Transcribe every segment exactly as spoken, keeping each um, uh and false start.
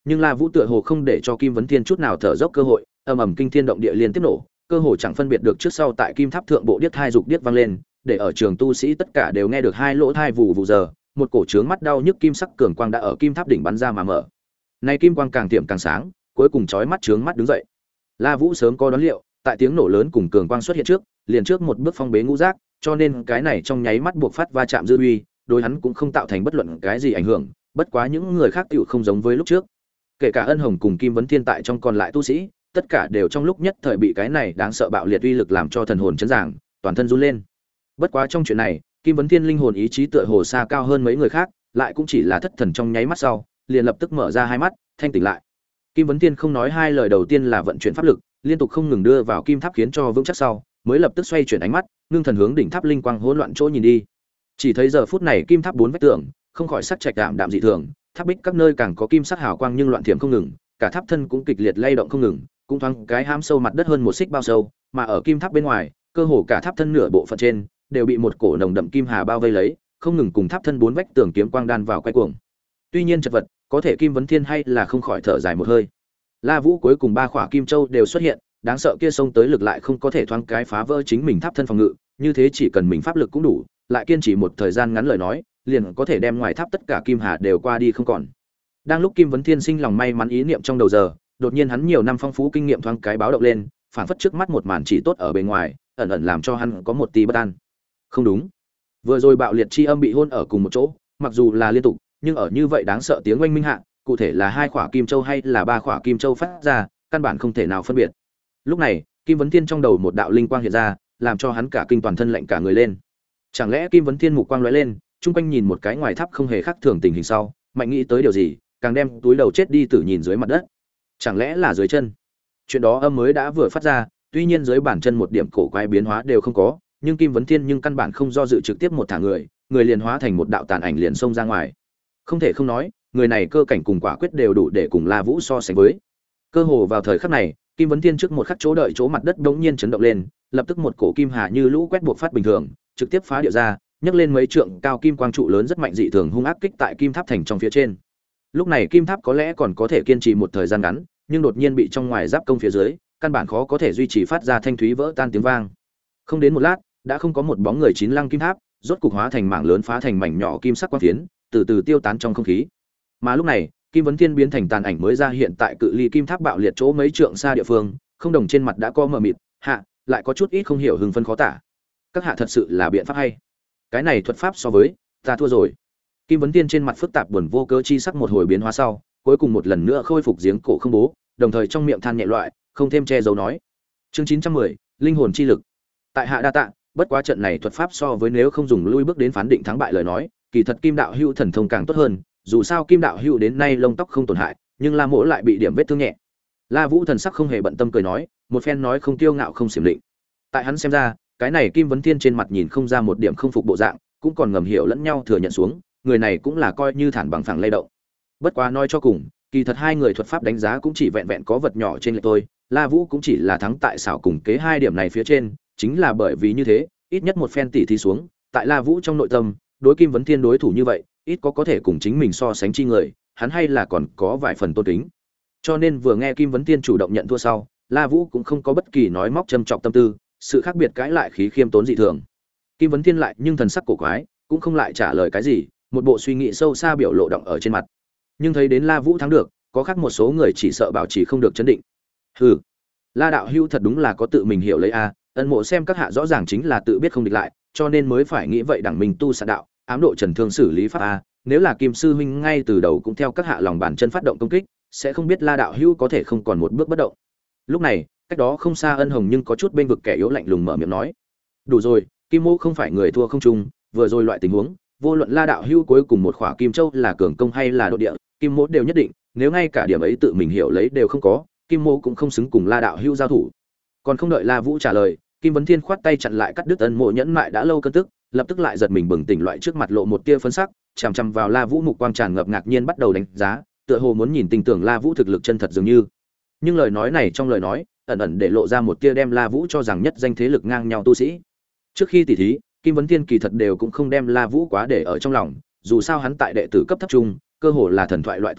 Nhưng La Vũ tựa hồ không để cho Kim Vấn Thiên chút nào thở dốc cơ hội, ầm ầm kinh thiên động địa liên tiếp nổ, cơ hồ chẳng phân biệt được trước sau tại kim tháp thượng bộ điếc thai dục điếc vang lên, để ở trường tu sĩ tất cả đều nghe được hai lỗ thai vụ vụ giờ, một cổ trướng mắt đau nhức kim sắc cường quang đã ở kim tháp đỉnh bắn ra mà mở. Nay kim quang càng tiệm càng sáng, cuối cùng chói mắt trướng mắt đứng dậy. La Vũ sớm có đoán liệu, tại tiếng nổ lớn cùng cường quang xuất hiện trước, liền trước một bước phong bế ngũ giác, cho nên cái này trong nháy mắt buộc phát va chạm dư uy, đối hắn cũng không tạo thành bất luận cái gì ảnh hưởng, bất quá những người khác tựu không giống với lúc trước. Kể cả Ân Hồng cùng Kim Vấn Thiên tại trong còn lại tu sĩ, tất cả đều trong lúc nhất thời bị cái này đáng sợ bạo liệt uy lực làm cho thần hồn chấn giảng, toàn thân run lên. Bất quá trong chuyện này, Kim Vấn Thiên linh hồn ý chí tựa hồ xa cao hơn mấy người khác, lại cũng chỉ là thất thần trong nháy mắt sau, liền lập tức mở ra hai mắt, thanh tỉnh lại. Kim Vấn Thiên không nói hai lời, đầu tiên là vận chuyển pháp lực, liên tục không ngừng đưa vào kim tháp khiến cho vững chắc sau, mới lập tức xoay chuyển ánh mắt, ngưng thần hướng đỉnh tháp linh quang hỗn loạn chỗ nhìn đi. Chỉ thấy giờ phút này kim tháp bốn vách tường, không khỏi sắc trạch đạm đạm dị thường, tháp bích các nơi càng có kim sắc hào quang nhưng loạn thiểm không ngừng, cả tháp thân cũng kịch liệt lay động không ngừng, cũng thoáng cái hám sâu mặt đất hơn một xích bao sâu, mà ở kim tháp bên ngoài, cơ hồ cả tháp thân nửa bộ phận trên đều bị một cổ nồng đậm kim hà bao vây lấy, không ngừng cùng tháp thân bốn vách tường kiếm quang đan vào quay cuồng. Tuy nhiên chật vật, có thể Kim Vấn Thiên hay là không khỏi thở dài một hơi. La Vũ cuối cùng ba khỏa kim châu đều xuất hiện, đáng sợ kia xông tới lực lại không có thể thoáng cái phá vỡ chính mình tháp thân phòng ngự, như thế chỉ cần mình pháp lực cũng đủ, lại kiên trì một thời gian ngắn lời nói, liền có thể đem ngoài tháp tất cả kim hà đều qua đi không còn. Đang lúc Kim Vấn Thiên sinh lòng may mắn ý niệm trong đầu giờ, đột nhiên hắn nhiều năm phong phú kinh nghiệm thoáng cái báo động lên, phản phất trước mắt một màn chỉ tốt ở bên ngoài, ẩn ẩn làm cho hắn có một tí bất an. Không đúng, vừa rồi bạo liệt chi âm bị hôn ở cùng một chỗ, mặc dù là liên tục, nhưng ở như vậy đáng sợ tiếng oanh minh hạ, cụ thể là hai khỏa kim châu hay là ba khỏa kim châu phát ra, căn bản không thể nào phân biệt. Lúc này, Kim Vấn Thiên trong đầu một đạo linh quang hiện ra, làm cho hắn cả kinh toàn thân lạnh cả người lên. Chẳng lẽ Kim Vấn Thiên mục quang lóe lên, chung quanh nhìn một cái ngoài tháp không hề khác thường tình hình sau, mạnh nghĩ tới điều gì, càng đem túi đầu chết đi tử nhìn dưới mặt đất. Chẳng lẽ là dưới chân? Chuyện đó âm mới đã vừa phát ra, tuy nhiên dưới bàn chân một điểm cổ quái biến hóa đều không có, nhưng Kim Vấn Thiên nhưng căn bản không do dự trực tiếp một thả người, người liền hóa thành một đạo tàn ảnh liền xông ra ngoài. Không thể không nói, người này cơ cảnh cùng quả quyết đều đủ để cùng La Vũ so sánh với. Cơ hồ vào thời khắc này, Kim Vấn Thiên trước một khắc chỗ đợi chỗ mặt đất đống nhiên chấn động lên, lập tức một cổ kim hà như lũ quét buộc phát bình thường, trực tiếp phá địa ra, nhấc lên mấy trượng cao kim quang trụ lớn rất mạnh dị thường hung ác kích tại kim tháp thành trong phía trên. Lúc này kim tháp có lẽ còn có thể kiên trì một thời gian ngắn, nhưng đột nhiên bị trong ngoài giáp công phía dưới, căn bản khó có thể duy trì phát ra thanh thúy vỡ tan tiếng vang. Không đến một lát, đã không có một bóng người chín lăng kim tháp, rốt cục hóa thành mảng lớn phá thành mảnh nhỏ kim sắc quang phiến, từ từ tiêu tán trong không khí. Mà lúc này, Kim Vấn Thiên biến thành tàn ảnh mới ra hiện tại cự ly kim tháp bạo liệt chỗ mấy trượng xa địa phương, không đồng trên mặt đã có mờ mịt, hạ, lại có chút ít không hiểu hưng phân khó tả. Các hạ thật sự là biện pháp hay. Cái này thuật pháp so với, ta thua rồi. Kim Vấn Thiên trên mặt phức tạp buồn vô cớ chi sắc một hồi biến hóa sau, cuối cùng một lần nữa khôi phục giếng cổ không bố, đồng thời trong miệng than nhẹ loại, không thêm che giấu nói. Chương chín trăm mười, linh hồn chi lực. Tại hạ đa tạ, bất quá trận này thuật pháp so với nếu không dùng lui bước đến phán định thắng bại lời nói, kỳ thật Kim đạo hữu thần thông càng tốt hơn, dù sao Kim đạo hữu đến nay lông tóc không tổn hại, nhưng La Mỗ lại bị điểm vết thương nhẹ. La Vũ thần sắc không hề bận tâm cười nói, một phen nói không tiêu ngạo không xiểm định. Tại hắn xem ra, cái này Kim Vấn Thiên trên mặt nhìn không ra một điểm không phục bộ dạng, cũng còn ngầm hiểu lẫn nhau thừa nhận xuống, người này cũng là coi như thản bằng phẳng lay động. Bất quá nói cho cùng, kỳ thật hai người thuật pháp đánh giá cũng chỉ vẹn vẹn có vật nhỏ trên lệch tôi, La Vũ cũng chỉ là thắng tại xảo cùng kế hai điểm này phía trên, chính là bởi vì như thế, ít nhất một phen tỉ thí xuống, tại La Vũ trong nội tâm, đối Kim Vấn Thiên đối thủ như vậy, ít có có thể cùng chính mình so sánh chi người, hắn hay là còn có vài phần tôn kính. Cho nên vừa nghe Kim Vấn Thiên chủ động nhận thua sau, La Vũ cũng không có bất kỳ nói móc châm chọc tâm tư, sự khác biệt cãi lại khí khiêm tốn dị thường. Kim Vấn Thiên lại nhưng thần sắc cổ quái, cũng không lại trả lời cái gì, một bộ suy nghĩ sâu xa biểu lộ động ở trên mặt. Nhưng thấy đến La Vũ thắng được, có khác một số người chỉ sợ bảo trì không được chấn định. Hừ, La đạo hữu thật đúng là có tự mình hiểu lấy a, Ân Mộ xem các hạ rõ ràng chính là tự biết không địch lại, cho nên mới phải nghĩ vậy đẳng mình tu sạn đạo, ám độ trần thương xử lý pháp a, nếu là Kim sư huynh ngay từ đầu cũng theo các hạ lòng bàn chân phát động công kích, sẽ không biết La đạo hữu có thể không còn một bước bất động. Lúc này, cách đó không xa Ân Hồng nhưng có chút bên vực kẻ yếu lạnh lùng mở miệng nói: "Đủ rồi, Kim Mô không phải người thua không chung, vừa rồi loại tình huống, vô luận La đạo hữu cuối cùng một khỏa kim châu là cường công hay là độ địa, Kim Mô đều nhất định, nếu ngay cả điểm ấy tự mình hiểu lấy đều không có, Kim Mô cũng không xứng cùng La đạo hữu giao thủ." Còn không đợi La Vũ trả lời, Kim Vấn Thiên khoát tay chặn lại cắt đứt Ân Mộ nhẫn mại đã lâu cơn tức, lập tức lại giật mình bừng tỉnh loại trước mặt lộ một tia phấn sắc, chằm chằm vào La Vũ mục quang tràn ngập ngạc nhiên bắt đầu đánh giá, tựa hồ muốn nhìn tình tưởng La Vũ thực lực chân thật dường như. Nhưng lời nói này trong lời nói, ẩn ẩn để lộ ra một tia đem La Vũ cho rằng nhất danh thế lực ngang nhau tu sĩ. Trước khi tỉ thí, Kim Vấn Thiên kỳ thật đều cũng không đem La Vũ quá để ở trong lòng, dù sao hắn tại đệ tử cấp thấp trung, cơ hồ là thần thoại loại tồn tại,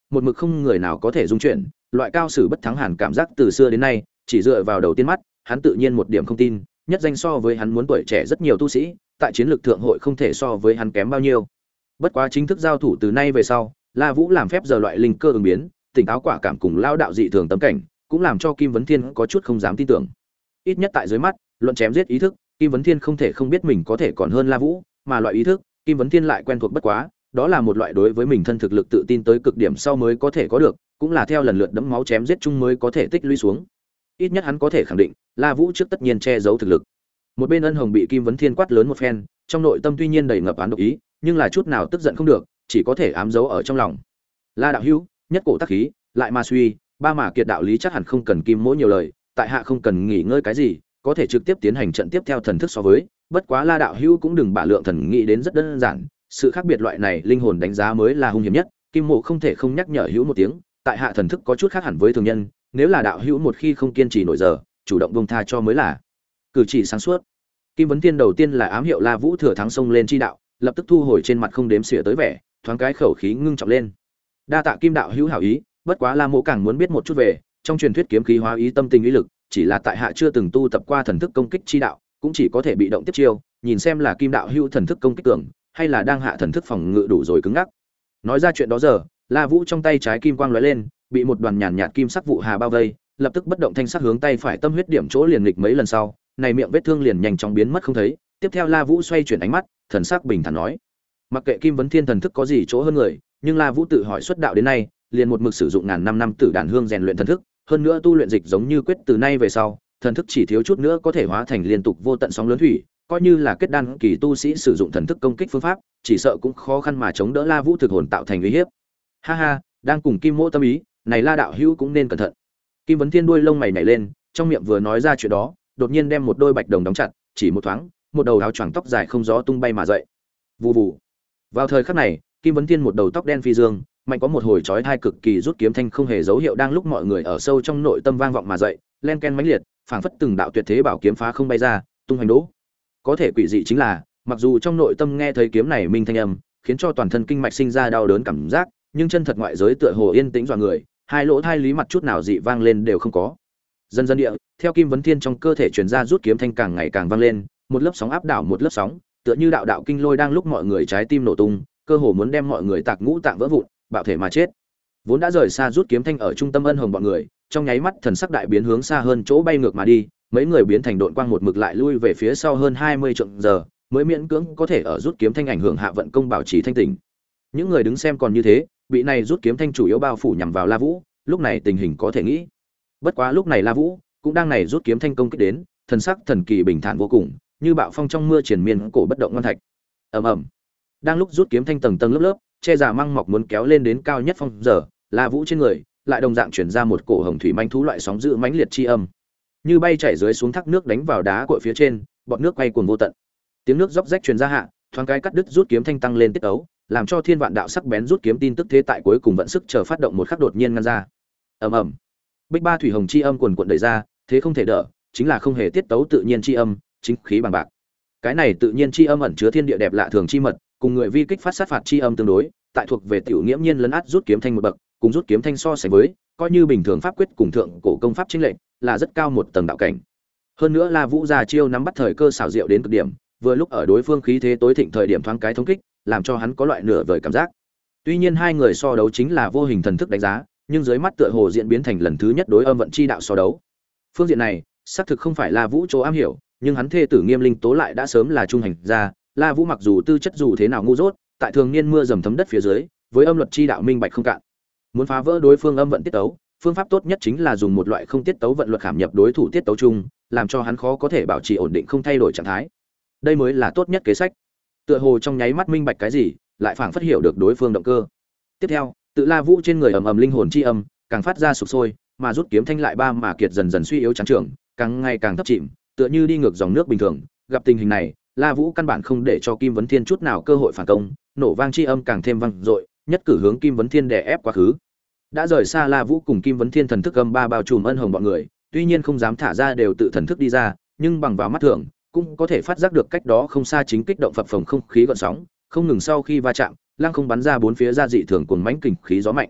một mực không người nào có thể dung chuyển, loại cao sử bất thắng hàn cảm giác từ xưa đến nay, chỉ dựa vào đầu tiên mắt, hắn tự nhiên một điểm không tin, nhất danh so với hắn muốn tuổi trẻ rất nhiều tu sĩ, tại chiến lược thượng hội không thể so với hắn kém bao nhiêu. Bất quá chính thức giao thủ từ nay về sau, La Vũ làm phép giờ loại linh cơ ứng biến, tỉnh táo quả cảm cùng lao đạo dị thường tấm cảnh, cũng làm cho Kim Vấn Thiên có chút không dám tin tưởng. Ít nhất tại dưới mắt, luận chém giết ý thức, Kim Vấn Thiên không thể không biết mình có thể còn hơn La Vũ, mà loại ý thức, Kim Vấn Thiên lại quen thuộc bất quá, đó là một loại đối với mình thân thực lực tự tin tới cực điểm sau mới có thể có được, cũng là theo lần lượt đẫm máu chém giết chung mới có thể tích lũy xuống. Ít nhất hắn có thể khẳng định, La Vũ trước tất nhiên che giấu thực lực. Một bên Ân Hồng bị Kim Vấn Thiên quát lớn một phen, trong nội tâm tuy nhiên đầy ngập án độc ý, nhưng là chút nào tức giận không được, chỉ có thể ám giấu ở trong lòng. La đạo hữu, nhất cổ tác khí, lại mà suy, ba mà kiệt đạo lý chắc hẳn không cần Kim Mỗ nhiều lời, tại hạ không cần nghỉ ngơi cái gì, có thể trực tiếp tiến hành trận tiếp theo thần thức so với, bất quá La đạo hữu cũng đừng bả lượng thần nghĩ đến rất đơn giản, sự khác biệt loại này linh hồn đánh giá mới là hung hiểm nhất, Kim Mộ không thể không nhắc nhở hữu một tiếng, tại hạ thần thức có chút khác hẳn với thường nhân, nếu là đạo hữu một khi không kiên trì nổi giờ, chủ động buông tha cho mới là cử chỉ sáng suốt. Kim Vấn Tiên đầu tiên là ám hiệu La Vũ thừa thắng xông lên chi đạo, lập tức thu hồi trên mặt không đếm xỉa tới vẻ, thoáng cái khẩu khí ngưng trọng lên. Đa tạ Kim đạo hữu hảo ý, bất quá La Mộ càng muốn biết một chút về trong truyền thuyết kiếm khí hóa ý tâm tình ý lực, chỉ là tại hạ chưa từng tu tập qua thần thức công kích chi đạo, cũng chỉ có thể bị động tiếp chiêu, nhìn xem là Kim đạo hữu thần thức công kích cường, hay là đang hạ thần thức phòng ngự đủ rồi cứng ngắc. Nói ra chuyện đó giờ, La Vũ trong tay trái kim quang lóe lên, bị một đoàn nhàn nhạt kim sắc vụ hà bao vây, lập tức bất động thanh sắc hướng tay phải tâm huyết điểm chỗ liền nghịch mấy lần sau, này miệng vết thương liền nhanh chóng biến mất không thấy. Tiếp theo La Vũ xoay chuyển ánh mắt, thần sắc bình thản nói: mặc kệ Kim Vấn Thiên thần thức có gì chỗ hơn người, nhưng La Vũ tự hỏi xuất đạo đến nay, liền một mực sử dụng ngàn năm năm tử đàn hương rèn luyện thần thức, hơn nữa tu luyện dịch giống như quyết từ nay về sau, thần thức chỉ thiếu chút nữa có thể hóa thành liên tục vô tận sóng lớn thủy, coi như là kết đan kỳ tu sĩ sử dụng thần thức công kích phương pháp, chỉ sợ cũng khó khăn mà chống đỡ La Vũ thực hồn tạo thành uy hiếp. Ha ha, đang cùng Kim Mỗ tâm ý, này La đạo hữu cũng nên cẩn thận. Kim Vấn Thiên đuôi lông mày nhảy lên, trong miệng vừa nói ra chuyện đó, đột nhiên đem một đôi bạch đồng đóng chặt, chỉ một thoáng, một đầu áo choàng tóc dài không gió tung bay mà dậy. Vù vù. Vào thời khắc này, Kim Vấn Thiên một đầu tóc đen phi dương, mạnh có một hồi chói tai cực kỳ rút kiếm thanh không hề dấu hiệu đang lúc mọi người ở sâu trong nội tâm vang vọng mà dậy, len ken mãnh liệt, phảng phất từng đạo tuyệt thế bảo kiếm phá không bay ra, tung hoành đỗ. Có thể quỷ dị chính là, mặc dù trong nội tâm nghe thấy kiếm này minh thanh âm, khiến cho toàn thân kinh mạch sinh ra đau đớn cảm giác, nhưng chân thật ngoại giới tựa hồ yên tĩnh dọa người, hai lỗ thai lý mặt chút nào dị vang lên đều không có. Dần dần địa, theo Kim Vấn Thiên trong cơ thể truyền ra rút kiếm thanh càng ngày càng vang lên, một lớp sóng áp đảo một lớp sóng, tựa như đạo đạo kinh lôi đang lúc mọi người trái tim nổ tung, cơ hồ muốn đem mọi người tạc ngũ tạng vỡ vụn, bạo thể mà chết. Vốn đã rời xa rút kiếm thanh ở trung tâm Ân Hồng bọn người, trong nháy mắt thần sắc đại biến hướng xa hơn chỗ bay ngược mà đi, mấy người biến thành độn quang một mực lại lui về phía sau hơn hai mươi trượng giờ, mới miễn cưỡng có thể ở rút kiếm thanh ảnh hưởng hạ vận công bảo trì thanh tỉnh. Những người đứng xem còn như thế, bị này rút kiếm thanh chủ yếu bao phủ nhằm vào La Vũ, lúc này tình hình có thể nghĩ. Bất quá lúc này La Vũ cũng đang này rút kiếm thanh công kích đến, thần sắc thần kỳ bình thản vô cùng, như bạo phong trong mưa triền miên cổ bất động ngoan thạch. Ầm ầm. Đang lúc rút kiếm thanh tầng tầng lớp lớp, che giả măng mọc muốn kéo lên đến cao nhất phong giờ, La Vũ trên người lại đồng dạng chuyển ra một cổ hồng thủy manh thú loại sóng dữ mãnh liệt chi âm, như bay chảy dưới xuống thác nước đánh vào đá cội phía trên, bọt nước quay cuồng vô tận. Tiếng nước róc rách truyền ra hạ, thoáng cái cắt đứt rút kiếm thanh tăng lên tiết ấu, làm cho thiên vạn đạo sắc bén rút kiếm tin tức thế tại cuối cùng vận sức chờ phát động một khắc đột nhiên ngăn ra. Ầm ầm. Bích ba thủy hồng chi âm cuồn cuộn đẩy ra, thế không thể đỡ, chính là không hề tiết tấu tự nhiên chi âm, chính khí bằng bạc. Cái này tự nhiên chi âm ẩn chứa thiên địa đẹp lạ thường chi mật, cùng người vi kích phát sát phạt chi âm tương đối, tại thuộc về tiểu nghiễm nhiên lấn át rút kiếm thanh một bậc, cùng rút kiếm thanh so sánh với, coi như bình thường pháp quyết cùng thượng cổ công pháp chính lệnh, là rất cao một tầng đạo cảnh. Hơn nữa La Vũ ra chiêu nắm bắt thời cơ xảo diệu đến cực điểm, vừa lúc ở đối phương khí thế tối thịnh thời điểm thoáng cái thống kích, làm cho hắn có loại nửa vời cảm giác. Tuy nhiên hai người so đấu chính là vô hình thần thức đánh giá, nhưng dưới mắt tựa hồ diễn biến thành lần thứ nhất đối âm vận chi đạo so đấu. Phương diện này, xác thực không phải La Vũ chỗ am hiểu, nhưng hắn thê tử Nghiêm Linh Tố lại đã sớm là trung hành ra, La Vũ mặc dù tư chất dù thế nào ngu dốt, tại thường niên mưa dầm thấm đất phía dưới, với âm luật chi đạo minh bạch không cạn. Muốn phá vỡ đối phương âm vận tiết tấu, phương pháp tốt nhất chính là dùng một loại không tiết tấu vận luật khảm nhập đối thủ tiết tấu chung, làm cho hắn khó có thể bảo trì ổn định không thay đổi trạng thái. Đây mới là tốt nhất kế sách. Tựa hồ trong nháy mắt minh bạch cái gì, lại phảng phất hiểu được đối phương động cơ. Tiếp theo, tự La Vũ trên người ầm ầm linh hồn chi âm, càng phát ra sục sôi, mà rút kiếm thanh lại ba mà kiệt dần dần suy yếu trắng trường, càng ngày càng thấp chìm, tựa như đi ngược dòng nước bình thường. Gặp tình hình này, La Vũ căn bản không để cho Kim Vấn Thiên chút nào cơ hội phản công, nổ vang chi âm càng thêm vang dội, nhất cử hướng Kim Vấn Thiên đè ép quá khứ. Đã rời xa La Vũ cùng Kim Vấn Thiên thần thức âm ba bao trùm Ân Hồng bọn người, tuy nhiên không dám thả ra đều tự thần thức đi ra, nhưng bằng vào mắt thường cũng có thể phát giác được cách đó không xa chính kích động phập phồng không khí gợn sóng, không ngừng sau khi va chạm, lăng không bắn ra bốn phía ra dị thường cuồng mãnh kình khí gió mạnh.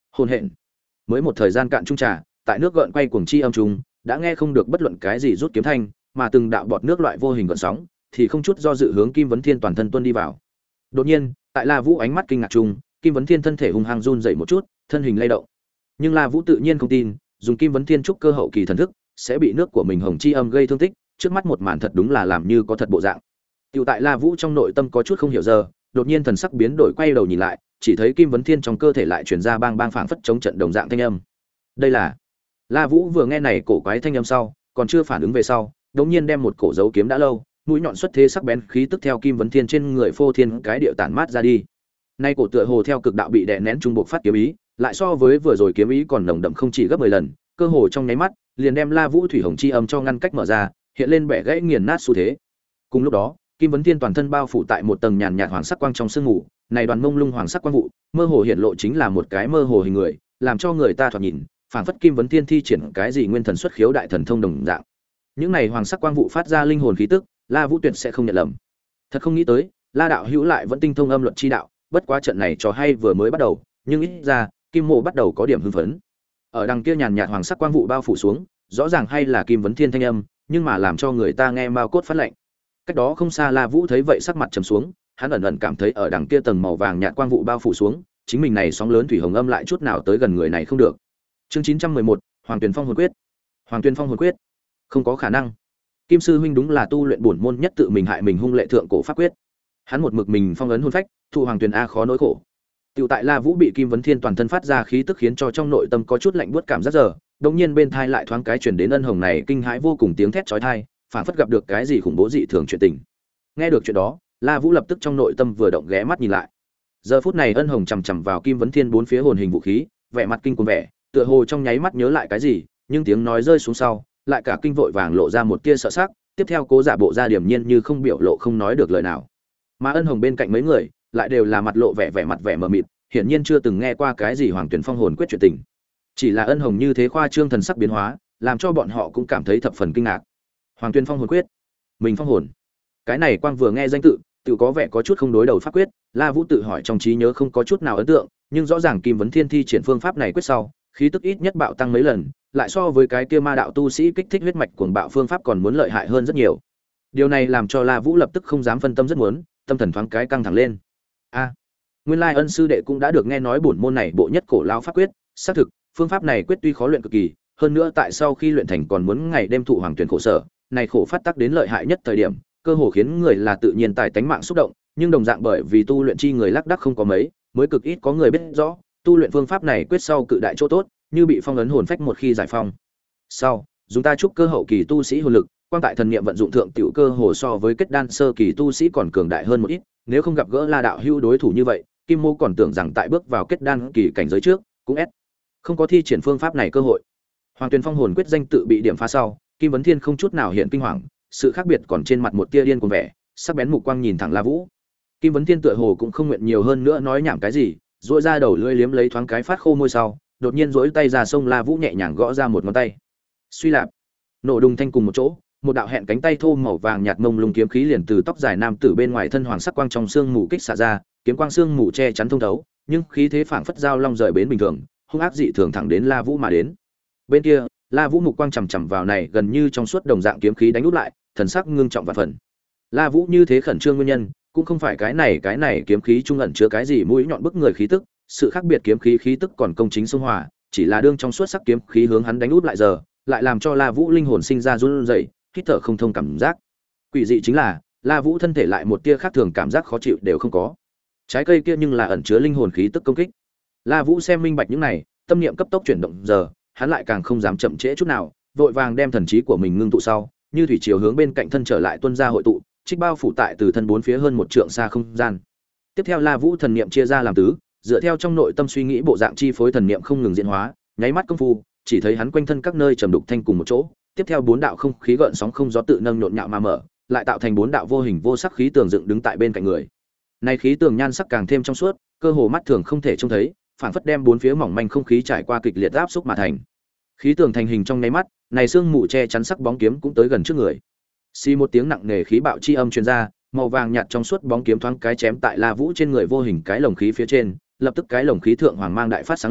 Hôn hẹn. Mới một thời gian cạn chung trà, tại nước gợn quay cuồng chi âm trùng, đã nghe không được bất luận cái gì rút kiếm thanh, mà từng đạo bọt nước loại vô hình gợn sóng, thì không chút do dự hướng Kim Vấn Thiên toàn thân tuôn đi vào. Đột nhiên, tại La Vũ ánh mắt kinh ngạc chung, Kim Vấn Thiên thân thể hung hăng run dậy một chút, thân hình lay động. Nhưng La Vũ tự nhiên không tin, dùng Kim Vấn Thiên trúc cơ hậu kỳ thần thức, sẽ bị nước của mình hồng chi âm gây thương tích, trước mắt một màn thật đúng là làm như có thật bộ dạng. Tiểu tại La Vũ trong nội tâm có chút không hiểu giờ, đột nhiên thần sắc biến đổi, quay đầu nhìn lại, chỉ thấy Kim Vấn Thiên trong cơ thể lại truyền ra bang bang phảng phất chống trận đồng dạng thanh âm. Đây là La Vũ vừa nghe này cổ quái thanh âm sau, còn chưa phản ứng về sau, đột nhiên đem một cổ dấu kiếm đã lâu, mũi nhọn xuất thế sắc bén khí tức theo Kim Vấn Thiên trên người phô thiên cái điệu tản mát ra đi. Nay cổ tựa hồ theo cực đạo bị đè nén trung bộ phát kiếm ý, lại so với vừa rồi kiếm ý còn nồng đậm không chỉ gấp mười lần, cơ hồ trong nháy mắt, liền đem La Vũ thủy hồng chi âm cho ngăn cách mở ra, hiện lên bẻ gãy nghiền nát xu thế. Cùng lúc đó, Kim Vấn Thiên toàn thân bao phủ tại một tầng nhàn nhạt hoàng sắc quang trong sương mù, này đoàn mông lung hoàng sắc quang vụ, mơ hồ hiện lộ chính là một cái mơ hồ hình người, làm cho người ta thoạt nhìn, phảng phất Kim Vấn Thiên thi triển cái gì nguyên thần xuất khiếu đại thần thông đồng dạng. Những này hoàng sắc quang vụ phát ra linh hồn khí tức, La Vũ tuyệt sẽ không nhận lầm. Thật không nghĩ tới, La đạo hữu lại vẫn tinh thông âm luật chi đạo, bất quá trận này trò hay vừa mới bắt đầu, nhưng ít ra, Kim Mộ bắt đầu có điểm hưng phấn. Ở đằng kia nhàn nhạt hoàng sắc quang vụ bao phủ xuống, rõ ràng hay là Kim Vấn Thiên thanh âm, nhưng mà làm cho người ta nghe mao cốt phát lạnh. Cách đó không xa La Vũ thấy vậy sắc mặt trầm xuống, hắn ẩn ẩn cảm thấy ở đằng kia tầng màu vàng nhạt quang vụ bao phủ xuống, chính mình này sóng lớn thủy hồng âm lại chút nào tới gần người này không được. Chương chín trăm mười một, Hoàng Tuyền Phong hồn quyết. Hoàng Tuyền Phong hồn quyết? Không có khả năng. Kim sư huynh đúng là tu luyện bổn môn nhất tự mình hại mình hung lệ thượng cổ pháp quyết. Hắn một mực mình phong ấn hồn phách, thụ Hoàng Tuyền a khó nỗi khổ. Tiểu tại La Vũ bị Kim Vấn Thiên toàn thân phát ra khí tức khiến cho trong nội tâm có chút lạnh buốt cảm giác giờ, đột nhiên bên thai lại thoáng cái truyền đến ân hồng này kinh hãi vô cùng tiếng thét chói tai, phảng phất gặp được cái gì khủng bố dị thường chuyện tình. Nghe được chuyện đó, La Vũ lập tức trong nội tâm vừa động ghé mắt nhìn lại. Giờ phút này ân hồng chằm chằm vào Kim Vấn Thiên bốn phía hồn hình vũ khí, vẻ mặt kinh cuồng vẻ, tựa hồ trong nháy mắt nhớ lại cái gì, nhưng tiếng nói rơi xuống sau, lại cả kinh vội vàng lộ ra một tia sợ sắc, tiếp theo cố giả bộ ra điểm nhiên như không biểu lộ không nói được lời nào. Mà ân hồng bên cạnh mấy người, lại đều là mặt lộ vẻ vẻ mặt vẻ mờ mịt, hiển nhiên chưa từng nghe qua cái gì Hoàng Tuyển Phong hồn quyết chuyện tình. Chỉ là ân hồng như thế khoa trương thần sắc biến hóa, làm cho bọn họ cũng cảm thấy thập phần kinh ngạc. Hoàng Tuyển Phong hồn quyết, mình phong hồn. Cái này quang vừa nghe danh tự, tự có vẻ có chút không đối đầu pháp quyết, La Vũ tự hỏi trong trí nhớ không có chút nào ấn tượng, nhưng rõ ràng Kim Vấn Thiên thi triển phương pháp này quyết sau, khí tức ít nhất bạo tăng mấy lần, lại so với cái kia ma đạo tu sĩ kích thích huyết mạch cuồng bạo phương pháp còn muốn lợi hại hơn rất nhiều. Điều này làm cho La Vũ lập tức không dám phân tâm rất muốn, tâm thần thoáng cái căng thẳng lên. A, nguyên lai ân sư đệ cũng đã được nghe nói bổn môn này bộ nhất cổ lao pháp quyết, xác thực, phương pháp này quyết tuy khó luyện cực kỳ, hơn nữa tại sau khi luyện thành còn muốn ngày đêm thụ hoàng tuyển khổ sở, này khổ phát tác đến lợi hại nhất thời điểm, cơ hồ khiến người là tự nhiên tài tánh mạng xúc động, nhưng đồng dạng bởi vì tu luyện chi người lác đác không có mấy, mới cực ít có người biết rõ, tu luyện phương pháp này quyết sau cự đại chỗ tốt, như bị phong ấn hồn phách một khi giải phong. Sau, dùng ta chúc cơ hậu kỳ tu sĩ hồn lực, quang tại thần niệm vận dụng thượng tiểu cơ hồ so với kết đan sơ kỳ tu sĩ còn cường đại hơn một ít, nếu không gặp gỡ La đạo hữu đối thủ như vậy, Kim Mô còn tưởng rằng tại bước vào kết đan kỳ cảnh giới trước, cũng ép không có thi triển phương pháp này cơ hội. Hoàng Tuyền Phong hồn quyết danh tự bị điểm phá sau, Kim Vấn Thiên không chút nào hiện kinh hoàng, sự khác biệt còn trên mặt một tia điên cuồng vẻ, sắc bén mục quang nhìn thẳng La Vũ. Kim Vấn Thiên tựa hồ cũng không nguyện nhiều hơn nữa nói nhảm cái gì, duỗi ra đầu lưỡi liếm lấy thoáng cái phát khô môi sau, đột nhiên duỗi tay ra sông La Vũ nhẹ nhàng gõ ra một ngón tay. Suy lạp, nổ đùng thanh cùng một chỗ, một đạo hẹn cánh tay thô màu vàng nhạt mông lung kiếm khí liền từ tóc dài nam tử bên ngoài thân hoàng sắc quang trong xương mù kích xạ ra, kiếm quang xương mù che chắn thông thấu, nhưng khí thế phảng phất dao long rời bến bình thường, hung ác dị thường thẳng đến La Vũ mà đến. Bên kia, La Vũ mục quang chằm chằm vào này gần như trong suốt đồng dạng kiếm khí đánh úp lại, thần sắc ngưng trọng vạn phần. La Vũ như thế khẩn trương nguyên nhân, cũng không phải cái này cái này kiếm khí trung ẩn chứa cái gì mũi nhọn bức người khí tức, sự khác biệt kiếm khí khí tức còn công chính xung hòa, chỉ là đương trong suốt sắc kiếm khí hướng hắn đánh úp lại giờ, lại làm cho La Vũ linh hồn sinh ra run rẩy, hít thở không thông cảm giác. Quỷ dị chính là, La Vũ thân thể lại một tia khác thường cảm giác khó chịu đều không có. Trái cây kia nhưng là ẩn chứa linh hồn khí tức công kích. La Vũ xem minh bạch những này, tâm niệm cấp tốc chuyển động giờ, hắn lại càng không dám chậm trễ chút nào, vội vàng đem thần trí của mình ngưng tụ sau, như thủy chiều hướng bên cạnh thân trở lại tuôn ra hội tụ, trích bao phủ tại từ thân bốn phía hơn một trượng xa không gian. Tiếp theo La Vũ thần niệm chia ra làm tứ, dựa theo trong nội tâm suy nghĩ bộ dạng chi phối thần niệm không ngừng diễn hóa, nháy mắt công phu, chỉ thấy hắn quanh thân các nơi trầm đục thanh cùng một chỗ, tiếp theo bốn đạo không khí gợn sóng không gió tự nâng nhộn nhạo mà mở, lại tạo thành bốn đạo vô hình vô sắc khí tường dựng đứng tại bên cạnh người. Này khí tường nhan sắc càng thêm trong suốt, cơ hồ mắt thường không thể trông thấy, phản phất đem bốn phía mỏng manh không khí trải qua kịch liệt áp xúc mà thành. Khí tường thành hình trong nháy mắt, này sương mù che chắn sắc bóng kiếm cũng tới gần trước người. Xì một tiếng nặng nề khí bạo chi âm truyền ra, màu vàng nhạt trong suốt bóng kiếm thoáng cái chém tại La Vũ trên người vô hình cái lồng khí phía trên, lập tức cái lồng khí thượng hoàng mang đại phát sáng lên,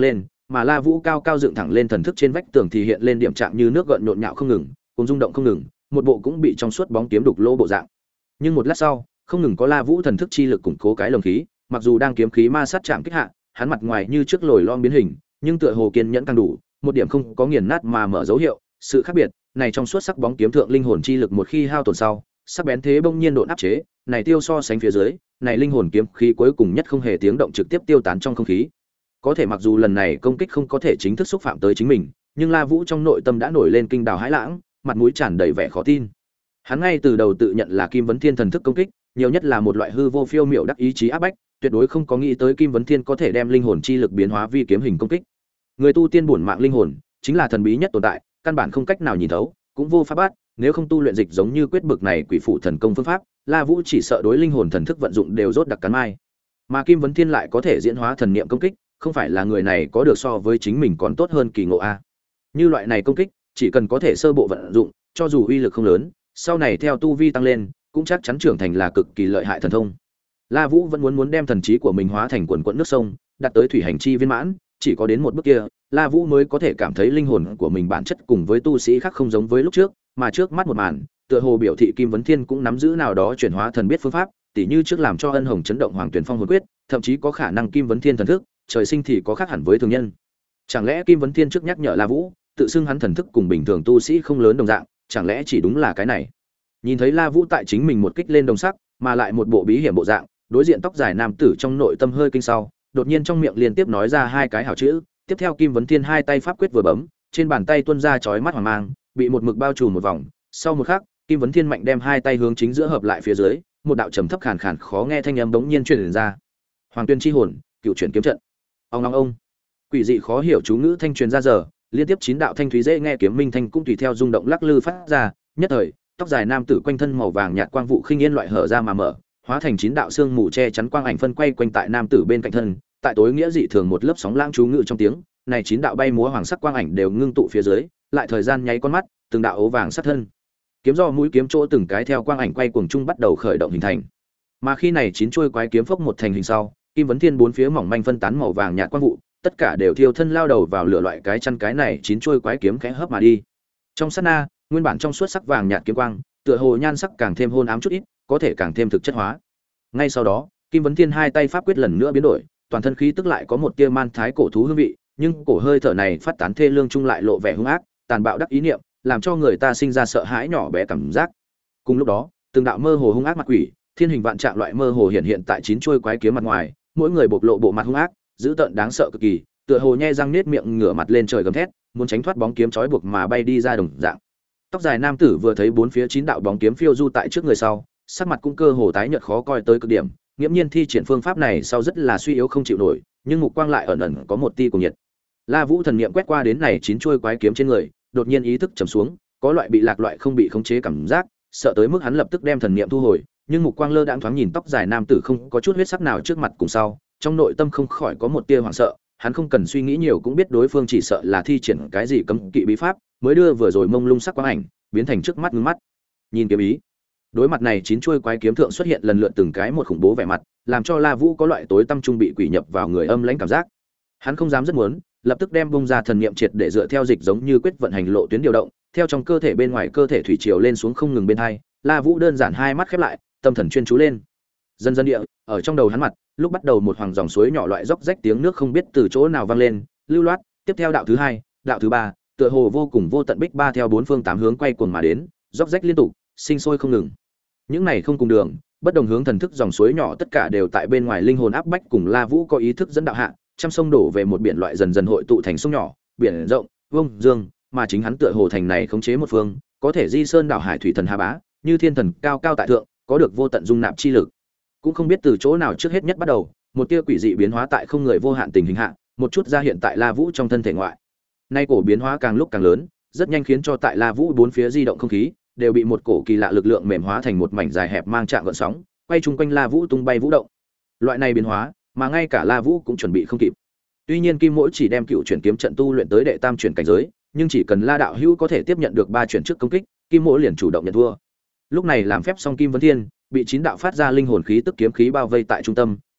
mà La Vũ cao cao dựng thẳng lên thần thức trên vách tường thì hiện lên điểm trạng như nước gợn nhộn nhạo không ngừng, cùng rung động không ngừng, một bộ cũng bị trong suốt bóng kiếm đục lỗ bộ dạng. Nhưng một lát sau, không ngừng có La Vũ thần thức chi lực củng cố cái lồng khí, mặc dù đang kiếm khí ma sát chạm kích hạ, hắn mặt ngoài như trước lồi lom biến hình, nhưng tựa hồ kiên nhẫn càng đủ, một điểm không có nghiền nát mà mở dấu hiệu, sự khác biệt này trong suốt sắc bóng kiếm thượng linh hồn chi lực một khi hao tổn sau, sắc bén thế bỗng nhiên độn áp chế, này tiêu so sánh phía dưới, này linh hồn kiếm khí cuối cùng nhất không hề tiếng động trực tiếp tiêu tán trong không khí. Có thể mặc dù lần này công kích không có thể chính thức xúc phạm tới chính mình, nhưng La Vũ trong nội tâm đã nổi lên kinh đào hãi lãng, mặt mũi tràn đầy vẻ khó tin. Hắn ngay từ đầu tự nhận là Kim Vấn Thiên thần thức công kích, nhiều nhất là một loại hư vô phiêu miểu đắc ý chí áp bách, tuyệt đối không có nghĩ tới Kim Vấn Thiên có thể đem linh hồn chi lực biến hóa vi kiếm hình công kích. Người tu tiên bổn mạng linh hồn, chính là thần bí nhất tồn tại, căn bản không cách nào nhìn thấu, cũng vô pháp bắt, nếu không tu luyện dịch giống như quyết bực này quỷ phụ thần công phương pháp, La Vũ chỉ sợ đối linh hồn thần thức vận dụng đều rốt đặc cắn mai. Mà Kim Vấn Thiên lại có thể diễn hóa thần niệm công kích, không phải là người này có được so với chính mình còn tốt hơn kỳ ngộ a. Như loại này công kích, chỉ cần có thể sơ bộ vận dụng, cho dù uy lực không lớn, sau này theo tu vi tăng lên, cũng chắc chắn trưởng thành là cực kỳ lợi hại thần thông. La Vũ vẫn muốn muốn đem thần trí của mình hóa thành quần quần nước sông, đạt tới thủy hành chi viên mãn, chỉ có đến một bước kia, La Vũ mới có thể cảm thấy linh hồn của mình bản chất cùng với tu sĩ khác không giống với lúc trước, mà trước mắt một màn, tựa hồ biểu thị Kim Vấn Thiên cũng nắm giữ nào đó chuyển hóa thần biết phương pháp, tỉ như trước làm cho Ân Hồng chấn động Hoàng Tuyển Phong hồn quyết, thậm chí có khả năng Kim Vấn Thiên thần thức, trời sinh thì có khác hẳn với thường nhân. Chẳng lẽ Kim Vấn Thiên trước nhắc nhở La Vũ, tự xưng hắn thần thức cùng bình thường tu sĩ không lớn đồng dạng, chẳng lẽ chỉ đúng là cái này? Nhìn thấy La Vũ tại chính mình một kích lên đồng sắc, mà lại một bộ bí hiểm bộ dạng, đối diện tóc dài nam tử trong nội tâm hơi kinh sau, đột nhiên trong miệng liên tiếp nói ra hai cái hảo chữ, tiếp theo Kim Vấn Thiên hai tay pháp quyết vừa bấm, trên bàn tay tuôn ra chói mắt hoàng mang, bị một mực bao trùm một vòng, sau một khắc, Kim Vấn Thiên mạnh đem hai tay hướng chính giữa hợp lại phía dưới, một đạo trầm thấp khàn khàn khó nghe thanh âm bỗng nhiên truyền ra. Hoàng Tuyên chi hồn, cựu chuyển kiếm trận. Ông ông ông. Quỷ dị khó hiểu chú ngữ thanh truyền ra giờ, liên tiếp chín đạo thanh thúy dễ nghe kiếm minh thanh cũng tùy theo rung động lắc lư phát ra, nhất thời, tóc dài nam tử quanh thân màu vàng nhạt quang vụ khinh yên loại hở ra mà mở, hóa thành chín đạo xương mù che chắn quang ảnh phân quay quanh tại nam tử bên cạnh thân, tại tối nghĩa dị thường một lớp sóng lãng chú ngữ trong tiếng, này chín đạo bay múa hoàng sắc quang ảnh đều ngưng tụ phía dưới, lại thời gian nháy con mắt, từng đạo ố vàng sát thân. Kiếm do mũi kiếm chỗ từng cái theo quang ảnh quay cuồng chung bắt đầu khởi động hình thành. Mà khi này chín chuôi quái kiếm phốc một thành hình sau, Kim Vấn Thiên bốn phía mỏng manh phân tán màu vàng nhạt quang vụ, tất cả đều thiêu thân lao đầu vào lửa loại cái chăn cái này chín chuôi quái kiếm khẽ hấp mà đi. Trong sát na, nguyên bản trong suốt sắc vàng nhạt kiếm quang, tựa hồ nhan sắc càng thêm hôn ám chút ít, có thể càng thêm thực chất hóa. Ngay sau đó, Kim Vấn Thiên hai tay pháp quyết lần nữa biến đổi, toàn thân khí tức lại có một tia man thái cổ thú hương vị, nhưng cổ hơi thở này phát tán thê lương chung lại lộ vẻ hung ác, tàn bạo đắc ý niệm, làm cho người ta sinh ra sợ hãi nhỏ bé cảm giác. Cùng lúc đó, từng đạo mơ hồ hung ác mặt quỷ, thiên hình vạn trạng loại mơ hồ hiện hiện tại chín chuôi quái kiếm mặt ngoài, mỗi người bộc lộ bộ mặt hung ác, dữ tợn đáng sợ cực kỳ, tựa hồ nhe răng nết miệng ngửa mặt lên trời gầm thét, muốn tránh thoát bóng kiếm trói buộc mà bay đi ra đồng dạng. Tóc dài nam tử vừa thấy bốn phía chín đạo bóng kiếm phiêu du tại trước người sau, sắc mặt cũng cơ hồ tái nhợt khó coi tới cực điểm, nghiễm nhiên thi triển phương pháp này sau rất là suy yếu không chịu nổi, nhưng mục quang lại ẩn ẩn có một tia cùng nhiệt. La Vũ thần niệm quét qua đến này chín chuôi quái kiếm trên người, đột nhiên ý thức trầm xuống, có loại bị lạc loại không bị khống chế cảm giác, sợ tới mức hắn lập tức đem thần niệm thu hồi, nhưng mục quang lơ đãng thoáng nhìn tóc dài nam tử không có chút huyết sắc nào trước mặt cùng sau, trong nội tâm không khỏi có một tia hoảng sợ, hắn không cần suy nghĩ nhiều cũng biết đối phương chỉ sợ là thi triển cái gì cấm kỵ bí pháp, mới đưa vừa rồi mông lung sắc quang ảnh biến thành trước mắt ngưng mắt. Nhìn kiếm ý, đối mặt này chín chuôi quái kiếm thượng xuất hiện lần lượt từng cái một khủng bố vẻ mặt, làm cho La Vũ có loại tối tâm trung bị quỷ nhập vào người âm lãnh cảm giác. Hắn không dám rất muốn, lập tức đem bung ra thần niệm triệt để dựa theo dịch giống như quyết vận hành lộ tuyến điều động, theo trong cơ thể bên ngoài cơ thể thủy triều lên xuống không ngừng bên hai, La Vũ đơn giản hai mắt khép lại, tâm thần chuyên chú lên. Dần dần địa, ở trong đầu hắn mặt, lúc bắt đầu một hoàng dòng suối nhỏ loại róc rách tiếng nước không biết từ chỗ nào vang lên, lưu loát, tiếp theo đạo thứ hai, đạo thứ ba, tựa hồ vô cùng vô tận bích ba theo bốn phương tám hướng quay cuồng mà đến, róc rách liên tục, sinh sôi không ngừng. Những này không cùng đường, bất đồng hướng thần thức dòng suối nhỏ tất cả đều tại bên ngoài linh hồn áp bách cùng La Vũ có ý thức dẫn đạo hạ, trăm sông đổ về một biển loại dần dần hội tụ thành sông nhỏ, biển rộng, vông, dương, mà chính hắn tựa hồ thành này khống chế một phương, có thể di sơn đảo hải thủy thần hà bá, như thiên thần cao cao tại thượng, có được vô tận dung nạp chi lực. Cũng không biết từ chỗ nào trước hết nhất bắt đầu, một tia quỷ dị biến hóa tại không người vô hạn tình hình hạ, một chút ra hiện tại La Vũ trong thân thể ngoại. Nay cổ biến hóa càng lúc càng lớn, rất nhanh khiến cho tại La Vũ bốn phía di động không khí đều bị một cổ kỳ lạ lực lượng mềm hóa thành một mảnh dài hẹp mang trạng gợn sóng, quay chung quanh La Vũ tung bay vũ động. Loại này biến hóa, mà ngay cả La Vũ cũng chuẩn bị không kịp. Tuy nhiên Kim Mỗ chỉ đem cựu chuyển kiếm trận tu luyện tới đệ tam chuyển cảnh giới, nhưng chỉ cần La đạo hữu có thể tiếp nhận được ba chuyển trước công kích, Kim Mỗ liền chủ động nhận thua. Lúc này làm phép xong Kim Vấn Thiên, bị chín đạo phát ra linh hồn khí tức kiếm khí bao vây tại trung tâm,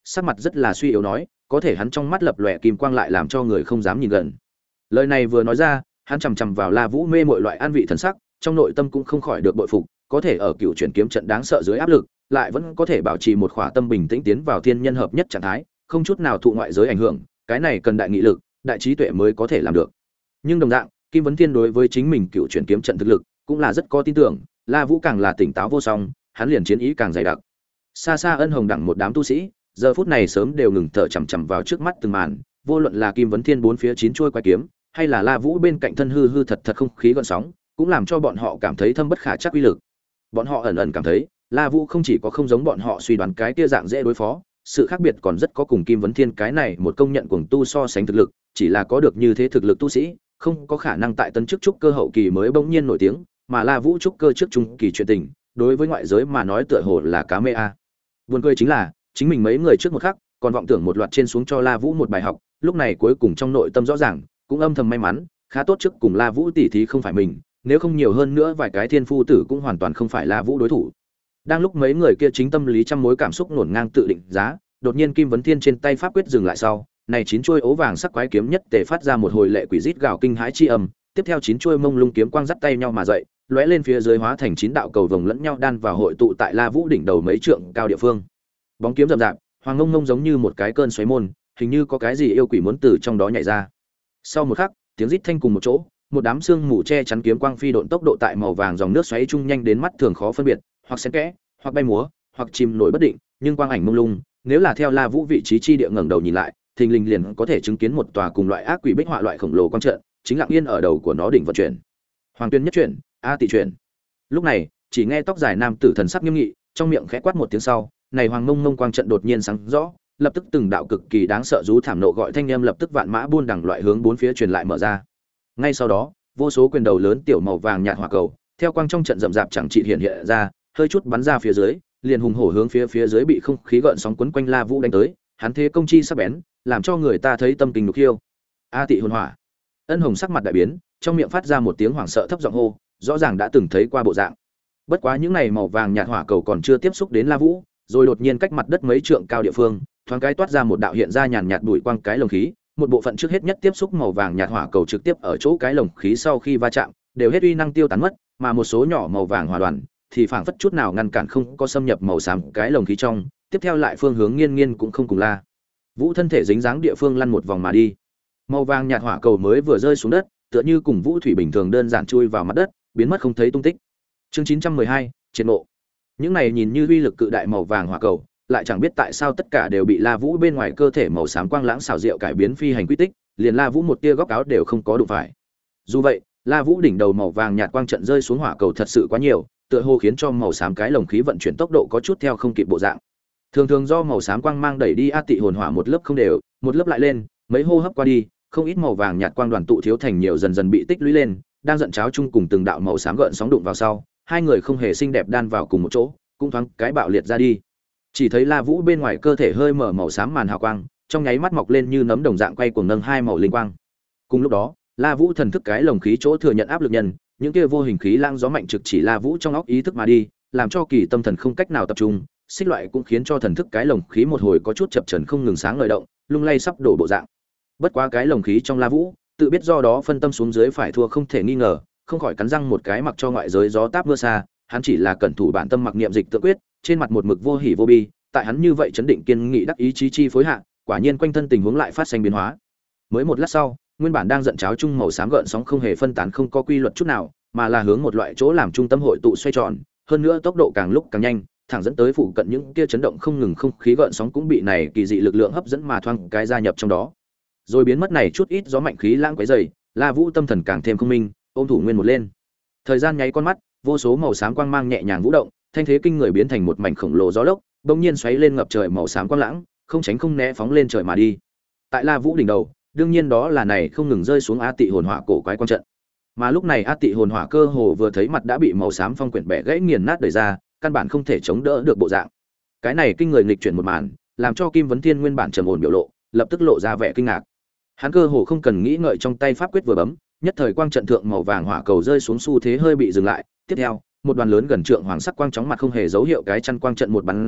sắc mặt rất là suy yếu nói, có thể hắn trong mắt lập lòe kim quang lại làm cho người không dám nhìn gần. Lời này vừa nói ra, hắn chằm chằm vào La Vũ mê mọi loại an vị thần sắc, trong nội tâm cũng không khỏi được bội phục, có thể ở Cựu Chuyển kiếm trận đáng sợ dưới áp lực, lại vẫn có thể bảo trì một khỏa tâm bình tĩnh tiến vào thiên nhân hợp nhất trạng thái, không chút nào thụ ngoại giới ảnh hưởng, cái này cần đại nghị lực, đại trí tuệ mới có thể làm được. Nhưng đồng dạng, Kim Vấn Thiên đối với chính mình Cựu Chuyển kiếm trận thực lực cũng là rất có tin tưởng, La Vũ càng là tỉnh táo vô song, hắn liền chiến ý càng dày đặc. Xa xa Ân Hồng đẳng một đám tu sĩ, giờ phút này sớm đều ngừng thở chằm chằm vào trước mắt từng màn, vô luận là Kim Vấn Thiên bốn phía chín chuôi quái kiếm, hay là La Vũ bên cạnh thân hư hư thật thật không khí gợn sóng, cũng làm cho bọn họ cảm thấy thâm bất khả trắc uy lực. Bọn họ ẩn ẩn cảm thấy, La Vũ không chỉ có không giống bọn họ suy đoán cái kia dạng dễ đối phó, sự khác biệt còn rất có cùng Kim Vấn Thiên cái này một công nhận cuồng tu so sánh thực lực, chỉ là có được như thế thực lực tu sĩ, không có khả năng tại tân chức trúc cơ hậu kỳ mới bỗng nhiên nổi tiếng, mà La Vũ trúc cơ trước trung kỳ chuyện tình, đối với ngoại giới mà nói tựa hồ là cá mê a. Buồn cười chính là, chính mình mấy người trước một khắc, còn vọng tưởng một loạt trên xuống cho La Vũ một bài học, lúc này cuối cùng trong nội tâm rõ ràng, cũng âm thầm may mắn, khá tốt trước cùng La Vũ tỷ thí không phải mình, nếu không nhiều hơn nữa vài cái thiên phu tử cũng hoàn toàn không phải La Vũ đối thủ. Đang lúc mấy người kia chính tâm lý trăm mối cảm xúc nổn ngang tự định giá, đột nhiên Kim Vấn Thiên trên tay pháp quyết dừng lại sau, này chín chuôi ố vàng sắc quái kiếm nhất tề phát ra một hồi lệ quỷ rít gào kinh hãi chi âm, tiếp theo chín chuôi mông lung kiếm quang dắt tay nhau mà dậy, lóe lên phía dưới hóa thành chín đạo cầu vồng lẫn nhau đan vào hội tụ tại La Vũ đỉnh đầu mấy trượng cao địa phương. Bóng kiếm rậm rạp, hoàng ngông ngông giống như một cái cơn xoáy môn, hình như có cái gì yêu quỷ muốn từ trong đó nhảy ra. Sau một khắc, tiếng rít thanh cùng một chỗ, một đám xương mù che chắn kiếm quang phi độn tốc độ tại màu vàng dòng nước xoáy chung nhanh đến mắt thường khó phân biệt, hoặc xen kẽ, hoặc bay múa, hoặc chìm nổi bất định, nhưng quang ảnh mông lung, nếu là theo La Vũ vị trí chi địa ngẩng đầu nhìn lại, thình lình liền có thể chứng kiến một tòa cùng loại ác quỷ bích họa loại khổng lồ quang trận, chính lặng yên ở đầu của nó đỉnh vận chuyển. Hoàng tuyên nhất chuyển, a tỷ chuyển. Lúc này, chỉ nghe tóc dài nam tử thần sắc nghiêm nghị, trong miệng khẽ quát một tiếng sau, này hoàng mông mông quang trận đột nhiên sáng rõ, lập tức từng đạo cực kỳ đáng sợ rú thảm nộ gọi thanh âm lập tức vạn mã buôn đằng loại hướng bốn phía truyền lại mở ra. Ngay sau đó, vô số quyền đầu lớn tiểu màu vàng nhạt hỏa cầu, theo quang trong trận rậm rạp chẳng trị hiện hiện ra, hơi chút bắn ra phía dưới, liền hùng hổ hướng phía phía dưới bị không khí gợn sóng quấn quanh La Vũ đánh tới, hắn thế công chi sắc bén, làm cho người ta thấy tâm tình nục khiêu. A tị hồn hỏa. Ân Hồng sắc mặt đại biến, trong miệng phát ra một tiếng hoảng sợ thấp giọng hô, rõ ràng đã từng thấy qua bộ dạng. Bất quá những này màu vàng nhạt hỏa cầu còn chưa tiếp xúc đến La Vũ, rồi đột nhiên cách mặt đất mấy trượng cao địa phương, thoáng cái toát ra một đạo hiện ra nhàn nhạt bụi quang cái lồng khí, một bộ phận trước hết nhất tiếp xúc màu vàng nhạt hỏa cầu trực tiếp ở chỗ cái lồng khí sau khi va chạm, đều hết uy năng tiêu tán mất, mà một số nhỏ màu vàng hỏa đoàn thì phảng phất chút nào ngăn cản không có xâm nhập màu xám cái lồng khí trong, tiếp theo lại phương hướng nghiên nghiên cũng không cùng La Vũ thân thể dính dáng địa phương lăn một vòng mà đi. Màu vàng nhạt hỏa cầu mới vừa rơi xuống đất, tựa như cùng vũ thủy bình thường đơn giản chui vào mặt đất, biến mất không thấy tung tích. Chương chín trăm mười hai, triệt ngộ. Những này nhìn như uy lực cự đại màu vàng hỏa cầu, lại chẳng biết tại sao tất cả đều bị La Vũ bên ngoài cơ thể màu xám quang lãng xảo diệu cải biến phi hành quy tích, liền La Vũ một tia góc áo đều không có đụng phải. Dù vậy, La Vũ đỉnh đầu màu vàng nhạt quang trận rơi xuống hỏa cầu thật sự quá nhiều, tựa hồ khiến cho màu xám cái lồng khí vận chuyển tốc độ có chút theo không kịp bộ dạng. Thường thường do màu xám quang mang đẩy đi a tị hồn hỏa một lớp không đều, một lớp lại lên, mấy hô hấp qua đi, không ít màu vàng nhạt quang đoàn tụ thiếu thành nhiều dần dần bị tích lũy lên, đang giận cháo chung cùng từng đạo màu xám gợn sóng đụng vào sau, hai người không hề xinh đẹp đan vào cùng một chỗ, cũng thoáng cái bạo liệt ra đi. Chỉ thấy La Vũ bên ngoài cơ thể hơi mở màu xám màn hào quang, trong nháy mắt mọc lên như nấm đồng dạng quay cuồng nâng hai màu linh quang. Cùng lúc đó, La Vũ thần thức cái lồng khí chỗ thừa nhận áp lực nhân, những kia vô hình khí lang gió mạnh trực chỉ La Vũ trong óc ý thức mà đi, làm cho kỳ tâm thần không cách nào tập trung, xích loại cũng khiến cho thần thức cái lồng khí một hồi có chút chập chờn không ngừng sáng ngời động, lung lay sắp đổ bộ dạng. Bất quá cái lồng khí trong La Vũ, tự biết do đó phân tâm xuống dưới phải thua không thể nghi ngờ, không khỏi cắn răng một cái mặc cho ngoại giới gió táp mưa xa, hắn chỉ là cẩn thủ bản tâm mặc niệm dịch tự quyết, trên mặt một mực vô hỉ vô bi, tại hắn như vậy chấn định kiên nghị đắc ý chí chi phối hạ, quả nhiên quanh thân tình huống lại phát sinh biến hóa. Mới một lát sau, nguyên bản đang giận cháo chung màu xám gợn sóng không hề phân tán không có quy luật chút nào, mà là hướng một loại chỗ làm trung tâm hội tụ xoay tròn, hơn nữa tốc độ càng lúc càng nhanh, thẳng dẫn tới phụ cận những kia chấn động không ngừng không khí gợn sóng cũng bị này kỳ dị lực lượng hấp dẫn mà thoang cái gia nhập trong đó. Rồi biến mất này chút ít gió mạnh khí lãng quấy dày, La Vũ tâm thần càng thêm không minh, ôm thủ nguyên một lên. Thời gian nháy con mắt, vô số màu xám quang mang nhẹ nhàng vũ động, thanh thế kinh người biến thành một mảnh khổng lồ gió lốc, bỗng nhiên xoáy lên ngập trời màu xám quang lãng, không tránh không né phóng lên trời mà đi. Tại La Vũ đỉnh đầu, đương nhiên đó là này không ngừng rơi xuống A Tị hồn hỏa cổ quái quan trận. Mà lúc này A Tị hồn hỏa cơ hồ vừa thấy mặt đã bị màu xám phong quyển bẻ gãy nghiền nát đời ra, căn bản không thể chống đỡ được bộ dạng. Cái này kinh người nghịch chuyển một màn, làm cho Kim Vấn Thiên nguyên bản trầm ổn biểu lộ, lập tức lộ ra vẻ kinh ngạc. Hắn cơ hồ không cần nghĩ ngợi trong tay pháp quyết vừa bấm, nhất thời quang trận thượng màu vàng hỏa cầu rơi xuống xu thế hơi bị dừng lại, tiếp theo, một đoàn lớn gần trượng hoàng sắc quang chóng mặt không hề dấu hiệu cái chăn quang trận một bắn ra,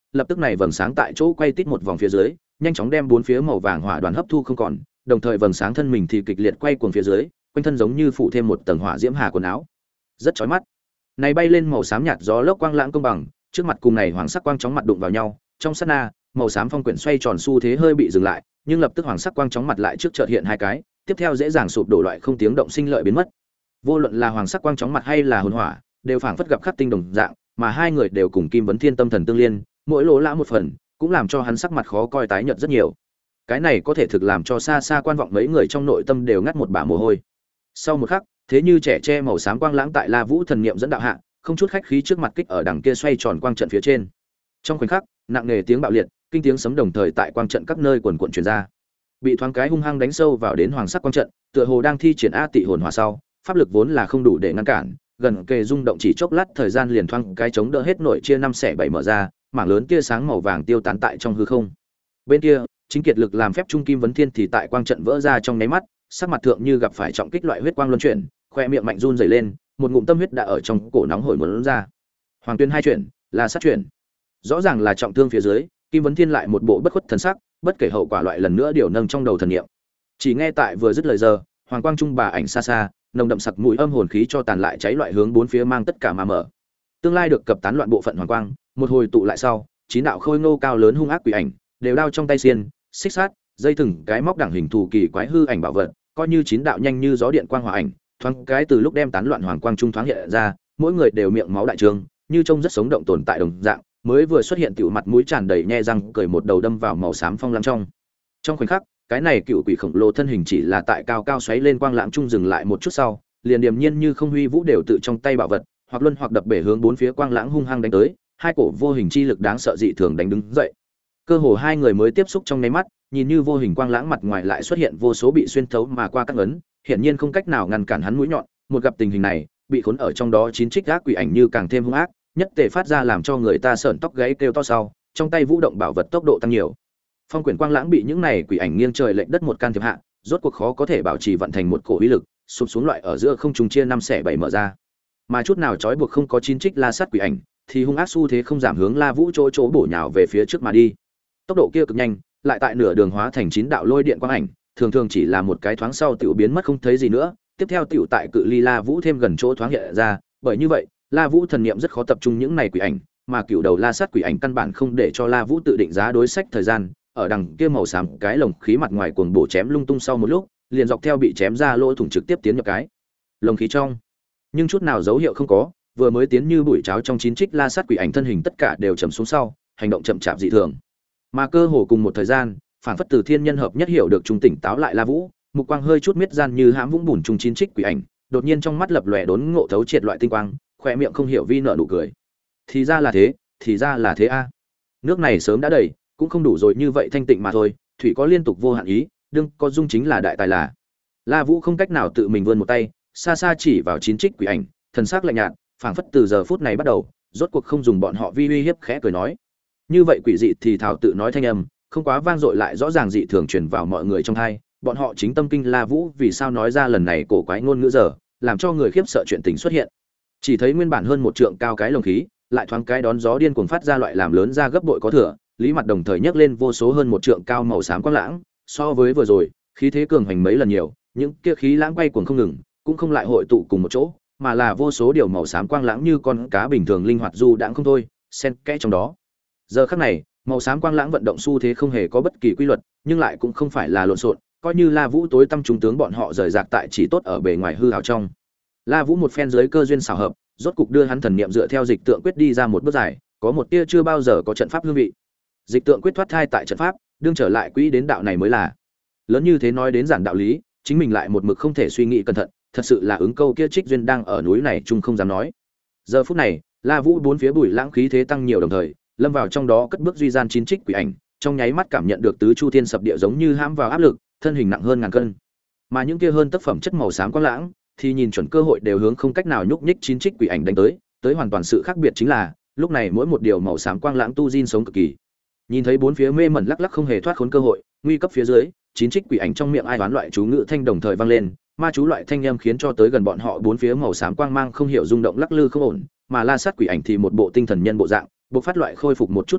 lập tức này vầng sáng tại chỗ quay tít một vòng phía dưới, nhanh chóng đem bốn phía màu vàng hỏa đoàn hấp thu không còn, đồng thời vầng sáng thân mình thì kịch liệt quay cuồng phía dưới, quanh thân giống như phủ thêm một tầng hỏa diễm hà quần áo, rất chói mắt. Này bay lên màu xám nhạt gió lốc quang lãng công bằng, trước mặt cùng này hoàng sắc quang chóng mặt đụng vào nhau, trong sát na, màu xám phong quyển xoay tròn xu thế hơi bị dừng lại, nhưng lập tức hoàng sắc quang chóng mặt lại trước chợt hiện hai cái, tiếp theo dễ dàng sụp đổ loại không tiếng động sinh lợi biến mất. Vô luận là hoàng sắc quang chóng mặt hay là hồn hỏa, đều phảng phất gặp khắc tinh đồng dạng, mà hai người đều cùng Kim Vấn Thiên tâm thần tương liên, mỗi lỗ lã một phần, cũng làm cho hắn sắc mặt khó coi tái nhợt rất nhiều. Cái này có thể thực làm cho xa xa quan vọng mấy người trong nội tâm đều ngắt một bả mồ hôi. Sau một khắc, thế như trẻ tre màu xám quang lãng tại La Vũ thần niệm dẫn đạo hạ, không chút khách khí trước mặt kích ở đằng kia xoay tròn quang trận phía trên. Trong khoảnh khắc, nặng nề tiếng bạo liệt, kinh tiếng sấm đồng thời tại quang trận các nơi quần quần truyền ra. Bị thoáng cái hung hăng đánh sâu vào đến hoàng sắc quang trận, tựa hồ đang thi triển A Tị hồn hỏa sau, pháp lực vốn là không đủ để ngăn cản, gần kề rung động chỉ chốc lát thời gian liền thoáng cái chống đỡ hết nội chia năm xẻ bảy mở ra, mảng lớn tia sáng màu vàng tiêu tán tại trong hư không. Bên kia, chính kiệt lực làm phép trung Kim Vấn Thiên thì tại quang trận vỡ ra trong nháy mắt, sắc mặt thượng như gặp phải trọng kích loại huyết quang luân chuyển, khoe miệng mạnh run rẩy lên, một ngụm tâm huyết đã ở trong cổ nóng hổi muốn ra. Hoàng tuyên hai chuyển, là sát chuyển. Rõ ràng là trọng thương phía dưới, Kim Vấn Thiên lại một bộ bất khuất thần sắc, bất kể hậu quả loại lần nữa điều nâng trong đầu thần niệm. Chỉ nghe tại vừa dứt lời giờ, hoàng quang trung bà ảnh xa xa, nồng đậm sặc mùi âm hồn khí cho tàn lại cháy loại hướng bốn phía mang tất cả mà mở. Tương lai được cập tán loạn bộ phận hoàng quang, một hồi tụ lại sau, chín đạo khôi ngô cao lớn hung ác quỷ ảnh, đều đao trong tay xiên, xích sát, dây thừng, cái móc đẳng hình thù kỳ quái hư ảnh bảo vật, coi như chín đạo nhanh như gió điện quang hỏa ảnh, thoáng cái từ lúc đem tán loạn hoàng quang trung thoáng hiện ra, mỗi người đều miệng máu đại trương, như trông rất sống động tồn tại đồng dạng, mới vừa xuất hiện tiểu mặt mũi tràn đầy nhe răng cười một đầu đâm vào màu xám phong lãng trong. Trong khoảnh khắc, cái này cựu quỷ khổng lồ thân hình chỉ là tại cao cao xoáy lên quang lãng trung dừng lại một chút sau, liền điềm nhiên như không huy vũ đều tự trong tay bảo vật, hoặc luân hoặc đập bể hướng bốn phía quang lãng hung hăng đánh tới, hai cổ vô hình chi lực đáng sợ dị thường đánh đứng dậy. Cơ hồ hai người mới tiếp xúc trong nháy mắt, nhìn như vô hình quang lãng mặt ngoài lại xuất hiện vô số bị xuyên thấu mà qua các ấn, hiển nhiên không cách nào ngăn cản hắn mũi nhọn, một gặp tình hình này, bị khốn ở trong đó chín trích ác quỷ ảnh như càng thêm hung ác, nhất tề phát ra làm cho người ta sởn tóc gáy kêu to sau, trong tay vũ động bảo vật tốc độ tăng nhiều. Phong quyển quang lãng bị những này quỷ ảnh nghiêng trời lệch đất một can thiệp hạ, rốt cuộc khó có thể bảo trì vận thành một cổ uy lực, sụp xuống loại ở giữa không trùng chia năm xẻ bảy mở ra. Mà chút nào trói buộc không có chín trích la sát quỷ ảnh, thì hung ác xu thế không giảm hướng La Vũ chỗ chỗ bổ nhào về phía trước mà đi. Tốc độ kia cực nhanh, lại tại nửa đường hóa thành chín đạo lôi điện quang ảnh, thường thường chỉ là một cái thoáng sau tiểu biến mất không thấy gì nữa, tiếp theo tiểu tại cự ly La Vũ thêm gần chỗ thoáng hiện ra, bởi như vậy, La Vũ thần niệm rất khó tập trung những này quỷ ảnh, mà cựu đầu La sát quỷ ảnh căn bản không để cho La Vũ tự định giá đối sách thời gian, ở đằng kia màu xám cái lồng khí mặt ngoài cuồng bổ chém lung tung sau một lúc, liền dọc theo bị chém ra lỗ thủng trực tiếp tiến nhập cái lồng khí trong. Nhưng chút nào dấu hiệu không có, vừa mới tiến như bụi cháo trong chín trích La sát quỷ ảnh thân hình tất cả đều chầm xuống sau, hành động chậm chạp dị thường. Mà cơ hồ cùng một thời gian, phản phất từ thiên nhân hợp nhất hiểu được trung tỉnh táo lại La Vũ, mục quang hơi chút miết gian như hãm vũng bùn trung chín trích quỷ ảnh, đột nhiên trong mắt lập lòe đốn ngộ thấu triệt loại tinh quang, khỏe miệng không hiểu vi nợ nụ cười. Thì ra là thế, thì ra là thế a. Nước này sớm đã đầy, cũng không đủ rồi như vậy thanh tịnh mà thôi, thủy có liên tục vô hạn ý, đương có dung chính là đại tài là. La Vũ không cách nào tự mình vươn một tay, xa xa chỉ vào chín trích quỷ ảnh, thần sắc lạnh nhạt, phảng phất từ giờ phút này bắt đầu, rốt cuộc không dùng bọn họ vi uy hiếp khẽ cười nói. Như vậy quỷ dị thì thảo tự nói thanh âm, không quá vang dội lại rõ ràng dị thường truyền vào mọi người trong tai, bọn họ chính tâm kinh La Vũ vì sao nói ra lần này cổ quái ngôn ngữ giờ, làm cho người khiếp sợ chuyện tình xuất hiện. Chỉ thấy nguyên bản hơn một trượng cao cái lồng khí, lại thoáng cái đón gió điên cuồng phát ra loại làm lớn ra gấp bội có thừa, lý mặt đồng thời nhấc lên vô số hơn một trượng cao màu xám quang lãng, so với vừa rồi, khí thế cường hành mấy lần nhiều, những kia khí lãng quay cuồng không ngừng, cũng không lại hội tụ cùng một chỗ, mà là vô số điều màu xám quang lãng như con cá bình thường linh hoạt du đãng không thôi, xen kẽ trong đó. Giờ khắc này, màu xám quang lãng vận động xu thế không hề có bất kỳ quy luật, nhưng lại cũng không phải là lộn xộn, coi như La Vũ tối tâm trung tướng bọn họ rời rạc tại chỉ tốt ở bề ngoài hư ảo trong. La Vũ một phen dưới cơ duyên xảo hợp, rốt cục đưa hắn thần niệm dựa theo dịch tượng quyết đi ra một bước dài, có một tia chưa bao giờ có trận pháp hương vị. Dịch tượng quyết thoát thai tại trận pháp, đương trở lại quỹ đến đạo này mới là. Lớn như thế nói đến giản đạo lý, chính mình lại một mực không thể suy nghĩ cẩn thận, thật sự là ứng câu kia trích duyên đang ở núi này chung không dám nói. Giờ phút này, La Vũ bốn phía bụi lãng khí thế tăng nhiều đồng thời, lâm vào trong đó cất bước duy gian chín trích quỷ ảnh, trong nháy mắt cảm nhận được tứ chu thiên sập địa giống như hãm vào áp lực, thân hình nặng hơn ngàn cân. Mà những kia hơn tác phẩm chất màu xám quang lãng, thì nhìn chuẩn cơ hội đều hướng không cách nào nhúc nhích chín trích quỷ ảnh đánh tới, tới hoàn toàn sự khác biệt chính là, lúc này mỗi một điều màu xám quang lãng tu jin sống cực kỳ. Nhìn thấy bốn phía mê mẩn lắc lắc không hề thoát khốn cơ hội, nguy cấp phía dưới, chín trích quỷ ảnh trong miệng ai đoán loại chú ngữ thanh đồng thời vang lên, ma chú loại thanh âm khiến cho tới gần bọn họ bốn phía màu xám quang mang không hiểu rung động lắc lư không ổn, mà La Sát quỷ ảnh thì một bộ tinh thần nhân bộ dạng, bộc phát loại khôi phục một chút dư lực,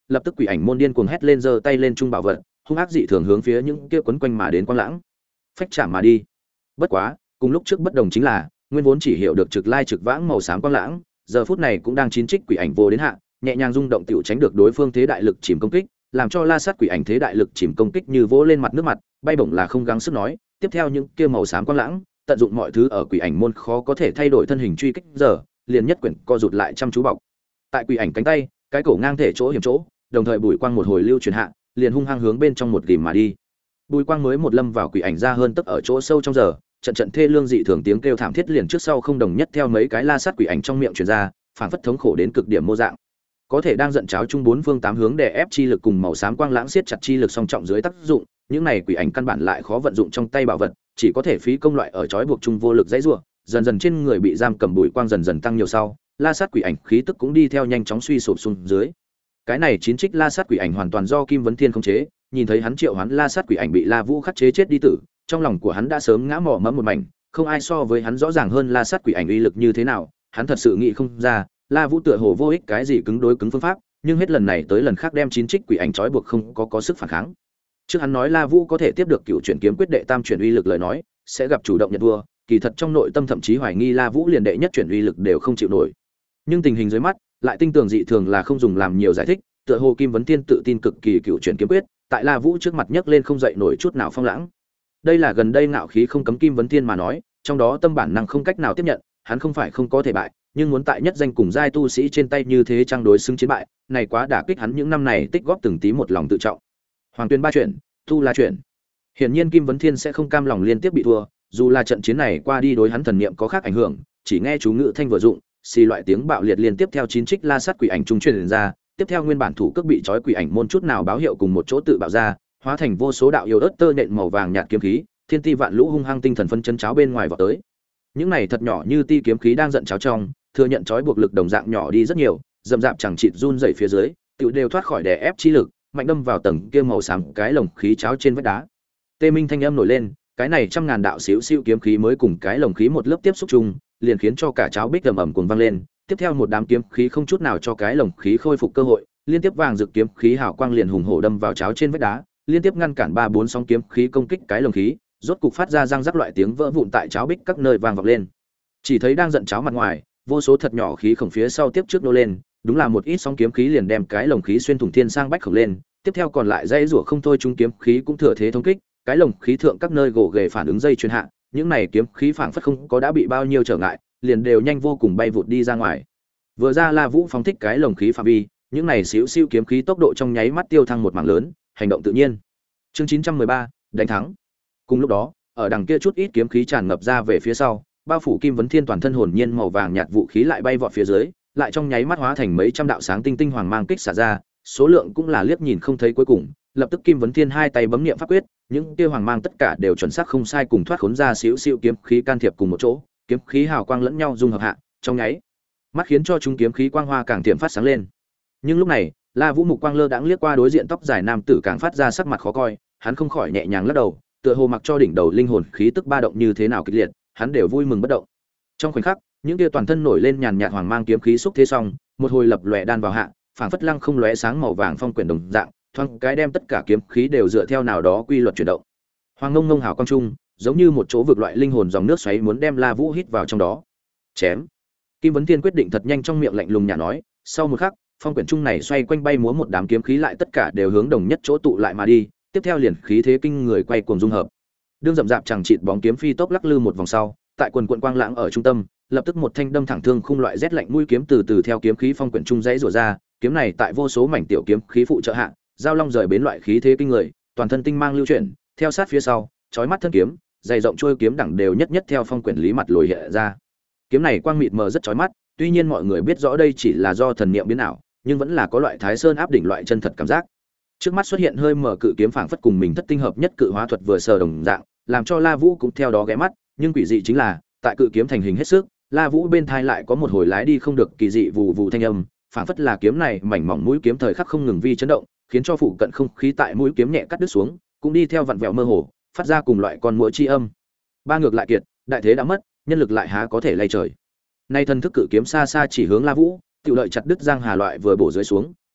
lập tức quỷ ảnh môn điên cuồng hét lên, giơ tay lên trung bảo vật, hung ác dị thường hướng phía những kia quấn quanh mà đến quang lãng phách chạm mà đi. Bất quá, cùng lúc trước bất đồng chính là, nguyên vốn chỉ hiểu được trực lai trực vãng màu xám quang lãng, giờ phút này cũng đang chín trích quỷ ảnh vô đến hạ, nhẹ nhàng rung động tiểu tránh được đối phương thế đại lực chìm công kích, làm cho La Sát quỷ ảnh thế đại lực chìm công kích như vỗ lên mặt nước mặt, bay bổng là không gắng sức nói, tiếp theo những kia màu xám quang lãng, tận dụng mọi thứ ở quỷ ảnh môn khó có thể thay đổi thân hình truy kích giờ, liền nhất quyển co rụt lại chăm chú bọc. Tại quỷ ảnh cánh tay, cái cổ ngang thể chỗ hiểm chỗ, đồng thời bùi quang một hồi lưu truyền hạ, liền hung hăng hướng bên trong một ghim mà đi. Bùi quang mới một lâm vào quỷ ảnh ra hơn tấc ở chỗ sâu trong giờ, trận trận thê lương dị thường tiếng kêu thảm thiết liền trước sau không đồng nhất theo mấy cái La Sát quỷ ảnh trong miệng truyền ra, phảng phất thống khổ đến cực điểm mô dạng. Có thể đang giận cháo chung bốn phương tám hướng để ép chi lực cùng màu xám quang lãng siết chặt chi lực song trọng dưới tác dụng, những này quỷ ảnh căn bản lại khó vận dụng trong tay bảo vật, chỉ có thể phí công loại ở trói buộc chung vô lực dãy rủa, dần dần trên người bị giam cầm bùi quang dần dần tăng nhiều sau, La Sát quỷ ảnh khí tức cũng đi theo nhanh chóng suy sụp xuống dưới. Cái này chín trích La Sát quỷ ảnh hoàn toàn do Kim Vấn Thiên khống chế, nhìn thấy hắn triệu hoán La Sát quỷ ảnh bị La Vũ khắc chế chết đi tử, trong lòng của hắn đã sớm ngã mỏ mẫm một mảnh, không ai so với hắn rõ ràng hơn La Sát quỷ ảnh uy lực như thế nào, hắn thật sự nghĩ không ra, La Vũ tựa hồ vô ích cái gì cứng đối cứng phương pháp, nhưng hết lần này tới lần khác đem chín trích quỷ ảnh trói buộc không có có sức phản kháng. Trước hắn nói La Vũ có thể tiếp được cựu chuyển kiếm quyết đệ tam chuyển uy lực lời nói, sẽ gặp chủ động nhận thua, kỳ thật trong nội tâm thậm chí hoài nghi La Vũ liền đệ nhất chuyển uy lực đều không chịu nổi. Nhưng tình hình dưới mắt, lại tinh tường dị thường là không dùng làm nhiều giải thích, tựa hồ Kim Vấn Tiên tự tin cực kỳ cựu chuyển kiếm quyết, tại La Vũ trước mặt nhấc lên không dậy nổi chút nào phong lãng. Đây là gần đây ngạo khí không cấm Kim Vấn Tiên mà nói, trong đó tâm bản năng không cách nào tiếp nhận, hắn không phải không có thể bại, nhưng muốn tại nhất danh cùng giai tu sĩ trên tay như thế trang đối xứng chiến bại, này quá đả kích hắn những năm này tích góp từng tí một lòng tự trọng. Hoàng Tuyên ba chuyển, Tu La chuyển. Hiển nhiên Kim Vấn Thiên sẽ không cam lòng liên tiếp bị thua, dù là trận chiến này qua đi đối hắn thần niệm có khác ảnh hưởng, chỉ nghe chú ngữ thanh vừa dụng, xì loại tiếng bạo liệt liên tiếp theo chín trích La Sát quỷ ảnh trung truyền ra, tiếp theo nguyên bản thủ cước bị trói quỷ ảnh môn chút nào báo hiệu cùng một chỗ tự bạo ra, hóa thành vô số đạo yêu ớt tơ nện màu vàng nhạt kiếm khí, thiên ti vạn lũ hung hăng tinh thần phân chân cháo bên ngoài vọt tới. Những này thật nhỏ như ti kiếm khí đang giận cháo trong, thừa nhận trói buộc lực đồng dạng nhỏ đi rất nhiều, dầm dạp chẳng chịt run rẩy phía dưới, tựu đều thoát khỏi đè ép chi lực, mạnh đâm vào tầng kia màu xám cái lồng khí cháo trên vách đá. Tê Minh thanh âm nổi lên, cái này trăm ngàn đạo xíu xiu kiếm khí mới cùng cái lồng khí một lớp tiếp xúc chung, liền khiến cho cả cháo bích ầm ầm cuồng vang lên, tiếp theo một đám kiếm khí không chút nào cho cái lồng khí khôi phục cơ hội, liên tiếp vàng rực kiếm khí hào quang liền hùng hổ đâm vào cháo trên vách đá, liên tiếp ngăn cản ba bốn sóng kiếm khí công kích cái lồng khí, rốt cục phát ra răng rắc loại tiếng vỡ vụn tại cháo bích các nơi vang vọng lên. Chỉ thấy đang giận cháo mặt ngoài, vô số thật nhỏ khí khổng phía sau tiếp trước nô lên, đúng là một ít sóng kiếm khí liền đem cái lồng khí xuyên thủng thiên sang bách khổng lên, tiếp theo còn lại dây rủa không thôi trung kiếm khí cũng thừa thế thống kích, cái lồng khí thượng các nơi gỗ ghề phản ứng dây truyền hạ, những này kiếm khí phảng phất không có đã bị bao nhiêu trở ngại, liền đều nhanh vô cùng bay vụt đi ra ngoài. Vừa ra La Vũ phóng thích cái lồng khí phạm vi, những này xíu xiu kiếm khí tốc độ trong nháy mắt tiêu thăng một mảng lớn, hành động tự nhiên. Chương chín trăm mười ba, đánh thắng. Cùng lúc đó, ở đằng kia chút ít kiếm khí tràn ngập ra về phía sau, bao phủ Kim Vấn Thiên toàn thân hồn nhiên màu vàng nhạt vũ khí lại bay vọt phía dưới, lại trong nháy mắt hóa thành mấy trăm đạo sáng tinh tinh hoàng mang kích xả ra, số lượng cũng là liếc nhìn không thấy cuối cùng. Lập tức Kim Vấn Thiên hai tay bấm niệm pháp quyết, những kia hoàng mang tất cả đều chuẩn xác không sai cùng thoát khốn ra xíu xiu kiếm khí can thiệp cùng một chỗ, kiếm khí hào quang lẫn nhau dung hợp hạ, trong nháy mắt khiến cho chúng kiếm khí quang hoa càng tiệm phát sáng lên. Nhưng lúc này, La Vũ mục quang lơ đãng liếc qua đối diện tóc dài nam tử càng phát ra sắc mặt khó coi, hắn không khỏi nhẹ nhàng lắc đầu, tựa hồ mặc cho đỉnh đầu linh hồn khí tức ba động như thế nào kịch liệt, hắn đều vui mừng bất động. Trong khoảnh khắc, những kia toàn thân nổi lên nhàn nhạt hoàng mang kiếm khí xúc thế xong, một hồi lập lòe đan vào hạ, phảng phất lăng không lóe sáng màu vàng phong quyển đồng dạng, thoáng cái đem tất cả kiếm khí đều dựa theo nào đó quy luật chuyển động. Hoàng ngông ngông hào quang trung, giống như một chỗ vực loại linh hồn dòng nước xoáy muốn đem La Vũ hít vào trong đó. Chém. Kim Vấn Thiên quyết định thật nhanh trong miệng lạnh lùng nhả nói, sau một khắc, phong quyển trung này xoay quanh bay múa một đám kiếm khí lại tất cả đều hướng đồng nhất chỗ tụ lại mà đi, tiếp theo liền khí thế kinh người quay cuồng dung hợp. Đương rậm rạp chẳng chịt bóng kiếm phi tốc lắc lư một vòng sau, tại quần quần quang lãng ở trung tâm, lập tức một thanh đâm thẳng thương khung loại rét lạnh mũi kiếm từ từ theo kiếm khí phong quyển trung rẽ rủa ra, kiếm này tại vô số mảnh tiểu kiếm khí phụ trợ hạ, giao long rời bến loại khí thế kinh người, toàn thân tinh mang lưu chuyển, theo sát phía sau, chói mắt thân kiếm, dày rộng trôi kiếm đẳng đều nhất nhất theo phong quyển lý mặt lồi hiện ra. Kiếm này quang mịt mờ rất chói mắt, tuy nhiên mọi người biết rõ đây chỉ là do thần niệm biến ảo, nhưng vẫn là có loại Thái Sơn áp đỉnh loại chân thật cảm giác. Trước mắt xuất hiện hơi mở cự kiếm phảng phất cùng mình thất tinh hợp nhất cự hóa thuật vừa sờ đồng dạng, làm cho La Vũ cũng theo đó ghé mắt, nhưng quỷ dị chính là, tại cự kiếm thành hình hết sức, La Vũ bên thai lại có một hồi lái đi không được kỳ dị vù vù thanh âm, phảng phất là kiếm này mảnh mỏng mũi kiếm thời khắc không ngừng vi chấn động, khiến cho phụ cận không khí tại mũi kiếm nhẹ cắt đứt xuống, cũng đi theo vặn vẹo mơ hồ, phát ra cùng loại con muỗi chi âm. Ba ngược lại kiệt, đại thế đã mất, nhân lực lại há có thể lay trời. Nay thần thức cự kiếm xa xa chỉ hướng La Vũ, tiểu lợi chặt đứt giang hà loại vừa bổ dưới xuống,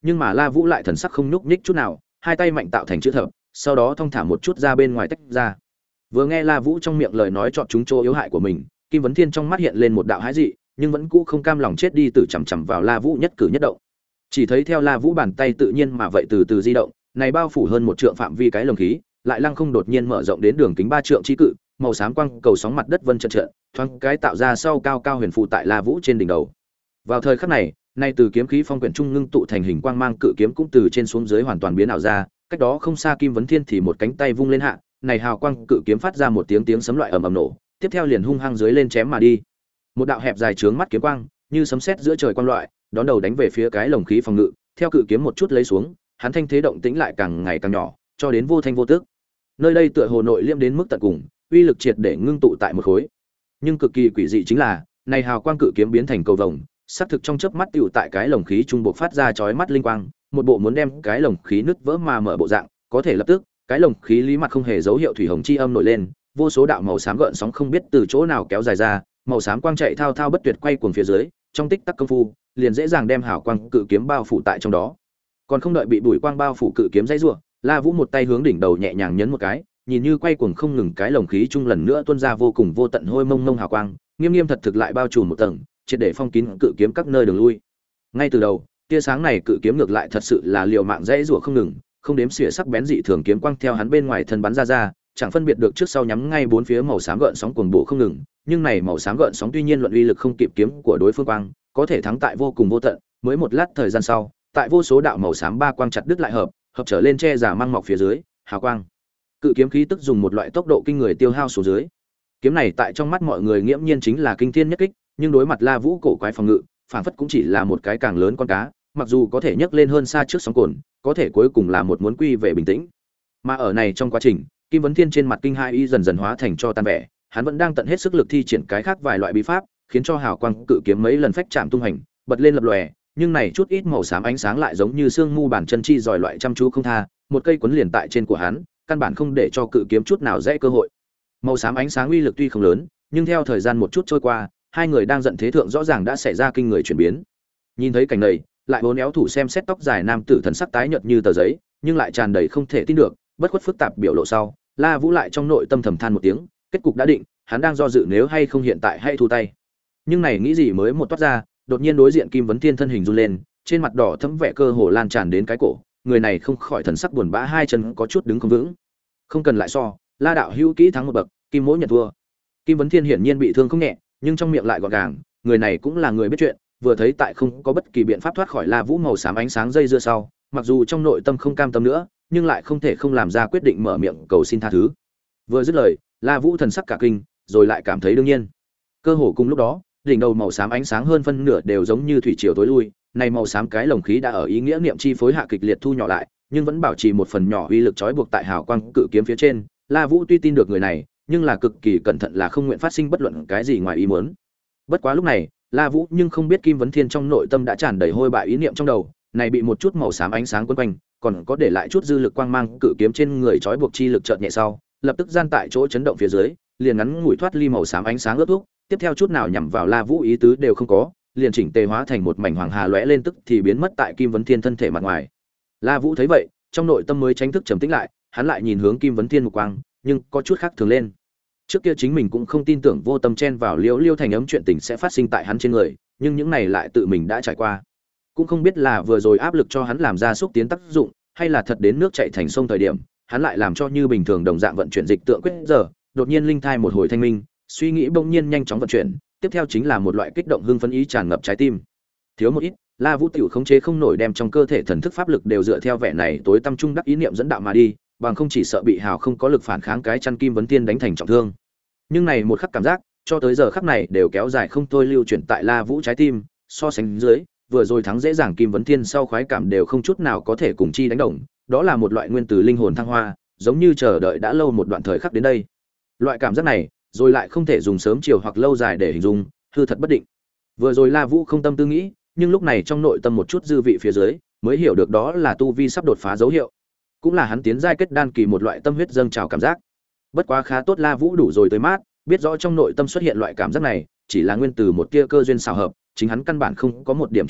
nhưng mà La Vũ lại thần sắc không nhúc nhích chút nào, hai tay mạnh tạo thành chữ thập, sau đó thong thả một chút ra bên ngoài tách ra. Vừa nghe La Vũ trong miệng lời nói chọn chúng chỗ yếu hại của mình, Kim Vấn Thiên trong mắt hiện lên một đạo hãi dị, nhưng vẫn cũ không cam lòng chết đi từ chằm chằm vào La Vũ nhất cử nhất động. Chỉ thấy theo La Vũ bàn tay tự nhiên mà vậy từ từ di động, này bao phủ hơn một trượng phạm vi cái lồng khí, lại lăng không đột nhiên mở rộng đến đường kính ba trượng chi cự, màu xám quang cầu sóng mặt đất vân trận trận, thoáng cái tạo ra sau cao cao huyền phù tại La Vũ trên đỉnh đầu. Vào thời khắc này, nay từ kiếm khí phong quyển trung ngưng tụ thành hình quang mang cự kiếm cũng từ trên xuống dưới hoàn toàn biến ảo ra, cách đó không xa Kim Vấn Thiên thì một cánh tay vung lên hạ, này hào quang cự kiếm phát ra một tiếng tiếng sấm loại ầm ầm nổ, tiếp theo liền hung hăng dưới lên chém mà đi. Một đạo hẹp dài trướng mắt kiếm quang, như sấm sét giữa trời quang loại, đón đầu đánh về phía cái lồng khí phòng ngự, theo cự kiếm một chút lấy xuống, hắn thanh thế động tĩnh lại càng ngày càng nhỏ, cho đến vô thanh vô tức. Nơi đây tựa hồ nội liêm đến mức tận cùng, uy lực triệt để ngưng tụ tại một khối. Nhưng cực kỳ quỷ dị chính là, này hào quang cự kiếm biến thành cầu vồng, sắc thực trong chớp mắt tựu tại cái lồng khí trung bộ phát ra chói mắt linh quang, một bộ muốn đem cái lồng khí nứt vỡ mà mở bộ dạng, có thể lập tức, cái lồng khí lý mặt không hề dấu hiệu thủy hồng chi âm nổi lên, vô số đạo màu xám gợn sóng không biết từ chỗ nào kéo dài ra, màu xám quang chạy thao thao bất tuyệt quay cuồng phía dưới, trong tích tắc công phu, liền dễ dàng đem hào quang cự kiếm bao phủ tại trong đó. Còn không đợi bị bụi quang bao phủ cự kiếm dãy rủa, La Vũ một tay hướng đỉnh đầu nhẹ nhàng nhấn một cái, nhìn như quay cuồng không ngừng cái lồng khí trung lần nữa tuôn ra vô cùng vô tận hôi mông mông hào quang, nghiêm nghiêm thật thực lại bao trùm một tầng, triệt để phong kín cự kiếm các nơi đường lui. Ngay từ đầu, tia sáng này cự kiếm ngược lại thật sự là liều mạng dãy rủa không ngừng, không đếm xỉa sắc bén dị thường kiếm quang theo hắn bên ngoài thân bắn ra ra, chẳng phân biệt được trước sau nhắm ngay bốn phía màu xám gợn sóng cuồng bổ không ngừng, nhưng này màu xám gợn sóng tuy nhiên luận uy lực không kịp kiếm của đối phương quang, có thể thắng tại vô cùng vô tận, mới một lát thời gian sau, tại vô số đạo màu xám ba quang chặt đứt lại hợp, hợp trở lên che giả mang mọc phía dưới, hào quang. Cự kiếm khí tức dùng một loại tốc độ kinh người tiêu hao xuống dưới. Kiếm này tại trong mắt mọi người nghiễm nhiên chính là kinh thiên nhất kích, nhưng đối mặt La Vũ cổ quái phòng ngự, phản phất cũng chỉ là một cái càng lớn con cá, mặc dù có thể nhấc lên hơn xa trước sóng cồn, có thể cuối cùng là một muốn quy về bình tĩnh. Mà ở này trong quá trình, Kim Vấn Thiên trên mặt kinh hai y dần dần hóa thành cho tan vẻ, hắn vẫn đang tận hết sức lực thi triển cái khác vài loại bí pháp, khiến cho hào quang cự kiếm mấy lần phách chạm tung hành, bật lên lập lòe, nhưng này chút ít màu xám ánh sáng lại giống như sương mu bản chân chi giỏi loại chăm chú không tha, một cây quấn liền tại trên của hắn, căn bản không để cho cự kiếm chút nào dễ cơ hội. Màu xám ánh sáng uy lực tuy không lớn, nhưng theo thời gian một chút trôi qua, hai người đang giận thế thượng rõ ràng đã xảy ra kinh người chuyển biến. Nhìn thấy cảnh này, lại bốn éo thủ xem xét tóc dài nam tử thần sắc tái nhợt như tờ giấy, nhưng lại tràn đầy không thể tin được, bất khuất phức tạp biểu lộ sau, La Vũ lại trong nội tâm thầm than một tiếng, kết cục đã định, hắn đang do dự nếu hay không hiện tại hay thu tay. Nhưng này nghĩ gì mới một toát ra, đột nhiên đối diện Kim Vấn Thiên thân hình run lên, trên mặt đỏ thẫm vẻ cơ hồ lan tràn đến cái cổ, người này không khỏi thần sắc buồn bã, hai chân có chút đứng không vững. Không cần lại so, La đạo hữu kỹ thắng một bậc, Kim Mỗ nhận thua. Kim Vấn Thiên hiển nhiên bị thương không nhẹ, nhưng trong miệng lại gọn gàng, người này cũng là người biết chuyện, vừa thấy tại không có bất kỳ biện pháp thoát khỏi La Vũ màu xám ánh sáng dây dưa sau, mặc dù trong nội tâm không cam tâm nữa, nhưng lại không thể không làm ra quyết định mở miệng cầu xin tha thứ. Vừa dứt lời, La Vũ thần sắc cả kinh, rồi lại cảm thấy đương nhiên. Cơ hồ cùng lúc đó, đỉnh đầu màu xám ánh sáng hơn phân nửa đều giống như thủy triều tối lui, này màu xám cái lồng khí đã ở ý nghĩa niệm chi phối hạ kịch liệt thu nhỏ lại, nhưng vẫn bảo trì một phần nhỏ uy lực trói buộc tại hào quang cự kiếm phía trên. La Vũ tuy tin được người này, nhưng là cực kỳ cẩn thận là không nguyện phát sinh bất luận cái gì ngoài ý muốn. Bất quá lúc này, La Vũ nhưng không biết Kim Vấn Thiên trong nội tâm đã tràn đầy hôi bại ý niệm trong đầu, này bị một chút màu xám ánh sáng quấn quanh, còn có để lại chút dư lực quang mang cự kiếm trên người trói buộc chi lực chợt nhẹ sau, lập tức gian tại chỗ chấn động phía dưới, liền ngắn ngủi thoát ly màu xám ánh sáng ướt thuốc, tiếp theo chút nào nhằm vào La Vũ ý tứ đều không có, liền chỉnh tề hóa thành một mảnh hoàng hà lóe lên tức thì biến mất tại Kim Vấn Thiên thân thể mặt ngoài. La Vũ thấy vậy, trong nội tâm mới tránh thức trầm tĩnh lại, hắn lại nhìn hướng Kim Vấn Thiên một quang, nhưng có chút khác thường lên. Trước kia chính mình cũng không tin tưởng vô tâm chen vào Liễu Liêu thành ấm chuyện tình sẽ phát sinh tại hắn trên người, nhưng những này lại tự mình đã trải qua. Cũng không biết là vừa rồi áp lực cho hắn làm ra xúc tiến tác dụng, hay là thật đến nước chảy thành sông thời điểm, hắn lại làm cho như bình thường đồng dạng vận chuyển dịch tượng quyết giờ, đột nhiên linh thai một hồi thanh minh, suy nghĩ bỗng nhiên nhanh chóng vận chuyển, tiếp theo chính là một loại kích động hưng phấn ý tràn ngập trái tim. Thiếu một ít, La Vũ tiểu khống chế không nổi đem trong cơ thể thần thức pháp lực đều dựa theo vẻ này tối tâm trung đắc ý niệm dẫn đạo mà đi, bằng không chỉ sợ bị hào không có lực phản kháng cái chăn Kim Vấn Thiên đánh thành trọng thương. Nhưng này một khắc cảm giác, cho tới giờ khắc này đều kéo dài không thôi lưu chuyển tại La Vũ trái tim, so sánh dưới, vừa rồi thắng dễ dàng Kim Vấn Thiên sau khoái cảm đều không chút nào có thể cùng chi đánh đồng, đó là một loại nguyên từ linh hồn thăng hoa, giống như chờ đợi đã lâu một đoạn thời khắc đến đây. Loại cảm giác này, rồi lại không thể dùng sớm chiều hoặc lâu dài để hình dung, hư thật bất định. Vừa rồi La Vũ không tâm tư nghĩ, nhưng lúc này trong nội tâm một chút dư vị phía dưới, mới hiểu được đó là tu vi sắp đột phá dấu hiệu, cũng là hắn tiến giai kết đan kỳ một loại tâm huyết dâng trào cảm giác. Bất quá khá tốt, La Vũ đủ rồi tới mát, biết rõ trong nội tâm xuất hiện loại cảm giác này, chỉ là nguyên từ một tia cơ duyên xảo hợp, chính hắn căn bản không có một điểm chuẩn bị,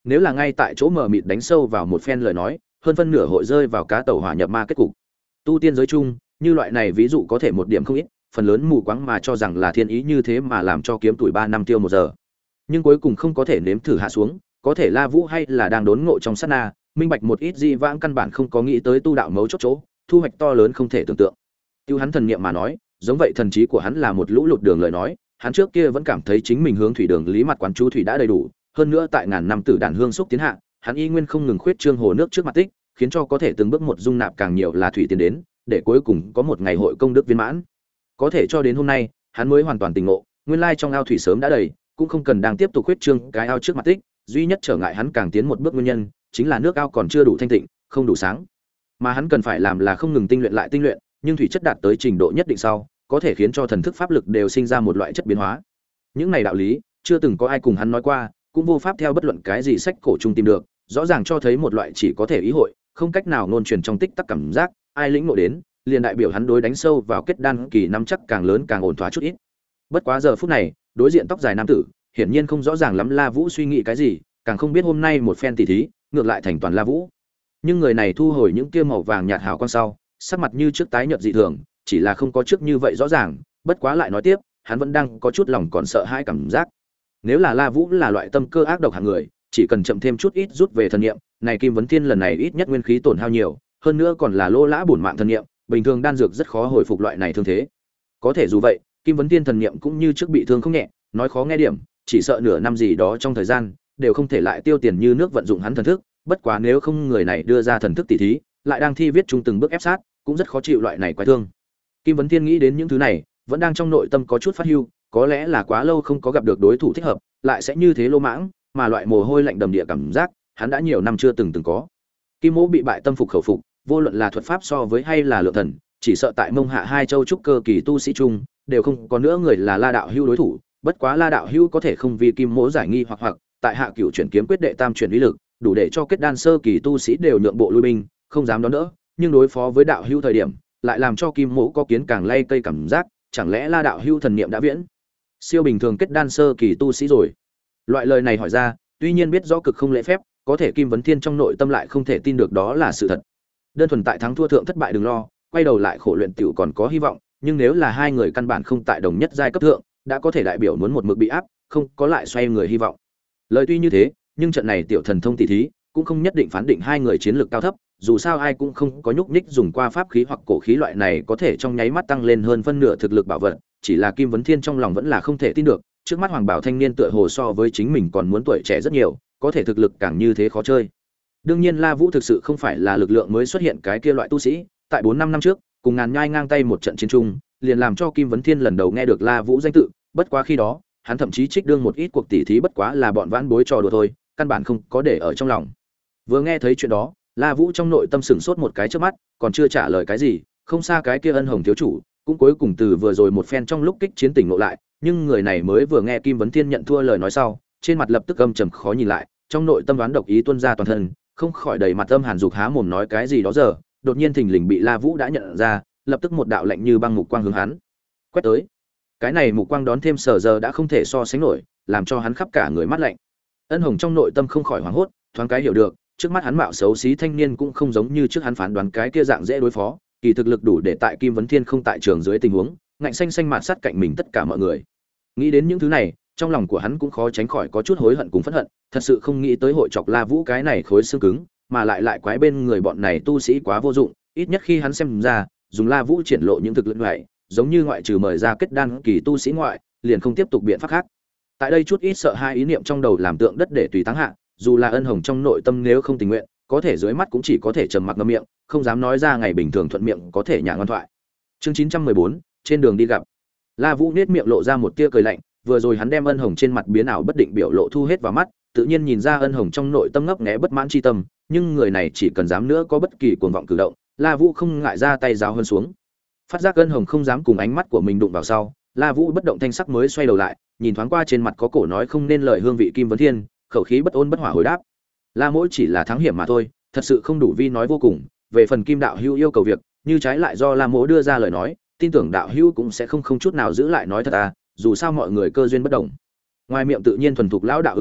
nếu là ngay tại chỗ mờ mịt đánh sâu vào một phen lời nói, hơn phân nửa hội rơi vào cá tàu hỏa nhập ma kết cục. Tu tiên giới chung, như loại này ví dụ có thể một điểm không ít, phần lớn mù quáng mà cho rằng là thiên ý như thế mà làm cho kiếm tuổi ba năm tiêu một giờ. Nhưng cuối cùng không có thể nếm thử hạ xuống, có thể La Vũ hay là đang đốn ngộ trong sát na, minh bạch một ít dị vãng căn bản không có nghĩ tới tu đạo mấu chốt chỗ, thu hoạch to lớn không thể tưởng tượng. Tiêu hắn thần niệm mà nói, giống vậy thần trí của hắn là một lũ lụt đường lời nói, hắn trước kia vẫn cảm thấy chính mình hướng thủy đường lý mặt quán chú thủy đã đầy đủ, hơn nữa tại ngàn năm tử đàn hương xúc tiến hạ, hắn y nguyên không ngừng khuyết trương hồ nước trước mặt tích, khiến cho có thể từng bước một dung nạp càng nhiều là thủy tiến đến, để cuối cùng có một ngày hội công đức viên mãn. Có thể cho đến hôm nay, hắn mới hoàn toàn tỉnh ngộ, nguyên lai trong ao thủy sớm đã đầy, cũng không cần đang tiếp tục khuyết trương cái ao trước mặt tích, duy nhất trở ngại hắn càng tiến một bước nguyên nhân, chính là nước ao còn chưa đủ thanh tịnh, không đủ sáng. Mà hắn cần phải làm là không ngừng tinh luyện lại tinh luyện, nhưng thủy chất đạt tới trình độ nhất định sau, có thể khiến cho thần thức pháp lực đều sinh ra một loại chất biến hóa. Những này đạo lý, chưa từng có ai cùng hắn nói qua, cũng vô pháp theo bất luận cái gì sách cổ trung tìm được, rõ ràng cho thấy một loại chỉ có thể ý hội, không cách nào ngôn truyền trong tích tắc cảm giác, ai lĩnh ngộ đến, liền đại biểu hắn đối đánh sâu vào kết đan kỳ năm chắc càng lớn càng ổn thỏa chút ít. Bất quá giờ phút này, đối diện tóc dài nam tử, hiển nhiên không rõ ràng lắm La Vũ suy nghĩ cái gì, càng không biết hôm nay một phen tỉ thí, ngược lại thành toàn La Vũ. Nhưng người này thu hồi những kia màu vàng nhạt hào quang sau, sắc mặt như trước tái nhợt dị thường, chỉ là không có trước như vậy rõ ràng, bất quá lại nói tiếp, hắn vẫn đang có chút lòng còn sợ hãi cảm giác. Nếu là La Vũ là loại tâm cơ ác độc hạng người, chỉ cần chậm thêm chút ít rút về thần niệm, này Kim Vấn Thiên lần này ít nhất nguyên khí tổn hao nhiều, hơn nữa còn là lô lã bổn mạng thần niệm, bình thường đan dược rất khó hồi phục loại này thương thế. Có thể dù vậy, Kim Vấn Thiên thần niệm cũng như trước bị thương không nhẹ, nói khó nghe điểm, chỉ sợ nửa năm gì đó trong thời gian, đều không thể lại tiêu tiền như nước vận dụng hắn thần thức, bất quá nếu không người này đưa ra thần thức tỉ thí, lại đang thi viết chung từng bước ép sát, cũng rất khó chịu loại này quái thương. Kim Vấn Thiên nghĩ đến những thứ này, vẫn đang trong nội tâm có chút phát hưu, có lẽ là quá lâu không có gặp được đối thủ thích hợp, lại sẽ như thế lô mãng, mà loại mồ hôi lạnh đầm địa cảm giác, hắn đã nhiều năm chưa từng từng có. Kim Mỗ bị bại tâm phục khẩu phục, vô luận là thuật pháp so với hay là lượng thần, chỉ sợ tại Mông Hạ hai châu trúc cơ kỳ tu sĩ chung, đều không có nữa người là La đạo hữu đối thủ, bất quá La đạo hữu có thể không vì Kim Mỗ giải nghi hoặc hoặc, tại hạ cửu chuyển kiếm quyết đệ tam chuyển uy lực, đủ để cho kết đan sơ kỳ tu sĩ đều nhượng bộ lui binh, không dám đón đỡ, nhưng đối phó với đạo hữu thời điểm, lại làm cho Kim Mỗ có kiến càng lay cây cảm giác, chẳng lẽ La đạo hữu thần niệm đã viễn siêu bình thường kết đan sơ kỳ tu sĩ rồi. Loại lời này hỏi ra, tuy nhiên biết rõ cực không lễ phép, có thể Kim Vấn Thiên trong nội tâm lại không thể tin được đó là sự thật. Đơn thuần tại thắng thua thượng thất bại đừng lo, quay đầu lại khổ luyện tiểu còn có hy vọng, nhưng nếu là hai người căn bản không tại đồng nhất giai cấp thượng, đã có thể đại biểu muốn một mực bị áp, không có lại xoay người hy vọng. Lời tuy như thế, nhưng trận này tiểu thần thông tỷ thí cũng không nhất định phán định hai người chiến lược cao thấp, dù sao ai cũng không có nhúc nhích dùng qua pháp khí hoặc cổ khí loại này có thể trong nháy mắt tăng lên hơn phân nửa thực lực bảo vật, chỉ là Kim Vấn Thiên trong lòng vẫn là không thể tin được, trước mắt Hoàng Bảo thanh niên tựa hồ so với chính mình còn muốn tuổi trẻ rất nhiều, có thể thực lực càng như thế khó chơi. Đương nhiên La Vũ thực sự không phải là lực lượng mới xuất hiện cái kia loại tu sĩ, tại bốn năm năm trước, cùng ngàn nhai ngang tay một trận chiến chung, liền làm cho Kim Vấn Thiên lần đầu nghe được La Vũ danh tự, bất quá khi đó, hắn thậm chí trích đương một ít cuộc tỉ thí bất quá là bọn vãn bối trò đùa thôi, căn bản không có để ở trong lòng. Vừa nghe thấy chuyện đó, La Vũ trong nội tâm sửng sốt một cái trước mắt, còn chưa trả lời cái gì, không xa cái kia Ân Hồng thiếu chủ, cũng cuối cùng từ vừa rồi một phen trong lúc kích chiến tỉnh ngộ lại, nhưng người này mới vừa nghe Kim Vấn Thiên nhận thua lời nói sau, trên mặt lập tức âm trầm khó nhìn lại, trong nội tâm đoán độc ý tuôn ra toàn thân, không khỏi đầy mặt âm hàn dục há mồm nói cái gì đó giờ, đột nhiên thình lình bị La Vũ đã nhận ra, lập tức một đạo lạnh như băng mục quang hướng hắn quét tới. Cái này mục quang đón thêm sở giờ đã không thể so sánh nổi, làm cho hắn khắp cả người mát lạnh. Ân Hồng trong nội tâm không khỏi hoảng hốt, thoáng cái hiểu được, trước mắt hắn mạo xấu xí thanh niên cũng không giống như trước hắn phán đoán cái kia dạng dễ đối phó, kỳ thực lực đủ để tại Kim Vấn Thiên không tại trường dưới tình huống, ngạnh xanh xanh mạt sát cạnh mình tất cả mọi người. Nghĩ đến những thứ này, trong lòng của hắn cũng khó tránh khỏi có chút hối hận cùng phẫn hận, thật sự không nghĩ tới hội chọc La Vũ cái này khối xương cứng, mà lại lại quái bên người bọn này tu sĩ quá vô dụng, ít nhất khi hắn xem ra, dùng La Vũ triển lộ những thực lực này, giống như ngoại trừ mời ra kết đan kỳ tu sĩ ngoại, liền không tiếp tục biện pháp khác. Tại đây chút ít sợ hai ý niệm trong đầu làm tượng đất để tùy thắng hạ, dù là Ân Hồng trong nội tâm nếu không tình nguyện, có thể dưới mắt cũng chỉ có thể trầm mặc ngậm miệng, không dám nói ra ngày bình thường thuận miệng có thể nhả ngon thoại. Chương chín trăm mười bốn, trên đường đi gặp. La Vũ nhếch miệng lộ ra một tia cười lạnh, vừa rồi hắn đem Ân Hồng trên mặt biến ảo bất định biểu lộ thu hết vào mắt, tự nhiên nhìn ra Ân Hồng trong nội tâm ngấp nghé bất mãn chi tâm, nhưng người này chỉ cần dám nữa có bất kỳ cuồng vọng cử động, La Vũ không ngại ra tay giáo hơn xuống. Phát giác Ân Hồng không dám cùng ánh mắt của mình đụng vào sau, La Vũ bất động thanh sắc mới xoay đầu lại, nhìn thoáng qua trên mặt có cổ nói không nên lời hương vị Kim Vấn Thiên, khẩu khí bất ôn bất hỏa hồi đáp: La Mỗ chỉ là thắng hiểm mà thôi, thật sự không đủ vi nói vô cùng, về phần Kim đạo hữu yêu cầu việc, như trái lại do La Mỗ đưa ra lời nói, tin tưởng đạo hữu cũng sẽ không không chút nào giữ lại nói thật à, dù sao mọi người cơ duyên bất đồng. Ngoài miệng tự nhiên thuần thục lão đạo ứng phó,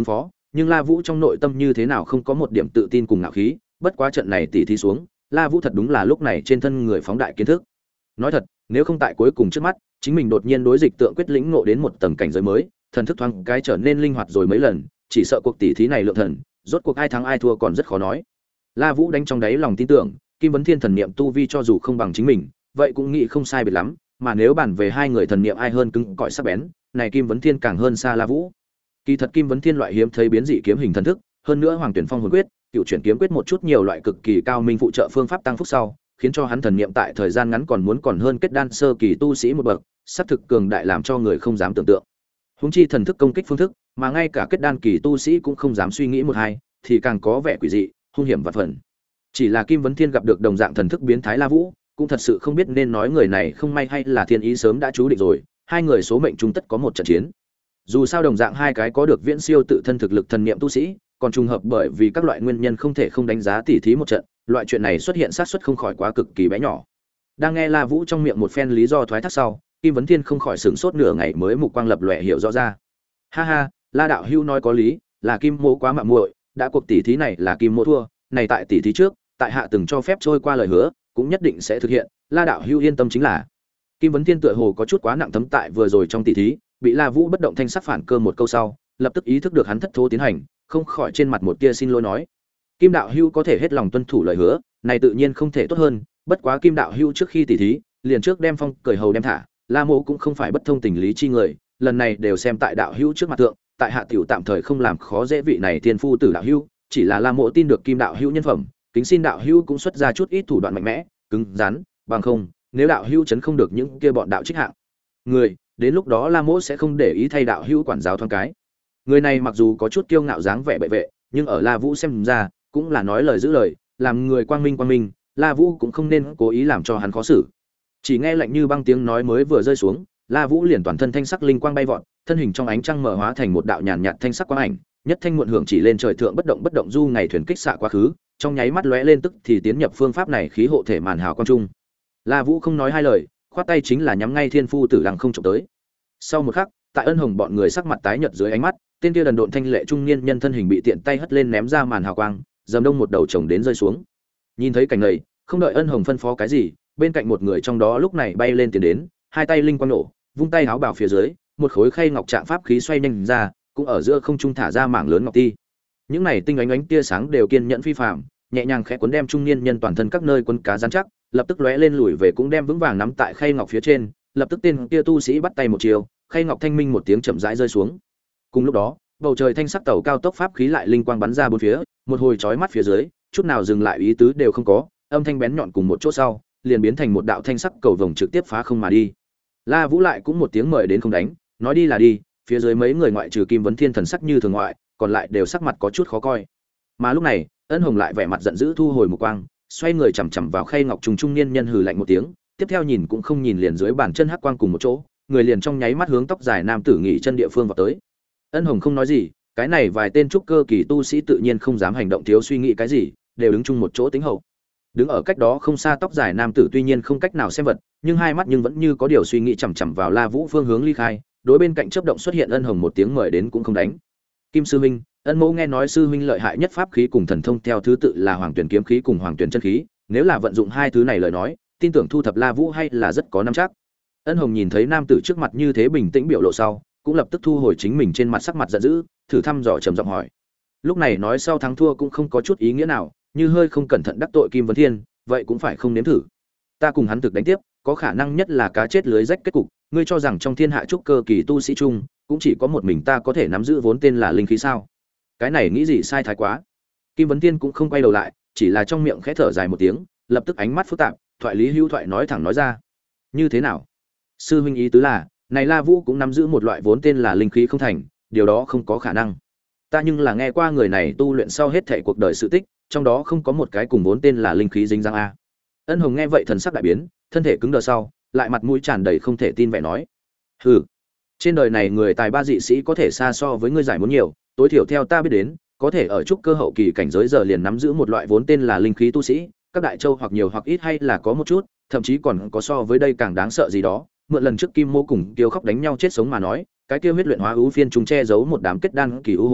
nhưng La Vũ trong nội tâm như thế nào không có một điểm tự tin cùng ngạo khí, bất quá trận này tỉ thí xuống, La Vũ thật đúng là lúc này trên thân người phóng đại kiến thức. Nói thật, nếu không tại cuối cùng trước mắt, chính mình đột nhiên đối dịch tượng quyết lĩnh ngộ đến một tầng cảnh giới mới, thần thức thoáng cái trở nên linh hoạt rồi mấy lần, chỉ sợ cuộc tỉ thí này lượng thần, rốt cuộc ai thắng ai thua còn rất khó nói. La Vũ đánh trong đáy lòng tin tưởng, Kim Vấn Thiên thần niệm tu vi cho dù không bằng chính mình, vậy cũng nghĩ không sai biệt lắm, mà nếu bàn về hai người thần niệm ai hơn cứng cỏi sắc bén, này Kim Vấn Thiên càng hơn xa La Vũ. Kỳ thật Kim Vấn Thiên loại hiếm thấy biến dị kiếm hình thần thức, hơn nữa Hoàng Tuyển Phong hồn quyết, cựu chuyển kiếm quyết một chút nhiều loại cực kỳ cao minh phụ trợ phương pháp tăng phúc sau, khiến cho hắn thần niệm tại thời gian ngắn còn muốn còn hơn kết đan sơ kỳ tu sĩ một bậc, sắp thực cường đại làm cho người không dám tưởng tượng. Huống chi thần thức công kích phương thức, mà ngay cả kết đan kỳ tu sĩ cũng không dám suy nghĩ một hai, thì càng có vẻ quỷ dị, hung hiểm vạn phần. Chỉ là Kim Vấn Thiên gặp được đồng dạng thần thức biến thái La Vũ, cũng thật sự không biết nên nói người này không may hay là thiên ý sớm đã chú định rồi, hai người số mệnh chung tất có một trận chiến. Dù sao đồng dạng hai cái có được viễn siêu tự thân thực lực thần niệm tu sĩ, còn trùng hợp bởi vì các loại nguyên nhân không thể không đánh giá tỉ thí một trận, loại chuyện này xuất hiện xác suất không khỏi quá cực kỳ bé nhỏ. Đang nghe La Vũ trong miệng một phen lý do thoái thác sau, Kim Vấn Thiên không khỏi sửng sốt nửa ngày mới mục quang lập lòe hiểu rõ ra. Ha ha, La đạo hữu nói có lý, là Kim Mỗ quá mạo muội, đã cuộc tỉ thí này là Kim Mỗ thua, này tại tỉ thí trước, tại hạ từng cho phép trôi qua lời hứa, cũng nhất định sẽ thực hiện, La đạo hữu yên tâm chính là. Kim Vấn Thiên tựa hồ có chút quá nặng thấm tại vừa rồi trong tỉ thí, bị La Vũ bất động thanh sắc phản cơ một câu sau, lập tức ý thức được hắn thất thố tiến hành, không khỏi trên mặt một tia xin lỗi nói: Kim đạo hữu có thể hết lòng tuân thủ lời hứa, này tự nhiên không thể tốt hơn, bất quá Kim đạo hữu trước khi tỉ thí, liền trước đem phong cởi hầu đem thả, La Mộ cũng không phải bất thông tình lý chi người, lần này đều xem tại đạo hữu trước mặt tượng, tại hạ tiểu tạm thời không làm khó dễ vị này tiên phu tử đạo hữu, chỉ là La Mộ tin được Kim đạo hữu nhân phẩm, kính xin đạo hữu cũng xuất ra chút ít thủ đoạn mạnh mẽ, cứng rắn, bằng không, nếu đạo hữu chấn không được những kia bọn đạo trích hạng người, đến lúc đó La Mộ sẽ không để ý thay đạo hữu quản giáo thoáng cái. Người này mặc dù có chút kiêu ngạo dáng vẻ bệ vệ, nhưng ở La Vũ xem ra, cũng là nói lời giữ lời, làm người quang minh quang minh, La Vũ cũng không nên cố ý làm cho hắn khó xử. Chỉ nghe lạnh như băng tiếng nói mới vừa rơi xuống, La Vũ liền toàn thân thanh sắc linh quang bay vọt, thân hình trong ánh trăng mở hóa thành một đạo nhàn nhạt thanh sắc quang ảnh, nhất thanh muộn hưởng chỉ lên trời thượng bất động bất động du ngày thuyền kích xạ quá khứ, trong nháy mắt lóe lên tức thì tiến nhập phương pháp này khí hộ thể màn hào quang trung. La Vũ không nói hai lời, khoát tay chính là nhắm ngay Thiên Phu Tử Lăng không chụp tới. Sau một khắc, tại Ân Hồng bọn người sắc mặt tái nhợt dưới ánh mắt, tên kia đần độn thanh lệ trung niên nhân thân hình bị tiện tay hất lên ném ra màn hào quang, dầm đông một đầu chồng đến rơi xuống. Nhìn thấy cảnh này, không đợi Ân Hồng phân phó cái gì, bên cạnh một người trong đó lúc này bay lên tiến đến, hai tay linh quang nổ, vung tay háo bảo phía dưới, một khối khay ngọc trạng pháp khí xoay nhanh ra, cũng ở giữa không trung thả ra mảng lớn ngọc ti. Những này tinh ánh ánh tia sáng đều kiên nhẫn phi phàm, nhẹ nhàng khẽ cuốn đem trung niên nhân toàn thân các nơi quân cá rắn chắc, lập tức lóe lên lùi về cũng đem vững vàng nắm tại khay ngọc phía trên, lập tức tên kia tu sĩ bắt tay một chiều, khay ngọc thanh minh một tiếng chậm rãi rơi xuống. Cùng lúc đó, bầu trời thanh sắc tàu cao tốc pháp khí lại linh quang bắn ra bốn phía, một hồi chói mắt phía dưới, chút nào dừng lại ý tứ đều không có, âm thanh bén nhọn cùng một chỗ sau, liền biến thành một đạo thanh sắc cầu vồng trực tiếp phá không mà đi. La Vũ lại cũng một tiếng mời đến không đánh, nói đi là đi, phía dưới mấy người ngoại trừ Kim Vấn Thiên thần sắc như thường ngoại, còn lại đều sắc mặt có chút khó coi. Mà lúc này, Ân Hồng lại vẻ mặt giận dữ thu hồi một quang, xoay người chằm chằm vào khay ngọc trùng trung niên nhân hừ lạnh một tiếng, tiếp theo nhìn cũng không nhìn liền dưới bàn chân hắc quang cùng một chỗ, người liền trong nháy mắt hướng tóc dài nam tử nghỉ chân địa phương vào tới. Ân Hồng không nói gì, cái này vài tên trúc cơ kỳ tu sĩ tự nhiên không dám hành động thiếu suy nghĩ cái gì, đều đứng chung một chỗ tính hậu. Đứng ở cách đó không xa tóc dài nam tử tuy nhiên không cách nào xem vật, nhưng hai mắt nhưng vẫn như có điều suy nghĩ chằm chằm vào La Vũ phương hướng ly khai, đối bên cạnh chớp động xuất hiện Ân Hồng một tiếng mời đến cũng không đánh. Kim sư huynh, Ân Mẫu nghe nói sư huynh lợi hại nhất pháp khí cùng thần thông theo thứ tự là Hoàng Tuyển kiếm khí cùng Hoàng Tuyển chân khí, nếu là vận dụng hai thứ này lời nói, tin tưởng thu thập La Vũ hay là rất có nắm chắc. Ân Hồng nhìn thấy nam tử trước mặt như thế bình tĩnh biểu lộ sau, cũng lập tức thu hồi chính mình trên mặt sắc mặt giận dữ, thử thăm dò trầm giọng hỏi. Lúc này nói sau thắng thua cũng không có chút ý nghĩa nào, như hơi không cẩn thận đắc tội Kim Vấn Thiên, vậy cũng phải không nếm thử. Ta cùng hắn thực đánh tiếp, có khả năng nhất là cá chết lưới rách kết cục, ngươi cho rằng trong thiên hạ trúc cơ kỳ tu sĩ chung, cũng chỉ có một mình ta có thể nắm giữ vốn tên là linh khí sao? Cái này nghĩ gì sai thái quá. Kim Vấn Thiên cũng không quay đầu lại, chỉ là trong miệng khẽ thở dài một tiếng, lập tức ánh mắt phức tạp, thoại lý hữu thoại nói thẳng nói ra. Như thế nào? Sư huynh ý tứ là, này La Vũ cũng nắm giữ một loại vốn tên là linh khí không thành, điều đó không có khả năng. Ta nhưng là nghe qua người này tu luyện sau hết thảy cuộc đời sự tích, trong đó không có một cái cùng vốn tên là linh khí dính dáng a. Ân Hồng nghe vậy thần sắc đại biến, thân thể cứng đờ sau, lại mặt mũi tràn đầy không thể tin vẻ nói: "Hừ, trên đời này người tài ba dị sĩ có thể xa so với ngươi giải muốn nhiều, tối thiểu theo ta biết đến, có thể ở trúc cơ hậu kỳ cảnh giới giờ liền nắm giữ một loại vốn tên là linh khí tu sĩ, các đại châu hoặc nhiều hoặc ít hay là có một chút, thậm chí còn có so với đây càng đáng sợ gì đó." Mượn lần trước Kim Mô cùng Tiêu Khóc đánh nhau chết sống mà nói, cái kia huyết luyện hóa ưu phiên chúng che giấu một đám kết đan kỳ ưu hồn,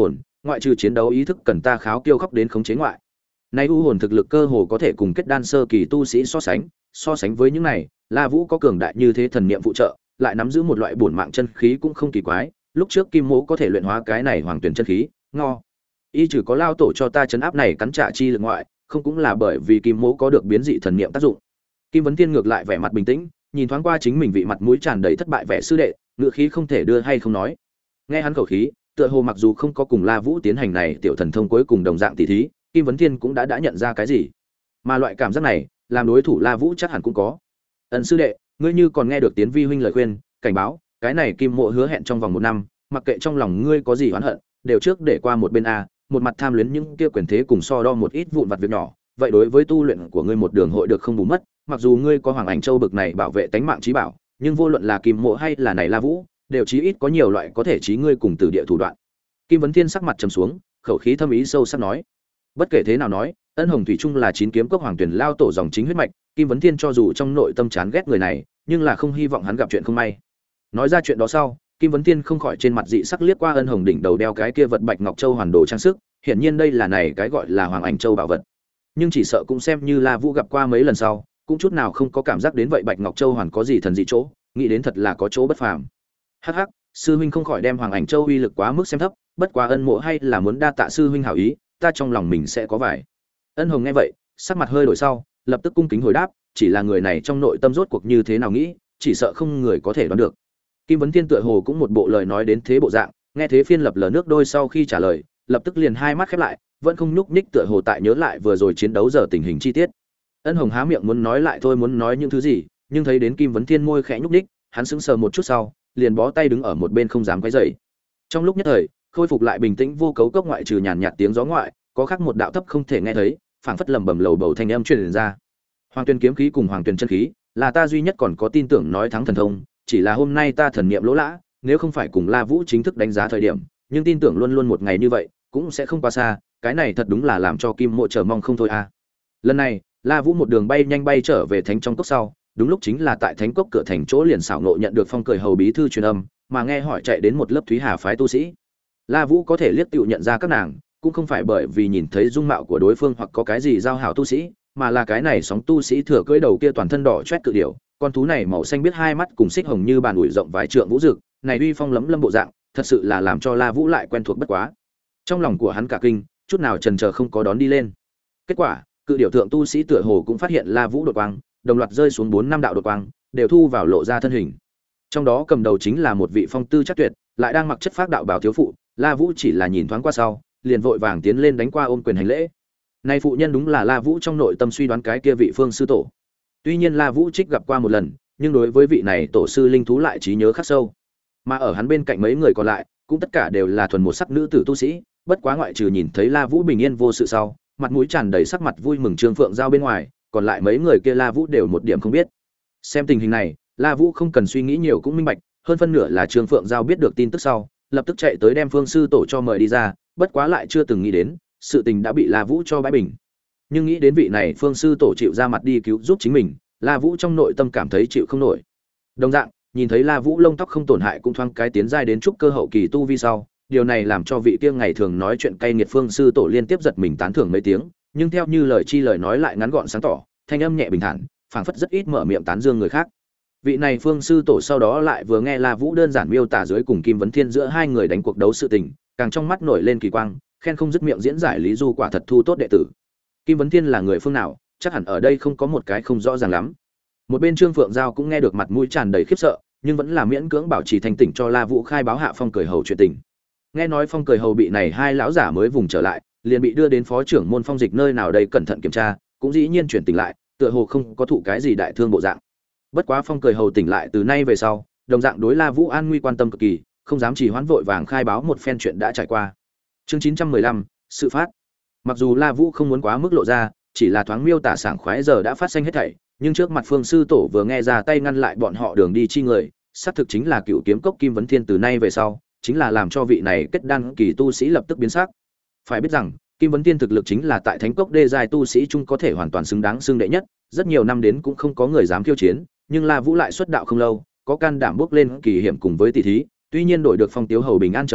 ngoại trừ chiến đấu ý thức cần ta kháo kiêu khóc đến khống chế ngoại. Nay u hồn thực lực cơ hồ có thể cùng kết đan sơ kỳ tu sĩ so sánh, so sánh với những này, La Vũ có cường đại như thế thần niệm phụ trợ, lại nắm giữ một loại bổn mạng chân khí cũng không kỳ quái, lúc trước Kim Mỗ có thể luyện hóa cái này hoàng tuyển chân khí, ngo. Y trừ có lao tổ cho ta chấn áp này cắn trả chi lực ngoại, không cũng là bởi vì Kim Mỗ có được biến dị thần niệm tác dụng. Kim Vấn Tiên ngược lại vẻ mặt bình tĩnh, nhìn thoáng qua chính mình vị mặt mũi tràn đầy thất bại vẻ sư đệ, ngựa khí không thể đưa hay không nói. Nghe hắn khẩu khí, tựa hồ mặc dù không có cùng La Vũ tiến hành này tiểu thần thông cuối cùng đồng dạng tỷ thí, Kim Vấn Thiên cũng đã đã nhận ra cái gì. Mà loại cảm giác này, làm đối thủ La Vũ chắc hẳn cũng có. Ân sư đệ, ngươi như còn nghe được Tiến vi huynh lời khuyên, cảnh báo, cái này Kim Mộ hứa hẹn trong vòng một năm, mặc kệ trong lòng ngươi có gì oán hận, đều trước để qua một bên a, một mặt tham luyến những kia quyền thế cùng so đo một ít vụn vặt việc nhỏ, vậy đối với tu luyện của ngươi một đường hội được không bù mất, mặc dù ngươi có Hoàng Ảnh Châu bực này bảo vệ tánh mạng chí bảo, nhưng vô luận là Kim Mộ hay là này La Vũ, đều chí ít có nhiều loại có thể chí ngươi cùng từ địa thủ đoạn. Kim Vấn Thiên sắc mặt trầm xuống, khẩu khí thâm ý sâu sắc nói: bất kể thế nào nói, Ân Hồng thủy chung là chín kiếm cốc hoàng tuyển lao tổ dòng chính huyết mạch, Kim Vấn Thiên cho dù trong nội tâm chán ghét người này, nhưng là không hy vọng hắn gặp chuyện không may. Nói ra chuyện đó sau, Kim Vấn Thiên không khỏi trên mặt dị sắc liếc qua Ân Hồng đỉnh đầu đeo cái kia vật bạch ngọc châu hoàn đồ trang sức, hiển nhiên đây là này cái gọi là Hoàng Ảnh Châu bảo vật. Nhưng chỉ sợ cũng xem như La Vũ gặp qua mấy lần sau, cũng chút nào không có cảm giác đến vậy bạch ngọc châu hoàn có gì thần dị chỗ, nghĩ đến thật là có chỗ bất phàm. Hắc hắc, sư huynh không khỏi đem Hoàng Ảnh Châu uy lực quá mức xem thấp, bất quá Ân Mộ hay là muốn đa tạ sư huynh hảo ý, ta trong lòng mình sẽ có vài. Ân Hồng nghe vậy, sắc mặt hơi đổi sau, lập tức cung kính hồi đáp, chỉ là người này trong nội tâm rốt cuộc như thế nào nghĩ, chỉ sợ không người có thể đoán được. Kim Vấn Thiên tựa hồ cũng một bộ lời nói đến thế bộ dạng, nghe thế phiên lập lờ nước đôi sau khi trả lời, lập tức liền hai mắt khép lại, vẫn không nhúc nhích tựa hồ tại nhớ lại vừa rồi chiến đấu giờ tình hình chi tiết. Ân Hồng há miệng muốn nói lại thôi muốn nói những thứ gì, nhưng thấy đến Kim Vấn Thiên môi khẽ nhúc nhích, hắn sững sờ một chút sau, liền bó tay đứng ở một bên không dám quấy rầy. Trong lúc nhất thời, khôi phục lại bình tĩnh vô cấu cốc ngoại trừ nhàn nhạt tiếng gió ngoại, có khác một đạo thấp không thể nghe thấy, phảng phất lầm bầm lầu bầu thanh âm truyền ra. Hoàng Tuyền kiếm khí cùng Hoàng Tuyền chân khí, là ta duy nhất còn có tin tưởng nói thắng thần thông, chỉ là hôm nay ta thần niệm lỗ lã, nếu không phải cùng La Vũ chính thức đánh giá thời điểm, nhưng tin tưởng luôn luôn một ngày như vậy, cũng sẽ không qua xa, cái này thật đúng là làm cho Kim Mộ chờ mong không thôi a. À. Lần này, La Vũ một đường bay nhanh bay trở về thánh trong cốc sau, đúng lúc chính là tại thánh cốc cửa thành chỗ liền xảo nộ nhận được phong cười hầu bí thư truyền âm, mà nghe hỏi chạy đến một lớp Thúy Hà phái tu sĩ. La Vũ có thể liếc tựu nhận ra các nàng, cũng không phải bởi vì nhìn thấy dung mạo của đối phương hoặc có cái gì giao hảo tu sĩ, mà là cái này sóng tu sĩ thừa cưỡi đầu kia toàn thân đỏ chót cự điểu, con thú này màu xanh biết hai mắt cùng xích hồng như bàn ủi rộng vài trượng vũ dực, này uy phong lẫm lâm bộ dạng, thật sự là làm cho La Vũ lại quen thuộc bất quá. Trong lòng của hắn cả kinh, chút nào chần chờ không có đón đi lên. Kết quả, cự điểu thượng tu sĩ tựa hồ cũng phát hiện La Vũ đột quang, đồng loạt rơi xuống bốn năm đạo đột quang, đều thu vào lộ ra thân hình. Trong đó cầm đầu chính là một vị phong tư chắc tuyệt, lại đang mặc chất phác đạo bào thiếu phụ, La Vũ chỉ là nhìn thoáng qua sau, liền vội vàng tiến lên đánh qua ôm quyền hành lễ. Nay phụ nhân đúng là La Vũ trong nội tâm suy đoán cái kia vị phương sư tổ. Tuy nhiên La Vũ trích gặp qua một lần, nhưng đối với vị này tổ sư linh thú lại trí nhớ khắc sâu. Mà ở hắn bên cạnh mấy người còn lại, cũng tất cả đều là thuần một sắc nữ tử tu sĩ, bất quá ngoại trừ nhìn thấy La Vũ bình yên vô sự sau, mặt mũi tràn đầy sắc mặt vui mừng Trương Phượng Giao bên ngoài, còn lại mấy người kia La Vũ đều một điểm không biết. Xem tình hình này, La Vũ không cần suy nghĩ nhiều cũng minh bạch, hơn phân nửa là Trương Phượng Giao biết được tin tức sau, lập tức chạy tới đem Phương sư tổ cho mời đi ra, bất quá lại chưa từng nghĩ đến, sự tình đã bị La Vũ cho bãi bình. Nhưng nghĩ đến vị này Phương sư tổ chịu ra mặt đi cứu giúp chính mình, La Vũ trong nội tâm cảm thấy chịu không nổi. Đồng dạng, nhìn thấy La Vũ lông tóc không tổn hại cũng thoáng cái tiến giai đến trúc cơ hậu kỳ tu vi sau, điều này làm cho vị kia ngày thường nói chuyện cay nghiệt Phương sư tổ liên tiếp giật mình tán thưởng mấy tiếng, nhưng theo như lời chi lời nói lại ngắn gọn sáng tỏ, thanh âm nhẹ bình thản, phảng phất rất ít mở miệng tán dương người khác. Vị này Phương sư tổ sau đó lại vừa nghe La Vũ đơn giản miêu tả dưới cùng Kim Vấn Thiên giữa hai người đánh cuộc đấu sự tình, càng trong mắt nổi lên kỳ quang, khen không dứt miệng diễn giải lý du quả thật thu tốt đệ tử. Kim Vấn Thiên là người phương nào, chắc hẳn ở đây không có một cái không rõ ràng lắm. Một bên Trương Phượng Giao cũng nghe được mặt mũi tràn đầy khiếp sợ, nhưng vẫn là miễn cưỡng bảo trì thanh tỉnh cho La Vũ khai báo hạ Phong Cười Hầu chuyện tình. Nghe nói Phong Cười Hầu bị này hai lão giả mới vùng trở lại, liền bị đưa đến phó trưởng môn Phong Dịch nơi nào đây cẩn thận kiểm tra, cũng dĩ nhiên chuyển tỉnh lại, tựa hồ không có thụ cái gì đại thương bộ dạng. Bất quá Phong Cười Hầu tỉnh lại từ nay về sau, đồng dạng đối La Vũ an nguy quan tâm cực kỳ, không dám chỉ hoãn vội vàng khai báo một phen chuyện đã trải qua. Chương chín trăm mười lăm, sự phát. Mặc dù La Vũ không muốn quá mức lộ ra, chỉ là thoáng miêu tả sảng khoái giờ đã phát sinh hết thảy, nhưng trước mặt Phương sư tổ vừa nghe ra tay ngăn lại bọn họ đường đi chi người, xác thực chính là Cựu Kiếm Cốc Kim Vấn Thiên từ nay về sau, chính là làm cho vị này kết đan kỳ tu sĩ lập tức biến sắc. Phải biết rằng, Kim Vấn Thiên thực lực chính là tại Thánh Cốc đê giai tu sĩ chung có thể hoàn toàn xứng đáng xưng đệ nhất, rất nhiều năm đến cũng không có người dám khiêu chiến, nhưng La Vũ lại xuất đạo không lâu, có can đảm bước lên kỳ hiểm cùng với tỷ thí, tuy nhiên đổi được Phong Tiếu Hầu bình an trở về,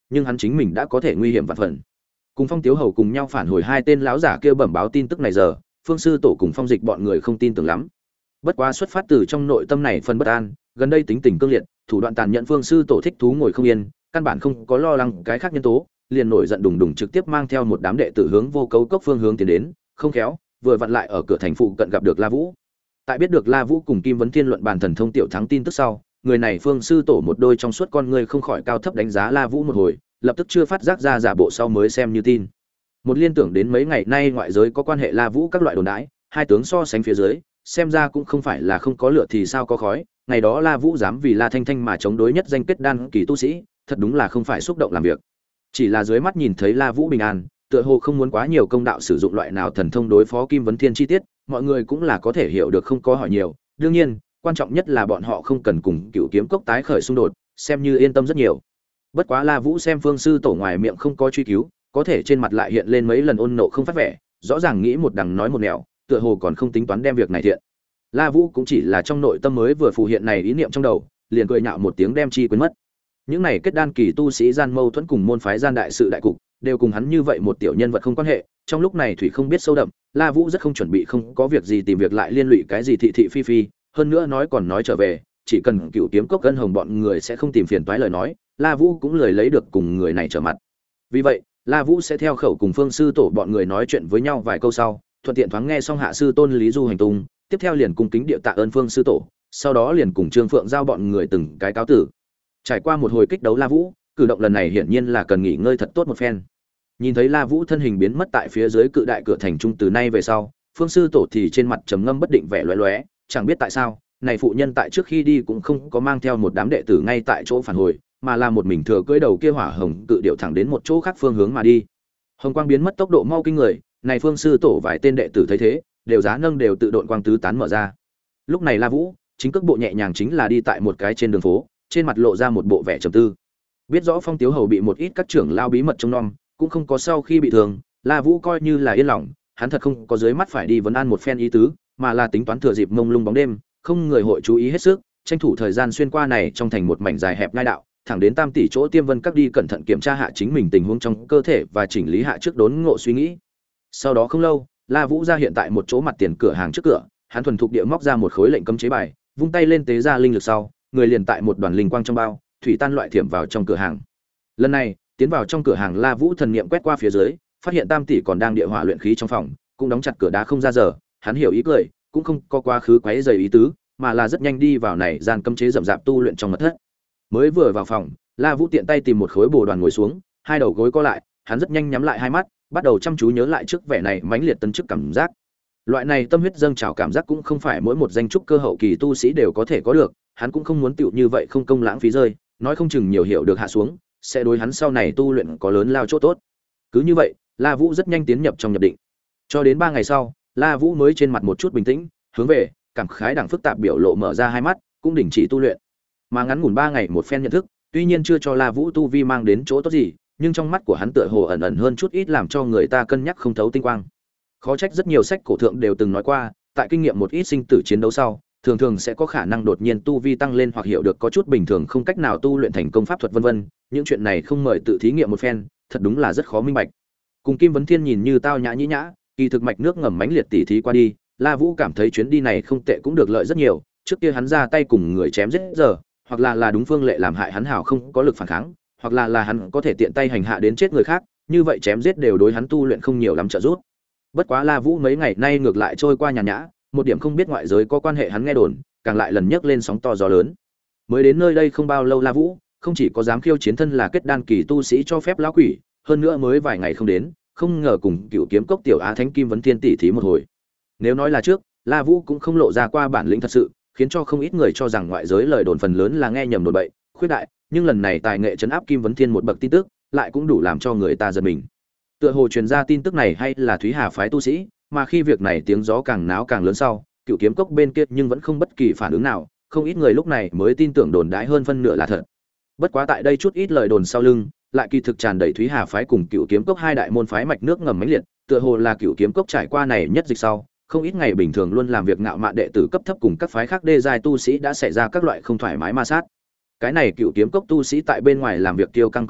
nhưng hắn chính mình đã có thể nguy hiểm vạn phần. Cùng Phong Tiếu Hầu cùng nhau phản hồi hai tên lão giả kia bẩm báo tin tức này giờ, Phương sư tổ cùng Phong Dịch bọn người không tin tưởng lắm. Bất quá xuất phát từ trong nội tâm này phân bất an, gần đây tính tình cương liệt, thủ đoạn tàn nhẫn Phương sư tổ thích thú ngồi không yên, căn bản không có lo lắng cái khác nhân tố, liền nổi giận đùng đùng trực tiếp mang theo một đám đệ tử hướng Vô Cấu Cốc phương hướng tiến đến, không khéo, vừa vặn lại ở cửa thành phụ cận gặp được La Vũ. Tại biết được La Vũ cùng Kim Vấn Thiên luận bàn thần thông tiểu thắng tin tức sau, người này Phương sư tổ một đôi trong suốt con người không khỏi cao thấp đánh giá La Vũ một hồi, lập tức chưa phát giác ra giả bộ sau mới xem như tin. Một liên tưởng đến mấy ngày nay ngoại giới có quan hệ La Vũ các loại đồn đãi, hai tướng so sánh phía dưới, xem ra cũng không phải là không có lửa thì sao có khói, ngày đó La Vũ dám vì La Thanh Thanh mà chống đối nhất danh kết đan kỳ tu sĩ, thật đúng là không phải xúc động làm việc. Chỉ là dưới mắt nhìn thấy La Vũ bình an, tựa hồ không muốn quá nhiều công đạo sử dụng loại nào thần thông đối phó Kim Vấn Thiên chi tiết, mọi người cũng là có thể hiểu được không có hỏi nhiều, đương nhiên, quan trọng nhất là bọn họ không cần cùng Cựu Kiếm Cốc tái khởi xung đột, xem như yên tâm rất nhiều. Bất quá La Vũ xem Phương sư tổ ngoài miệng không có truy cứu, có thể trên mặt lại hiện lên mấy lần ôn nộ không phát vẻ, rõ ràng nghĩ một đằng nói một nẻo, tựa hồ còn không tính toán đem việc này thiện. La Vũ cũng chỉ là trong nội tâm mới vừa phù hiện này ý niệm trong đầu, liền cười nhạo một tiếng đem chi quên mất. Những này kết đan kỳ tu sĩ gian mâu thuẫn cùng môn phái gian đại sự đại cục, đều cùng hắn như vậy một tiểu nhân vật không quan hệ, trong lúc này thủy không biết sâu đậm, La Vũ rất không chuẩn bị không có việc gì tìm việc lại liên lụy cái gì thị thị phi phi, hơn nữa nói còn nói trở về, chỉ cần Cựu Kiếm Cốc Cân Hồng bọn người sẽ không tìm phiền toái lời nói, La Vũ cũng lười lấy được cùng người này trở mặt. Vì vậy, La Vũ sẽ theo khẩu cùng Phương sư tổ bọn người nói chuyện với nhau vài câu sau, thuận tiện thoáng nghe xong hạ sư Tôn Lý Du hành tung, tiếp theo liền cung kính địa tạ ơn Phương sư tổ, sau đó liền cùng Trương Phượng giao bọn người từng cái cáo tử. Trải qua một hồi kích đấu La Vũ, cử động lần này hiển nhiên là cần nghỉ ngơi thật tốt một phen. Nhìn thấy La Vũ thân hình biến mất tại phía dưới cự đại cửa thành trung từ nay về sau, Phương sư tổ thì trên mặt trầm ngâm bất định vẻ lóe lóe, chẳng biết tại sao, này phụ nhân tại trước khi đi cũng không có mang theo một đám đệ tử ngay tại chỗ phản hồi, mà là một mình thừa cưỡi đầu kia hỏa hồng cự điệu thẳng đến một chỗ khác phương hướng mà đi. Hồng quang biến mất tốc độ mau kinh người, này Phương sư tổ vài tên đệ tử thấy thế, đều giá nâng đều tự độn quang tứ tán mở ra. Lúc này La Vũ, chính cước bộ nhẹ nhàng chính là đi tại một cái trên đường phố, trên mặt lộ ra một bộ vẻ trầm tư. Biết rõ Phong Tiếu Hầu bị một ít các trưởng lao bí mật trông nom, cũng không có sau khi bị thương, La Vũ coi như là yên lòng, hắn thật không có dưới mắt phải đi vấn an một phen ý tứ, mà là tính toán thừa dịp mông lung bóng đêm, không người hội chú ý hết sức, tranh thủ thời gian xuyên qua này trong thành một mảnh dài hẹp ngai đạo, thẳng đến Tam tỷ chỗ Tiêm Vân Các đi cẩn thận kiểm tra hạ chính mình tình huống trong cơ thể và chỉnh lý hạ trước đốn ngộ suy nghĩ. Sau đó không lâu, La Vũ ra hiện tại một chỗ mặt tiền cửa hàng trước cửa, hắn thuần thục địa móc ra một khối lệnh cấm chế bài, vung tay lên tế ra linh lực sau, người liền tại một đoàn linh quang trong bao, thủy tan loại thiểm vào trong cửa hàng. Lần này, tiến vào trong cửa hàng, La Vũ thần niệm quét qua phía dưới, phát hiện Tam tỷ còn đang địa hỏa luyện khí trong phòng, cũng đóng chặt cửa đá không ra giờ, hắn hiểu ý cười, cũng không có quá khứ quấy rầy ý tứ, mà là rất nhanh đi vào này gian cấm chế rậm rạp tu luyện trong mật thất. Mới vừa vào phòng, La Vũ tiện tay tìm một khối bồ đoàn ngồi xuống, hai đầu gối co lại, hắn rất nhanh nhắm lại hai mắt, bắt đầu chăm chú nhớ lại trước vẻ này mãnh liệt tấn chức cảm giác. Loại này tâm huyết dâng trào cảm giác cũng không phải mỗi một danh trúc cơ hậu kỳ tu sĩ đều có thể có được, hắn cũng không muốn tựu như vậy không công lãng phí rơi, nói không chừng nhiều hiểu được hạ xuống, sẽ đối hắn sau này tu luyện có lớn lao chỗ tốt. Cứ như vậy, La Vũ rất nhanh tiến nhập trong nhập định. Cho đến ba ngày sau, La Vũ mới trên mặt một chút bình tĩnh, hướng về cảm khái đẳng phức tạp biểu lộ mở ra hai mắt, cũng đình chỉ tu luyện. Mà ngắn ngủn ba ngày một phen nhận thức, tuy nhiên chưa cho La Vũ tu vi mang đến chỗ tốt gì, nhưng trong mắt của hắn tựa hồ ẩn ẩn hơn chút ít làm cho người ta cân nhắc không thấu tinh quang. Khó trách rất nhiều sách cổ thượng đều từng nói qua, tại kinh nghiệm một ít sinh tử chiến đấu sau, thường thường sẽ có khả năng đột nhiên tu vi tăng lên hoặc hiểu được có chút bình thường không cách nào tu luyện thành công pháp thuật vân vân, những chuyện này không mời tự thí nghiệm một phen, thật đúng là rất khó minh bạch. Cùng Kim Vấn Thiên nhìn như tao nhã nhĩ nhã, kỳ thực mạch nước ngầm mãnh liệt tỉ thí qua đi, La Vũ cảm thấy chuyến đi này không tệ cũng được lợi rất nhiều, trước kia hắn ra tay cùng người chém giết giờ, hoặc là là đúng phương lệ làm hại hắn hảo không có lực phản kháng, hoặc là là hắn có thể tiện tay hành hạ đến chết người khác, như vậy chém giết đều đối hắn tu luyện không nhiều lắm trợ giúp. Bất quá La Vũ mấy ngày nay ngược lại trôi qua nhàn nhã, một điểm không biết ngoại giới có quan hệ hắn nghe đồn, càng lại lần nhấc lên sóng to gió lớn. Mới đến nơi đây không bao lâu La Vũ, không chỉ có dám khiêu chiến thân là kết đan kỳ tu sĩ cho phép lão quỷ, hơn nữa mới vài ngày không đến, không ngờ cùng Cựu Kiếm Cốc tiểu á thánh Kim Vấn Thiên tỷ thí một hồi. Nếu nói là trước, La Vũ cũng không lộ ra qua bản lĩnh thật sự, khiến cho không ít người cho rằng ngoại giới lời đồn phần lớn là nghe nhầm đồn bậy, khuyết đại, nhưng lần này tài nghệ trấn áp Kim Vấn Thiên một bậc tin tức, lại cũng đủ làm cho người ta giật mình. Tựa hồ truyền ra tin tức này hay là Thúy Hà phái tu sĩ, mà khi việc này tiếng gió càng náo càng lớn sau, Cựu Kiếm Cốc bên kia nhưng vẫn không bất kỳ phản ứng nào, không ít người lúc này mới tin tưởng đồn đãi hơn phân nửa là thật. Bất quá tại đây chút ít lời đồn sau lưng, lại kỳ thực tràn đầy Thúy Hà phái cùng Cựu Kiếm Cốc hai đại môn phái mạch nước ngầm mãnh liệt, tựa hồ là Cựu Kiếm Cốc trải qua này nhất dịch sau, không ít ngày bình thường luôn làm việc ngạo mạn đệ tử cấp thấp cùng các phái khác đê giai tu sĩ đã xảy ra các loại không thoải mái ma sát. Cái này Cựu Kiếm Cốc tu sĩ tại bên ngoài làm việc kiêu căng cực kỳ,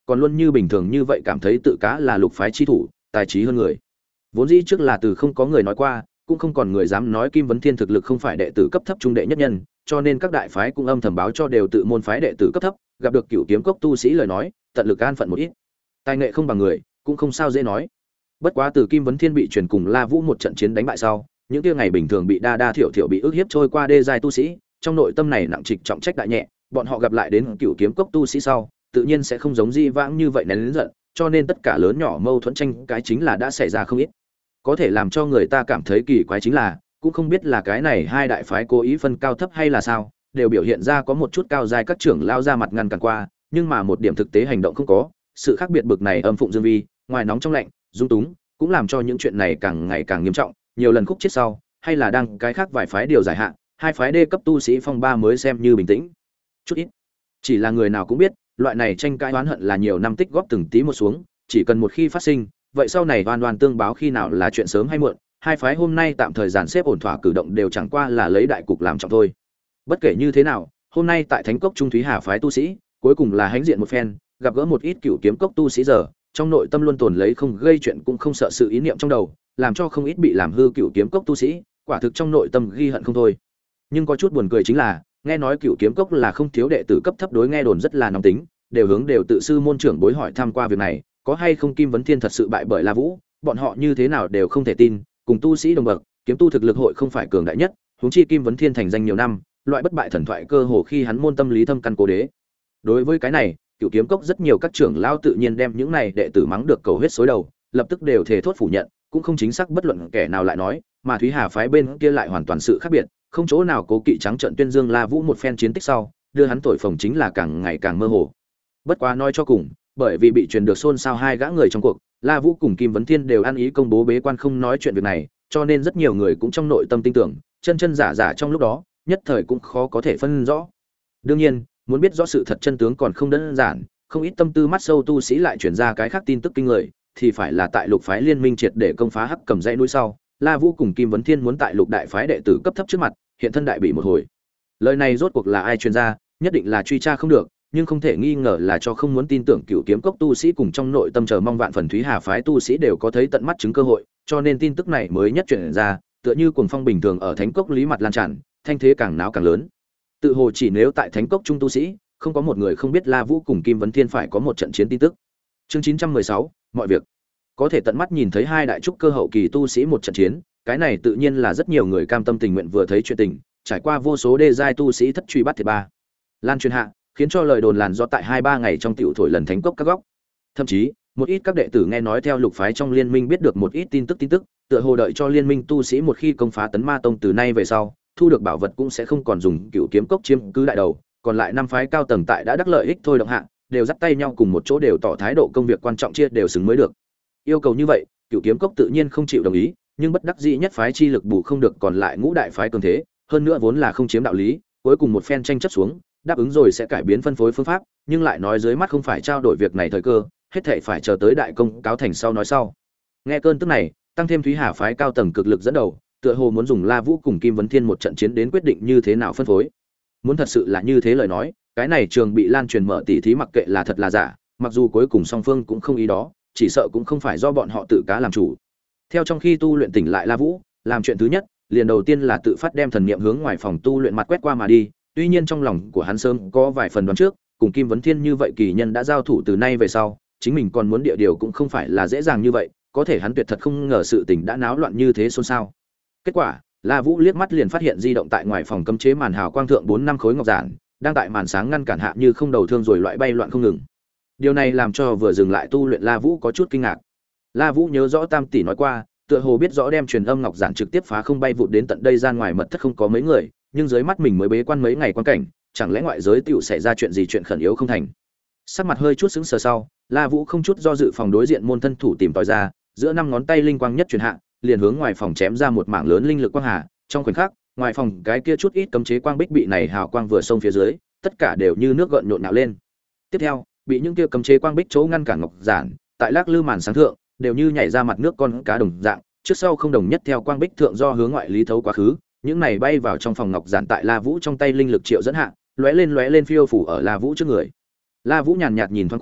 còn luôn như bình thường như vậy cảm thấy tự cá là lục phái chi thủ, tài trí hơn người. Vốn dĩ trước là từ không có người nói qua, cũng không còn người dám nói Kim Vấn Thiên thực lực không phải đệ tử cấp thấp trung đệ nhất nhân, cho nên các đại phái cũng âm thầm báo cho đều tự môn phái đệ tử cấp thấp, gặp được Cửu Kiếm Cốc tu sĩ lời nói, tận lực an phận một ít. Tài nghệ không bằng người, cũng không sao dễ nói. Bất quá từ Kim Vấn Thiên bị truyền cùng La Vũ một trận chiến đánh bại sau, những kia ngày bình thường bị đa đa thiểu thiểu bị ức hiếp trôi qua đê giai tu sĩ, trong nội tâm này nặng trịch trọng trách đại nhẹ, bọn họ gặp lại đến Cửu Kiếm Cốc tu sĩ sau, tự nhiên sẽ không giống di vãng như vậy nén lớn giận, cho nên tất cả lớn nhỏ mâu thuẫn tranh cái chính là đã xảy ra không ít. Có thể làm cho người ta cảm thấy kỳ quái chính là, cũng không biết là cái này hai đại phái cố ý phân cao thấp hay là sao, đều biểu hiện ra có một chút cao giai các trưởng lao ra mặt ngăn cản qua, nhưng mà một điểm thực tế hành động không có, sự khác biệt bực này âm phụng dương vi, ngoài nóng trong lạnh, dung túng, cũng làm cho những chuyện này càng ngày càng nghiêm trọng, nhiều lần khúc chết sau, hay là đang cái khác vài phái điều giải hạn, hai phái đê cấp tu sĩ phong ba mới xem như bình tĩnh. Chút ít. Chỉ là người nào cũng biết, loại này tranh cãi oán hận là nhiều năm tích góp từng tí một xuống, chỉ cần một khi phát sinh, vậy sau này oan oan tương báo khi nào là chuyện sớm hay muộn, hai phái hôm nay tạm thời dàn xếp ổn thỏa cử động đều chẳng qua là lấy đại cục làm trọng thôi. Bất kể như thế nào, hôm nay tại Thánh Cốc Trung Thúy Hà phái tu sĩ, cuối cùng là hãnh diện một phen, gặp gỡ một ít Cửu Kiếm Cốc tu sĩ giờ, trong nội tâm luôn tồn lấy không gây chuyện cũng không sợ sự ý niệm trong đầu, làm cho không ít bị làm hư Cửu Kiếm Cốc tu sĩ, quả thực trong nội tâm ghi hận không thôi. Nhưng có chút buồn cười chính là, nghe nói Cửu Kiếm Cốc là không thiếu đệ tử cấp thấp đối nghe đồn rất là nóng tính, đều hướng đều tự sư môn trưởng bối hỏi thăm qua việc này, có hay không Kim Vấn Thiên thật sự bại bởi La Vũ, bọn họ như thế nào đều không thể tin, cùng tu sĩ đồng bậc, kiếm tu thực lực hội không phải cường đại nhất, huống chi Kim Vấn Thiên thành danh nhiều năm, loại bất bại thần thoại cơ hồ khi hắn môn tâm lý thâm căn cố đế. Đối với cái này, Cửu Kiếm Cốc rất nhiều các trưởng lao tự nhiên đem những này đệ tử mắng được cầu huyết xối đầu, lập tức đều thề thốt phủ nhận, cũng không chính xác bất luận kẻ nào lại nói, mà Thúy Hà phái bên kia lại hoàn toàn sự khác biệt, không chỗ nào cố kỵ trắng trợn tuyên dương La Vũ một phen chiến tích sau, đưa hắn thổi phồng chính là càng ngày càng mơ hồ. Bất quá nói cho cùng, bởi vì bị truyền được xôn xao hai gã người trong cuộc, La Vũ cùng Kim Vấn Thiên đều ăn ý công bố bế quan không nói chuyện việc này, cho nên rất nhiều người cũng trong nội tâm tin tưởng, chân chân giả giả trong lúc đó, nhất thời cũng khó có thể phân rõ. Đương nhiên, muốn biết rõ sự thật chân tướng còn không đơn giản, không ít tâm tư mắt sâu tu sĩ lại truyền ra cái khác tin tức kinh người, thì phải là tại Lục phái liên minh triệt để công phá Hắc Cầm dãy núi sau, La Vũ cùng Kim Vấn Thiên muốn tại Lục đại phái đệ tử cấp thấp trước mặt, hiện thân đại bị một hồi. Lời này rốt cuộc là ai truyền ra, nhất định là truy tra không được, nhưng không thể nghi ngờ là cho không muốn tin tưởng Cửu Kiếm Cốc tu sĩ cùng trong nội tâm chờ mong vạn phần Thúy Hà phái tu sĩ đều có thấy tận mắt chứng cơ hội, cho nên tin tức này mới nhất truyền ra, tựa như cuồng phong bình thường ở Thánh Cốc lý mặt lan tràn, thanh thế càng náo càng lớn. Tự hồ chỉ nếu tại Thánh Cốc trung tu sĩ, không có một người không biết La Vũ cùng Kim Vấn Thiên phải có một trận chiến tin tức. Chương chín trăm mười sáu, mọi việc. Có thể tận mắt nhìn thấy hai đại trúc cơ hậu kỳ tu sĩ một trận chiến, cái này tự nhiên là rất nhiều người cam tâm tình nguyện vừa thấy chuyện tình, trải qua vô số đê giai tu sĩ thất truy bắt thiệt ba. Lan truyền hạ, khiến cho lời đồn làn do tại hai ba ngày trong tiểu thổi lần Thánh Cốc các góc. Thậm chí, một ít các đệ tử nghe nói theo Lục phái trong liên minh biết được một ít tin tức tin tức, tựa hồ đợi cho liên minh tu sĩ một khi công phá Tấn Ma Tông từ nay về sau, thu được bảo vật cũng sẽ không còn dùng Cửu Kiếm Cốc chiếm cứ đại đầu, còn lại năm phái cao tầng tại đã đắc lợi ích thôi động hạ, đều dắt tay nhau cùng một chỗ đều tỏ thái độ công việc quan trọng chia đều xứng mới được. Yêu cầu như vậy, Cửu Kiếm Cốc tự nhiên không chịu đồng ý, nhưng bất đắc dĩ nhất phái chi lực bù không được còn lại ngũ đại phái cường thế, hơn nữa vốn là không chiếm đạo lý, cuối cùng một phen tranh chấp xuống, đáp ứng rồi sẽ cải biến phân phối phương pháp, nhưng lại nói dưới mắt không phải trao đổi việc này thời cơ, hết thảy phải chờ tới đại công cáo thành sau nói sau. Nghe cơn tức này, tăng thêm Thúy Hà phái cao tầng cực lực dẫn đầu, tựa hồ muốn dùng La Vũ cùng Kim Vấn Thiên một trận chiến đến quyết định như thế nào phân phối. Muốn thật sự là như thế lời nói, cái này trường bị lan truyền mở tỉ thí mặc kệ là thật là giả, mặc dù cuối cùng song phương cũng không ý đó, chỉ sợ cũng không phải do bọn họ tự cá làm chủ. Theo trong khi tu luyện tỉnh lại La Vũ, làm chuyện thứ nhất, liền đầu tiên là tự phát đem thần niệm hướng ngoài phòng tu luyện mặt quét qua mà đi, tuy nhiên trong lòng của hắn sớm có vài phần đoán trước, cùng Kim Vấn Thiên như vậy kỳ nhân đã giao thủ từ nay về sau, chính mình còn muốn địa điều cũng không phải là dễ dàng như vậy, có thể hắn tuyệt thật không ngờ sự tình đã náo loạn như thế xôn xao. Kết quả, La Vũ liếc mắt liền phát hiện di động tại ngoài phòng cấm chế màn hào quang thượng bốn năm khối ngọc giản, đang tại màn sáng ngăn cản hạ như không đầu thương rồi loại bay loạn không ngừng. Điều này làm cho vừa dừng lại tu luyện La Vũ có chút kinh ngạc. La Vũ nhớ rõ Tam tỷ nói qua, tựa hồ biết rõ đem truyền âm ngọc giản trực tiếp phá không bay vụt đến tận đây gian ngoài mật thất không có mấy người, nhưng dưới mắt mình mới bế quan mấy ngày quan cảnh, chẳng lẽ ngoại giới tiểu xảy ra chuyện gì chuyện khẩn yếu không thành. Sắc mặt hơi chút sững sờ sau, La Vũ không chút do dự phòng đối diện môn thân thủ tìm tòi ra, giữa năm ngón tay linh quang nhất truyền hạ, liền hướng ngoài phòng chém ra một mảng lớn linh lực quang hà, trong khoảnh khắc, ngoài phòng cái kia chút ít cấm chế quang bích bị này hào quang vừa xông phía dưới, tất cả đều như nước gợn nhộn nhạo lên. Tiếp theo, bị những kia cấm chế quang bích chỗ ngăn cản ngọc giản, tại lắc lư màn sáng thượng, đều như nhảy ra mặt nước con cá đồng dạng, trước sau không đồng nhất theo quang bích thượng do hướng ngoại lý thấu quá khứ, những này bay vào trong phòng ngọc giản tại La Vũ trong tay linh lực triệu dẫn hạ, lóe lên lóe lên phiêu phủ ở La Vũ trước người. La Vũ nhàn nhạt nhìn thoáng qua,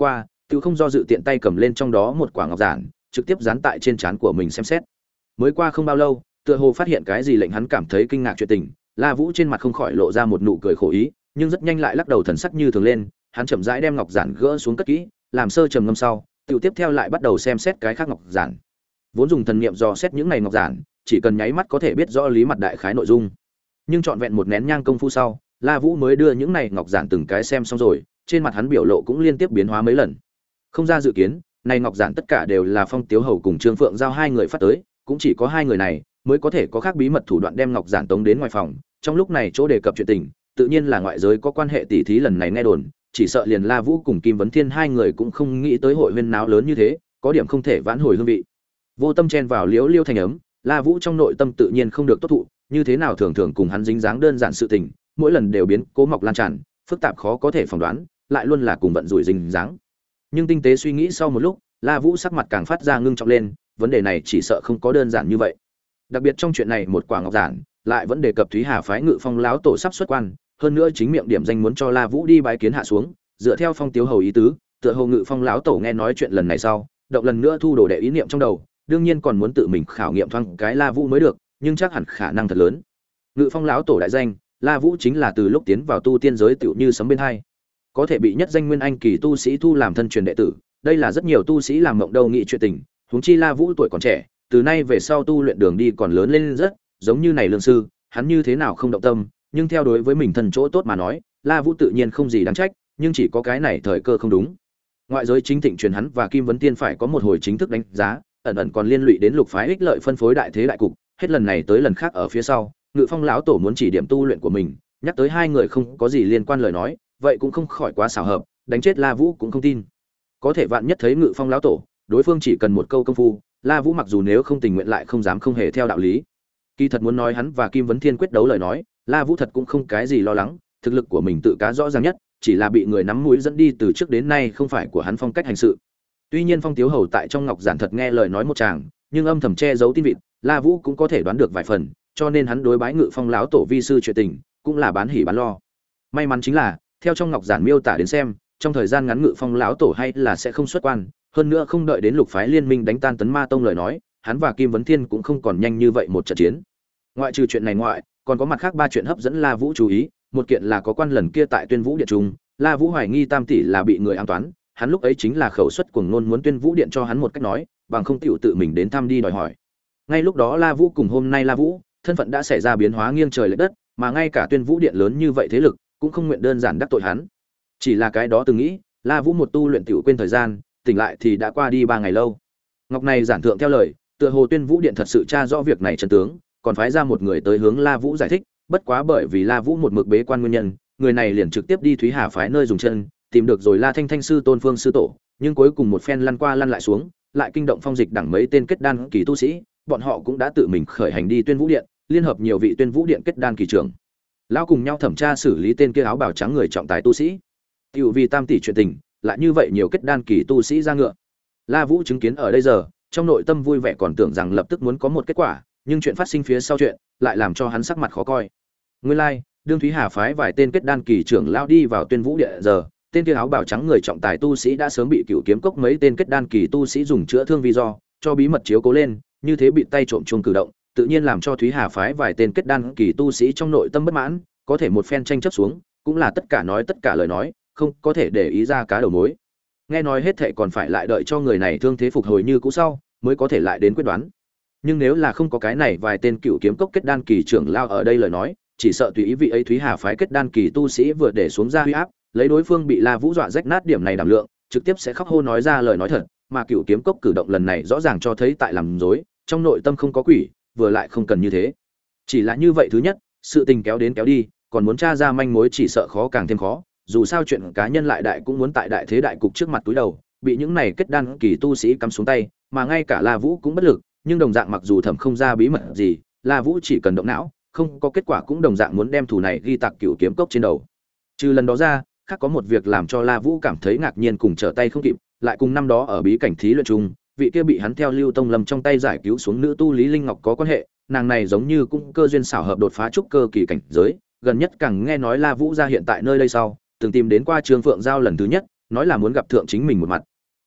tự không do dự tiện tay cầm lên trong đó một quả ngọc giản, trực tiếp dán tại trên trán của mình xem xét. Mới qua không bao lâu, tựa hồ phát hiện cái gì lệnh hắn cảm thấy kinh ngạc chuyện tình, La Vũ trên mặt không khỏi lộ ra một nụ cười khổ ý, nhưng rất nhanh lại lắc đầu thần sắc như thường lên, hắn chậm rãi đem ngọc giản gỡ xuống cất kỹ, làm sơ trầm ngâm sau, tiểu tiếp theo lại bắt đầu xem xét cái khác ngọc giản. Vốn dùng thần niệm dò xét những này ngọc giản, chỉ cần nháy mắt có thể biết rõ lý mặt đại khái nội dung. Nhưng trọn vẹn một nén nhang công phu sau, La Vũ mới đưa những này ngọc giản từng cái xem xong rồi, trên mặt hắn biểu lộ cũng liên tiếp biến hóa mấy lần. Không ra dự kiến, này ngọc giản tất cả đều là Phong Tiếu Hầu cùng Trương Phượng giao hai người phát tới, cũng chỉ có hai người này mới có thể có khác bí mật thủ đoạn đem ngọc giản tống đến ngoài phòng. Trong lúc này chỗ đề cập chuyện tình, tự nhiên là ngoại giới có quan hệ tỉ thí lần này nghe đồn, chỉ sợ liền La Vũ cùng Kim Vấn Thiên hai người cũng không nghĩ tới hội huyên náo lớn như thế, có điểm không thể vãn hồi hương vị. Vô tâm chen vào liễu liêu thành ấm, La Vũ trong nội tâm tự nhiên không được tốt thụ, như thế nào thường thường cùng hắn dính dáng đơn giản sự tình, mỗi lần đều biến cố mọc lan tràn, phức tạp khó có thể phỏng đoán, lại luôn là cùng vận rủi dính dáng. Nhưng tinh tế suy nghĩ sau một lúc, La Vũ sắc mặt càng phát ra ngưng trọng lên, vấn đề này chỉ sợ không có đơn giản như vậy. Đặc biệt trong chuyện này một quả ngọc giản, lại vẫn đề cập Thúy Hà phái Ngự Phong lão tổ sắp xuất quan, hơn nữa chính miệng điểm danh muốn cho La Vũ đi bái kiến hạ xuống, dựa theo Phong Tiếu Hầu ý tứ, tựa hồ Ngự Phong lão tổ nghe nói chuyện lần này sau, động lần nữa thu đồ đệ ý niệm trong đầu, đương nhiên còn muốn tự mình khảo nghiệm thoáng cái La Vũ mới được, nhưng chắc hẳn khả năng thật lớn. Ngự Phong lão tổ đại danh, La Vũ chính là từ lúc tiến vào tu tiên giới tựu như sấm bên hai, có thể bị nhất danh nguyên anh kỳ tu sĩ thu làm thân truyền đệ tử, đây là rất nhiều tu sĩ làm mộng đâu nghĩ chuyện tình, huống chi La Vũ tuổi còn trẻ, từ nay về sau tu luyện đường đi còn lớn lên rất, giống như này lương sư, hắn như thế nào không động tâm, nhưng theo đối với mình thân chỗ tốt mà nói, La Vũ tự nhiên không gì đáng trách, nhưng chỉ có cái này thời cơ không đúng. Ngoại giới chính thịnh truyền hắn và Kim Vấn Tiên phải có một hồi chính thức đánh giá, ẩn ẩn còn liên lụy đến lục phái ích lợi phân phối đại thế đại cục, hết lần này tới lần khác ở phía sau, Ngự Phong lão tổ muốn chỉ điểm tu luyện của mình, nhắc tới hai người không có gì liên quan lời nói, vậy cũng không khỏi quá xảo hợp, đánh chết La Vũ cũng không tin. Có thể vạn nhất thấy Ngự Phong lão tổ, đối phương chỉ cần một câu công phu, La Vũ mặc dù nếu không tình nguyện lại không dám không hề theo đạo lý. Kỳ thật muốn nói hắn và Kim Vấn Thiên quyết đấu lời nói, La Vũ thật cũng không cái gì lo lắng, thực lực của mình tự cá rõ ràng nhất, chỉ là bị người nắm mũi dẫn đi từ trước đến nay không phải của hắn phong cách hành sự. Tuy nhiên Phong Tiếu Hầu tại trong ngọc giản thật nghe lời nói một tràng, nhưng âm thầm che giấu tin vịt, La Vũ cũng có thể đoán được vài phần, cho nên hắn đối bái Ngự Phong lão tổ vi sư chuyện tình, cũng là bán hỉ bán lo. May mắn chính là, theo trong ngọc giản miêu tả đến xem, trong thời gian ngắn Ngự Phong lão tổ hay là sẽ không xuất quan, hơn nữa không đợi đến lục phái liên minh đánh tan Tấn Ma tông lời nói, hắn và Kim Vấn Thiên cũng không còn nhanh như vậy một trận chiến. Ngoại trừ chuyện này ngoại, còn có mặt khác ba chuyện hấp dẫn La Vũ chú ý, một kiện là có quan lần kia tại Tuyên Vũ điện trung, La Vũ hoài nghi Tam tỷ là bị người ám toán, hắn lúc ấy chính là khẩu suất cuồng ngôn muốn Tuyên Vũ điện cho hắn một cách nói, bằng không tiểu tự mình đến thăm đi đòi hỏi. Ngay lúc đó La Vũ cùng hôm nay La Vũ, thân phận đã xảy ra biến hóa nghiêng trời lệch đất, mà ngay cả Tuyên Vũ điện lớn như vậy thế lực, cũng không nguyện đơn giản đắc tội hắn. Chỉ là cái đó từng nghĩ, La Vũ một tu luyện tiểu quên thời gian, tỉnh lại thì đã qua đi ba ngày lâu. Ngọc này giản thượng theo lời, tựa hồ Tuyên Vũ điện thật sự tra rõ việc này chân tướng, còn phái ra một người tới hướng La Vũ giải thích, bất quá bởi vì La Vũ một mực bế quan nguyên nhân, người này liền trực tiếp đi Thúy Hà phái nơi dùng chân, tìm được rồi La Thanh Thanh sư Tôn Phương sư tổ, nhưng cuối cùng một phen lăn qua lăn lại xuống, lại kinh động phong dịch đẳng mấy tên kết đan kỳ tu sĩ, bọn họ cũng đã tự mình khởi hành đi Tuyên Vũ điện, liên hợp nhiều vị Tuyên Vũ điện kết đan kỳ trưởng, lao cùng nhau thẩm tra xử lý tên kia áo bào trắng người trọng tài tu sĩ. Tiểu vì Tam tỷ chuyện tình, lại như vậy nhiều kết đan kỳ tu sĩ ra ngựa. La Vũ chứng kiến ở đây giờ, trong nội tâm vui vẻ còn tưởng rằng lập tức muốn có một kết quả, nhưng chuyện phát sinh phía sau chuyện, lại làm cho hắn sắc mặt khó coi. Nguyên lai, like, đương Thúy Hà phái vài tên kết đan kỳ trưởng lao đi vào Tuyên Vũ điện giờ, tên kia áo bào trắng người trọng tài tu sĩ đã sớm bị Cửu Kiếm Cốc mấy tên kết đan kỳ tu sĩ dùng chữa thương vì do, cho bí mật chiếu cố lên, như thế bị tay trộm chuông cử động, tự nhiên làm cho Thúy Hà phái vài tên kết đan kỳ tu sĩ trong nội tâm bất mãn, có thể một phen tranh chấp xuống, cũng là tất cả nói tất cả lời nói, không có thể để ý ra cá đầu mối. Nghe nói hết thệ còn phải lại đợi cho người này thương thế phục hồi như cũ sau, mới có thể lại đến quyết đoán. Nhưng nếu là không có cái này vài tên Cửu Kiếm Cốc kết đan kỳ trưởng lao ở đây lời nói, chỉ sợ tùy ý vị ấy Thúy Hà phái kết đan kỳ tu sĩ vừa để xuống ra huy áp, lấy đối phương bị La Vũ dọa rách nát điểm này đảm lượng, trực tiếp sẽ khóc hô nói ra lời nói thật, mà Cửu Kiếm Cốc cử động lần này rõ ràng cho thấy tại làm dối, trong nội tâm không có quỷ, vừa lại không cần như thế. Chỉ là như vậy thứ nhất, sự tình kéo đến kéo đi, còn muốn tra ra manh mối chỉ sợ khó càng thêm khó, dù sao chuyện cá nhân lại đại cũng muốn tại đại thế đại cục trước mặt túi đầu, bị những này kết đan kỳ tu sĩ cắm xuống tay, mà ngay cả La Vũ cũng bất lực, nhưng đồng dạng mặc dù thẩm không ra bí mật gì, La Vũ chỉ cần động não, không có kết quả cũng đồng dạng muốn đem thù này ghi tạc Cửu Kiếm Cốc trên đầu. Trừ lần đó ra, khác có một việc làm cho La Vũ cảm thấy ngạc nhiên cùng trở tay không kịp, lại cùng năm đó ở bí cảnh thí luyện chung, vị kia bị hắn theo Lưu Tông Lâm trong tay giải cứu xuống nữ tu Lý Linh Ngọc có quan hệ, nàng này giống như cũng cơ duyên xảo hợp đột phá trúc cơ kỳ cảnh giới, gần nhất càng nghe nói La Vũ ra hiện tại nơi đây sau, từng tìm đến qua Trương Phượng Giao lần thứ nhất, nói là muốn gặp thượng chính mình một mặt.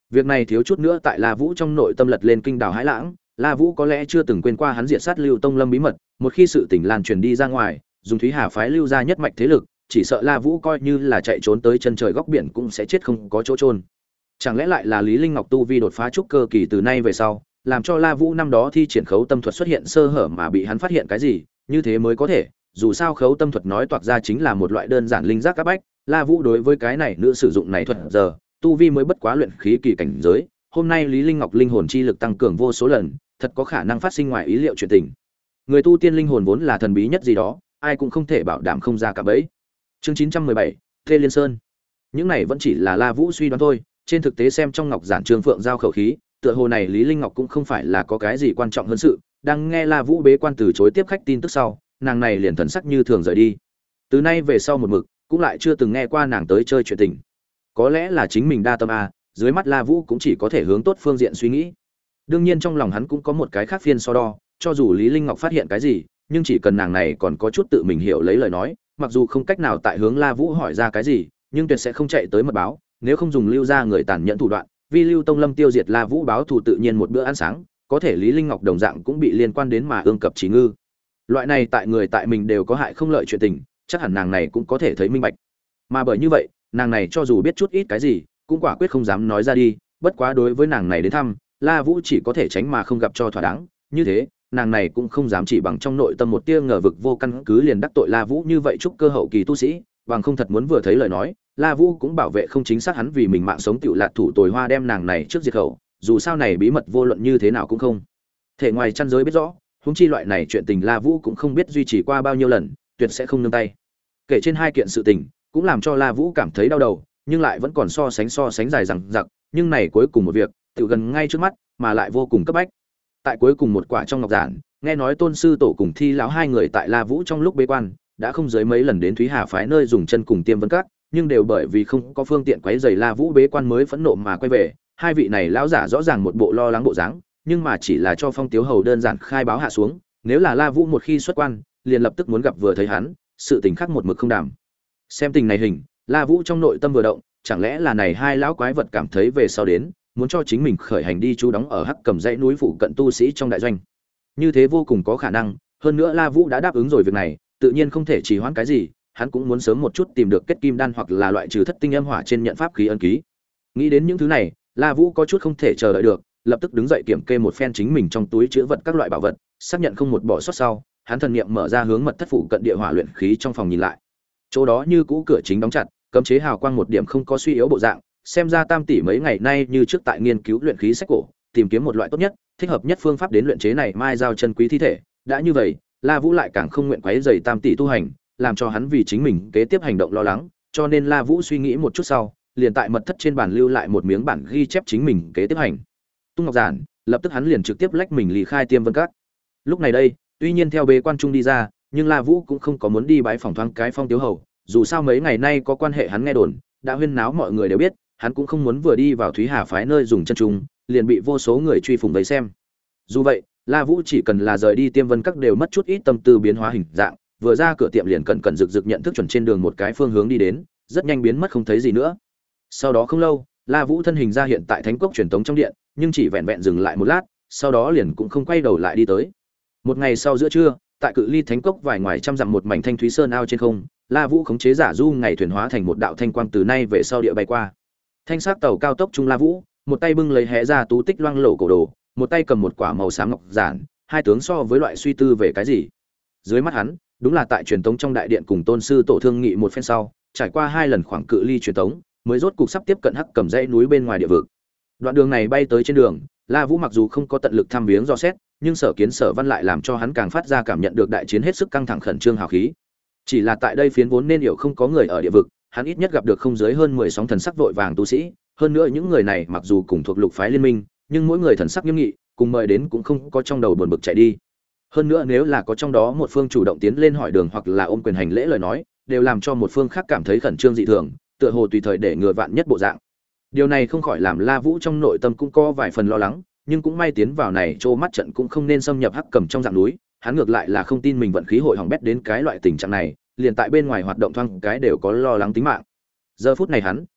Việc này thiếu chút nữa tại La Vũ trong nội tâm lật lên kinh đào hãi lãng, La Vũ có lẽ chưa từng quên qua hắn diệt sát Lưu Tông Lâm bí mật, một khi sự tình lan truyền đi ra ngoài, dùng Thúy Hà phái Lưu gia nhất mạch thế lực, chỉ sợ La Vũ coi như là chạy trốn tới chân trời góc biển cũng sẽ chết không có chỗ chôn. Chẳng lẽ lại là Lý Linh Ngọc tu vi đột phá trúc cơ kỳ từ nay về sau, làm cho La Vũ năm đó thi triển khấu tâm thuật xuất hiện sơ hở mà bị hắn phát hiện cái gì, như thế mới có thể, dù sao khấu tâm thuật nói toạc ra chính là một loại đơn giản linh giác áp bách, La Vũ đối với cái này nữ sử dụng này thuật giờ, tu vi mới bất quá luyện khí kỳ cảnh giới, hôm nay Lý Linh Ngọc linh hồn chi lực tăng cường vô số lần, thật có khả năng phát sinh ngoài ý liệu chuyện tình. Người tu tiên linh hồn vốn là thần bí nhất gì đó, ai cũng không thể bảo đảm không ra cả bẫy. Chương chín trăm mười bảy, Thê Liên Sơn. Những này vẫn chỉ là La Vũ suy đoán thôi, trên thực tế xem trong ngọc giản Trương Phượng giao khẩu khí, tựa hồ này Lý Linh Ngọc cũng không phải là có cái gì quan trọng hơn sự, đang nghe La Vũ bế quan từ chối tiếp khách tin tức sau, nàng này liền thần sắc như thường rời đi. Từ nay về sau một mực, cũng lại chưa từng nghe qua nàng tới chơi chuyện tình. Có lẽ là chính mình đa tâm a, dưới mắt La Vũ cũng chỉ có thể hướng tốt phương diện suy nghĩ. Đương nhiên trong lòng hắn cũng có một cái khác phiên so đo, cho dù Lý Linh Ngọc phát hiện cái gì, nhưng chỉ cần nàng này còn có chút tự mình hiểu lấy lời nói, mặc dù không cách nào tại hướng La Vũ hỏi ra cái gì, nhưng tuyệt sẽ không chạy tới mật báo, nếu không dùng Lưu gia người tàn nhẫn thủ đoạn, vì Lưu Tông Lâm tiêu diệt La Vũ báo thù tự nhiên một bữa ăn sáng, có thể Lý Linh Ngọc đồng dạng cũng bị liên quan đến mà ương cập chỉ ngư. Loại này tại người tại mình đều có hại không lợi chuyện tình, chắc hẳn nàng này cũng có thể thấy minh bạch. Mà bởi như vậy, nàng này cho dù biết chút ít cái gì, cũng quả quyết không dám nói ra đi, bất quá đối với nàng này đến thăm, La Vũ chỉ có thể tránh mà không gặp cho thỏa đáng, như thế, nàng này cũng không dám chỉ bằng trong nội tâm một tia ngờ vực vô căn cứ liền đắc tội La Vũ như vậy chúc cơ hậu kỳ tu sĩ, bằng không thật muốn vừa thấy lời nói, La Vũ cũng bảo vệ không chính xác hắn vì mình mạng sống tiểu lạt thủ tồi hoa đem nàng này trước diệt khẩu, dù sao này bí mật vô luận như thế nào cũng không thể ngoài chăn giới biết rõ, huống chi loại này chuyện tình La Vũ cũng không biết duy trì qua bao nhiêu lần, tuyệt sẽ không nương tay. Kể trên hai kiện sự tình, cũng làm cho La Vũ cảm thấy đau đầu, nhưng lại vẫn còn so sánh so sánh dài dằng dặc, nhưng này cuối cùng một việc, tiểu gần ngay trước mắt, mà lại vô cùng cấp bách. Tại cuối cùng một quả trong ngọc giản, nghe nói Tôn sư tổ cùng Thi lão hai người tại La Vũ trong lúc bế quan, đã không dưới mấy lần đến Thúy Hà phái nơi dùng chân cùng Tiêm Vân Các, nhưng đều bởi vì không có phương tiện quấy rầy La Vũ bế quan mới phẫn nộ mà quay về. Hai vị này lão giả rõ ràng một bộ lo lắng bộ dáng, nhưng mà chỉ là cho Phong Tiếu Hầu đơn giản khai báo hạ xuống, nếu là La Vũ một khi xuất quan, liền lập tức muốn gặp vừa thấy hắn, sự tình khác một mực không đảm. Xem tình này hình, La Vũ trong nội tâm vừa động, chẳng lẽ là này hai lão quái vật cảm thấy về sau đến, muốn cho chính mình khởi hành đi trú đóng ở Hắc Cầm dãy núi phụ cận tu sĩ trong đại doanh. Như thế vô cùng có khả năng, hơn nữa La Vũ đã đáp ứng rồi việc này, tự nhiên không thể trì hoãn cái gì, hắn cũng muốn sớm một chút tìm được kết kim đan hoặc là loại trừ thất tinh âm hỏa trên nhận pháp khí ân ký. Nghĩ đến những thứ này, La Vũ có chút không thể chờ đợi được, lập tức đứng dậy kiểm kê một phen chính mình trong túi chứa vật các loại bảo vật, xác nhận không một bỏ sót sau, hắn thần niệm mở ra hướng mật thất phụ cận địa hỏa luyện khí trong phòng nhìn lại. Chỗ đó như cũ cửa chính đóng chặt, cấm chế hào quang một điểm không có suy yếu bộ dạng, xem ra Tam tỷ mấy ngày nay như trước tại nghiên cứu luyện khí sách cổ, tìm kiếm một loại tốt nhất, thích hợp nhất phương pháp đến luyện chế này mai giao chân quý thi thể. Đã như vậy, La Vũ lại càng không nguyện quấy rầy Tam tỷ tu hành, làm cho hắn vì chính mình kế tiếp hành động lo lắng, cho nên La Vũ suy nghĩ một chút sau, liền tại mật thất trên bàn lưu lại một miếng bản ghi chép chính mình kế tiếp hành. Tung ngọc giản, lập tức hắn liền trực tiếp lách mình lý khai Tiêm Vân Các. Lúc này đây, tuy nhiên theo bế quan trung đi ra, nhưng La Vũ cũng không có muốn đi bái phòng thoáng cái Phong Tiếu Hầu, dù sao mấy ngày nay có quan hệ hắn nghe đồn, đã huyên náo mọi người đều biết, hắn cũng không muốn vừa đi vào Thúy Hà phái nơi dùng chân trung, liền bị vô số người truy phủng vây xem. Dù vậy, La Vũ chỉ cần là rời đi Tiêm Vân Các đều mất chút ít tâm tư biến hóa hình dạng, vừa ra cửa tiệm liền cẩn cẩn rực rực nhận thức chuẩn trên đường một cái phương hướng đi đến, rất nhanh biến mất không thấy gì nữa. Sau đó không lâu, La Vũ thân hình ra hiện tại Thánh Cốc truyền tống trong điện, nhưng chỉ vẹn vẹn dừng lại một lát, sau đó liền cũng không quay đầu lại đi tới. Một ngày sau giữa trưa, tại cự ly Thánh Cốc vài ngoài trăm dặm một mảnh thanh thúy sơn ao trên không, La Vũ khống chế giả du ngày thuyền hóa thành một đạo thanh quang từ nay về sau địa bay qua. Thanh sắc tàu cao tốc trung La Vũ, một tay bưng lấy hé ra tú tích loang lổ cổ đồ, một tay cầm một quả màu xám ngọc giản, hai tướng so với loại suy tư về cái gì. Dưới mắt hắn, đúng là tại truyền tống trong đại điện cùng tôn sư tổ thương nghị một phen sau, trải qua hai lần khoảng cự ly truyền tống, mới rốt cục sắp tiếp cận Hắc Cầm dãy núi bên ngoài địa vực. Đoạn đường này bay tới trên đường, La Vũ mặc dù không có tận lực thăm viếng dò xét, nhưng Sở Kiến Sở Văn lại làm cho hắn càng phát ra cảm nhận được đại chiến hết sức căng thẳng khẩn trương hào khí. Chỉ là tại đây phiến vốn nên hiểu không có người ở địa vực, hắn ít nhất gặp được không dưới hơn mười sóng thần sắc vội vàng tu sĩ, hơn nữa những người này mặc dù cùng thuộc lục phái liên minh, nhưng mỗi người thần sắc nghiêm nghị, cùng mời đến cũng không có trong đầu buồn bực chạy đi. Hơn nữa nếu là có trong đó một phương chủ động tiến lên hỏi đường hoặc là ôm quyền hành lễ lời nói, đều làm cho một phương khác cảm thấy khẩn trương dị thường, tựa hồ tùy thời để ngừa vạn nhất bộ dạng. Điều này không khỏi làm La Vũ trong nội tâm cũng có vài phần lo lắng, nhưng cũng may tiến vào này trô mắt trận cũng không nên xâm nhập Hắc Cầm trong dạng núi, hắn ngược lại là không tin mình vận khí hội hỏng bét đến cái loại tình trạng này, liền tại bên ngoài hoạt động thoang cái đều có lo lắng tính mạng. Giờ phút này hắn,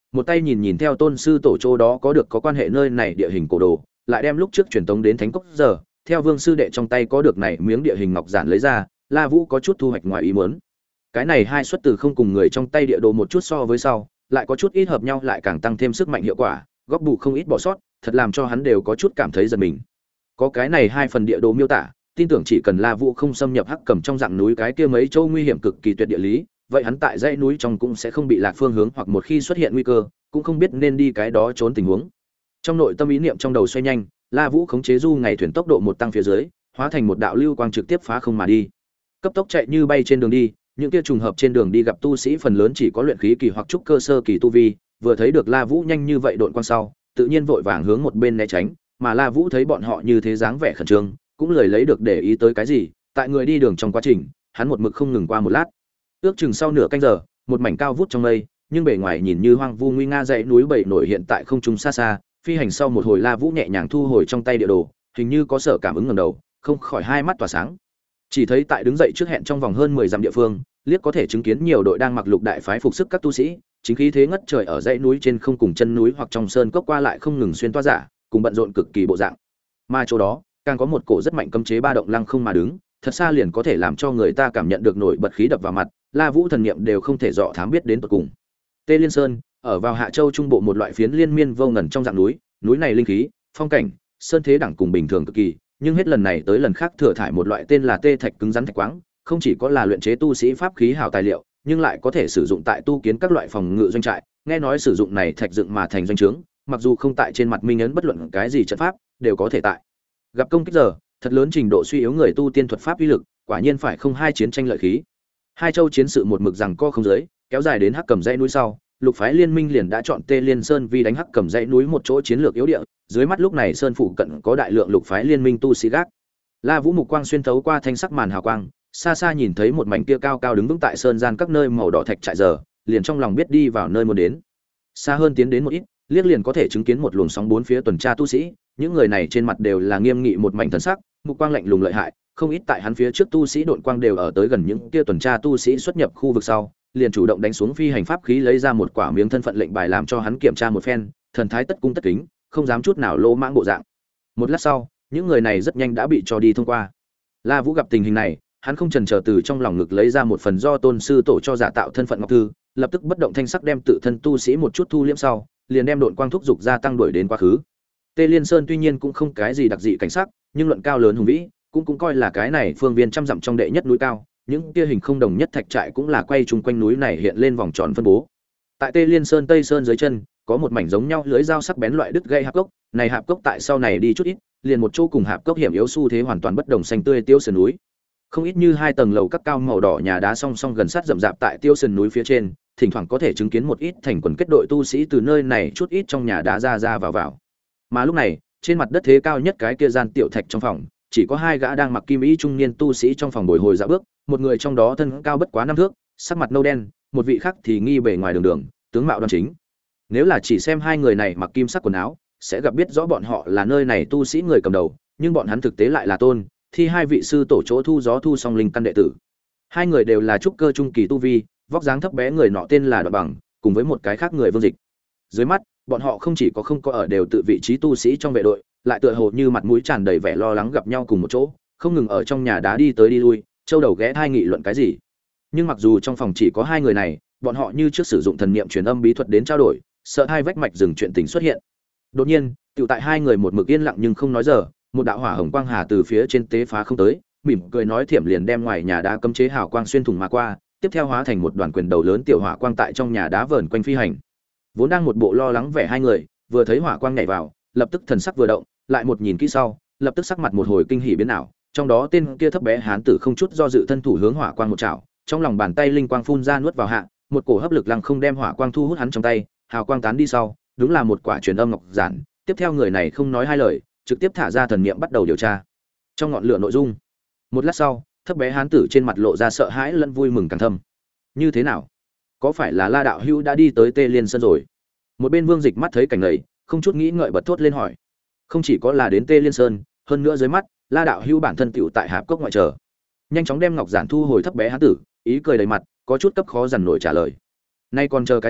một tay nhìn nhìn theo tôn sư tổ chỗ đó có được có quan hệ nơi này địa hình cổ đồ, lại đem lúc trước truyền tống đến thánh cốc giờ theo vương sư đệ trong tay có được này miếng địa hình ngọc giản lấy ra. La Vũ có chút thu hoạch ngoài ý muốn. Cái này hai xuất từ không cùng người trong tay địa đồ một chút so với sau, lại có chút ít hợp nhau, lại càng tăng thêm sức mạnh hiệu quả, góc bù không ít bỏ sót, thật làm cho hắn đều có chút cảm thấy giật mình. Có cái này hai phần địa đồ miêu tả, tin tưởng chỉ cần La Vũ không xâm nhập hắc cầm trong dạng núi cái kia mấy châu nguy hiểm cực kỳ tuyệt địa lý, vậy hắn tại dãy núi trong cũng sẽ không bị lạc phương hướng, hoặc một khi xuất hiện nguy cơ, cũng không biết nên đi cái đó trốn tình huống. Trong nội tâm ý niệm trong đầu xoay nhanh, La Vũ khống chế du ngày thuyền tốc độ một tăng phía dưới, hóa thành một đạo lưu quang trực tiếp phá không mà đi. Cấp tốc chạy như bay trên đường đi, những kia trùng hợp trên đường đi gặp tu sĩ phần lớn chỉ có luyện khí kỳ hoặc trúc cơ sơ kỳ tu vi, vừa thấy được La Vũ nhanh như vậy độn quang sau, tự nhiên vội vàng hướng một bên né tránh, mà La Vũ thấy bọn họ như thế dáng vẻ khẩn trương, cũng lười lấy được để ý tới cái gì, tại người đi đường trong quá trình, hắn một mực không ngừng qua một lát. Ước chừng sau nửa canh giờ, một mảnh cao vút trong mây, nhưng bề ngoài nhìn như hoang vu nguy nga dãy núi bảy nổi hiện tại không trung xa xa, phi hành sau một hồi La Vũ nhẹ nhàng thu hồi trong tay địa đồ, hình như có sở cảm ứng ngẩng đầu, không khỏi hai mắt tỏa sáng. Chỉ thấy tại đứng dậy trước hẹn trong vòng hơn mười dặm địa phương, liếc có thể chứng kiến nhiều đội đang mặc lục đại phái phục sức các tu sĩ, chính khí thế ngất trời ở dãy núi trên không cùng chân núi hoặc trong sơn cốc qua lại không ngừng xuyên toa giả, cùng bận rộn cực kỳ bộ dạng. Mà chỗ đó, càng có một cổ rất mạnh cấm chế ba động lăng không mà đứng, thật xa liền có thể làm cho người ta cảm nhận được nổi bật khí đập vào mặt, La Vũ thần niệm đều không thể dọ thám biết đến tận cùng. Tê Liên Sơn, ở vào Hạ Châu trung bộ một loại phiến liên miên vô ngần trong dạng núi, núi này linh khí, phong cảnh, sơn thế đẳng cùng bình thường cực kỳ, nhưng hết lần này tới lần khác thừa thải một loại tên là tê thạch cứng rắn thạch quáng, không chỉ có là luyện chế tu sĩ pháp khí hảo tài liệu, nhưng lại có thể sử dụng tại tu kiến các loại phòng ngự doanh trại. Nghe nói sử dụng này thạch dựng mà thành doanh trướng, mặc dù không tại trên mặt minh ấn bất luận cái gì trận pháp, đều có thể tại gặp công kích giờ, thật lớn trình độ suy yếu người tu tiên thuật pháp uy lực, quả nhiên phải không hai chiến tranh lợi khí. Hai châu chiến sự một mực rằng co không giới, kéo dài đến Hắc Cầm dãy núi sau, Lục phái liên minh liền đã chọn Tê Liên Sơn vì đánh Hắc Cầm dãy núi một chỗ chiến lược yếu địa, dưới mắt lúc này sơn phụ cận có đại lượng Lục phái liên minh tu sĩ gác. La Vũ mục quang xuyên thấu qua thanh sắc màn hào quang, xa xa nhìn thấy một mảnh kia cao cao đứng vững tại sơn gian các nơi màu đỏ thạch trại giờ, liền trong lòng biết đi vào nơi muốn đến. Xa hơn tiến đến một ít, liếc liền có thể chứng kiến một luồng sóng bốn phía tuần tra tu sĩ, những người này trên mặt đều là nghiêm nghị một mảnh thần sắc, mục quang lạnh lùng lợi hại, không ít tại hắn phía trước tu sĩ độn quang đều ở tới gần những kia tuần tra tu sĩ xuất nhập khu vực sau, liền chủ động đánh xuống phi hành pháp khí lấy ra một quả miếng thân phận lệnh bài làm cho hắn kiểm tra một phen, thần thái tất cung tất kính, không dám chút nào lỗ mãng bộ dạng. Một lát sau, những người này rất nhanh đã bị cho đi thông qua. La Vũ gặp tình hình này, hắn không chần chờ từ trong lòng ngực lấy ra một phần do tôn sư tổ cho giả tạo thân phận ngọc thư, lập tức bất động thanh sắc đem tự thân tu sĩ một chút thu liễm sau, liền đem độn quang thúc dục ra tăng đuổi đến quá khứ. Tê Liên Sơn tuy nhiên cũng không cái gì đặc dị cảnh sắc, nhưng luận cao lớn hùng vĩ, cũng cũng coi là cái này phương viên trăm dặm trong đệ nhất núi cao, những kia hình không đồng nhất thạch trại cũng là quay chung quanh núi này hiện lên vòng tròn phân bố. Tại Tê Liên Sơn Tây Sơn dưới chân, có một mảnh giống nhau lưới dao sắc bén loại đứt gây hạp cốc, này hạp cốc tại sau này đi chút ít, liền một chỗ cùng hạp cốc hiểm yếu xu thế hoàn toàn bất đồng xanh tươi tiêu sườn núi. Không ít như hai tầng lầu các cao màu đỏ nhà đá song song gần sát rậm rạp tại tiêu sườn núi phía trên, thỉnh thoảng có thể chứng kiến một ít thành quần kết đội tu sĩ từ nơi này chút ít trong nhà đá ra ra vào vào. Mà lúc này, trên mặt đất thế cao nhất cái kia gian tiểu thạch trong phòng, chỉ có hai gã đang mặc kim y trung niên tu sĩ trong phòng bồi hồi dạo bước, một người trong đó thân cao bất quá năm thước, sắc mặt nâu đen, một vị khác thì nghi bề ngoài đường đường, tướng mạo đoan chính. Nếu là chỉ xem hai người này mặc kim sắc quần áo, sẽ gặp biết rõ bọn họ là nơi này tu sĩ người cầm đầu, nhưng bọn hắn thực tế lại là tôn thi hai vị sư tổ chỗ thu gió thu song linh căn đệ tử. Hai người đều là trúc cơ trung kỳ tu vi, vóc dáng thấp bé, người nọ tên là Đoạn Bằng, cùng với một cái khác người Vương Dịch. Dưới mắt, bọn họ không chỉ có không có ở đều tự vị trí tu sĩ trong vệ đội, lại tựa hồ như mặt mũi tràn đầy vẻ lo lắng gặp nhau cùng một chỗ, không ngừng ở trong nhà đá đi tới đi lui, châu đầu ghé thai nghị luận cái gì. Nhưng mặc dù trong phòng chỉ có hai người này, bọn họ như trước sử dụng thần niệm truyền âm bí thuật đến trao đổi, sợ hai vách mạch dừng chuyện tình xuất hiện. Đột nhiên, tiểu tại hai người một mực yên lặng nhưng không nói giờ, một đạo hỏa hồng quang hà từ phía trên tế phá không tới, mỉm cười nói thiểm liền đem ngoài nhà đá cấm chế hào quang xuyên thủng mà qua, tiếp theo hóa thành một đoàn quyền đầu lớn tiểu hỏa quang tại trong nhà đá vờn quanh phi hành. Vốn đang một bộ lo lắng vẻ hai người, vừa thấy hỏa quang nhảy vào, lập tức thần sắc vừa động, lại một nhìn kỹ sau, lập tức sắc mặt một hồi kinh hỉ biến ảo, trong đó tên kia thấp bé hán tử không chút do dự thân thủ hướng hỏa quang một chảo, trong lòng bàn tay linh quang phun ra nuốt vào hạ, một cổ hấp lực lăng không đem hỏa quang thu hút hắn trong tay, hào quang tán đi sau, đúng là một quả truyền âm ngọc giản. Tiếp theo người này không nói hai lời, trực tiếp thả ra thần niệm bắt đầu điều tra. Trong ngọn lửa nội dung, một lát sau, thấp bé hán tử trên mặt lộ ra sợ hãi lẫn vui mừng càng thâm. Như thế nào? Có phải là La đạo hữu đã đi tới Tê Liên Sơn rồi? Một bên Vương Dịch mắt thấy cảnh này, không chút nghĩ ngợi bật thốt lên hỏi. Không chỉ có là đến Tê Liên Sơn, hơn nữa dưới mắt, La đạo hữu bản thân tiểu tại hạp cốc ngoại chờ. Nhanh chóng đem ngọc giản thu hồi thấp bé hán tử, ý cười đầy mặt, có chút cấp khó dằn nổi trả lời. Nay còn chờ cái gì,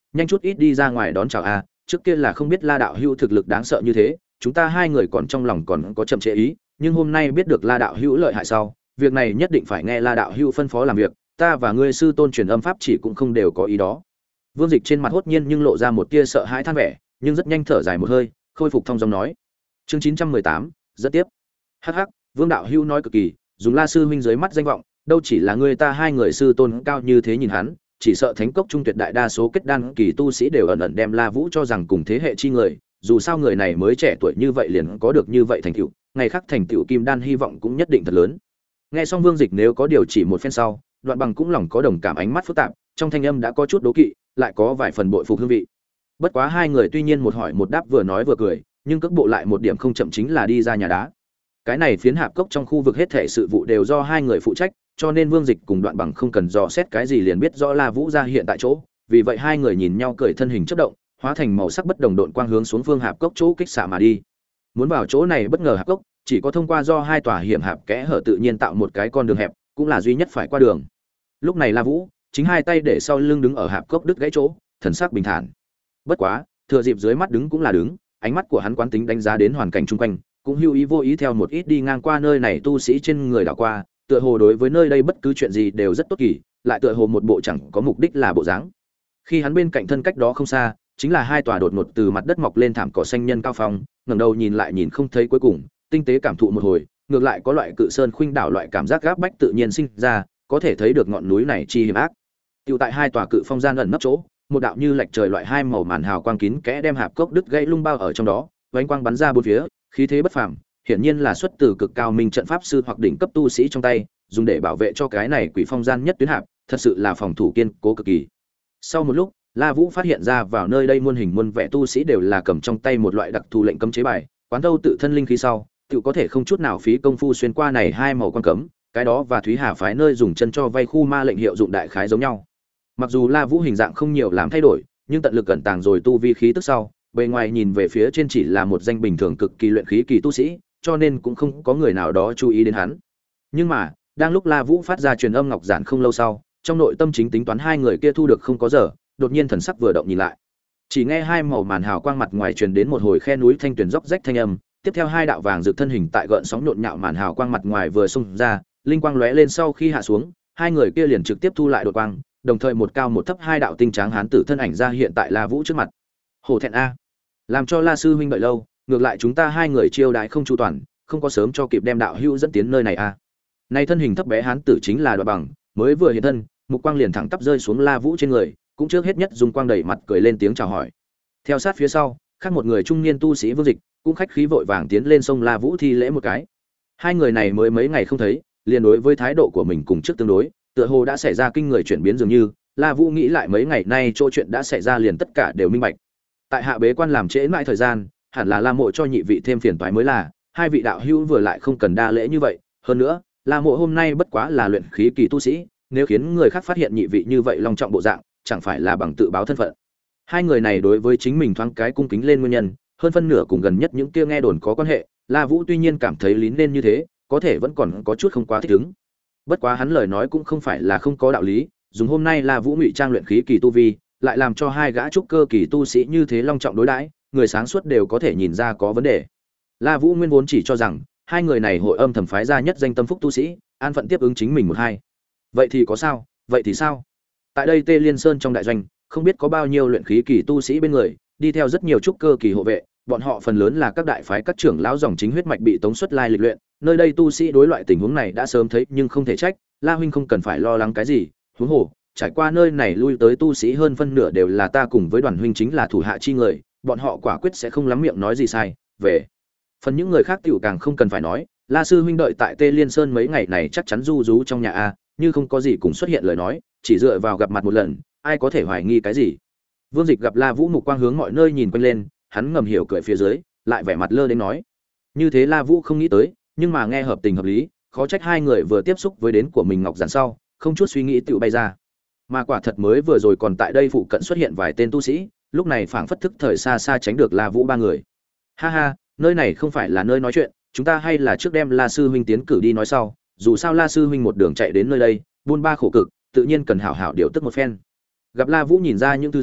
nhanh chút ít đi ra ngoài đón chào a, trước kia là không biết La đạo hữu thực lực đáng sợ như thế, chúng ta hai người còn trong lòng còn có chậm trễ ý, nhưng hôm nay biết được La đạo hữu lợi hại sau, việc này nhất định phải nghe La đạo hữu phân phó làm việc, ta và ngươi sư tôn truyền âm pháp chỉ cũng không đều có ý đó. Vương Dịch trên mặt hốt nhiên nhưng lộ ra một tia sợ hãi than vẻ, nhưng rất nhanh thở dài một hơi, khôi phục thông dong nói. Chương chín trăm mười tám, rất tiếp. Hắc hắc, Vương đạo hữu nói cực kỳ, dùng La sư huynh dưới mắt danh vọng, đâu chỉ là người ta hai người sư tôn cao như thế nhìn hắn, chỉ sợ thánh cốc trung tuyệt đại đa số kết đan kỳ tu sĩ đều ẩn ẩn đem La Vũ cho rằng cùng thế hệ chi người, dù sao người này mới trẻ tuổi như vậy liền có được như vậy thành tựu, ngày khác thành tựu kim đan hy vọng cũng nhất định thật lớn. Nghe xong Vương Dịch nếu có điều chỉ một phen sau, Đoạn Bằng cũng lòng có đồng cảm, ánh mắt phức tạp, trong thanh âm đã có chút đố kỵ, lại có vài phần bội phục hương vị. Bất quá hai người tuy nhiên một hỏi một đáp vừa nói vừa cười, nhưng cước bộ lại một điểm không chậm chính là đi ra nhà đá. Cái này phiến hạp cốc trong khu vực hết thảy sự vụ đều do hai người phụ trách, cho nên Vương Dịch cùng Đoạn Bằng không cần dò xét cái gì liền biết rõ La Vũ ra hiện tại chỗ, vì vậy hai người nhìn nhau cười, thân hình chớp động, hóa thành màu sắc bất đồng độn quang hướng xuống phương hạp cốc chỗ kích xạ mà đi. Muốn vào chỗ này bất ngờ hạp cốc, chỉ có thông qua do hai tòa hiểm hạp kẽ hở tự nhiên tạo một cái con đường hẹp, cũng là duy nhất phải qua đường. Lúc này La Vũ chính hai tay để sau lưng đứng ở hạp cốc đứt gãy chỗ, thần sắc bình thản. Bất quá, thừa dịp dưới mắt đứng cũng là đứng, ánh mắt của hắn quán tính đánh giá đến hoàn cảnh chung quanh, cũng hữu ý vô ý theo một ít đi ngang qua nơi này tu sĩ trên người đảo qua, tựa hồ đối với nơi đây bất cứ chuyện gì đều rất tốt kỳ, lại tựa hồ một bộ chẳng có mục đích là bộ dáng. Khi hắn bên cạnh thân cách đó không xa, chính là hai tòa đột ngột từ mặt đất mọc lên thảm cỏ xanh nhân cao phong, ngẩng đầu nhìn lại nhìn không thấy cuối cùng, tinh tế cảm thụ một hồi, ngược lại có loại cự sơn khuynh đảo loại cảm giác gáp bách tự nhiên sinh ra, có thể thấy được ngọn núi này chi hiểm ác. Tiêu tại hai tòa cự phong gian ẩn nấp chỗ, một đạo như lệch trời loại hai màu màn hào quang kín kẽ đem hạp cốc đứt gãy lung bao ở trong đó, vánh quang bắn ra bốn phía, khí thế bất phàm, hiển nhiên là xuất từ cực cao minh trận pháp sư hoặc đỉnh cấp tu sĩ trong tay, dùng để bảo vệ cho cái này quỷ phong gian nhất tuyến hạp, thật sự là phòng thủ kiên cố cực kỳ. Sau một lúc, La Vũ phát hiện ra vào nơi đây muôn hình muôn vẻ tu sĩ đều là cầm trong tay một loại đặc thù lệnh cấm chế bài, quán thâu tự thân linh khí sau, tự có thể không chút nào phí công phu xuyên qua này hai màu quan cấm, cái đó và Thúy Hà phái nơi dùng chân cho vay khu ma lệnh hiệu dụng đại khái giống nhau. Mặc dù La Vũ hình dạng không nhiều làm thay đổi, nhưng tận lực cẩn tàng rồi tu vi khí tức sau, bề ngoài nhìn về phía trên chỉ là một danh bình thường cực kỳ luyện khí kỳ tu sĩ, cho nên cũng không có người nào đó chú ý đến hắn. Nhưng mà, đang lúc La Vũ phát ra truyền âm ngọc giản không lâu sau, trong nội tâm chính tính toán hai người kia thu được không có giờ, đột nhiên thần sắc vừa động nhìn lại. Chỉ nghe hai màu màn hào quang mặt ngoài truyền đến một hồi khe núi thanh tuyển róc rách thanh âm, tiếp theo hai đạo vàng rực thân hình tại gợn sóng nhộn nhạo màn hào quang mặt ngoài vừa xung ra, linh quang lóe lên sau khi hạ xuống, hai người kia liền trực tiếp thu lại đột quang, đồng thời một cao một thấp hai đạo tinh tráng hán tử thân ảnh ra hiện tại La Vũ trước mặt. Hổ thẹn a, làm cho La sư huynh đợi lâu, ngược lại chúng ta hai người chiêu đãi không chu toàn, không có sớm cho kịp đem đạo hữu dẫn tiến nơi này a. Này thân hình thấp bé hán tử chính là Đoạn Bằng, mới vừa hiện thân, mục quang liền thẳng tắp rơi xuống La Vũ trên người, cũng trước hết nhất dùng quang đẩy mặt cười lên tiếng chào hỏi. Theo sát phía sau, khác một người trung niên tu sĩ Vương Dịch, cũng khách khí vội vàng tiến lên sông La Vũ thi lễ một cái. Hai người này mới mấy ngày không thấy, liền đối với thái độ của mình cùng trước tương đối, tựa hồ đã xảy ra kinh người chuyển biến dường như, La Vũ nghĩ lại mấy ngày nay chỗ chuyện đã xảy ra liền tất cả đều minh bạch. Tại hạ bế quan làm trễ mãi thời gian, hẳn là La Mộ cho nhị vị thêm phiền toái mới là, hai vị đạo hữu vừa lại không cần đa lễ như vậy, hơn nữa, La Mộ hôm nay bất quá là luyện khí kỳ tu sĩ, nếu khiến người khác phát hiện nhị vị như vậy long trọng bộ dạng, chẳng phải là bằng tự báo thân phận. Hai người này đối với chính mình thoáng cái cung kính lên nguyên nhân, hơn phân nửa cùng gần nhất những kia nghe đồn có quan hệ, La Vũ tuy nhiên cảm thấy lý nên như thế, có thể vẫn còn có chút không quá thích ứng. Bất quá hắn lời nói cũng không phải là không có đạo lý, dùng hôm nay La Vũ ngụy trang luyện khí kỳ tu vi, lại làm cho hai gã trúc cơ kỳ tu sĩ như thế long trọng đối đãi, người sáng suốt đều có thể nhìn ra có vấn đề. La Vũ nguyên vốn chỉ cho rằng hai người này hội âm thầm phái ra nhất danh tâm phúc tu sĩ, an phận tiếp ứng chính mình một hai. Vậy thì có sao? Vậy thì sao? Tại đây Tê Liên Sơn trong đại doanh, không biết có bao nhiêu luyện khí kỳ tu sĩ bên người, đi theo rất nhiều trúc cơ kỳ hộ vệ, bọn họ phần lớn là các đại phái các trưởng lão dòng chính huyết mạch bị tống xuất lai lịch luyện, nơi đây tu sĩ đối loại tình huống này đã sớm thấy nhưng không thể trách, La huynh không cần phải lo lắng cái gì, huống hồ, trải qua nơi này lui tới tu sĩ hơn phân nửa đều là ta cùng với Đoàn huynh chính là thủ hạ chi người, bọn họ quả quyết sẽ không lắm miệng nói gì sai, về phần những người khác tiểu càng không cần phải nói, La sư huynh đợi tại Tê Liên Sơn mấy ngày này chắc chắn du rú trong nhà a, như không có gì cùng xuất hiện lời nói, chỉ dựa vào gặp mặt một lần, ai có thể hoài nghi cái gì. Vương Dịch gặp La Vũ mục quang hướng mọi nơi nhìn quanh lên, hắn ngầm hiểu cười phía dưới, lại vẻ mặt lơ đến nói. Như thế La Vũ không nghĩ tới, nhưng mà nghe hợp tình hợp lý, khó trách hai người vừa tiếp xúc với đến của mình ngọc giản sau, không chút suy nghĩ tự bay ra. Mà quả thật mới vừa rồi còn tại đây phụ cận xuất hiện vài tên tu sĩ, lúc này phảng phất thức thời xa xa tránh được La Vũ ba người. Ha ha, nơi này không phải là nơi nói chuyện, chúng ta hay là trước đem La sư huynh tiến cử đi nói sau, dù sao La sư huynh một đường chạy đến nơi đây, buôn ba khổ cực, tự nhiên cần hảo hảo điều tức một phen. Gặp La Vũ nhìn ra những thứ gì,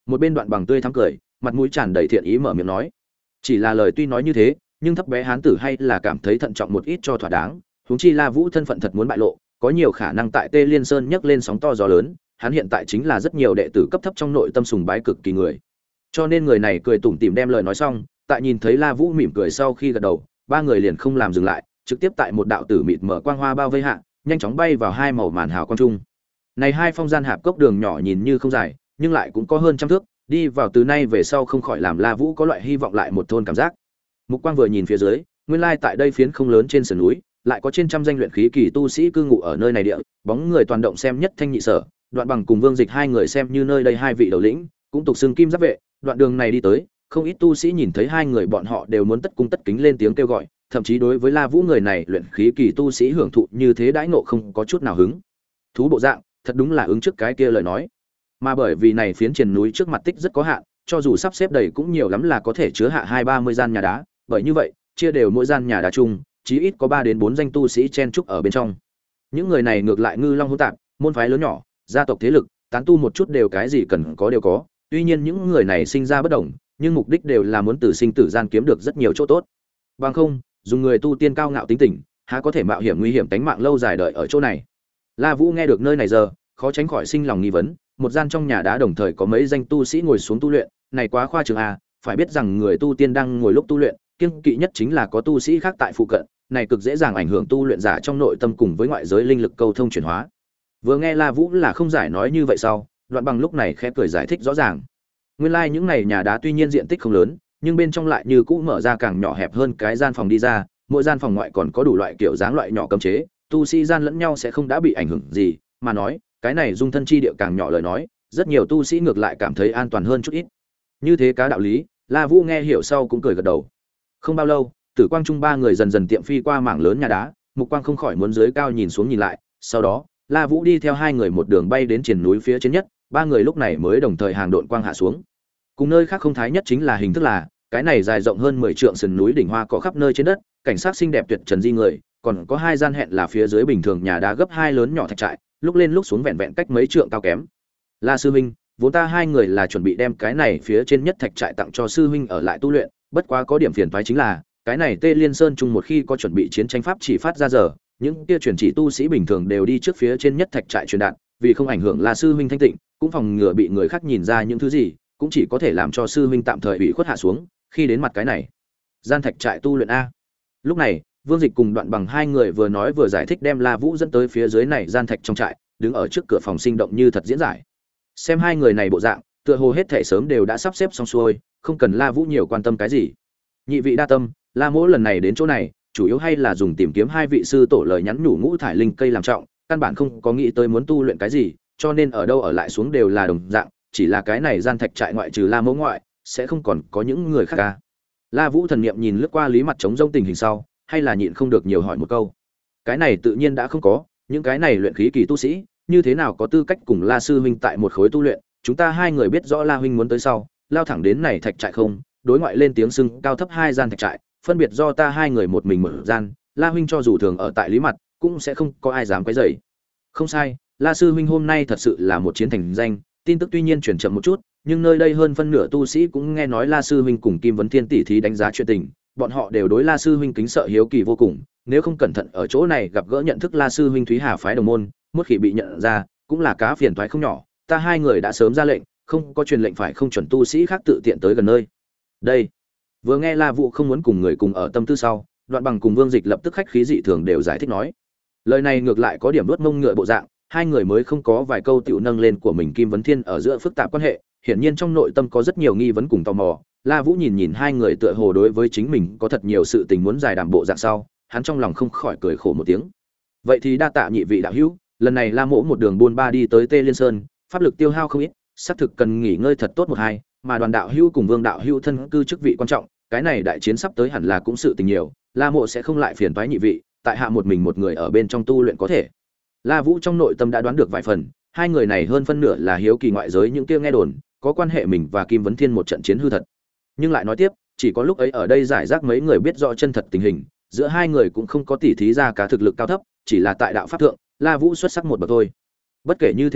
Một bên Đoạn Bằng tươi thắm cười, mặt mũi tràn đầy thiện ý mở miệng nói. Chỉ là lời tuy nói như thế, nhưng thấp bé hán tử hay là cảm thấy thận trọng một ít cho thỏa đáng, huống chi La Vũ thân phận thật muốn bại lộ, có nhiều khả năng tại Tê Liên Sơn nhấc lên sóng to gió lớn, hắn hiện tại chính là rất nhiều đệ tử cấp thấp trong nội tâm sùng bái cực kỳ người. Cho nên người này cười tủm tỉm đem lời nói xong, tại nhìn thấy La Vũ mỉm cười sau khi gật đầu, ba người liền không làm dừng lại, trực tiếp tại một đạo tử mịt mở quang hoa bao vây hạ, nhanh chóng bay vào hai màu màn hào quang trung. Này hai phong gian hạp cốc đường nhỏ nhìn như không dài, nhưng lại cũng có hơn trăm thước, đi vào từ nay về sau không khỏi làm La Vũ có loại hy vọng lại một thôn cảm giác. Mục Quang vừa nhìn phía dưới, nguyên lai tại đây phiến không lớn trên sườn núi, lại có trên trăm danh luyện khí kỳ tu sĩ cư ngụ ở nơi này địa, bóng người toàn động xem nhất thanh nhị sở, Đoạn Bằng cùng Vương Dịch hai người xem như nơi đây hai vị đầu lĩnh, cũng tục xưng kim giáp vệ, đoạn đường này đi tới, không ít tu sĩ nhìn thấy hai người bọn họ đều muốn tất cung tất kính lên tiếng kêu gọi, thậm chí đối với La Vũ người này luyện khí kỳ tu sĩ hưởng thụ như thế đãi ngộ không có chút nào hứng thú bộ dạng, thật đúng là ứng trước cái kia lời nói. Mà bởi vì này phiến triền núi trước mặt tích rất có hạn, cho dù sắp xếp đầy cũng nhiều lắm là có thể chứa hạ hai ba mươi gian nhà đá, bởi như vậy, chia đều mỗi gian nhà đá chung, chí ít có ba đến bốn danh tu sĩ chen trúc ở bên trong. Những người này ngược lại ngư long hỗn tạp, môn phái lớn nhỏ, gia tộc thế lực, tán tu một chút đều cái gì cần có đều có. Tuy nhiên những người này sinh ra bất đồng, nhưng mục đích đều là muốn từ sinh tử gian kiếm được rất nhiều chỗ tốt. Bằng không, dùng người tu tiên cao ngạo tính tình, há có thể mạo hiểm nguy hiểm tính mạng lâu dài đợi ở chỗ này. La Vũ nghe được nơi này giờ, khó tránh khỏi sinh lòng nghi vấn, một gian trong nhà đá đồng thời có mấy danh tu sĩ ngồi xuống tu luyện, này quá khoa trương à, phải biết rằng người tu tiên đang ngồi lúc tu luyện, kiêng kỵ nhất chính là có tu sĩ khác tại phụ cận, này cực dễ dàng ảnh hưởng tu luyện giả trong nội tâm cùng với ngoại giới linh lực câu thông chuyển hóa. Vừa nghe La Vũ là không giải nói như vậy sau, Đoạn Bằng lúc này khẽ cười giải thích rõ ràng. Nguyên lai like những này nhà đá tuy nhiên diện tích không lớn, nhưng bên trong lại như cũ mở ra càng nhỏ hẹp hơn cái gian phòng đi ra, mỗi gian phòng ngoại còn có đủ loại kiểu dáng loại nhỏ cấm chế, tu sĩ gian lẫn nhau sẽ không đã bị ảnh hưởng gì, mà nói, cái này dung thân chi địa càng nhỏ lời nói, rất nhiều tu sĩ ngược lại cảm thấy an toàn hơn chút ít. Như thế cá đạo lý, La Vũ nghe hiểu sau cũng cười gật đầu. Không bao lâu, Tử Quang Trung ba người dần dần tiệm phi qua mảng lớn nhà đá, Mục Quang không khỏi muốn dưới cao nhìn xuống nhìn lại, sau đó, La Vũ đi theo hai người một đường bay đến triền núi phía trên nhất, ba người lúc này mới đồng thời hàng độn quang hạ xuống. Cùng nơi khác không thái nhất chính là hình thức là, cái này dài rộng hơn mười trượng sườn núi đỉnh hoa cỏ khắp nơi trên đất, cảnh sát xinh đẹp tuyệt trần di người, còn có hai gian hẹn là phía dưới bình thường nhà đá gấp hai lớn nhỏ thạch trại, lúc lên lúc xuống vẹn vẹn cách mấy trượng cao kém. La sư huynh, vốn ta hai người là chuẩn bị đem cái này phía trên nhất thạch trại tặng cho sư huynh ở lại tu luyện, bất quá có điểm phiền toái chính là, cái này Tê Liên Sơn chung một khi có chuẩn bị chiến tranh pháp chỉ phát ra giờ, những kia truyền chỉ tu sĩ bình thường đều đi trước phía trên nhất thạch trại truyền đạt, vì không ảnh hưởng La sư huynh thanh tịnh, cũng phòng ngừa bị người khác nhìn ra những thứ gì, cũng chỉ có thể làm cho sư huynh tạm thời ủy khuất hạ xuống, khi đến mặt cái này gian thạch trại tu luyện a. Lúc này, Vương Dịch cùng Đoạn Bằng hai người vừa nói vừa giải thích đem La Vũ dẫn tới phía dưới này gian thạch trong trại, đứng ở trước cửa phòng sinh động như thật diễn giải. Xem hai người này bộ dạng, tựa hồ hết thể sớm đều đã sắp xếp xong xuôi, không cần La Vũ nhiều quan tâm cái gì. Nhị vị đa tâm, La Mỗ lần này đến chỗ này, chủ yếu hay là dùng tìm kiếm hai vị sư tổ lời nhắn nhủ ngũ thải linh cây làm trọng, căn bản không có nghĩ tới muốn tu luyện cái gì, cho nên ở đâu ở lại xuống đều là đồng dạng, chỉ là cái này gian thạch trại ngoại trừ La Mỗ ngoại, sẽ không còn có những người khác cả. La Vũ thần niệm nhìn lướt qua Lý Mặt trống rông tình hình sau, hay là nhịn không được nhiều hỏi một câu. Cái này tự nhiên đã không có, những cái này luyện khí kỳ tu sĩ, như thế nào có tư cách cùng La sư huynh tại một khối tu luyện, chúng ta hai người biết rõ La huynh muốn tới sau, lao thẳng đến này thạch trại không, đối ngoại lên tiếng xưng cao thấp hai gian thạch trại, phân biệt do ta hai người một mình mở gian, La huynh cho dù thường ở tại Lý Mặt, cũng sẽ không có ai dám quấy rầy. Không sai, La sư huynh hôm nay thật sự là một chiến thành danh, tin tức tuy nhiên truyền chậm một chút, nhưng nơi đây hơn phân nửa tu sĩ cũng nghe nói La sư huynh cùng Kim Vấn Thiên tỷ thí đánh giá chuyện tình, bọn họ đều đối La sư huynh kính sợ hiếu kỳ vô cùng, nếu không cẩn thận ở chỗ này gặp gỡ nhận thức La sư huynh Thúy Hà phái đồng môn, một khi bị nhận ra, cũng là cá phiền toái không nhỏ. Ta hai người đã sớm ra lệnh, không có truyền lệnh phải không chuẩn tu sĩ khác tự tiện tới gần nơi. Đây, vừa nghe La Vũ không muốn cùng người cùng ở tâm tư sau, Đoạn Bằng cùng Vương Dịch lập tức khách khí dị thường đều giải thích nói. Lời này ngược lại có điểm đốt mông ngựa bộ dạng, hai người mới không có vài câu tiểu nâng lên của mình Kim Vấn Thiên ở giữa phức tạp quan hệ, hiển nhiên trong nội tâm có rất nhiều nghi vấn cùng tò mò. La Vũ nhìn nhìn hai người tựa hồ đối với chính mình có thật nhiều sự tình muốn giải đàm bộ dạng sau, hắn trong lòng không khỏi cười khổ một tiếng. Vậy thì đa tạ nhị vị đạo hữu, lần này La Mỗ một đường buôn ba đi tới Tê Liên Sơn, pháp lực tiêu hao không ít, xác thực cần nghỉ ngơi thật tốt một hai, mà Đoàn đạo hữu cùng Vương đạo hữu thân cư chức vị quan trọng, cái này đại chiến sắp tới hẳn là cũng sự tình nhiều, La Mỗ sẽ không lại phiền toái nhị vị, tại hạ một mình một người ở bên trong tu luyện có thể. La Vũ trong nội tâm đã đoán được vài phần, hai người này hơn phân nửa là hiếu kỳ ngoại giới những kia nghe đồn, có quan hệ mình và Kim Vấn Thiên một trận chiến hư thật. Nhưng lại nói tiếp, chỉ có lúc ấy ở đây giải rác mấy người biết rõ chân thật tình hình, giữa hai người cũng không có tỉ thí ra cả thực lực cao thấp, chỉ là tại đạo pháp thượng, La Vũ xuất sắc một bậc thôi. Bất kể như thế nào,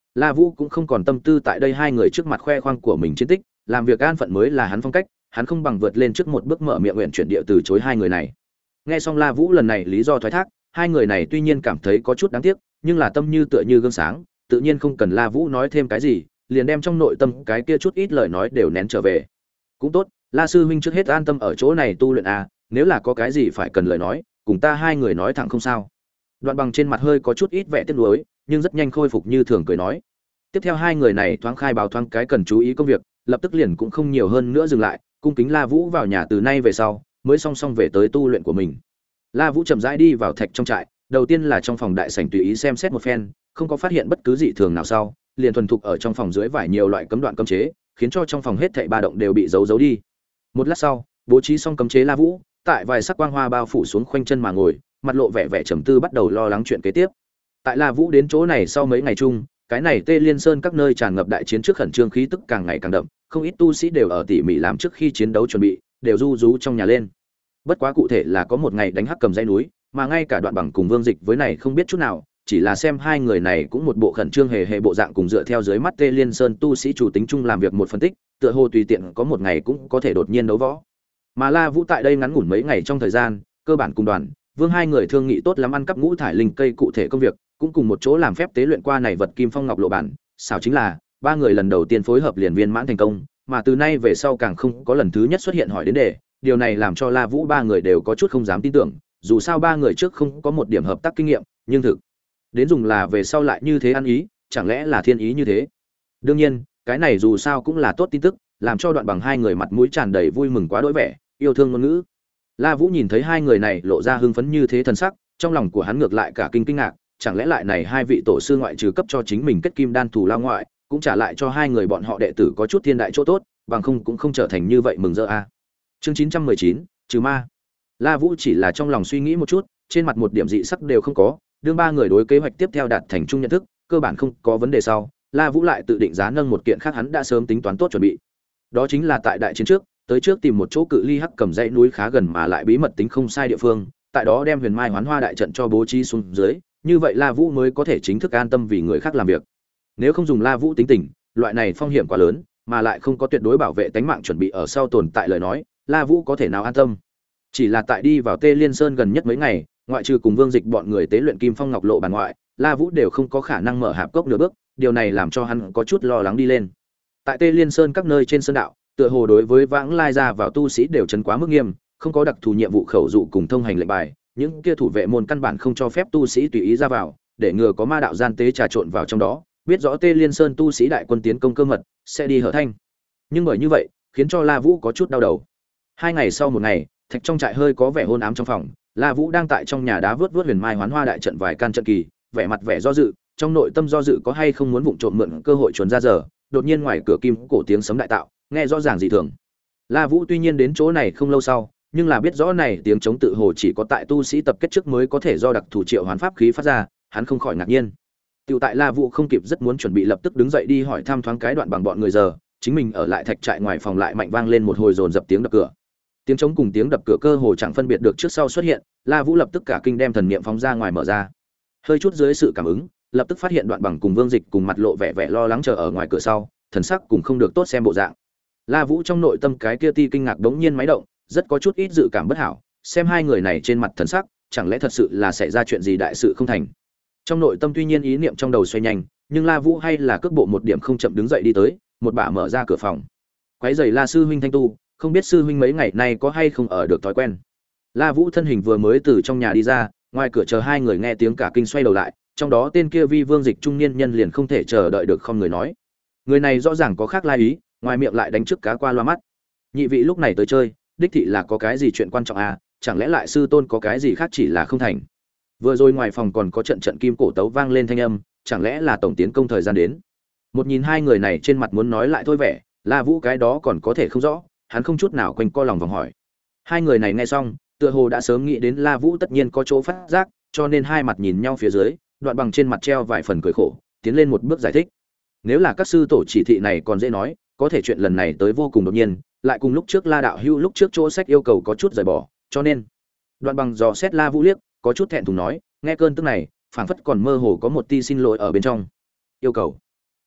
La Vũ cũng không còn tâm tư tại đây hai người trước mặt khoe khoang của mình chiến tích, làm việc an phận mới là hắn phong cách, hắn không bằng vượt lên trước một bước mở miệng nguyện chuyển địa từ chối hai người này. Nghe xong La Vũ lần này lý do thoái thác, hai người này tuy nhiên cảm thấy có chút đáng tiếc, nhưng là tâm như tựa như gương sáng, tự nhiên không cần La Vũ nói thêm cái gì, liền đem trong nội tâm cái kia chút ít lời nói đều nén trở về. Cũng tốt, La sư huynh trước hết an tâm ở chỗ này tu luyện a, nếu là có cái gì phải cần lời nói, cùng ta hai người nói thẳng không sao. Đoạn Bằng trên mặt hơi có chút ít vẻ tiếc nuối, nhưng rất nhanh khôi phục như thường cười nói. Tiếp theo hai người này thoáng khai báo thoáng cái cần chú ý công việc, lập tức liền cũng không nhiều hơn nữa dừng lại, cung kính La Vũ vào nhà từ nay về sau, mới song song về tới tu luyện của mình. La Vũ chậm rãi đi vào thạch trong trại, đầu tiên là trong phòng đại sảnh tùy ý xem xét một phen, không có phát hiện bất cứ dị thường nào sau, liền thuần thục ở trong phòng dưới vải nhiều loại cấm đoạn cấm chế, khiến cho trong phòng hết thảy ba động đều bị giấu giấu đi. Một lát sau, bố trí xong cấm chế La Vũ, tại vài sắc quang hoa bao phủ xuống khoanh chân mà ngồi, mặt lộ vẻ vẻ trầm tư bắt đầu lo lắng chuyện kế tiếp. Tại La Vũ đến chỗ này sau mấy ngày chung, cái này Tê Liên Sơn các nơi tràn ngập đại chiến trước khẩn trương khí tức càng ngày càng đậm, không ít tu sĩ đều ở tỉ mỉ làm trước khi chiến đấu chuẩn bị, đều du rú trong nhà lên. Bất quá cụ thể là có một ngày đánh hắc cầm dãy núi, mà ngay cả Đoạn Bằng cùng Vương Dịch với này không biết chút nào, chỉ là xem hai người này cũng một bộ khẩn trương hề hề bộ dạng cùng dựa theo dưới mắt Tê Liên Sơn tu sĩ chủ tính chung làm việc một phân tích, tựa hồ tùy tiện có một ngày cũng có thể đột nhiên đấu võ. Mà La Vũ tại đây ngắn ngủn mấy ngày trong thời gian, cơ bản cùng Đoàn, Vương hai người thương nghị tốt lắm ăn cắp ngũ thải linh cây cụ thể công việc, cũng cùng một chỗ làm phép tế luyện qua này vật kim phong ngọc lộ bản, xảo chính là ba người lần đầu tiên phối hợp liền viên mãn thành công, mà từ nay về sau càng không có lần thứ nhất xuất hiện hỏi đến đề, điều này làm cho La Vũ ba người đều có chút không dám tin tưởng, dù sao ba người trước không có một điểm hợp tác kinh nghiệm, nhưng thực đến dùng là về sau lại như thế ăn ý, chẳng lẽ là thiên ý như thế. Đương nhiên, cái này dù sao cũng là tốt tin tức, làm cho Đoạn Bằng hai người mặt mũi tràn đầy vui mừng quá đỗi vẻ, yêu thương ngôn ngữ. La Vũ nhìn thấy hai người này lộ ra hưng phấn như thế thần sắc, trong lòng của hắn ngược lại cả kinh kinh ngạc, chẳng lẽ lại này hai vị tổ sư ngoại trừ cấp cho chính mình kết kim đan thủ lao ngoại, cũng trả lại cho hai người bọn họ đệ tử có chút thiên đại chỗ tốt, bằng không cũng không trở thành như vậy mừng rỡ a. Chương chín trăm mười chín, trừ ma. La Vũ chỉ là trong lòng suy nghĩ một chút, trên mặt một điểm dị sắc đều không có, đương ba người đối kế hoạch tiếp theo đạt thành chung nhận thức, cơ bản không có vấn đề sau, La Vũ lại tự định giá nâng một kiện khác hắn đã sớm tính toán tốt chuẩn bị. Đó chính là tại đại chiến trước, tới trước tìm một chỗ cự ly hắc cầm dãy núi khá gần mà lại bí mật tính không sai địa phương, tại đó đem Huyền Mai Hoán Hoa đại trận cho bố trí xuống dưới, như vậy La Vũ mới có thể chính thức an tâm vì người khác làm việc. Nếu không dùng La Vũ tính tình, loại này phong hiểm quá lớn, mà lại không có tuyệt đối bảo vệ tính mạng chuẩn bị ở sau tồn tại lời nói, La Vũ có thể nào an tâm. Chỉ là tại đi vào Tê Liên Sơn gần nhất mấy ngày, ngoại trừ cùng Vương Dịch bọn người tế luyện Kim Phong Ngọc Lộ bản ngoại, La Vũ đều không có khả năng mở hạp cốc nửa bước, điều này làm cho hắn có chút lo lắng đi lên. Tại Tê Liên Sơn các nơi trên sơn đạo, tựa hồ đối với vãng lai ra vào tu sĩ đều trấn quá mức nghiêm, không có đặc thù nhiệm vụ khẩu dụ cùng thông hành lệnh bài, những kia thủ vệ môn căn bản không cho phép tu sĩ tùy ý ra vào, để ngừa có ma đạo gian tế trà trộn vào trong đó, biết rõ Tê Liên Sơn tu sĩ đại quân tiến công cơ mật, sẽ đi hở thanh. Nhưng bởi như vậy, khiến cho La Vũ có chút đau đầu. Hai ngày sau một ngày, thạch trong trại hơi có vẻ hôn ám trong phòng, La Vũ đang tại trong nhà đá vớt vớt Huyền Mai Hoán Hoa đại trận vài can trận kỳ, vẻ mặt vẻ do dự, trong nội tâm do dự có hay không muốn vụng trộm mượn cơ hội chuồn ra giờ, đột nhiên ngoài cửa kim cổ tiếng sấm đại tạo, nghe rõ ràng dị thường. La Vũ tuy nhiên đến chỗ này không lâu sau, nhưng là biết rõ này tiếng chống tự hồ chỉ có tại tu sĩ tập kết trước mới có thể do đặc thủ triệu hoán pháp khí phát ra, hắn không khỏi ngạc nhiên. Tiểu tại La Vũ không kịp rất muốn chuẩn bị lập tức đứng dậy đi hỏi thăm thoáng cái Đoạn Bằng bọn người giờ, chính mình ở lại thạch trại ngoài phòng lại mạnh vang lên một hồi dồn dập tiếng đập cửa. Tiếng chống cùng tiếng đập cửa cơ hồ chẳng phân biệt được trước sau xuất hiện, La Vũ lập tức cả kinh đem thần niệm phóng ra ngoài mở ra. Hơi chút dưới sự cảm ứng, lập tức phát hiện Đoạn Bằng cùng Vương Dịch cùng mặt lộ vẻ vẻ lo lắng chờ ở ngoài cửa sau, thần sắc cũng không được tốt xem bộ dạng. La Vũ trong nội tâm cái kia ti kinh ngạc đống nhiên máy động, rất có chút ít dự cảm bất hảo, xem hai người này trên mặt thần sắc, chẳng lẽ thật sự là xảy ra chuyện gì đại sự không thành. Trong nội tâm tuy nhiên ý niệm trong đầu xoay nhanh, nhưng La Vũ hay là cước bộ một điểm không chậm đứng dậy đi tới, một bả mở ra cửa phòng. Quấy giày La sư huynh thanh tu, không biết sư huynh mấy ngày nay có hay không ở được thói quen. La Vũ thân hình vừa mới từ trong nhà đi ra, ngoài cửa chờ hai người nghe tiếng cả kinh xoay đầu lại, trong đó tên kia Vi Vương Dịch trung niên nhân liền không thể chờ đợi được không người nói. Người này rõ ràng có khác lai ý, ngoài miệng lại đánh trước cá qua loa mắt. Nhị vị lúc này tới chơi, đích thị là có cái gì chuyện quan trọng à, chẳng lẽ lại sư tôn có cái gì khác chỉ là không thành. Vừa rồi ngoài phòng còn có trận trận kim cổ tấu vang lên thanh âm, chẳng lẽ là tổng tiến công thời gian đến. Một nhìn hai người này trên mặt muốn nói lại thôi vẻ, La Vũ cái đó còn có thể không rõ, hắn không chút nào quanh co lòng vòng hỏi. Hai người này nghe xong, tựa hồ đã sớm nghĩ đến La Vũ tất nhiên có chỗ phát giác, cho nên hai mặt nhìn nhau phía dưới, Đoạn Bằng trên mặt treo vài phần cười khổ, tiến lên một bước giải thích. Nếu là các sư tổ chỉ thị này còn dễ nói, có thể chuyện lần này tới vô cùng đột nhiên, lại cùng lúc trước La đạo hữu lúc trước chỗ sách yêu cầu có chút rời bỏ, cho nên Đoạn Bằng dò xét La Vũ liếc, có chút thẹn thùng nói, nghe cơn tức này, phảng phất còn mơ hồ có một tia xin lỗi ở bên trong. Yêu cầu?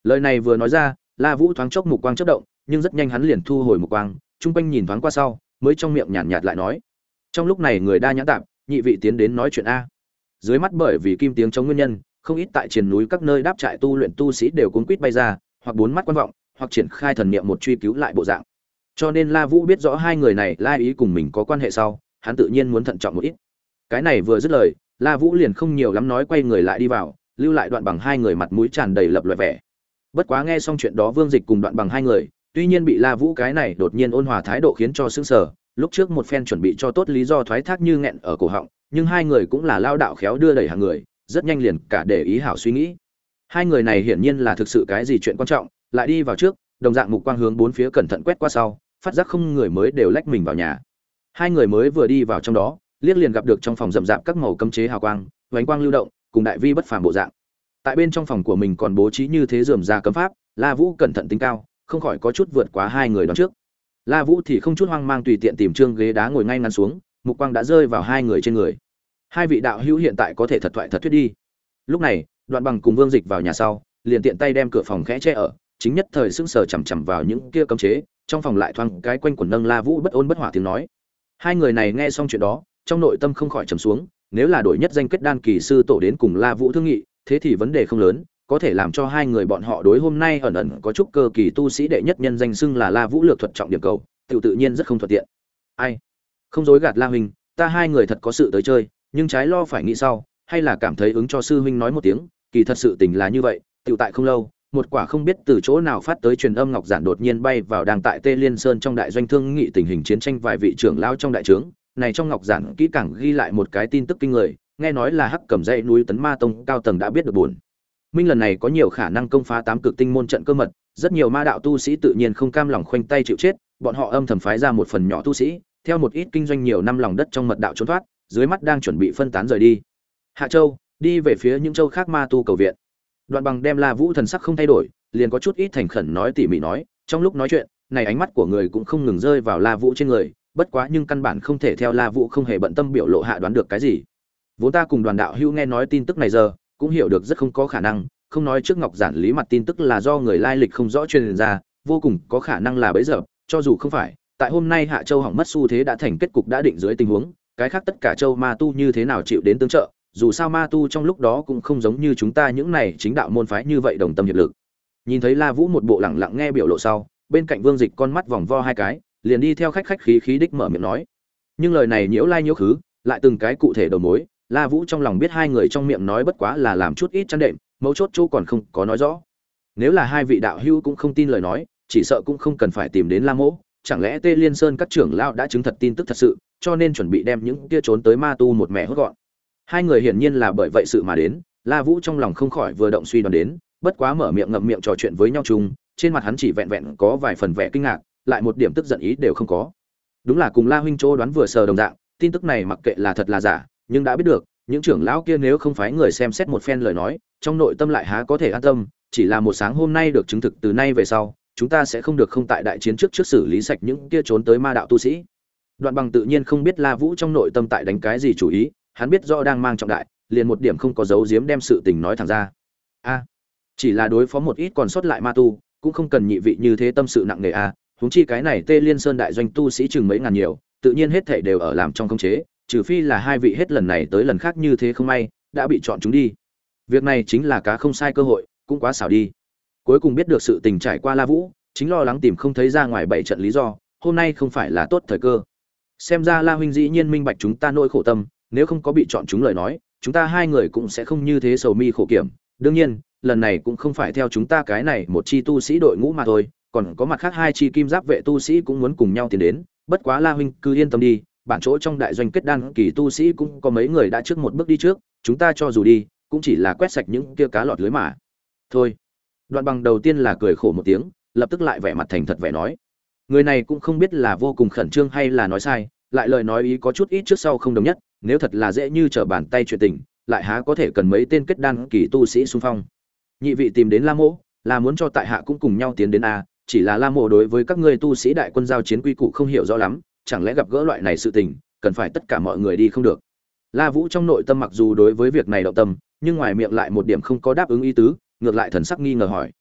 Lời này vừa nói ra, La Vũ thoáng chốc mục quang chớp động, nhưng rất nhanh hắn liền thu hồi mục quang, trung quanh nhìn thoáng qua sau, mới trong miệng nhàn nhạt, nhạt lại nói. Trong lúc này người đa nhãn tạm, nhị vị tiến đến nói chuyện a. Dưới mắt bởi vì kim tiếng chống nguyên nhân, không ít tại triền núi các nơi đáp trại tu luyện tu sĩ đều cuống quýt bay ra, hoặc bốn mắt quan vọng, hoặc triển khai thần niệm một truy cứu lại bộ dạng. Cho nên La Vũ biết rõ hai người này lai ý cùng mình có quan hệ sau, hắn tự nhiên muốn thận trọng một ít. Cái này vừa dứt lời, La Vũ liền không nhiều lắm nói, quay người lại đi vào, lưu lại Đoạn Bằng hai người mặt mũi tràn đầy lập loè vẻ. Bất quá nghe xong chuyện đó, Vương Dịch cùng Đoạn Bằng hai người, tuy nhiên bị La Vũ cái này đột nhiên ôn hòa thái độ khiến cho sững sờ, lúc trước một phen chuẩn bị cho tốt lý do thoái thác như nghẹn ở cổ họng, nhưng hai người cũng là lao đạo khéo đưa đẩy hàng người, rất nhanh liền cả để ý hảo suy nghĩ. Hai người này hiển nhiên là thực sự cái gì chuyện quan trọng, lại đi vào trước, đồng dạng mục quang hướng bốn phía cẩn thận quét qua sau, phát giác không người mới đều lách mình vào nhà. Hai người mới vừa đi vào trong đó, liếc liền gặp được trong phòng rậm rạp các màu cấm chế hào quang, ánh quang lưu động, cùng đại vi bất phàm bộ dạng. Tại bên trong phòng của mình còn bố trí như thế rườm rà cấm pháp, La Vũ cẩn thận tính cao, không khỏi có chút vượt quá hai người đón trước. La Vũ thì không chút hoang mang tùy tiện tìm trương ghế đá ngồi ngay ngắn xuống, mục quang đã rơi vào hai người trên người. Hai vị đạo hữu hiện tại có thể thật thoại thật thuyết đi. Lúc này, Đoạn Bằng cùng Vương Dịch vào nhà sau, liền tiện tay đem cửa phòng khẽ che ở, chính nhất thời sững sờ chằm chằm vào những kia cấm chế, trong phòng lại thoáng cái quanh quẩn nâng La Vũ bất ôn bất hỏa tiếng nói. Hai người này nghe xong chuyện đó, trong nội tâm không khỏi trầm xuống, nếu là đổi nhất danh kết đan kỳ sư tổ đến cùng La Vũ thương nghị, thế thì vấn đề không lớn, có thể làm cho hai người bọn họ đối hôm nay ẩn ẩn có chút cơ kỳ tu sĩ đệ nhất nhân danh xưng là La Vũ lược thuật trọng điểm cầu, tự tự nhiên rất không thuận tiện. Ai? Không dối gạt La huynh, ta hai người thật có sự tới chơi, nhưng trái lo phải nghĩ sau, hay là cảm thấy ứng cho sư huynh nói một tiếng, kỳ thật sự tình là như vậy, tiểu tại không lâu, một quả không biết từ chỗ nào phát tới truyền âm ngọc giản đột nhiên bay vào đang tại Tê Liên Sơn trong đại doanh thương nghị tình hình chiến tranh vài vị trưởng lão trong đại trướng, này trong ngọc giản kỹ càng ghi lại một cái tin tức kinh người, nghe nói là Hắc Cẩm dãy núi Tấn Ma Tông cao tầng đã biết được buồn. Minh lần này có nhiều khả năng công phá tám cực tinh môn trận cơ mật, rất nhiều ma đạo tu sĩ tự nhiên không cam lòng khoanh tay chịu chết, bọn họ âm thầm phái ra một phần nhỏ tu sĩ, theo một ít kinh doanh nhiều năm lòng đất trong mật đạo trốn thoát, dưới mắt đang chuẩn bị phân tán rời đi. Hạ Châu, đi về phía những châu khác ma tu cầu viện. Đoạn Bằng đem La Vũ thần sắc không thay đổi, liền có chút ít thành khẩn nói tỉ mỉ nói, trong lúc nói chuyện, này ánh mắt của người cũng không ngừng rơi vào La Vũ trên người, bất quá nhưng căn bản không thể theo La Vũ không hề bận tâm biểu lộ hạ đoán được cái gì. Vốn ta cùng Đoàn đạo hữu nghe nói tin tức này giờ, cũng hiểu được rất không có khả năng, không nói trước ngọc giản lý mặt tin tức là do người lai lịch không rõ truyền ra, vô cùng có khả năng là bấy giờ, cho dù không phải, tại hôm nay Hạ Châu hỏng mất xu thế đã thành kết cục đã định dưới tình huống, cái khác tất cả châu ma tu như thế nào chịu đến tương trợ, dù sao ma tu trong lúc đó cũng không giống như chúng ta những này chính đạo môn phái như vậy đồng tâm hiệp lực. Nhìn thấy La Vũ một bộ lẳng lặng nghe biểu lộ sau, bên cạnh Vương Dịch con mắt vòng vo hai cái, liền đi theo khách khách khí khí đích mở miệng nói. Nhưng lời này nhiễu lai nhiễu khứ, lại từng cái cụ thể đầu mối, La Vũ trong lòng biết hai người trong miệng nói bất quá là làm chút ít chăn đệm, mấu chốt chỗ còn không có nói rõ. Nếu là hai vị đạo hữu cũng không tin lời nói, chỉ sợ cũng không cần phải tìm đến La Mỗ, chẳng lẽ Tê Liên Sơn các trưởng lão đã chứng thật tin tức thật sự, cho nên chuẩn bị đem những kia trốn tới ma tu một mẹ hốt gọn. Hai người hiển nhiên là bởi vậy sự mà đến, La Vũ trong lòng không khỏi vừa động suy đoán đến, bất quá mở miệng ngậm miệng trò chuyện với nhau chung, trên mặt hắn chỉ vẹn vẹn có vài phần vẻ kinh ngạc, lại một điểm tức giận ý đều không có. Đúng là cùng La huynh chỗ đoán vừa sờ đồng dạng, tin tức này mặc kệ là thật là giả, nhưng đã biết được, những trưởng lão kia nếu không phải người xem xét một phen lời nói, trong nội tâm lại há có thể an tâm, chỉ là một sáng hôm nay được chứng thực từ nay về sau, chúng ta sẽ không được không tại đại chiến trước trước xử lý sạch những kia trốn tới ma đạo tu sĩ. Đoạn Bằng tự nhiên không biết La Vũ trong nội tâm tại đánh cái gì chủ ý, hắn biết rõ đang mang trọng đại, liền một điểm không có giấu giếm đem sự tình nói thẳng ra. A, chỉ là đối phó một ít còn sót lại ma tu, cũng không cần nhị vị như thế tâm sự nặng nề a, huống chi cái này Tê Liên Sơn đại doanh tu sĩ chừng mấy ngàn nhiều, tự nhiên hết thảy đều ở làm trong khống chế, trừ phi là hai vị hết lần này tới lần khác như thế không may, đã bị chọn chúng đi. Việc này chính là cá không sai cơ hội, cũng quá xảo đi. Cuối cùng biết được sự tình trải qua La Vũ, chính lo lắng tìm không thấy ra ngoài bảy trận lý do, hôm nay không phải là tốt thời cơ. Xem ra La huynh dĩ nhiên minh bạch chúng ta nỗi khổ tâm, nếu không có bị chọn chúng lời nói, chúng ta hai người cũng sẽ không như thế sầu mi khổ kiểm. Đương nhiên, lần này cũng không phải theo chúng ta cái này một chi tu sĩ đội ngũ mà thôi, còn có mặt khác hai chi kim giáp vệ tu sĩ cũng muốn cùng nhau tiến đến, bất quá La huynh cứ yên tâm đi, bản chỗ trong đại doanh kết đan kỳ tu sĩ cũng có mấy người đã trước một bước đi trước, chúng ta cho dù đi, cũng chỉ là quét sạch những kia cá lọt lưới mà. Thôi. Đoạn Bằng đầu tiên là cười khổ một tiếng, lập tức lại vẻ mặt thành thật vẻ nói. Người này cũng không biết là vô cùng khẩn trương hay là nói sai, lại lời nói ý có chút ít trước sau không đồng nhất, nếu thật là dễ như trở bàn tay chuyện tình, lại há có thể cần mấy tên kết đan kỳ tu sĩ xung phong. Nhị vị tìm đến La Mỗ, là muốn cho tại hạ cũng cùng nhau tiến đến a, chỉ là La Mỗ đối với các ngươi tu sĩ đại quân giao chiến quy củ không hiểu rõ lắm, chẳng lẽ gặp gỡ loại này sự tình, cần phải tất cả mọi người đi không được. La Vũ trong nội tâm mặc dù đối với việc này động tâm, nhưng ngoài miệng lại một điểm không có đáp ứng ý tứ, ngược lại thần sắc nghi ngờ hỏi.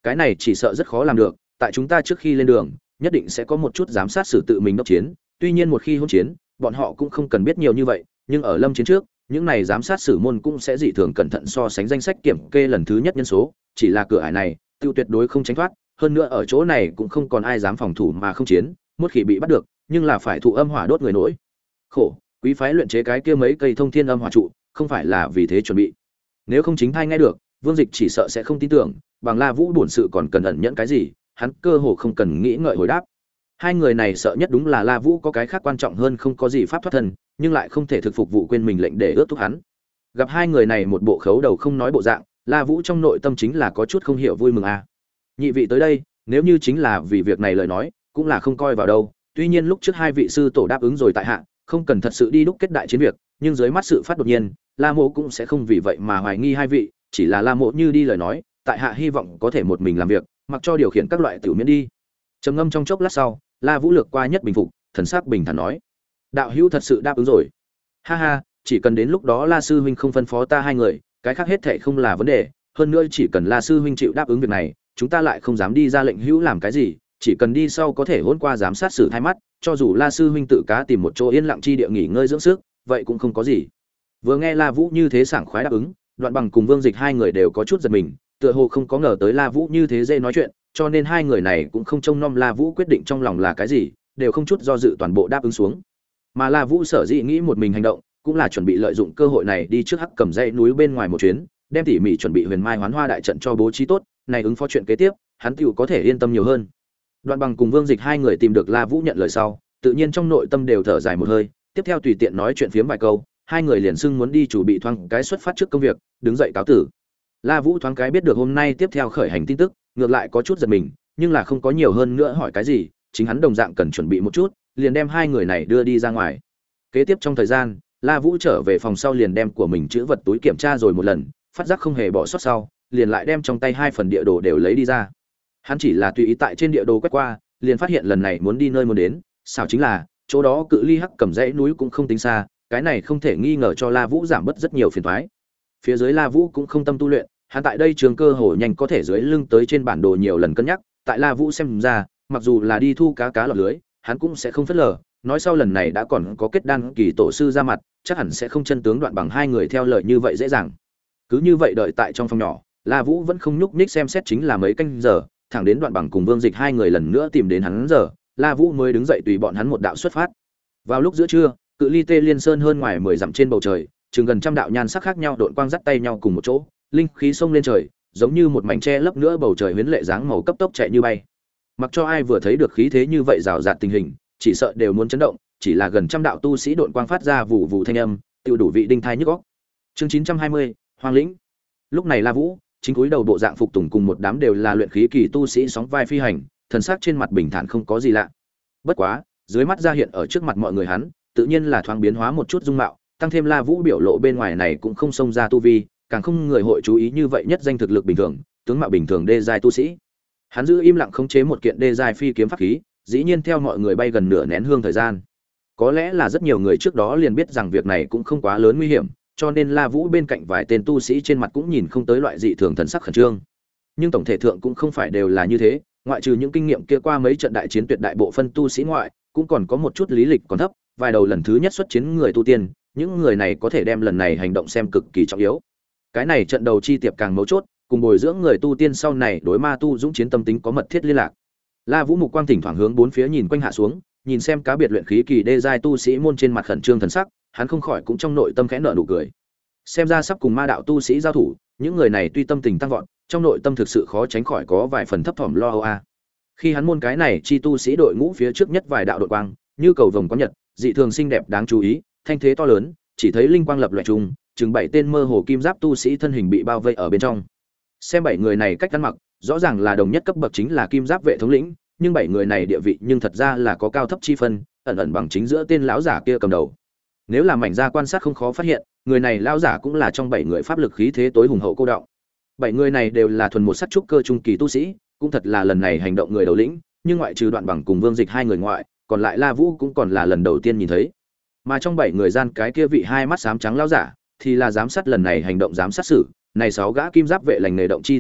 Cái này chỉ sợ rất khó làm được, tại chúng ta trước khi lên đường, nhất định sẽ có một chút giám sát sử tự mình đốc chiến, tuy nhiên một khi hỗn chiến, bọn họ cũng không cần biết nhiều như vậy, nhưng ở lâm chiến trước, những này giám sát sử môn cũng sẽ dị thường cẩn thận so sánh danh sách kiểm kê lần thứ nhất nhân số, chỉ là cửa ải này, tiêu tuyệt đối không tránh thoát, hơn nữa ở chỗ này cũng không còn ai dám phòng thủ mà không chiến, một khi bị bắt được, nhưng là phải thụ âm hỏa đốt người nổi. Khổ, quý phái luyện chế cái kia mấy cây thông thiên âm hỏa trụ, không phải là vì thế chuẩn bị. Nếu không chính thai nghe được, Vương Dịch chỉ sợ sẽ không tin tưởng, bằng La Vũ bổn sự còn cần ẩn nhẫn cái gì, hắn cơ hồ không cần nghĩ ngợi hồi đáp. Hai người này sợ nhất đúng là La Vũ có cái khác quan trọng hơn không có gì pháp thoát thân, nhưng lại không thể thực phục vụ quên mình lệnh để ước thúc hắn. Gặp hai người này một bộ khấu đầu không nói bộ dạng, La Vũ trong nội tâm chính là có chút không hiểu vui mừng a. À. Nhị vị tới đây, nếu như chính là vì việc này lời nói, cũng là không coi vào đâu. Tuy nhiên lúc trước hai vị sư tổ đáp ứng rồi tại hạ, không cần thật sự đi đúc kết đại chiến việc, nhưng dưới mắt sự phát đột nhiên, La Mộ cũng sẽ không vì vậy mà hoài nghi hai vị, chỉ là La Mộ như đi lời nói, tại hạ hy vọng có thể một mình làm việc, mặc cho điều khiển các loại tiểu miễn đi. Trầm ngâm trong chốc lát sau, La Vũ lược qua nhất bình phục, thần sắc bình thản nói: "Đạo hữu thật sự đáp ứng rồi." "Ha ha, chỉ cần đến lúc đó La sư huynh không phân phó ta hai người, cái khác hết thảy không là vấn đề, hơn nữa chỉ cần La sư huynh chịu đáp ứng việc này, chúng ta lại không dám đi ra lệnh hữu làm cái gì, chỉ cần đi sau có thể hôn qua giám sát xử thay mắt, cho dù La sư huynh tự cá tìm một chỗ yên lặng chi địa nghỉ ngơi dưỡng sức, vậy cũng không có gì." Vừa nghe La Vũ như thế sảng khoái đáp ứng, Đoạn Bằng cùng Vương Dịch hai người đều có chút giật mình, tựa hồ không có ngờ tới La Vũ như thế dễ nói chuyện, cho nên hai người này cũng không trông nom La Vũ quyết định trong lòng là cái gì, đều không chút do dự toàn bộ đáp ứng xuống. Mà La Vũ sở dĩ nghĩ một mình hành động, cũng là chuẩn bị lợi dụng cơ hội này đi trước Hắc Cầm dãy núi bên ngoài một chuyến, đem tỉ mỉ chuẩn bị Huyền Mai Hoán Hoa đại trận cho bố trí tốt, này ứng phó chuyện kế tiếp, hắn tiểu có thể yên tâm nhiều hơn. Đoạn Bằng cùng Vương Dịch hai người tìm được La Vũ nhận lời sau, tự nhiên trong nội tâm đều thở dài một hơi, tiếp theo tùy tiện nói chuyện phiếm vài câu, hai người liền xưng muốn đi chủ bị thoáng cái xuất phát trước công việc, đứng dậy cáo tử. La Vũ thoáng cái biết được hôm nay tiếp theo khởi hành tin tức, ngược lại có chút giật mình, nhưng là không có nhiều hơn nữa hỏi cái gì, chính hắn đồng dạng cần chuẩn bị một chút, liền đem hai người này đưa đi ra ngoài. Kế tiếp trong thời gian, La Vũ trở về phòng sau liền đem của mình chữ vật túi kiểm tra rồi một lần, phát giác không hề bỏ sót sau, liền lại đem trong tay hai phần địa đồ đều lấy đi ra. Hắn chỉ là tùy ý tại trên địa đồ quét qua, liền phát hiện lần này muốn đi nơi muốn đến, sao chính là chỗ đó cự ly Hắc Cầm dãy núi cũng không tính xa, cái này không thể nghi ngờ cho La Vũ giảm bớt rất nhiều phiền toái. Phía dưới La Vũ cũng không tâm tu luyện, hắn tại đây trường cơ hồ nhanh có thể dưới lưng tới trên bản đồ nhiều lần cân nhắc, tại La Vũ xem ra, mặc dù là đi thu cá cá lọt lưới, hắn cũng sẽ không phớt lờ, nói sau lần này đã còn có kết đan kỳ tổ sư ra mặt, chắc hẳn sẽ không chân tướng Đoạn Bằng hai người theo lời như vậy dễ dàng. Cứ như vậy đợi tại trong phòng nhỏ, La Vũ vẫn không nhúc nhích xem xét chính là mấy canh giờ, thẳng đến Đoạn Bằng cùng Vương Dịch hai người lần nữa tìm đến hắn giờ, La Vũ mới đứng dậy tùy bọn hắn một đạo xuất phát. Vào lúc giữa trưa, cự ly Tê Liên Sơn hơn ngoài mười dặm trên bầu trời, chừng gần trăm đạo nhan sắc khác nhau độn quang dắt tay nhau cùng một chỗ, linh khí xông lên trời, giống như một mảnh che lấp nữa bầu trời huyễn lệ dáng màu cấp tốc chạy như bay. Mặc cho ai vừa thấy được khí thế như vậy rào rạt tình hình, chỉ sợ đều muốn chấn động, chỉ là gần trăm đạo tu sĩ độn quang phát ra vụ vụ thanh âm, tiêu đủ vị đinh thai nhức óc. Chương chín trăm hai mươi, Hoang lĩnh. Lúc này La Vũ, chính cúi đầu bộ dạng phục tùng cùng một đám đều là luyện khí kỳ tu sĩ sóng vai phi hành, thần sắc trên mặt bình thản không có gì lạ. Bất quá, dưới mắt ra hiện ở trước mặt mọi người hắn, tự nhiên là thoáng biến hóa một chút dung mạo, tăng thêm La Vũ biểu lộ bên ngoài này cũng không xông ra tu vi, càng không người hội chú ý như vậy nhất danh thực lực bình thường, tướng mạo bình thường đê giai tu sĩ. Hắn giữ im lặng khống chế một kiện đê giai phi kiếm pháp khí, dĩ nhiên theo mọi người bay gần nửa nén hương thời gian. Có lẽ là rất nhiều người trước đó liền biết rằng việc này cũng không quá lớn nguy hiểm, cho nên La Vũ bên cạnh vài tên tu sĩ trên mặt cũng nhìn không tới loại dị thường thần sắc khẩn trương. Nhưng tổng thể thượng cũng không phải đều là như thế, ngoại trừ những kinh nghiệm kia qua mấy trận đại chiến tuyệt đại bộ phân tu sĩ ngoại, cũng còn có một chút lý lịch còn thấp, vài đầu lần thứ nhất xuất chiến người tu tiên, những người này có thể đem lần này hành động xem cực kỳ trọng yếu. Cái này trận đầu chi tiệp càng mấu chốt, cùng bồi dưỡng người tu tiên sau này đối ma tu dũng chiến tâm tính có mật thiết liên lạc. La Vũ mục quang thỉnh thoảng hướng bốn phía nhìn quanh hạ xuống, nhìn xem cá biệt luyện khí kỳ đê giai tu sĩ môn trên mặt khẩn trương thần sắc, hắn không khỏi cũng trong nội tâm khẽ nở nụ cười. Xem ra sắp cùng ma đạo tu sĩ giao thủ, những người này tuy tâm tình tăng vọt, trong nội tâm thực sự khó tránh khỏi có vài phần thấp thỏm lo âu a. Khi hắn môn cái này chi tu sĩ đội ngũ phía trước nhất vài đạo đội quang, như cầu vồng có nhật, dị thường xinh đẹp đáng chú ý, thanh thế to lớn, chỉ thấy linh quang lập loè trùng, chừng bảy tên mơ hồ kim giáp tu sĩ thân hình bị bao vây ở bên trong. Xem bảy người này cách ăn mặc, rõ ràng là đồng nhất cấp bậc chính là kim giáp vệ thống lĩnh, nhưng bảy người này địa vị nhưng thật ra là có cao thấp chi phân, ẩn ẩn bằng chính giữa tên lão giả kia cầm đầu. Nếu là mảnh ra quan sát không khó phát hiện, người này lão giả cũng là trong bảy người pháp lực khí thế tối hùng hậu cô đọng. Bảy người này đều là thuần một sắc trúc cơ trung kỳ tu sĩ, cũng thật là lần này hành động người đầu lĩnh, nhưng ngoại trừ Đoạn Bằng cùng Vương Dịch hai người ngoại, còn lại La Vũ cũng còn là lần đầu tiên nhìn thấy. Mà trong bảy người gian cái kia vị hai mắt xám trắng lão giả, thì là giám sát lần này hành động giám sát sử, này sáu gã kim giáp vệ lành nghề động chi tiết thượng,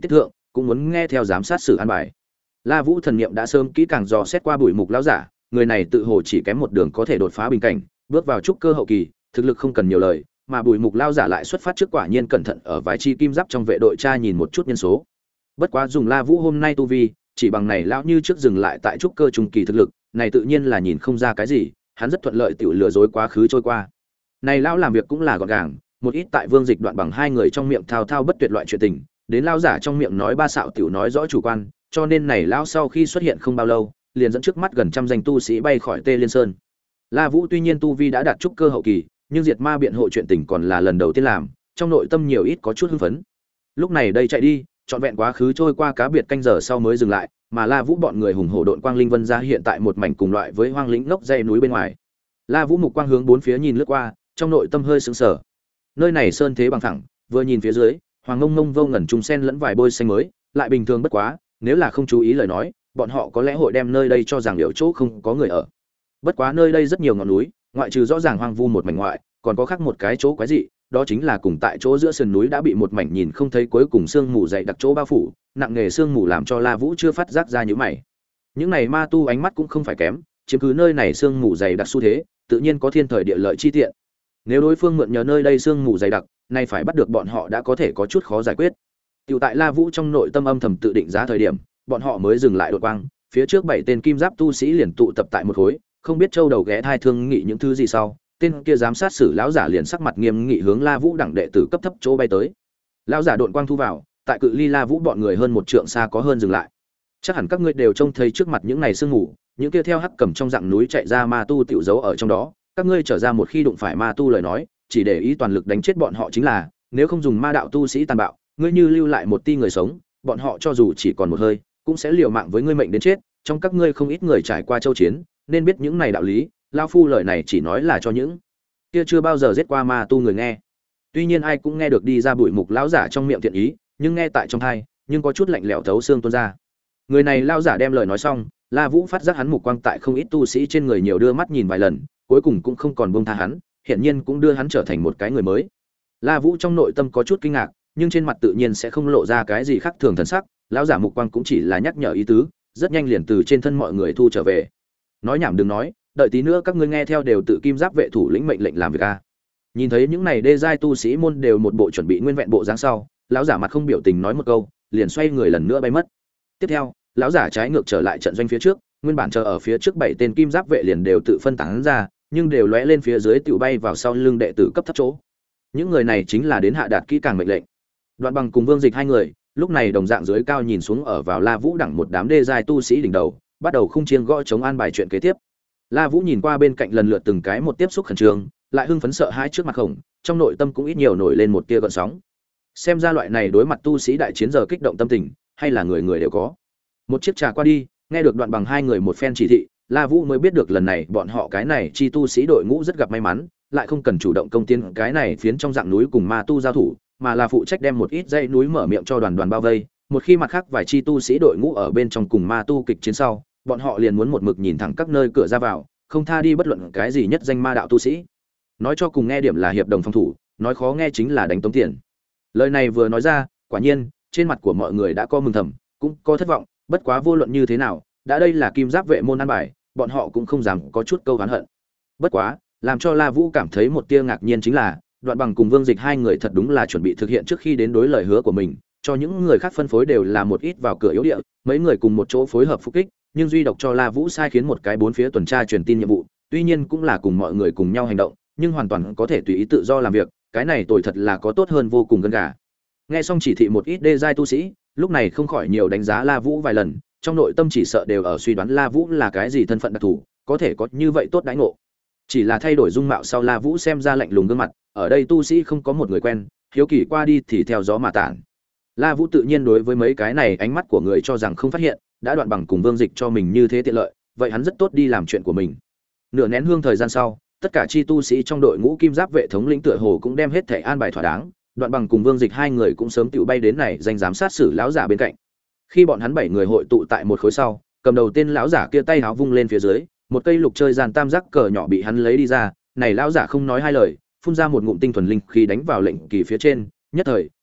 cũng muốn nghe theo giám sát xử an bài. La Vũ thần niệm đã sớm kỹ càng dò xét qua Bùi Mục lão giả, người này tự hồ chỉ kém một đường có thể đột phá bình cảnh, bước vào trúc cơ hậu kỳ, thực lực không cần nhiều lời, mà Bùi Mục lão giả lại xuất phát trước quả nhiên cẩn thận ở vài chi kim giáp trong vệ đội tra nhìn một chút nhân số. Bất quá dùng La Vũ hôm nay tu vi, chỉ bằng này lão như trước dừng lại tại trúc cơ trung kỳ thực lực, này tự nhiên là nhìn không ra cái gì, hắn rất thuận lợi tiểu lừa dối quá khứ trôi qua. Này lão làm việc cũng là gọn gàng, một ít tại Vương Dịch Đoạn bằng hai người trong miệng thao thao bất tuyệt loại chuyện tình, đến lão giả trong miệng nói ba xạo tiểu nói rõ chủ quan, cho nên này lão sau khi xuất hiện không bao lâu, liền dẫn trước mắt gần trăm danh tu sĩ bay khỏi Tê Liên Sơn. La Vũ tuy nhiên tu vi đã đạt trúc cơ hậu kỳ, nhưng diệt ma biện hộ chuyện tình còn là lần đầu tiên làm, trong nội tâm nhiều ít có chút hưng phấn. Lúc này đây chạy đi, trọn vẹn quá khứ trôi qua cá biệt canh giờ sau mới dừng lại, mà La Vũ bọn người hùng hổ độn quang linh vân ra hiện tại một mảnh cùng loại với hoang lĩnh ngốc dãy núi bên ngoài. La Vũ mục quang hướng bốn phía nhìn lướt qua, trong nội tâm hơi sững sờ. Nơi này sơn thế bằng phẳng, vừa nhìn phía dưới, hoàng ngông ngông vô ngẩn trùng sen lẫn vài bôi xanh mới, lại bình thường bất quá, nếu là không chú ý lời nói, bọn họ có lẽ hội đem nơi đây cho rằng liệu chỗ không có người ở. Bất quá nơi đây rất nhiều ngọn núi, ngoại trừ rõ ràng hoang vu một mảnh ngoại, còn có khác một cái chỗ quái dị, đó chính là cùng tại chỗ giữa sườn núi đã bị một mảnh nhìn không thấy cuối cùng sương mù dày đặc chỗ bao phủ, nặng nghề sương mù làm cho La Vũ chưa phát giác ra những mày. Những này ma tu ánh mắt cũng không phải kém, chiếm cứ nơi này sương mù dày đặc xu thế, tự nhiên có thiên thời địa lợi chi tiện. Nếu đối phương mượn nhờ nơi đây sương mù dày đặc, nay phải bắt được bọn họ đã có thể có chút khó giải quyết. Tiểu tại La Vũ trong nội tâm âm thầm tự định giá thời điểm, bọn họ mới dừng lại đột quang, phía trước bảy tên kim giáp tu sĩ liền tụ tập tại một khối, không biết châu đầu ghé thai thương nghị những thứ gì sau, tên kia giám sát xử lão giả liền sắc mặt nghiêm nghị hướng La Vũ đẳng đệ tử cấp thấp chỗ bay tới. Lão giả độn quang thu vào, tại cự ly La Vũ bọn người hơn một trượng xa có hơn dừng lại. Chắc hẳn các ngươi đều trông thấy trước mặt những này sương mù, những kia theo hắc cầm trong dạng núi chạy ra ma tu tiểu giấu ở trong đó, các ngươi trở ra một khi đụng phải ma tu lời nói, chỉ để ý toàn lực đánh chết bọn họ chính là, nếu không dùng ma đạo tu sĩ tàn bạo, ngươi như lưu lại một ti người sống, bọn họ cho dù chỉ còn một hơi, cũng sẽ liều mạng với ngươi mệnh đến chết. Trong các ngươi không ít người trải qua châu chiến, nên biết những này đạo lý, lão phu lời này chỉ nói là cho những kia chưa bao giờ giết qua ma tu người nghe. Tuy nhiên ai cũng nghe được đi ra Bùi Mục lão giả trong miệng thiện ý, nhưng nghe tại trong tai, nhưng có chút lạnh lẽo thấu xương tuôn ra. Người này lão giả đem lời nói xong, La Vũ phát giác hắn mục quang tại không ít tu sĩ trên người nhiều đưa mắt nhìn vài lần, cuối cùng cũng không còn buông tha hắn, hiển nhiên cũng đưa hắn trở thành một cái người mới. La Vũ trong nội tâm có chút kinh ngạc, nhưng trên mặt tự nhiên sẽ không lộ ra cái gì khác thường thần sắc, lão giả mục quang cũng chỉ là nhắc nhở ý tứ, rất nhanh liền từ trên thân mọi người thu trở về. Nói nhảm đừng nói, đợi tí nữa các ngươi nghe theo đều tự kim giáp vệ thủ lĩnh mệnh lệnh làm việc a. Nhìn thấy những này đê giai tu sĩ môn đều một bộ chuẩn bị nguyên vẹn bộ dáng sau, lão giả mặt không biểu tình nói một câu, liền xoay người lần nữa bay mất. Tiếp theo, lão giả trái ngược trở lại trận doanh phía trước, nguyên bản chờ ở phía trước bảy tên kim giáp vệ liền đều tự phân tán ra, nhưng đều lóe lên phía dưới tiểu bay vào sau lưng đệ tử cấp thấp chỗ. Những người này chính là đến hạ đạt kỹ càng mệnh lệnh. Đoạn Bằng cùng Vương Dịch hai người, lúc này đồng dạng dưới cao nhìn xuống ở vào La Vũ đẳng một đám đê giai tu sĩ đỉnh đầu, bắt đầu khung chiêng gõ chống an bài chuyện kế tiếp. La Vũ nhìn qua bên cạnh lần lượt từng cái một tiếp xúc khẩn trương, lại hưng phấn sợ hãi trước mặt khổng, trong nội tâm cũng ít nhiều nổi lên một tia gợn sóng. Xem ra loại này đối mặt tu sĩ đại chiến giờ kích động tâm tình, hay là người người đều có. Một chiếc trà qua đi, nghe được Đoạn Bằng hai người một phen chỉ thị, La Vũ mới biết được lần này bọn họ cái này chi tu sĩ đội ngũ rất gặp may mắn, lại không cần chủ động công tiến cái này phiến trong dạng núi cùng ma tu giao thủ, mà là phụ trách đem một ít dãy núi mở miệng cho đoàn đoàn bao vây, một khi mặt khác vài chi tu sĩ đội ngũ ở bên trong cùng ma tu kịch chiến sau, bọn họ liền muốn một mực nhìn thẳng các nơi cửa ra vào, không tha đi bất luận cái gì nhất danh ma đạo tu sĩ. Nói cho cùng nghe điểm là hiệp đồng phòng thủ, nói khó nghe chính là đánh tống tiền. Lời này vừa nói ra, quả nhiên, trên mặt của mọi người đã có mừng thầm, cũng có thất vọng, bất quá vô luận như thế nào, đã đây là kim giáp vệ môn an bài, bọn họ cũng không dám có chút câu oán hận. Bất quá, làm cho La Vũ cảm thấy một tia ngạc nhiên chính là, Đoạn Bằng cùng Vương Dịch hai người thật đúng là chuẩn bị thực hiện trước khi đến đối lời hứa của mình, cho những người khác phân phối đều là một ít vào cửa yếu địa, mấy người cùng một chỗ phối hợp phục kích, nhưng duy độc cho La Vũ sai khiến một cái bốn phía tuần tra truyền tin nhiệm vụ, tuy nhiên cũng là cùng mọi người cùng nhau hành động, nhưng hoàn toàn có thể tùy ý tự do làm việc, cái này tôi thật là có tốt hơn vô cùng gân gà. Nghe xong chỉ thị một ít đê giai tu sĩ, lúc này không khỏi nhiều đánh giá La Vũ vài lần, trong nội tâm chỉ sợ đều ở suy đoán La Vũ là cái gì thân phận đặc thù, có thể có như vậy tốt đãi ngộ. Chỉ là thay đổi dung mạo sau La Vũ xem ra lạnh lùng gương mặt, ở đây tu sĩ không có một người quen, hiếu kỳ qua đi thì theo gió mà tản. La Vũ tự nhiên đối với mấy cái này ánh mắt của người cho rằng không phát hiện, đã Đoạn Bằng cùng Vương Dịch cho mình như thế tiện lợi, vậy hắn rất tốt đi làm chuyện của mình. Nửa nén hương thời gian sau, tất cả chi tu sĩ trong đội ngũ kim giáp vệ thống lĩnh tựa hồ cũng đem hết thể an bài thỏa đáng, Đoạn Bằng cùng Vương Dịch hai người cũng sớm tựu bay đến này danh giám sát xử lão giả bên cạnh. Khi bọn hắn bảy người hội tụ tại một khối sau, cầm đầu tên lão giả kia tay háo vung lên phía dưới, một cây lục chơi gian tam giác cờ nhỏ bị hắn lấy đi ra, này lão giả không nói hai lời, phun ra một ngụm tinh thuần linh khí đánh vào lệnh kỳ phía trên, nhất thời,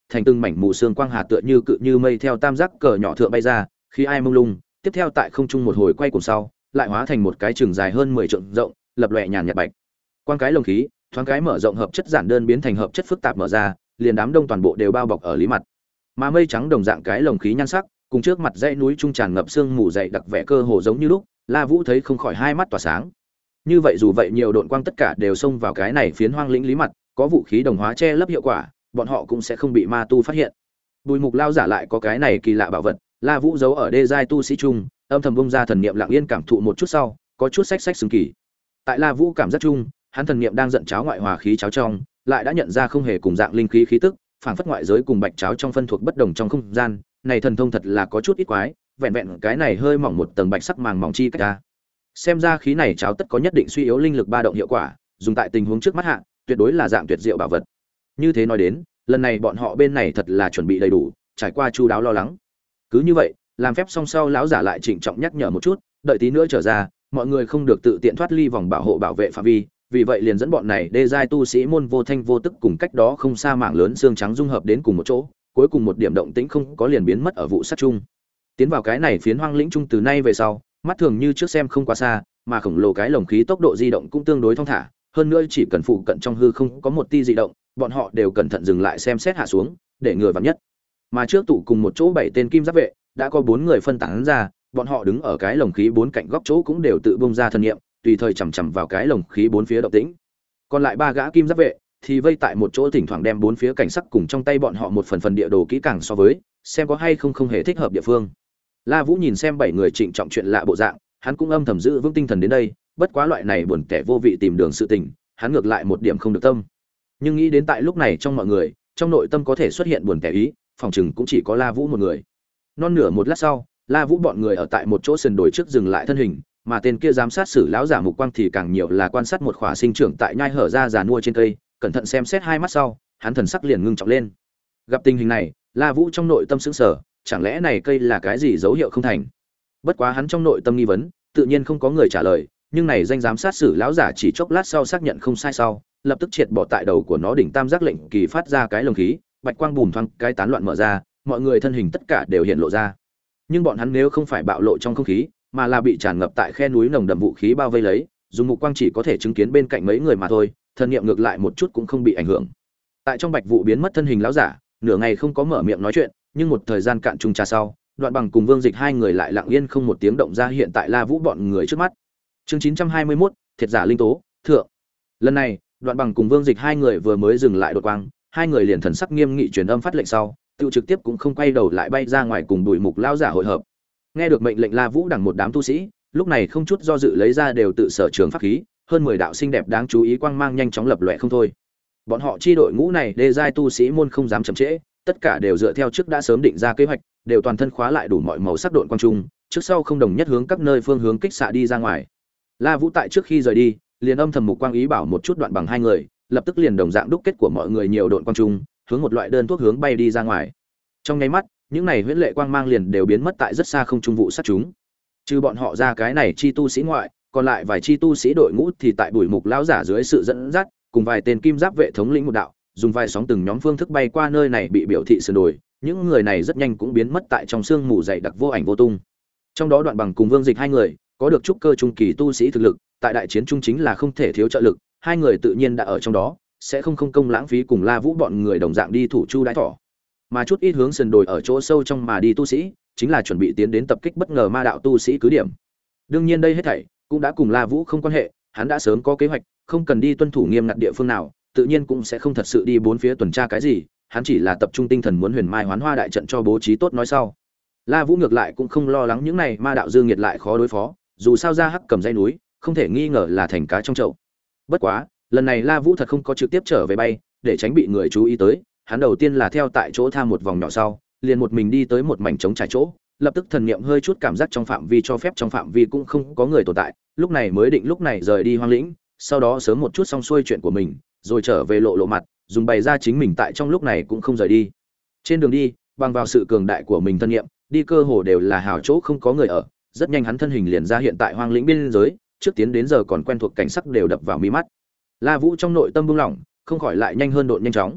thành từng mảnh mù sương quang hà tựa như cự như mây theo tam giác cờ nhỏ thượng bay ra, khi ai mông lung, tiếp theo tại không trung một hồi quay cuồng sau, lại hóa thành một cái trường dài hơn mười trượng rộng, lập lòe nhàn nhạt bạch. Quang cái lồng khí, thoáng cái mở rộng hợp chất giản đơn biến thành hợp chất phức tạp mở ra, liền đám đông toàn bộ đều bao bọc ở lý mặt. Mà mây trắng đồng dạng cái lồng khí nhan sắc, cùng trước mặt dãy núi trung tràn ngập sương mù dày đặc vẻ cơ hồ giống như lúc, La Vũ thấy không khỏi hai mắt tỏa sáng. Như vậy dù vậy nhiều độn quang tất cả đều xông vào cái này phiến hoang lĩnh lý mặt, có vũ khí đồng hóa che lấp hiệu quả, bọn họ cũng sẽ không bị ma tu phát hiện. Bùi Mục lao giả lại có cái này kỳ lạ bảo vật, La Vũ giấu ở đê giai tu sĩ trung, âm thầm bung ra thần niệm lặng yên cảm thụ một chút sau, có chút xách xách xứng kỳ. Tại La Vũ cảm giác chung, hắn thần niệm đang giận cháo ngoại hòa khí cháo trong, lại đã nhận ra không hề cùng dạng linh khí khí tức, phảng phất ngoại giới cùng bạch cháo trong phân thuộc bất đồng trong không gian, này thần thông thật là có chút ít quái, vẹn vẹn cái này hơi mỏng một tầng bạch sắc màng mỏng chi cách ra. Xem ra khí này cháo tất có nhất định suy yếu linh lực ba động hiệu quả, dùng tại tình huống trước mắt hạ, tuyệt đối là dạng tuyệt diệu bảo vật. Như thế nói đến, lần này bọn họ bên này thật là chuẩn bị đầy đủ, trải qua chu đáo lo lắng. Cứ như vậy, làm phép xong sau lão giả lại trịnh trọng nhắc nhở một chút, đợi tí nữa trở ra, mọi người không được tự tiện thoát ly vòng bảo hộ bảo vệ phạm vi, vì vậy liền dẫn bọn này đê giai tu sĩ môn vô thanh vô tức cùng cách đó không xa mảng lớn xương trắng dung hợp đến cùng một chỗ, cuối cùng một điểm động tĩnh không có liền biến mất ở vụ sát chung. Tiến vào cái này phiến hoang lĩnh chung từ nay về sau, mắt thường như trước xem không quá xa, mà khổng lồ cái lồng khí tốc độ di động cũng tương đối thong thả, hơn nữa chỉ cần phụ cận trong hư không có một tia dị động, bọn họ đều cẩn thận dừng lại xem xét hạ xuống, để ngừa vạn nhất. Mà trước tụ cùng một chỗ bảy tên kim giáp vệ, đã có bốn người phân tán ra, bọn họ đứng ở cái lồng khí bốn cạnh góc chỗ cũng đều tự bung ra thần niệm, tùy thời chằm chằm vào cái lồng khí bốn phía động tĩnh. Còn lại ba gã kim giáp vệ thì vây tại một chỗ thỉnh thoảng đem bốn phía cảnh sắc cùng trong tay bọn họ một phần phần địa đồ kỹ càng so với, xem có hay không không hề thích hợp địa phương. La Vũ nhìn xem bảy người trịnh trọng chuyện lạ bộ dạng, hắn cũng âm thầm giữ vững tinh thần đến đây, bất quá loại này buồn kẻ vô vị tìm đường sự tình, hắn ngược lại một điểm không được tâm. Nhưng nghĩ đến tại lúc này trong mọi người, trong nội tâm có thể xuất hiện buồn kẻ ý, phòng chừng cũng chỉ có La Vũ một người. Non nửa một lát sau, La Vũ bọn người ở tại một chỗ sườn đồi trước dừng lại thân hình, mà tên kia giám sát sử lão giả mục quang thì càng nhiều là quan sát một khỏa sinh trưởng tại nhai hở ra giàn mua trên cây, cẩn thận xem xét hai mắt sau, hắn thần sắc liền ngưng trọng lên. Gặp tình hình này, La Vũ trong nội tâm sững sờ, chẳng lẽ này cây là cái gì dấu hiệu không thành? Bất quá hắn trong nội tâm nghi vấn, tự nhiên không có người trả lời, nhưng này danh giám sát sử lão giả chỉ chốc lát sau xác nhận không sai sau, lập tức triệt bỏ tại đầu của nó đỉnh tam giác lệnh kỳ phát ra cái lồng khí, bạch quang bùm thoáng cái tán loạn mở ra, mọi người thân hình tất cả đều hiện lộ ra. Nhưng bọn hắn nếu không phải bạo lộ trong không khí, mà là bị tràn ngập tại khe núi nồng đậm vũ khí bao vây lấy, dùng mục quang chỉ có thể chứng kiến bên cạnh mấy người mà thôi, thần niệm ngược lại một chút cũng không bị ảnh hưởng. Tại trong bạch vụ biến mất thân hình lão giả, nửa ngày không có mở miệng nói chuyện, nhưng một thời gian cạn trùng trà sau, Đoạn Bằng cùng Vương Dịch hai người lại lặng yên không một tiếng động ra hiện tại La Vũ bọn người trước mắt. Chương chín trăm hai mươi mốt, thiệt giả linh tố, thượng. Lần này, Đoạn Bằng cùng Vương Dịch hai người vừa mới dừng lại đột quang, hai người liền thần sắc nghiêm nghị truyền âm phát lệnh sau, tự trực tiếp cũng không quay đầu lại bay ra ngoài cùng Bùi Mục lão giả hội hợp. Nghe được mệnh lệnh La Vũ đằng một đám tu sĩ, lúc này không chút do dự lấy ra đều tự sở trường pháp khí, hơn mười đạo xinh đẹp đáng chú ý quang mang nhanh chóng lập lòe không thôi. Bọn họ chi đội ngũ này đê giai tu sĩ môn không dám chậm trễ, tất cả đều dựa theo trước đã sớm định ra kế hoạch, đều toàn thân khóa lại đủ mọi màu sắc độn quang trung, trước sau không đồng nhất hướng các nơi phương hướng kích xạ đi ra ngoài. La Vũ tại trước khi rời đi, liền âm thầm mục quang ý bảo một chút Đoạn Bằng hai người, lập tức liền đồng dạng đúc kết của mọi người nhiều độn quang trung, hướng một loại đơn thuốc hướng bay đi ra ngoài. Trong nháy mắt, những này huyễn lệ quang mang liền đều biến mất tại rất xa không trung vụ sát chúng. Trừ bọn họ ra cái này chi tu sĩ ngoại, còn lại vài chi tu sĩ đội ngũ thì tại Bùi Mục lão giả dưới sự dẫn dắt, cùng vài tên kim giáp vệ thống lĩnh một đạo, dùng vài sóng từng nhóm phương thức bay qua nơi này bị biểu thị sườn đồi, những người này rất nhanh cũng biến mất tại trong sương mù dày đặc vô ảnh vô tung. Trong đó Đoạn Bằng cùng Vương Dịch hai người, có được trúc cơ trung kỳ tu sĩ thực lực, tại đại chiến trung chính là không thể thiếu trợ lực, hai người tự nhiên đã ở trong đó, sẽ không không công lãng phí cùng La Vũ bọn người đồng dạng đi thủ chu đái thỏ. Mà chút ít hướng sườn đồi ở chỗ sâu trong mà đi tu sĩ, chính là chuẩn bị tiến đến tập kích bất ngờ ma đạo tu sĩ cứ điểm. Đương nhiên đây hết thảy cũng đã cùng La Vũ không quan hệ, hắn đã sớm có kế hoạch, không cần đi tuân thủ nghiêm ngặt địa phương nào, tự nhiên cũng sẽ không thật sự đi bốn phía tuần tra cái gì, hắn chỉ là tập trung tinh thần muốn huyền mai hoán hoa đại trận cho bố trí tốt nói sau. La Vũ ngược lại cũng không lo lắng những này ma đạo dương nghiệt lại khó đối phó, dù sao ra hắc cầm dây núi, không thể nghi ngờ là thành cá trong chậu. Bất quá, lần này La Vũ thật không có trực tiếp trở về bay, để tránh bị người chú ý tới, hắn đầu tiên là theo tại chỗ tham một vòng nhỏ sau, liền một mình đi tới một mảnh trống trải chỗ, lập tức thần niệm hơi chút cảm giác trong phạm vi cho phép trong phạm vi cũng không có người tồn tại, lúc này mới định lúc này rời đi hoang lĩnh, sau đó sớm một chút xong xuôi chuyện của mình, rồi trở về lộ lộ mặt, dùng bày ra chính mình tại trong lúc này cũng không rời đi. Trên đường đi, bằng vào sự cường đại của mình thân niệm, đi cơ hồ đều là hào chỗ không có người ở, rất nhanh hắn thân hình liền ra hiện tại hoang lĩnh biên giới, trước tiến đến giờ còn quen thuộc cảnh sắc đều đập vào mi mắt. La Vũ trong nội tâm buông lỏng, không khỏi lại nhanh hơn độn nhanh chóng.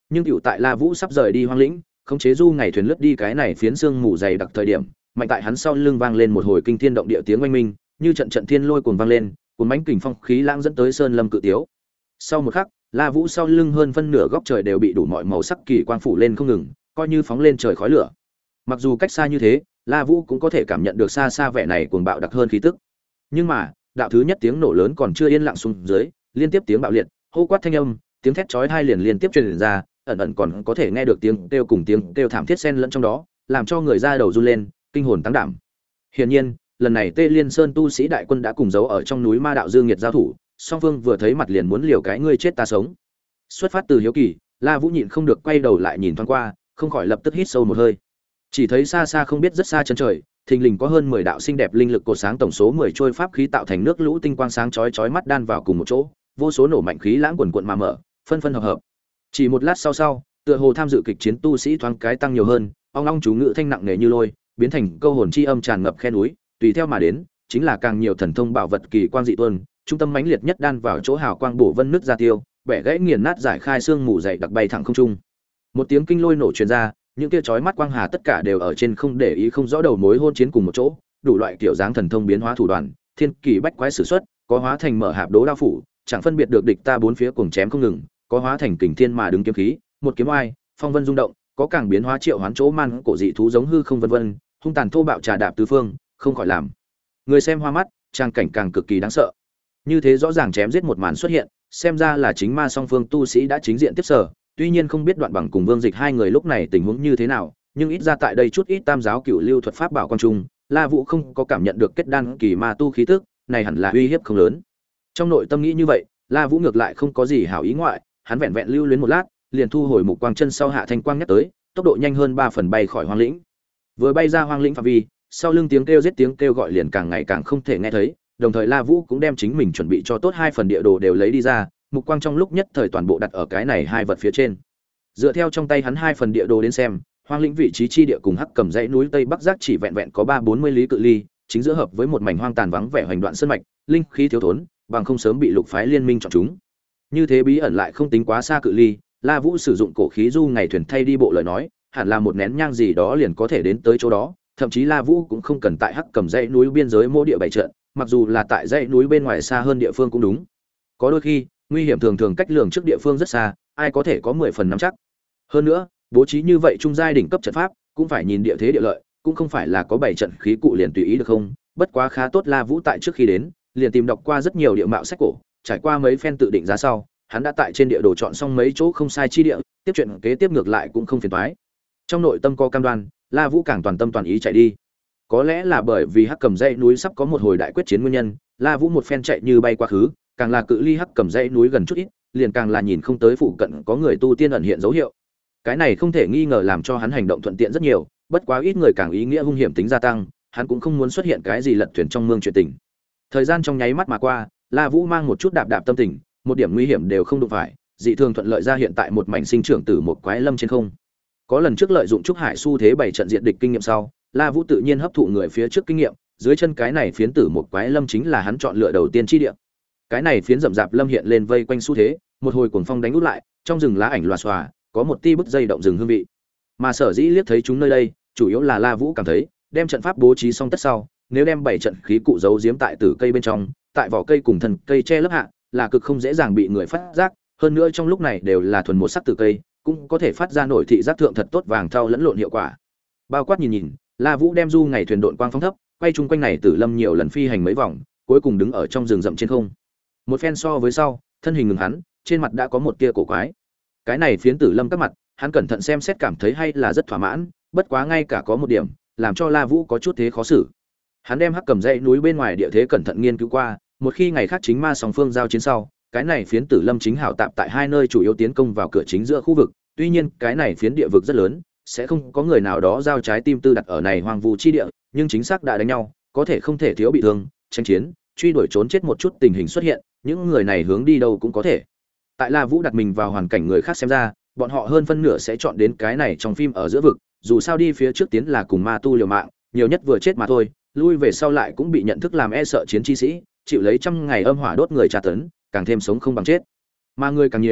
Nhưng cựu tại La Vũ sắp rời đi hoang lĩnh, khống chế du ngày thuyền lướt đi cái này phiến sương mù dày đặc thời điểm, mạnh tại hắn sau lưng vang lên một hồi kinh thiên động địa tiếng oanh minh, như trận trận thiên lôi cuồng vang lên, cuốn bánh kình phong khí lãng dẫn tới sơn lâm cự tiếu. Sau một khắc, La Vũ sau lưng hơn phân nửa góc trời đều bị đủ mọi màu sắc kỳ quang phủ lên không ngừng, coi như phóng lên trời khói lửa. Mặc dù cách xa như thế, La Vũ cũng có thể cảm nhận được xa xa vẻ này cuồng bạo đặc hơn khí tức. Nhưng mà, đạo thứ nhất tiếng nổ lớn còn chưa yên lặng xuống dưới, liên tiếp tiếng bạo liệt, hô quát thanh âm, tiếng thét chói tai liền liên tiếp truyền ra, ẩn ẩn còn có thể nghe được tiếng kêu cùng tiếng kêu thảm thiết xen lẫn trong đó, làm cho người da đầu run lên, kinh hồn tăng đảm. Hiển nhiên, lần này Tê Liên Sơn tu sĩ đại quân đã cùng giấu ở trong núi Ma đạo Dương Nghiệt giao thủ, song phương vừa thấy mặt liền muốn liều cái ngươi chết ta sống. Xuất phát từ hiếu kỳ, La Vũ nhịn không được quay đầu lại nhìn thoáng qua, không khỏi lập tức hít sâu một hơi. Chỉ thấy xa xa không biết rất xa chân trời, thình lình có hơn mười đạo xinh đẹp linh lực cột sáng tổng số mười trôi pháp khí tạo thành nước lũ tinh quang sáng chói chói mắt đan vào cùng một chỗ, vô số nổ mạnh khí lãng quần quần mà mở, phân phân hợp hợp. Chỉ một lát sau sau, tựa hồ tham dự kịch chiến tu sĩ thoáng cái tăng nhiều hơn, ong ong chú ngữ thanh nặng nề như lôi, biến thành câu hồn chi âm tràn ngập khe núi, tùy theo mà đến, chính là càng nhiều thần thông bảo vật kỳ quang dị tuôn, trung tâm mãnh liệt nhất đan vào chỗ hào quang bổ vân nứt ra tiêu, bẻ gãy nghiền nát giải khai xương mù dày đặc bay thẳng không trung. Một tiếng kinh lôi nổ truyền ra, những kia chói mắt quang hà tất cả đều ở trên không để ý không rõ đầu mối hôn chiến cùng một chỗ, đủ loại kiểu dáng thần thông biến hóa thủ đoạn, thiên kỳ bách quái sử xuất, có hóa thành mở hạp đố đao phủ, chẳng phân biệt được địch ta bốn phía cuồng chém không ngừng, có hóa thành kình thiên mà đứng kiếm khí, một kiếm oai, phong vân rung động, có càng biến hóa triệu hoán chỗ man cổ dị thú giống hư không vân vân, hung tàn thô bạo trà đạp tứ phương, không khỏi làm người xem hoa mắt, trang cảnh càng cực kỳ đáng sợ. Như thế rõ ràng chém giết một màn xuất hiện, xem ra là chính ma song phương tu sĩ đã chính diện tiếp sở, tuy nhiên không biết Đoạn Bằng cùng Vương Dịch hai người lúc này tình huống như thế nào, nhưng ít ra tại đây chút ít tam giáo cựu lưu thuật pháp bảo quan trung, La Vũ không có cảm nhận được kết đan kỳ ma tu khí tức, này hẳn là uy hiếp không lớn. Trong nội tâm nghĩ như vậy, La Vũ ngược lại không có gì hảo ý ngoại, hắn vẹn vẹn lưu luyến một lát, liền thu hồi mục quang chân sau hạ thanh quang nhắc tới, tốc độ nhanh hơn ba phần bay khỏi hoang lĩnh. Vừa bay ra hoang lĩnh phạm vi, sau lưng tiếng kêu giết tiếng kêu gọi liền càng ngày càng không thể nghe thấy, đồng thời La Vũ cũng đem chính mình chuẩn bị cho tốt hai phần địa đồ đều lấy đi ra, mục quang trong lúc nhất thời toàn bộ đặt ở cái này hai vật phía trên. Dựa theo trong tay hắn hai phần địa đồ đến xem, hoang lĩnh vị trí chi địa cùng hắc cầm dãy núi tây bắc giác chỉ vẹn vẹn có ba bốn mươi lý cự ly, chính giữa hợp với một mảnh hoang tàn vắng vẻ hoành đoạn sơn mạch, linh khí thiếu thốn, bằng không sớm bị lục phái liên minh chọn chúng. Như thế bí ẩn lại không tính quá xa cự ly, La Vũ sử dụng cổ khí du ngày thuyền thay đi bộ lời nói, hẳn là một nén nhang gì đó liền có thể đến tới chỗ đó, thậm chí La Vũ cũng không cần tại hắc cầm dãy núi biên giới mô địa bảy trận, mặc dù là tại dãy núi bên ngoài xa hơn địa phương cũng đúng. Có đôi khi, nguy hiểm thường thường cách lường trước địa phương rất xa, ai có thể có mười phần nắm chắc. Hơn nữa, bố trí như vậy trung giai đỉnh cấp trận pháp, cũng phải nhìn địa thế địa lợi, cũng không phải là có bảy trận khí cụ liền tùy ý được không? Bất quá khá tốt La Vũ tại trước khi đến, liền tìm đọc qua rất nhiều địa mạo sách cổ, trải qua mấy phen tự định giá sau, hắn đã tại trên địa đồ chọn xong mấy chỗ không sai chi địa, tiếp chuyện kế tiếp ngược lại cũng không phiền toái. Trong nội tâm có cam đoan, La Vũ càng toàn tâm toàn ý chạy đi. Có lẽ là bởi vì hắc cầm dãy núi sắp có một hồi đại quyết chiến nguyên nhân, La Vũ một phen chạy như bay quá khứ, càng là cự ly hắc cầm dãy núi gần chút ít, liền càng là nhìn không tới phụ cận có người tu tiên ẩn hiện dấu hiệu. Cái này không thể nghi ngờ làm cho hắn hành động thuận tiện rất nhiều, bất quá ít người càng ý nghĩa hung hiểm tính gia tăng, hắn cũng không muốn xuất hiện cái gì lật thuyền trong mương chuyện tình. Thời gian trong nháy mắt mà qua, La Vũ mang một chút đạp đạp tâm tình, một điểm nguy hiểm đều không đụng phải, dị thường thuận lợi ra hiện tại một mảnh sinh trưởng từ một quái lâm trên không. Có lần trước lợi dụng trúc hải xu thế bảy trận diện địch kinh nghiệm sau, La Vũ tự nhiên hấp thụ người phía trước kinh nghiệm, dưới chân cái này phiến tử một quái lâm chính là hắn chọn lựa đầu tiên chi địa. Cái này phiến rậm rạp lâm hiện lên vây quanh xu thế, một hồi cuồng phong đánh út lại, trong rừng lá ảnh loà xòa, có một ti bức dây động rừng hương vị. Mà sở dĩ liếc thấy chúng nơi đây, chủ yếu là La Vũ cảm thấy, đem trận pháp bố trí xong tất sau, nếu đem bảy trận khí cụ giấu giếm tại tử cây bên trong, tại vỏ cây cùng thân cây che lấp hạ, là cực không dễ dàng bị người phát giác, hơn nữa trong lúc này đều là thuần một sắc tử cây, cũng có thể phát ra nổi thị giác thượng thật tốt vàng thau lẫn lộn hiệu quả. Bao quát nhìn nhìn, La Vũ đem du ngày thuyền độn quang phóng thấp, quay chung quanh này Tử Lâm nhiều lần phi hành mấy vòng, cuối cùng đứng ở trong rừng rậm trên không. Một phen so với sau, thân hình ngừng hắn, trên mặt đã có một tia cổ quái. Cái này phiến Tử Lâm các mặt, hắn cẩn thận xem xét cảm thấy hay là rất thỏa mãn, bất quá ngay cả có một điểm, làm cho La Vũ có chút thế khó xử. Hắn đem hắc cầm dãy núi bên ngoài địa thế cẩn thận nghiên cứu qua, một khi ngày khác chính ma song phương giao chiến sau, cái này phiến Tử Lâm chính hảo tạp tại hai nơi chủ yếu tiến công vào cửa chính giữa khu vực, tuy nhiên cái này phiến địa vực rất lớn, sẽ không có người nào đó giao trái tim tư đặt ở này hoang vu chi địa, nhưng chính xác đã đánh nhau, có thể không thể thiếu bị thương, tranh chiến, truy đuổi trốn chết một chút tình hình xuất hiện, những người này hướng đi đâu cũng có thể. Tại La Vũ đặt mình vào hoàn cảnh người khác xem ra, bọn họ hơn phân nửa sẽ chọn đến cái này trong phim ở giữa vực, dù sao đi phía trước tiến là cùng ma tu liều mạng, nhiều nhất vừa chết mà thôi, lui về sau lại cũng bị nhận thức làm e sợ chiến chi sĩ, chịu lấy trăm ngày âm hỏa đốt người tra tấn, càng thêm sống không bằng chết. Mà người càng nhiều,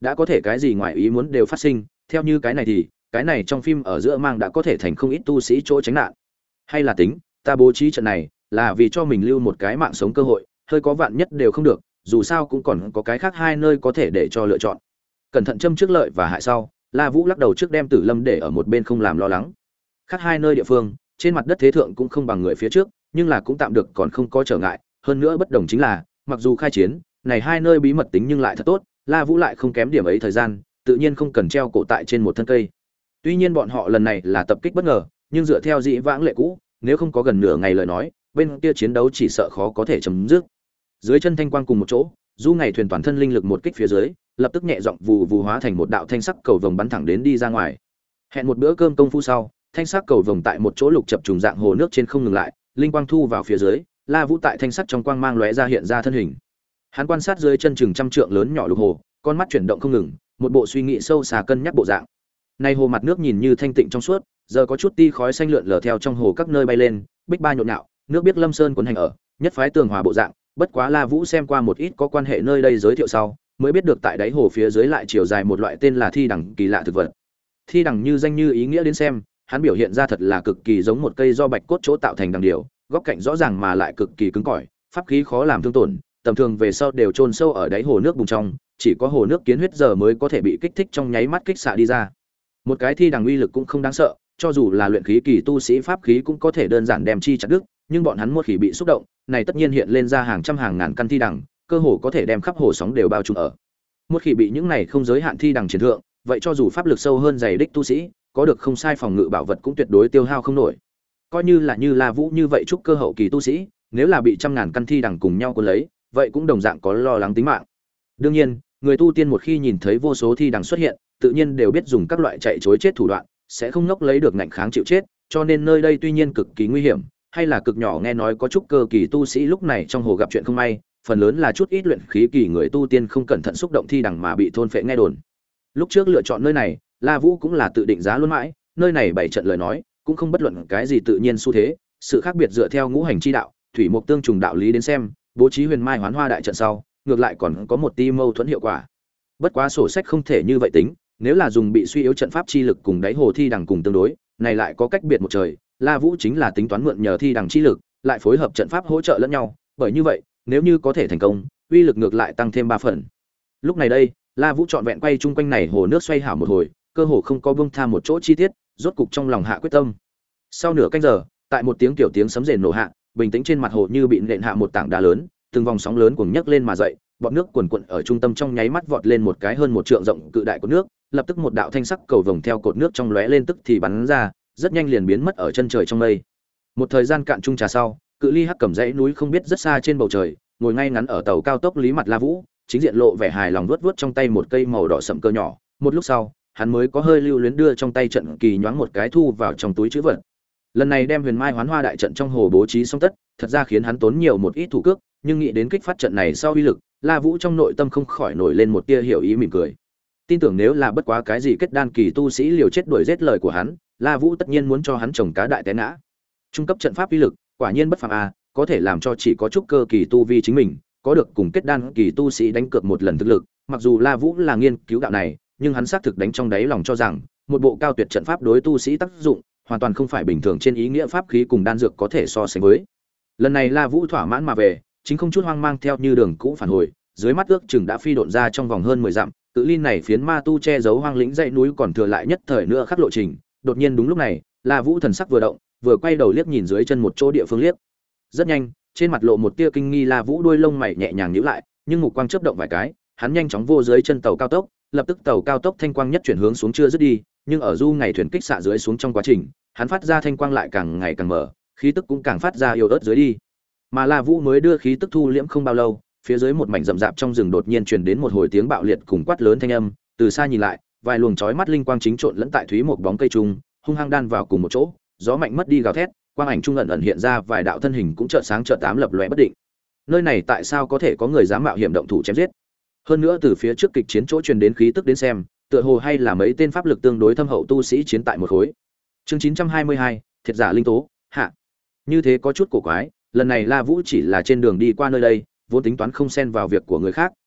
đã có thể cái gì ngoài ý muốn đều phát sinh, theo như cái này thì cái này trong phim ở giữa mang đã có thể thành không ít tu sĩ chỗ tránh nạn. Hay là tính ta bố trí trận này là vì cho mình lưu một cái mạng sống cơ hội, hơi có vạn nhất đều không được, dù sao cũng còn có cái khác hai nơi có thể để cho lựa chọn. Cẩn thận châm trước lợi và hại sau, La Vũ lắc đầu trước đem Tử Lâm để ở một bên không làm lo lắng. Khác hai nơi địa phương, trên mặt đất thế thượng cũng không bằng người phía trước, nhưng là cũng tạm được, còn không có trở ngại, hơn nữa bất đồng chính là, mặc dù khai chiến, này hai nơi bí mật tính nhưng lại thật tốt, La Vũ lại không kém điểm ấy thời gian, tự nhiên không cần treo cổ tại trên một thân cây. Tuy nhiên bọn họ lần này là tập kích bất ngờ, nhưng dựa theo dị vãng lệ cũ, nếu không có gần nửa ngày lời nói, bên kia chiến đấu chỉ sợ khó có thể chấm dứt. Dưới chân thanh quang cùng một chỗ, Du Ngày thuyền toàn thân linh lực một kích phía dưới, lập tức nhẹ giọng vù vù hóa thành một đạo thanh sắc cầu vồng bắn thẳng đến đi ra ngoài. Hẹn một bữa cơm công phu sau, thanh sắc cầu vồng tại một chỗ lục chập trùng dạng hồ nước trên không ngừng lại, linh quang thu vào phía dưới, La Vũ tại thanh sắc trong quang mang lóe ra hiện ra thân hình. Hắn quan sát dưới chân chừng trăm trượng lớn nhỏ lục hồ, con mắt chuyển động không ngừng, một bộ suy nghĩ sâu xa cân nhắc bộ dạng. Nay hồ mặt nước nhìn như thanh tịnh trong suốt, giờ có chút ti khói xanh lượn lờ theo trong hồ các nơi bay lên, bích ba nhộn nhạo, nước biết lâm sơn cuốn hành ở, nhất phái tường hòa bộ dạng. Bất quá La Vũ xem qua một ít có quan hệ nơi đây giới thiệu sau, mới biết được tại đáy hồ phía dưới lại chiều dài một loại tên là thi đằng kỳ lạ thực vật. Thi đằng như danh như ý nghĩa đến xem, hắn biểu hiện ra thật là cực kỳ giống một cây do bạch cốt chỗ tạo thành đằng điểu, góc cạnh rõ ràng mà lại cực kỳ cứng cỏi, pháp khí khó làm thương tổn, tầm thường về sau đều chôn sâu ở đáy hồ nước bùn trong, chỉ có hồ nước kiến huyết giờ mới có thể bị kích thích trong nháy mắt kích xạ đi ra. Một cái thi đằng uy lực cũng không đáng sợ, cho dù là luyện khí kỳ tu sĩ pháp khí cũng có thể đơn giản đem chi chặt đứt, nhưng bọn hắn một khi bị xúc động, này tất nhiên hiện lên ra hàng trăm hàng ngàn căn thi đằng, cơ hồ có thể đem khắp hồ sóng đều bao trùm ở. Một khi bị những này không giới hạn thi đằng chiến thượng, vậy cho dù pháp lực sâu hơn dày đích tu sĩ, có được không sai phòng ngự bảo vật cũng tuyệt đối tiêu hao không nổi. Coi như là như La Vũ như vậy trúc cơ hậu kỳ tu sĩ, nếu là bị trăm ngàn căn thi đằng cùng nhau cuốn lấy, vậy cũng đồng dạng có lo lắng tính mạng. Đương nhiên, người tu tiên một khi nhìn thấy vô số thi đằng xuất hiện, tự nhiên đều biết dùng các loại chạy trối chết thủ đoạn, sẽ không ngốc lấy được ngạnh kháng chịu chết, cho nên nơi đây tuy nhiên cực kỳ nguy hiểm, hay là cực nhỏ nghe nói có chút cơ kỳ tu sĩ lúc này trong hồ gặp chuyện không may, phần lớn là chút ít luyện khí kỳ người tu tiên không cẩn thận xúc động thi đằng mà bị thôn phệ nghe đồn. Lúc trước lựa chọn nơi này, La Vũ cũng là tự định giá luôn mãi, nơi này bảy trận lời nói, cũng không bất luận cái gì tự nhiên xu thế, sự khác biệt dựa theo ngũ hành chi đạo, thủy mộc tương trùng đạo lý đến xem, bố trí huyền mai hoán hoa đại trận sau, ngược lại còn có một tí mâu thuẫn hiệu quả. Bất quá sổ sách không thể như vậy tính, nếu là dùng bị suy yếu trận pháp chi lực cùng đáy hồ thi đằng cùng tương đối, này lại có cách biệt một trời, La Vũ chính là tính toán mượn nhờ thi đằng chi lực, lại phối hợp trận pháp hỗ trợ lẫn nhau, bởi như vậy, nếu như có thể thành công, uy lực ngược lại tăng thêm ba phần. Lúc này đây, La Vũ trọn vẹn quay chung quanh này hồ nước xoay hảo một hồi, cơ hồ không có buông tha một chỗ chi tiết, rốt cục trong lòng hạ quyết tâm. Sau nửa canh giờ, tại một tiếng tiểu tiếng sấm rền nổ hạ, bình tĩnh trên mặt hồ như bị nện hạ một tảng đá lớn, từng vòng sóng lớn cuồng nhấc lên mà dậy, bọt nước cuồn cuộn ở trung tâm trong nháy mắt vọt lên một cái hơn một trượng rộng cự đại cột nước, lập tức một đạo thanh sắc cầu vồng theo cột nước trong lóe lên tức thì bắn ra, rất nhanh liền biến mất ở chân trời trong mây. Một thời gian cạn chung trà sau, cự ly hắc cẩm dãy núi không biết rất xa trên bầu trời, ngồi ngay ngắn ở tàu cao tốc Lý Mặt La Vũ, chính diện lộ vẻ hài lòng vuốt vuốt trong tay một cây màu đỏ sậm cơ nhỏ, một lúc sau, hắn mới có hơi lưu luyến đưa trong tay trận kỳ nhoáng một cái thu vào trong túi trữ vật. Lần này đem huyền mai hoán hoa đại trận trong hồ bố trí xong tất, thật ra khiến hắn tốn nhiều một ít thủ cước, nhưng nghĩ đến kích phát trận này sau uy lực, La Vũ trong nội tâm không khỏi nổi lên một tia hiểu ý mỉm cười. Tin tưởng nếu là bất quá cái gì kết đan kỳ tu sĩ liều chết đuổi giết lời của hắn, La Vũ tất nhiên muốn cho hắn trồng cá đại té ngã. Trung cấp trận pháp uy lực, quả nhiên bất phàm a, có thể làm cho chỉ có chút cơ kỳ tu vi chính mình, có được cùng kết đan kỳ tu sĩ đánh cược một lần thực lực, mặc dù La Vũ là nghiên cứu đạo này, nhưng hắn xác thực đánh trong đáy lòng cho rằng, một bộ cao tuyệt trận pháp đối tu sĩ tác dụng, hoàn toàn không phải bình thường trên ý nghĩa pháp khí cùng đan dược có thể so sánh với. Lần này La Vũ thỏa mãn mà về, chính không chút hoang mang theo như đường cũ phản hồi, dưới mắt ước chừng đã phi độn ra trong vòng hơn mười dặm, tự ly này phiến ma tu che giấu hoang lĩnh dãy núi còn thừa lại nhất thời nữa khắc lộ trình. Đột nhiên đúng lúc này, La Vũ thần sắc vừa động, vừa quay đầu liếc nhìn dưới chân một chỗ địa phương liếc. Rất nhanh, trên mặt lộ một tia kinh nghi, La Vũ đuôi lông mày nhẹ nhàng nhíu lại, nhưng mục quang chớp động vài cái, hắn nhanh chóng vô dưới chân tàu cao tốc, lập tức tàu cao tốc thanh quang nhất chuyển hướng xuống chưa dứt đi, nhưng ở du ngày thuyền kích xạ dưới xuống trong quá trình, hắn phát ra thanh quang lại càng ngày càng mở, khí tức cũng càng phát ra yếu ớt dưới đi. Mà La Vũ mới đưa khí tức thu liễm không bao lâu, phía dưới một mảnh rậm rạp trong rừng đột nhiên truyền đến một hồi tiếng bạo liệt cùng quát lớn thanh âm, từ xa nhìn lại, vài luồng chói mắt linh quang chính trộn lẫn tại thúy một bóng cây trung, hung hăng đan vào cùng một chỗ, gió mạnh mất đi gào thét, quang ảnh trung ẩn ẩn hiện ra vài đạo thân hình cũng chợt sáng chợt tám lập lòe bất định. Nơi này tại sao có thể có người dám mạo hiểm động thủ chém giết? Hơn nữa từ phía trước kịch chiến chỗ truyền đến khí tức đến xem, tựa hồ hay là mấy tên pháp lực tương đối thâm hậu tu sĩ chiến tại một khối. Chương chín trăm hai mươi hai, thiệt giả linh tố, hạ. Như thế có chút cổ quái, lần này La Vũ chỉ là trên đường đi qua nơi đây, vốn tính toán không xen vào việc của người khác,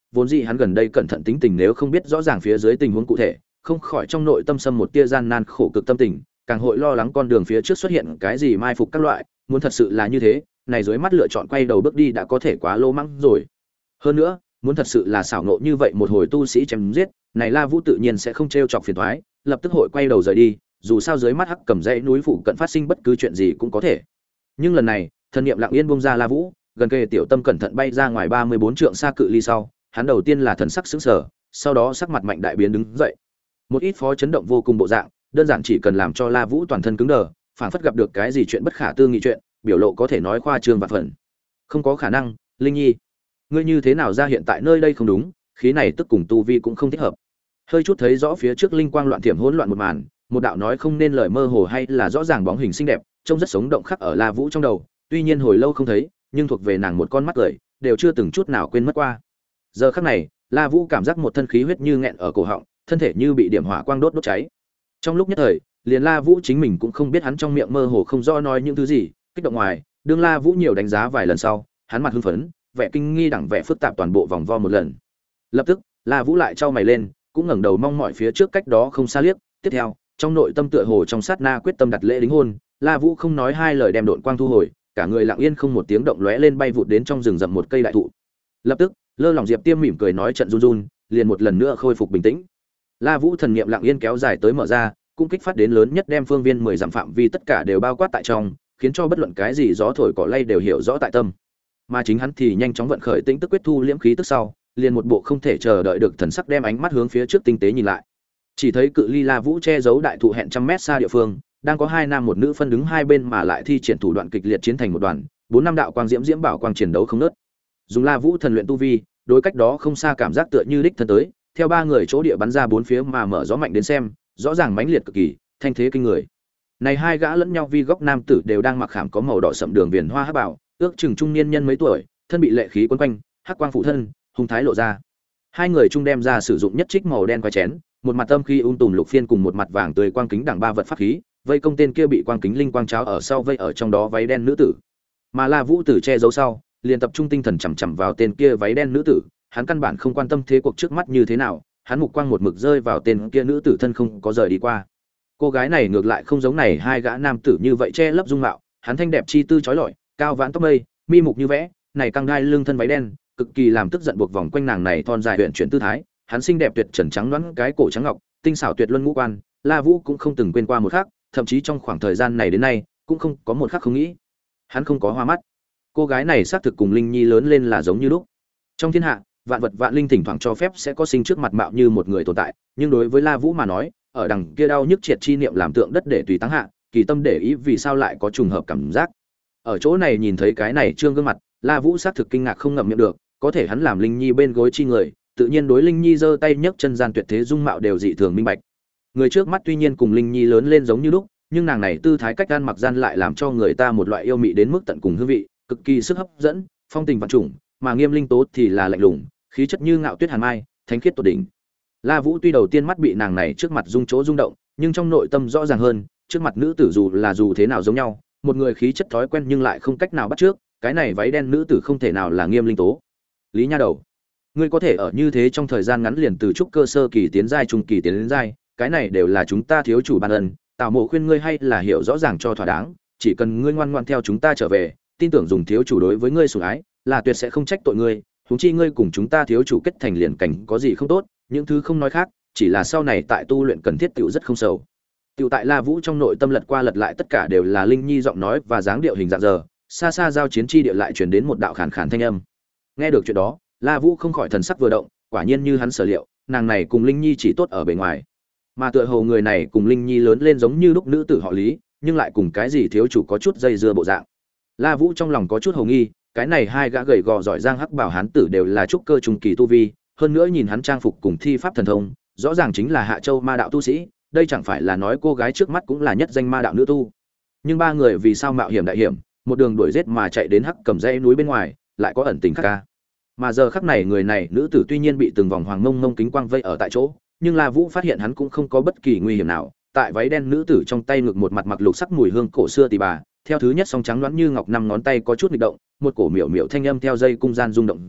vốn dĩ hắn gần đây cẩn thận tính tình nếu không biết rõ ràng phía dưới tình huống cụ thể, không khỏi trong nội tâm xâm một tia gian nan khổ cực tâm tình, càng hội lo lắng con đường phía trước xuất hiện cái gì mai phục các loại, muốn thật sự là như thế, này dưới mắt lựa chọn quay đầu bước đi đã có thể quá lô mắng rồi. Hơn nữa, muốn thật sự là xảo nộ như vậy một hồi tu sĩ chém giết, này La Vũ tự nhiên sẽ không trêu chọc phiền toái, lập tức hội quay đầu rời đi, dù sao dưới mắt hắc cầm dãy núi phụ cận phát sinh bất cứ chuyện gì cũng có thể. Nhưng lần này, thần niệm lặng yên buông ra La Vũ, gần kề tiểu tâm cẩn thận bay ra ngoài ba mươi bốn trượng xa cự ly sau, hắn đầu tiên là thần sắc sững sờ, sau đó sắc mặt mạnh đại biến đứng dậy. Một ít phó chấn động vô cùng bộ dạng, đơn giản chỉ cần làm cho La Vũ toàn thân cứng đờ, phản phất gặp được cái gì chuyện bất khả tư nghị chuyện, biểu lộ có thể nói khoa trương vạn phần. Không có khả năng, Linh Nhi, ngươi như thế nào ra hiện tại nơi đây không đúng, khí này tức cùng tu vi cũng không thích hợp. Hơi chút thấy rõ phía trước linh quang loạn thiểm hỗn loạn một màn, một đạo nói không nên lời mơ hồ hay là rõ ràng bóng hình xinh đẹp, trông rất sống động khắc ở La Vũ trong đầu, tuy nhiên hồi lâu không thấy, nhưng thuộc về nàng một con mắt cười, đều chưa từng chút nào quên mất qua. Giờ khắc này, La Vũ cảm giác một thân khí huyết như nghẹn ở cổ họng, thân thể như bị điểm hỏa quang đốt đốt cháy. Trong lúc nhất thời, liền La Vũ chính mình cũng không biết hắn trong miệng mơ hồ không rõ nói những thứ gì, kích động ngoài, đương La Vũ nhiều đánh giá vài lần sau, hắn mặt hưng phấn, vẻ kinh nghi đẳng vẻ phức tạp toàn bộ vòng vo một lần. Lập tức, La Vũ lại chau mày lên, cũng ngẩng đầu mong mỏi phía trước cách đó không xa liếc, tiếp theo, trong nội tâm tựa hồ trong sát na quyết tâm đặt lễ đính hôn, La Vũ không nói hai lời đem độn quang thu hồi, cả người lặng yên không một tiếng động lóe lên bay vụt đến trong rừng rậm một cây đại thụ. Lập tức, Lơ Lỏng Diệp Tiêm mỉm cười nói trận run run, liền một lần nữa khôi phục bình tĩnh. La Vũ thần niệm lặng yên kéo dài tới mở ra, cũng kích phát đến lớn nhất đem phương viên mười dặm phạm vi tất cả đều bao quát tại trong, khiến cho bất luận cái gì gió thổi cỏ lay đều hiểu rõ tại tâm. Mà chính hắn thì nhanh chóng vận khởi tĩnh tức quyết thu liễm khí tức sau, liền một bộ không thể chờ đợi được thần sắc đem ánh mắt hướng phía trước tinh tế nhìn lại. Chỉ thấy cự ly La Vũ che giấu đại thụ hẹn trăm mét xa địa phương, đang có hai nam một nữ phân đứng hai bên mà lại thi triển thủ đoạn kịch liệt chiến thành một đoàn, bốn năm đạo quang diễm diễm bảo quang chiến đấu không ngớt. Dùng La Vũ thần luyện tu vi, đối cách đó không xa cảm giác tựa như đích thân tới, theo ba người chỗ địa bắn ra bốn phía mà mở gió mạnh đến xem, rõ ràng mãnh liệt cực kỳ, thanh thế kinh người. Này hai gã lẫn nhau vi góc nam tử đều đang mặc khảm có màu đỏ sậm đường viền hoa hắc bảo, ước chừng trung niên nhân mấy tuổi, thân bị lệ khí quấn quanh, hắc quang phụ thân, hung thái lộ ra. Hai người trung đem ra sử dụng nhất trích màu đen quái chén, một mặt âm khí ung tùm lục phiên cùng một mặt vàng tươi quang kính đẳng ba vật pháp khí, vây công tên kia bị quang kính linh quang cháo ở sau vây ở trong đó váy đen nữ tử. Mà La Vũ tử che giấu sau, liền tập trung tinh thần chằm chằm vào tên kia váy đen nữ tử, hắn căn bản không quan tâm thế cuộc trước mắt như thế nào, hắn mục quang một mực rơi vào tên kia nữ tử thân không có rời đi qua. Cô gái này ngược lại không giống này hai gã nam tử như vậy che lấp dung mạo, hắn thanh đẹp chi tư chói lọi, cao vãn tóc mây, mi mục như vẽ, này căng đai lưng thân váy đen, cực kỳ làm tức giận buộc vòng quanh nàng này thon dài huyền chuyển tư thái, hắn xinh đẹp tuyệt trần trắng nõn cái cổ trắng ngọc, tinh xảo tuyệt luân ngũ quan, La Vũ cũng không từng quên qua một khắc, thậm chí trong khoảng thời gian này đến nay, cũng không có một khắc không nghĩ. Hắn không có hoa mắt. Cô gái này xác thực cùng Linh Nhi lớn lên là giống như lúc. Trong thiên hạ, vạn vật vạn linh thỉnh thoảng cho phép sẽ có sinh trước mặt mạo như một người tồn tại, nhưng đối với La Vũ mà nói, ở đằng kia đau nhức triệt chi niệm làm tượng đất để tùy tăng hạ, kỳ tâm để ý vì sao lại có trùng hợp cảm giác. Ở chỗ này nhìn thấy cái này trương gương mặt, La Vũ xác thực kinh ngạc không ngậm miệng được, có thể hắn làm Linh Nhi bên gối chi người, tự nhiên đối Linh Nhi giơ tay nhấc chân gian tuyệt thế dung mạo đều dị thường minh bạch. Người trước mắt tuy nhiên cùng Linh Nhi lớn lên giống như lúc, nhưng nàng này tư thái cách ăn mặc gian lại làm cho người ta một loại yêu mị đến mức tận cùng hương vị, cực kỳ sức hấp dẫn, phong tình vạn trùng, mà Nghiêm Linh Tố thì là lạnh lùng, khí chất như ngạo tuyết hàn mai, thánh khiết tột đỉnh. La Vũ tuy đầu tiên mắt bị nàng này trước mặt rung chỗ rung động, nhưng trong nội tâm rõ ràng hơn, trước mặt nữ tử dù là dù thế nào giống nhau, một người khí chất thói quen nhưng lại không cách nào bắt trước, cái này váy đen nữ tử không thể nào là Nghiêm Linh Tố. Lý Nha Đầu, ngươi có thể ở như thế trong thời gian ngắn liền từ trúc cơ sơ kỳ tiến giai trung kỳ tiến đến giai, cái này đều là chúng ta thiếu chủ ban ân, Tào Mộ khuyên ngươi hay là hiểu rõ ràng cho thỏa đáng, chỉ cần ngươi ngoan ngoãn theo chúng ta trở về, tin tưởng dùng thiếu chủ đối với ngươi sủng ái, là tuyệt sẽ không trách tội ngươi, huống chi ngươi cùng chúng ta thiếu chủ kết thành liền cảnh có gì không tốt, những thứ không nói khác, chỉ là sau này tại tu luyện cần thiết tiểu rất không sầu. Tiểu tại La Vũ trong nội tâm lật qua lật lại tất cả đều là Linh Nhi giọng nói và dáng điệu hình dạng giờ, xa xa giao chiến chi địa lại truyền đến một đạo khàn khàn thanh âm. Nghe được chuyện đó, La Vũ không khỏi thần sắc vừa động, quả nhiên như hắn sở liệu, nàng này cùng Linh Nhi chỉ tốt ở bề ngoài, mà tựa hồ người này cùng Linh Nhi lớn lên giống như lúc nữ tử họ Lý, nhưng lại cùng cái gì thiếu chủ có chút dây dưa bộ dạng. La Vũ trong lòng có chút hồ nghi, cái này hai gã gầy gò giỏi giang hắc bảo hán tử đều là trúc cơ trung kỳ tu vi, hơn nữa nhìn hắn trang phục cùng thi pháp thần thông, rõ ràng chính là Hạ Châu ma đạo tu sĩ, đây chẳng phải là nói cô gái trước mắt cũng là nhất danh ma đạo nữ tu. Nhưng ba người vì sao mạo hiểm đại hiểm, một đường đuổi giết mà chạy đến hắc cầm dãy núi bên ngoài, lại có ẩn tình khác ca. Mà giờ khắc này người này nữ tử tuy nhiên bị từng vòng hoàng ngông ngông kính quang vây ở tại chỗ, nhưng La Vũ phát hiện hắn cũng không có bất kỳ nguy hiểm nào, tại váy đen nữ tử trong tay ngực một mặt mặc lục sắc mùi hương cổ xưa tỳ bà, theo thứ nhất song trắng loãng như ngọc năm ngón tay có chút nghịch động, một cổ miểu miểu thanh âm theo dây cung gian rung động ra,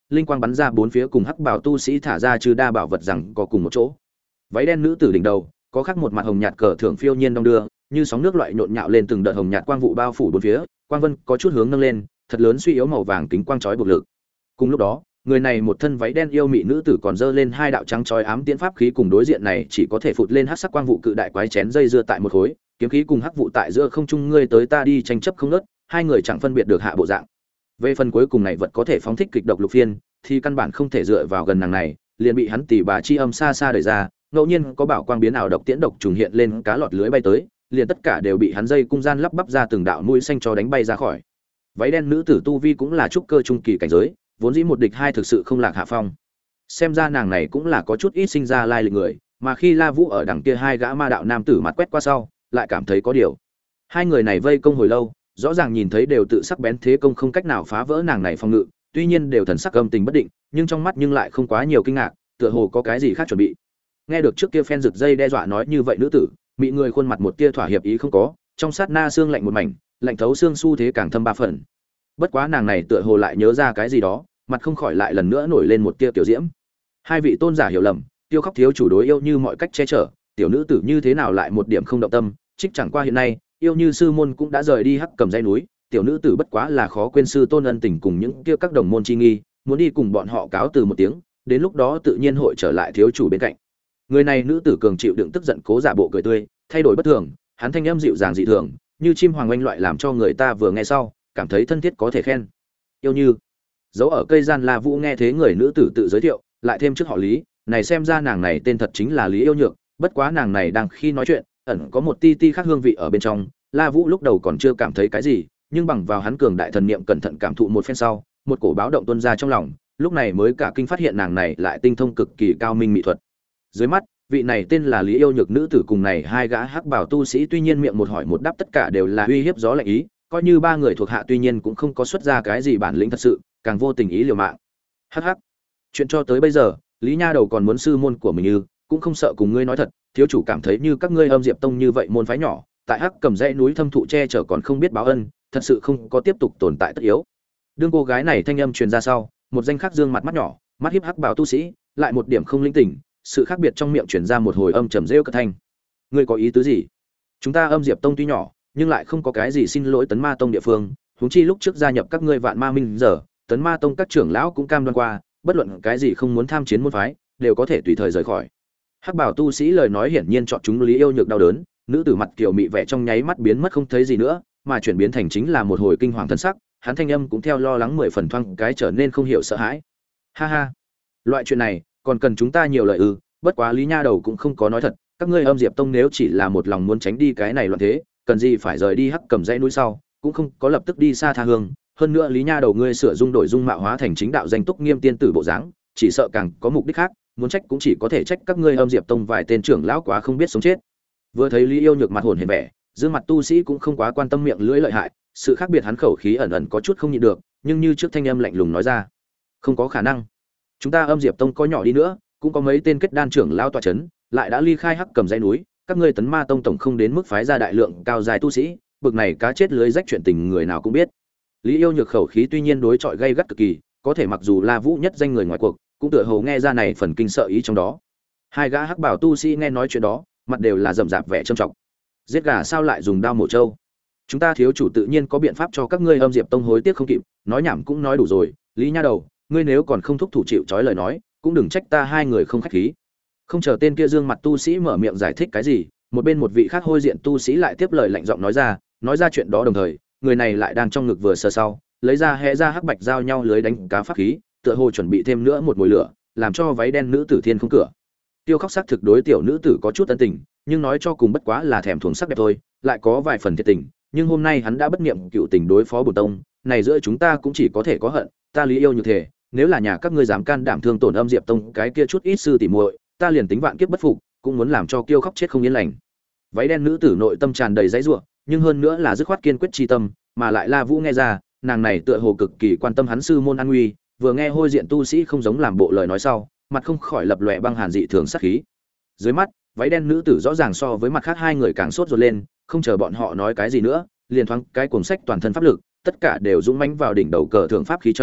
linh quang bắn ra bốn phía, cùng hắc bảo tu sĩ thả ra trừ đa bảo vật rằng có cùng một chỗ. Váy đen nữ tử đỉnh đầu có khắc một mặt hồng nhạt cờ thưởng phiêu nhiên đong đưa, như sóng nước loại nhộn nhạo lên từng đợt hồng nhạt quang vụ bao phủ bốn phía, quang vân có chút hướng nâng lên, thật lớn suy yếu màu vàng kính quang chói buộc lực. Cùng lúc đó, người này một thân váy đen yêu mị nữ tử còn giơ lên hai đạo trắng chói ám tiễn pháp khí, cùng đối diện này chỉ có thể phụt lên hắc sắc quang vụ cự đại quái chén dây dưa tại một khối, kiếm khí cùng hắc vụ tại giữa không trung ngươi tới ta đi tranh chấp không ngớt, hai người chẳng phân biệt được hạ bộ dạng. Về phần cuối cùng này vật có thể phóng thích kịch độc lục phiên, thì căn bản không thể dựa vào gần nàng này, liền bị hắn tỉ bà chi âm xa xa đẩy ra, ngẫu nhiên có bảo quang biến ảo độc tiễn độc trùng hiện lên, cá lọt lưới bay tới, liền tất cả đều bị hắn dây cung gian lắp bắp ra từng đạo mũi xanh cho đánh bay ra khỏi. Váy đen nữ tử tu vi cũng là trúc cơ trung kỳ cảnh giới, vốn dĩ một địch hai thực sự không lạc hạ phong. Xem ra nàng này cũng là có chút ít sinh ra lai lịch người, mà khi La Vũ ở đằng kia hai gã ma đạo nam tử mặt quét qua sau, lại cảm thấy có điều. Hai người này vây công hồi lâu, rõ ràng nhìn thấy đều tự sắc bén thế công không cách nào phá vỡ nàng này phòng ngự, tuy nhiên đều thần sắc âm tình bất định, nhưng trong mắt nhưng lại không quá nhiều kinh ngạc, tựa hồ có cái gì khác chuẩn bị. Nghe được trước kia phen rực dây đe dọa nói như vậy nữ tử, mị người khuôn mặt một tia thỏa hiệp ý không có, trong sát na xương lạnh một mảnh, lạnh thấu xương xu thế càng thâm ba phần. Bất quá nàng này tựa hồ lại nhớ ra cái gì đó, mặt không khỏi lại lần nữa nổi lên một tia tiểu diễm. Hai vị tôn giả hiểu lầm, Tiêu Khóc thiếu chủ đối yêu như mọi cách che chở, tiểu nữ tử như thế nào lại một điểm không động tâm, trích chẳng qua hiện nay, yêu như sư môn cũng đã rời đi Hắc Cầm dãy núi, tiểu nữ tử bất quá là khó quên sư tôn ân tình cùng những kia các đồng môn chi nghi, muốn đi cùng bọn họ cáo từ một tiếng, đến lúc đó tự nhiên hội trở lại thiếu chủ bên cạnh. Người này nữ tử cường chịu đựng tức giận cố giả bộ cười tươi, thay đổi bất thường, hắn thanh âm dịu dàng dị thường, như chim hoàng oanh loại làm cho người ta vừa nghe sau, cảm thấy thân thiết có thể khen. Yêu như dấu ở cây gian La Vũ nghe thế người nữ tử tự giới thiệu, lại thêm trước họ Lý, này xem ra nàng này tên thật chính là Lý Yêu Nhược, bất quá nàng này đang khi nói chuyện, ẩn có một ti ti khác hương vị ở bên trong, La Vũ lúc đầu còn chưa cảm thấy cái gì, nhưng bằng vào hắn cường đại thần niệm cẩn thận cảm thụ một phen sau, một cổ báo động tuôn ra trong lòng, lúc này mới cả kinh phát hiện nàng này lại tinh thông cực kỳ cao minh mỹ thuật. Dưới mắt, vị này tên là Lý Yêu Nhược nữ tử cùng này hai gã hắc bảo tu sĩ tuy nhiên miệng một hỏi một đáp tất cả đều là uy hiếp gió lạnh ý, coi như ba người thuộc hạ tuy nhiên cũng không có xuất ra cái gì bản lĩnh thật sự, càng vô tình ý liều mạng. Hắc hắc. Chuyện cho tới bây giờ, Lý Nha Đầu còn muốn sư môn của mình như, cũng không sợ cùng ngươi nói thật, thiếu chủ cảm thấy như các ngươi Âm Diệp Tông như vậy môn phái nhỏ, tại Hắc Cầm dãy núi thâm thụ che chở còn không biết báo ân, thật sự không có tiếp tục tồn tại tất yếu. Đương cô gái này thanh âm truyền ra sau, một danh khắc dương mặt mắt nhỏ, mắt hiếp hắc bảo tu sĩ, lại một điểm không linh tỉnh, sự khác biệt trong miệng truyền ra một hồi âm trầm rêu cất thanh. Ngươi có ý tứ gì? Chúng ta Âm Diệp Tông tuy nhỏ, nhưng lại không có cái gì xin lỗi Tấn Ma Tông địa phương, huống chi lúc trước gia nhập các ngươi Vạn Ma Minh giờ, Tấn Ma Tông các trưởng lão cũng cam đoan qua, bất luận cái gì không muốn tham chiến môn phái, đều có thể tùy thời rời khỏi. Hắc bảo tu sĩ lời nói hiển nhiên chọn chúng Lý Yêu Nhược đau đớn, nữ tử mặt kiều mị vẻ trong nháy mắt biến mất không thấy gì nữa, mà chuyển biến thành chính là một hồi kinh hoàng thân sắc, hắn thanh âm cũng theo lo lắng mười phần thoáng cái trở nên không hiểu sợ hãi. Ha ha, loại chuyện này còn cần chúng ta nhiều lời ư? Bất quá Lý Nha Đầu cũng không có nói thật, các ngươi Âm Diệp Tông nếu chỉ là một lòng muốn tránh đi cái này loạn thế, cần gì phải rời đi Hắc Cầm dãy núi sau, cũng không có lập tức đi xa tha hương. Hơn nữa Lý Nha Đầu ngươi sửa dung đổi dung mạo hóa thành chính đạo danh túc nghiêm tiên tử bộ dáng, chỉ sợ càng có mục đích khác, muốn trách cũng chỉ có thể trách các ngươi Âm Diệp Tông vài tên trưởng lão quá không biết sống chết. Vừa thấy Lý Yêu Nhược mặt hồn hển vẻ, dương mặt tu sĩ cũng không quá quan tâm miệng lưỡi lợi hại, sự khác biệt hắn khẩu khí ẩn ẩn có chút không nhịn được, nhưng như trước thanh âm lạnh lùng nói ra, không có khả năng. Chúng ta Âm Diệp Tông có nhỏ đi nữa, cũng có mấy tên kết đan trưởng lão tọa chấn, lại đã ly khai Hắc Cầm dãy núi, các ngươi Tấn Ma Tông tổng không đến mức phái ra đại lượng cao dài tu sĩ, bực này cá chết lưới rách chuyện tình người nào cũng biết. Lý Yêu Nhược khẩu khí tuy nhiên đối chọi gay gắt cực kỳ, có thể mặc dù La Vũ nhất danh người ngoài cuộc, cũng tựa hồ nghe ra này phần kinh sợ ý trong đó. Hai gã hắc bảo tu sĩ nghe nói chuyện đó, mặt đều là rậm rạp vẻ trầm trọng. Giết gà sao lại dùng đao mổ trâu? Chúng ta thiếu chủ tự nhiên có biện pháp cho các ngươi Âm Diệp Tông hối tiếc không kịp, nói nhảm cũng nói đủ rồi, Lý Nha Đầu, ngươi nếu còn không thúc thủ chịu trói lời nói, cũng đừng trách ta hai người không khách khí. Không chờ tên kia dương mặt tu sĩ mở miệng giải thích cái gì, một bên một vị khác hôi diện tu sĩ lại tiếp lời lạnh giọng nói ra, nói ra chuyện đó đồng thời, người này lại đang trong ngực vừa sờ sau, lấy ra hẽ ra hắc bạch giao nhau lưới đánh cá pháp khí, tựa hồ chuẩn bị thêm nữa một mồi lửa, làm cho váy đen nữ tử thiên không cửa. Tiêu Khóc sắc thực đối tiểu nữ tử có chút ân tình, nhưng nói cho cùng bất quá là thèm thuồng sắc đẹp thôi, lại có vài phần thiệt tình, nhưng hôm nay hắn đã bất niệm cựu tình đối phó bổn tông, này giữa chúng ta cũng chỉ có thể có hận, ta Lý Yêu như thế, nếu là nhà các ngươi dám can đảm thương tổn Âm Diệp Tông cái kia chút ít sư tỉ muội, ta liền tính vạn kiếp bất phục, cũng muốn làm cho Tiêu Khóc chết không yên lành. Váy đen nữ tử nội tâm tràn đầy dãy rủa, nhưng hơn nữa là dứt khoát kiên quyết chi tâm, mà lại La Vũ nghe ra, nàng này tựa hồ cực kỳ quan tâm hắn sư môn an nguy, vừa nghe hôi diện tu sĩ không giống làm bộ lời nói sau, mặt không khỏi lập lòe băng hàn dị thường sát khí. Dưới mắt, váy đen nữ tử rõ ràng so với mặt khác hai người càng sốt ruột lên, không chờ bọn họ nói cái gì nữa, liền thoáng cái cuồng sách toàn thân pháp lực, tất cả đều dũng mãnh vào đỉnh đầu cờ thượng pháp khí trong,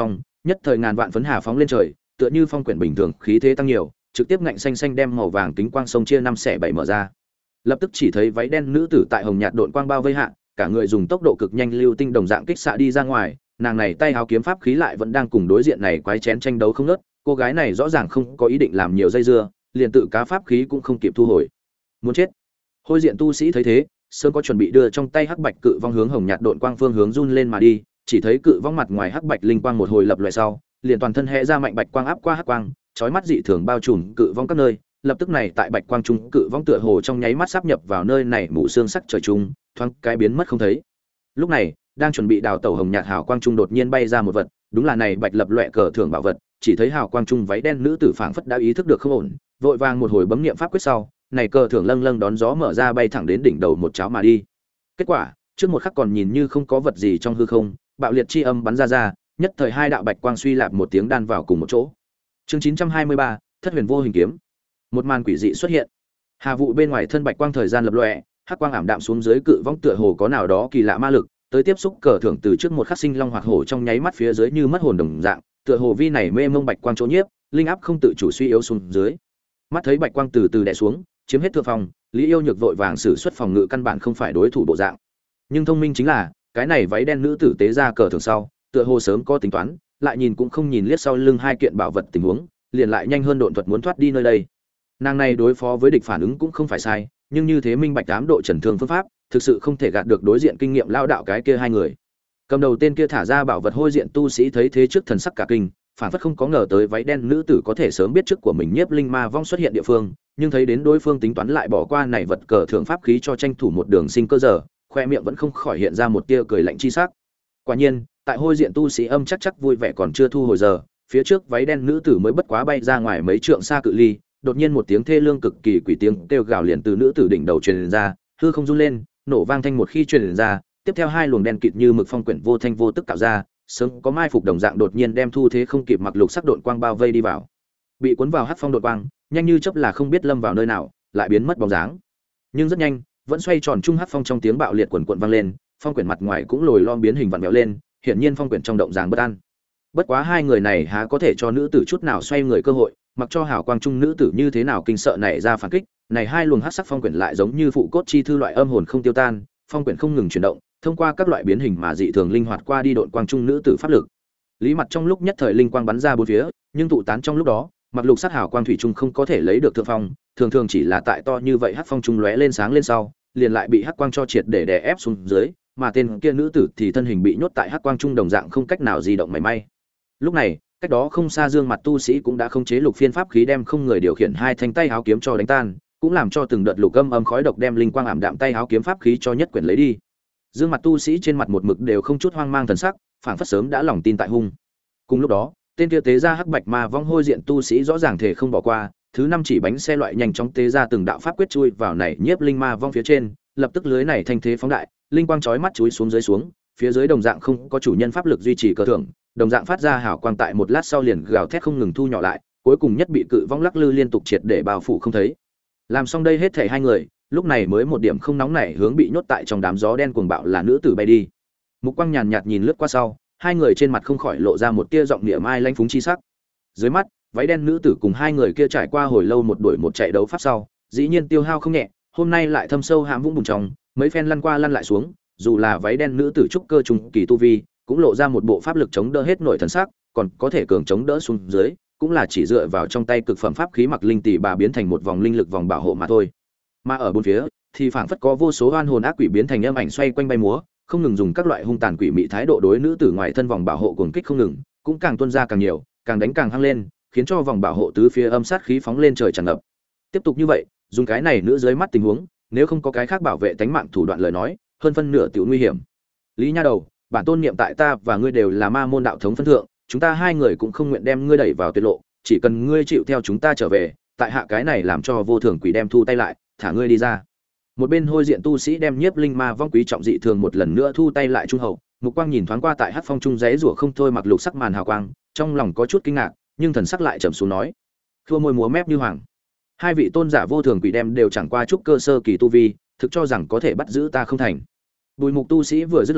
nhất thời ngàn vạn phấn hà phóng lên trời, tựa như phong quyển bình thường, khí thế tăng nhiều, trực tiếp ngạnh xanh xanh đem màu vàng kính quang sông chia năm xẻ bảy mở ra. Lập tức chỉ thấy váy đen nữ tử tại hồng nhạt độn quang bao vây hạ, cả người dùng tốc độ cực nhanh lưu tinh đồng dạng kích xạ đi ra ngoài, nàng này tay háo kiếm pháp khí lại vẫn đang cùng đối diện này quái chén tranh đấu không ngớt, cô gái này rõ ràng không có ý định làm nhiều dây dưa, liền tự cá pháp khí cũng không kịp thu hồi. Muốn chết. Hôi diện tu sĩ thấy thế, sớm có chuẩn bị đưa trong tay hắc bạch cự vong hướng hồng nhạt độn quang phương hướng run lên mà đi, chỉ thấy cự vong mặt ngoài hắc bạch linh quang một hồi lập loại sau, liền toàn thân hẽ ra mạnh bạch quang áp qua hắc quang, chói mắt dị thường bao trùm cự vong các nơi, lập tức này tại bạch quang trung cự vong tựa hồ trong nháy mắt sáp nhập vào nơi này mũ xương sắc trời trung, thoáng cái biến mất không thấy. Lúc này, đang chuẩn bị đào tẩu hồng nhạt hào quang trung đột nhiên bay ra một vật, đúng là này bạch lập loè cờ thưởng bảo vật, chỉ thấy hào quang trung váy đen nữ tử phảng phất đã ý thức được không ổn, vội vàng một hồi bấm niệm pháp quyết sau, này cờ thưởng lâng lâng đón gió mở ra bay thẳng đến đỉnh đầu một cháo mà đi. Kết quả, trước một khắc còn nhìn như không có vật gì trong hư không, bạo liệt chi âm bắn ra ra, nhất thời hai đạo bạch quang suy lạp một tiếng đan vào cùng một chỗ. Chương chín trăm hai mươi ba, Thất Huyền Vô Hình Kiếm. Một màn quỷ dị xuất hiện. Hà vụ bên ngoài thân bạch quang thời gian lập lòe, hắc quang ảm đạm xuống dưới cự vong tựa hồ có nào đó kỳ lạ ma lực, tới tiếp xúc cờ thưởng từ trước một khắc sinh long hoặc hổ trong nháy mắt phía dưới như mất hồn đồng dạng, tựa hồ vi này mê mông bạch quang chỗ nhiếp, linh áp không tự chủ suy yếu xuống dưới. Mắt thấy bạch quang từ từ đè xuống, chiếm hết thượng phòng, Lý Yêu Nhược vội vàng sử xuất phòng ngự căn bản không phải đối thủ bộ dạng. Nhưng thông minh chính là, cái này váy đen nữ tử tế ra cờ thưởng sau, tựa hồ sớm có tính toán, lại nhìn cũng không nhìn liếc sau lưng hai kiện bảo vật tình huống, liền lại nhanh hơn độn thuật muốn thoát đi nơi đây. Nàng này đối phó với địch phản ứng cũng không phải sai, nhưng như thế minh bạch ám độ trần thương phương pháp, thực sự không thể gạt được đối diện kinh nghiệm lao đạo cái kia hai người. Cầm đầu tên kia thả ra bảo vật hôi diện tu sĩ thấy thế trước thần sắc cả kinh, phản phất không có ngờ tới váy đen nữ tử có thể sớm biết trước của mình nhiếp linh ma vong xuất hiện địa phương, nhưng thấy đến đối phương tính toán lại bỏ qua này vật cờ thưởng pháp khí cho tranh thủ một đường sinh cơ giờ, khoe miệng vẫn không khỏi hiện ra một tia cười lạnh chi sắc. Quả nhiên, tại hôi diện tu sĩ âm chắc chắc vui vẻ còn chưa thu hồi giờ, phía trước váy đen nữ tử mới bất quá bay ra ngoài mấy trượng xa cự ly, đột nhiên một tiếng thê lương cực kỳ quỷ tiếng kêu gào liền từ nữ tử đỉnh đầu truyền ra, hư không run lên, nổ vang thanh một khi truyền ra, tiếp theo hai luồng đen kịt như mực phong quyển vô thanh vô tức tạo ra, sớm có mai phục đồng dạng đột nhiên đem thu thế không kịp mặc lục sắc độn quang bao vây đi vào. Bị cuốn vào hắc phong độn quang, nhanh như chớp là không biết lâm vào nơi nào, lại biến mất bóng dáng. Nhưng rất nhanh, vẫn xoay tròn trung hắc phong trong tiếng bạo liệt quần quần vang lên, phong quyển mặt ngoài cũng lồi lom biến hình vặn vẹo lên, hiển nhiên phong quyển trong động dáng bất an. Bất quá hai người này há có thể cho nữ tử chút nào xoay người cơ hội, mặc cho hào quang trung nữ tử như thế nào kinh sợ nảy ra phản kích, này hai luồng hắc sắc phong quyển lại giống như phụ cốt chi thư loại âm hồn không tiêu tan, phong quyển không ngừng chuyển động, thông qua các loại biến hình mà dị thường linh hoạt qua đi độn quang trung nữ tử pháp lực. Lý Mặt trong lúc nhất thời linh quang bắn ra bốn phía, nhưng tụ tán trong lúc đó, mặc lục sắc hào quang thủy trung không có thể lấy được thượng phong, thường thường chỉ là tại to như vậy hắc phong trung lóe lên sáng lên sau, liền lại bị hắc quang cho triệt để đè ép xuống dưới, mà tên kia nữ tử thì thân hình bị nhốt tại hắc quang trung đồng dạng không cách nào di động mảy may. Lúc này, cách đó không xa Dương Mặt tu sĩ cũng đã khống chế lục phiên pháp khí đem không người điều khiển hai thanh tay háo kiếm cho đánh tan, cũng làm cho từng đợt lục âm âm khói độc đem linh quang ảm đạm tay háo kiếm pháp khí cho nhất quyển lấy đi. Dương Mặt tu sĩ trên mặt một mực đều không chút hoang mang thần sắc, phảng phất sớm đã lòng tin tại hung. Cùng lúc đó, tên kia tế ra hắc bạch ma vong hôi diện tu sĩ rõ ràng thể không bỏ qua, thứ năm chỉ bánh xe loại nhanh chóng tế ra từng đạo pháp quyết chui vào này nhiếp linh ma vong phía trên, lập tức lưới này thanh thế phóng đại, linh quang chói mắt chúi xuống dưới xuống, phía dưới đồng dạng không có chủ nhân pháp lực duy trì cơ thưởng, đồng dạng phát ra hào quang tại một lát sau liền gào thét không ngừng thu nhỏ lại, cuối cùng nhất bị cự vong lắc lư liên tục triệt để bao phủ không thấy. Làm xong đây hết thảy hai người, lúc này mới một điểm không nóng nảy hướng bị nhốt tại trong đám gió đen cuồng bạo là nữ tử bay đi. Mục quang nhàn nhạt nhìn lướt qua sau, hai người trên mặt không khỏi lộ ra một tia giọng niệm ai lanh phúng chi sắc. Dưới mắt, váy đen nữ tử cùng hai người kia trải qua hồi lâu một đuổi một chạy đấu pháp sau, dĩ nhiên tiêu hao không nhẹ, hôm nay lại thâm sâu hãm vũng bùn trong, mấy phen lăn qua lăn lại xuống, dù là váy đen nữ tử trúc cơ trùng kỳ tu vi, cũng lộ ra một bộ pháp lực chống đỡ hết nội thần sắc, còn có thể cường chống đỡ xuống dưới, cũng là chỉ dựa vào trong tay cực phẩm pháp khí mặc linh tỷ bà biến thành một vòng linh lực vòng bảo hộ mà thôi. Mà ở bốn phía, thì phảng phất có vô số oan hồn ác quỷ biến thành âm ảnh xoay quanh bay múa, không ngừng dùng các loại hung tàn quỷ mị thái độ đối nữ tử ngoài thân vòng bảo hộ cuồng kích không ngừng, cũng càng tuôn ra càng nhiều, càng đánh càng hăng lên, khiến cho vòng bảo hộ tứ phía âm sát khí phóng lên trời tràn ngập. Tiếp tục như vậy, dùng cái này nữ dưới mắt tình huống, nếu không có cái khác bảo vệ tánh mạng thủ đoạn lời nói, hơn phân nửa tiểu nguy hiểm. Lý Nha Đầu, bản tôn niệm tại ta và ngươi đều là ma môn đạo thống phân thượng, chúng ta hai người cũng không nguyện đem ngươi đẩy vào tuyệt lộ, chỉ cần ngươi chịu theo chúng ta trở về, tại hạ cái này làm cho vô thường quỷ đem thu tay lại, thả ngươi đi ra. Một bên hôi diện tu sĩ đem nhiếp linh ma vong quý trọng dị thường một lần nữa thu tay lại trung hậu, mục quang nhìn thoáng qua tại hắc phong trung giấy rủa không thôi mặc lục sắc màn hào quang, trong lòng có chút kinh ngạc, nhưng thần sắc lại trầm xuống nói, khua môi múa mép như hoàng. Hai vị tôn giả vô thường quỷ đem đều chẳng qua chút cơ sơ kỳ tu vi, thực cho rằng có thể bắt giữ ta không thành. Bùi mục tu sĩ vừa dứt lời,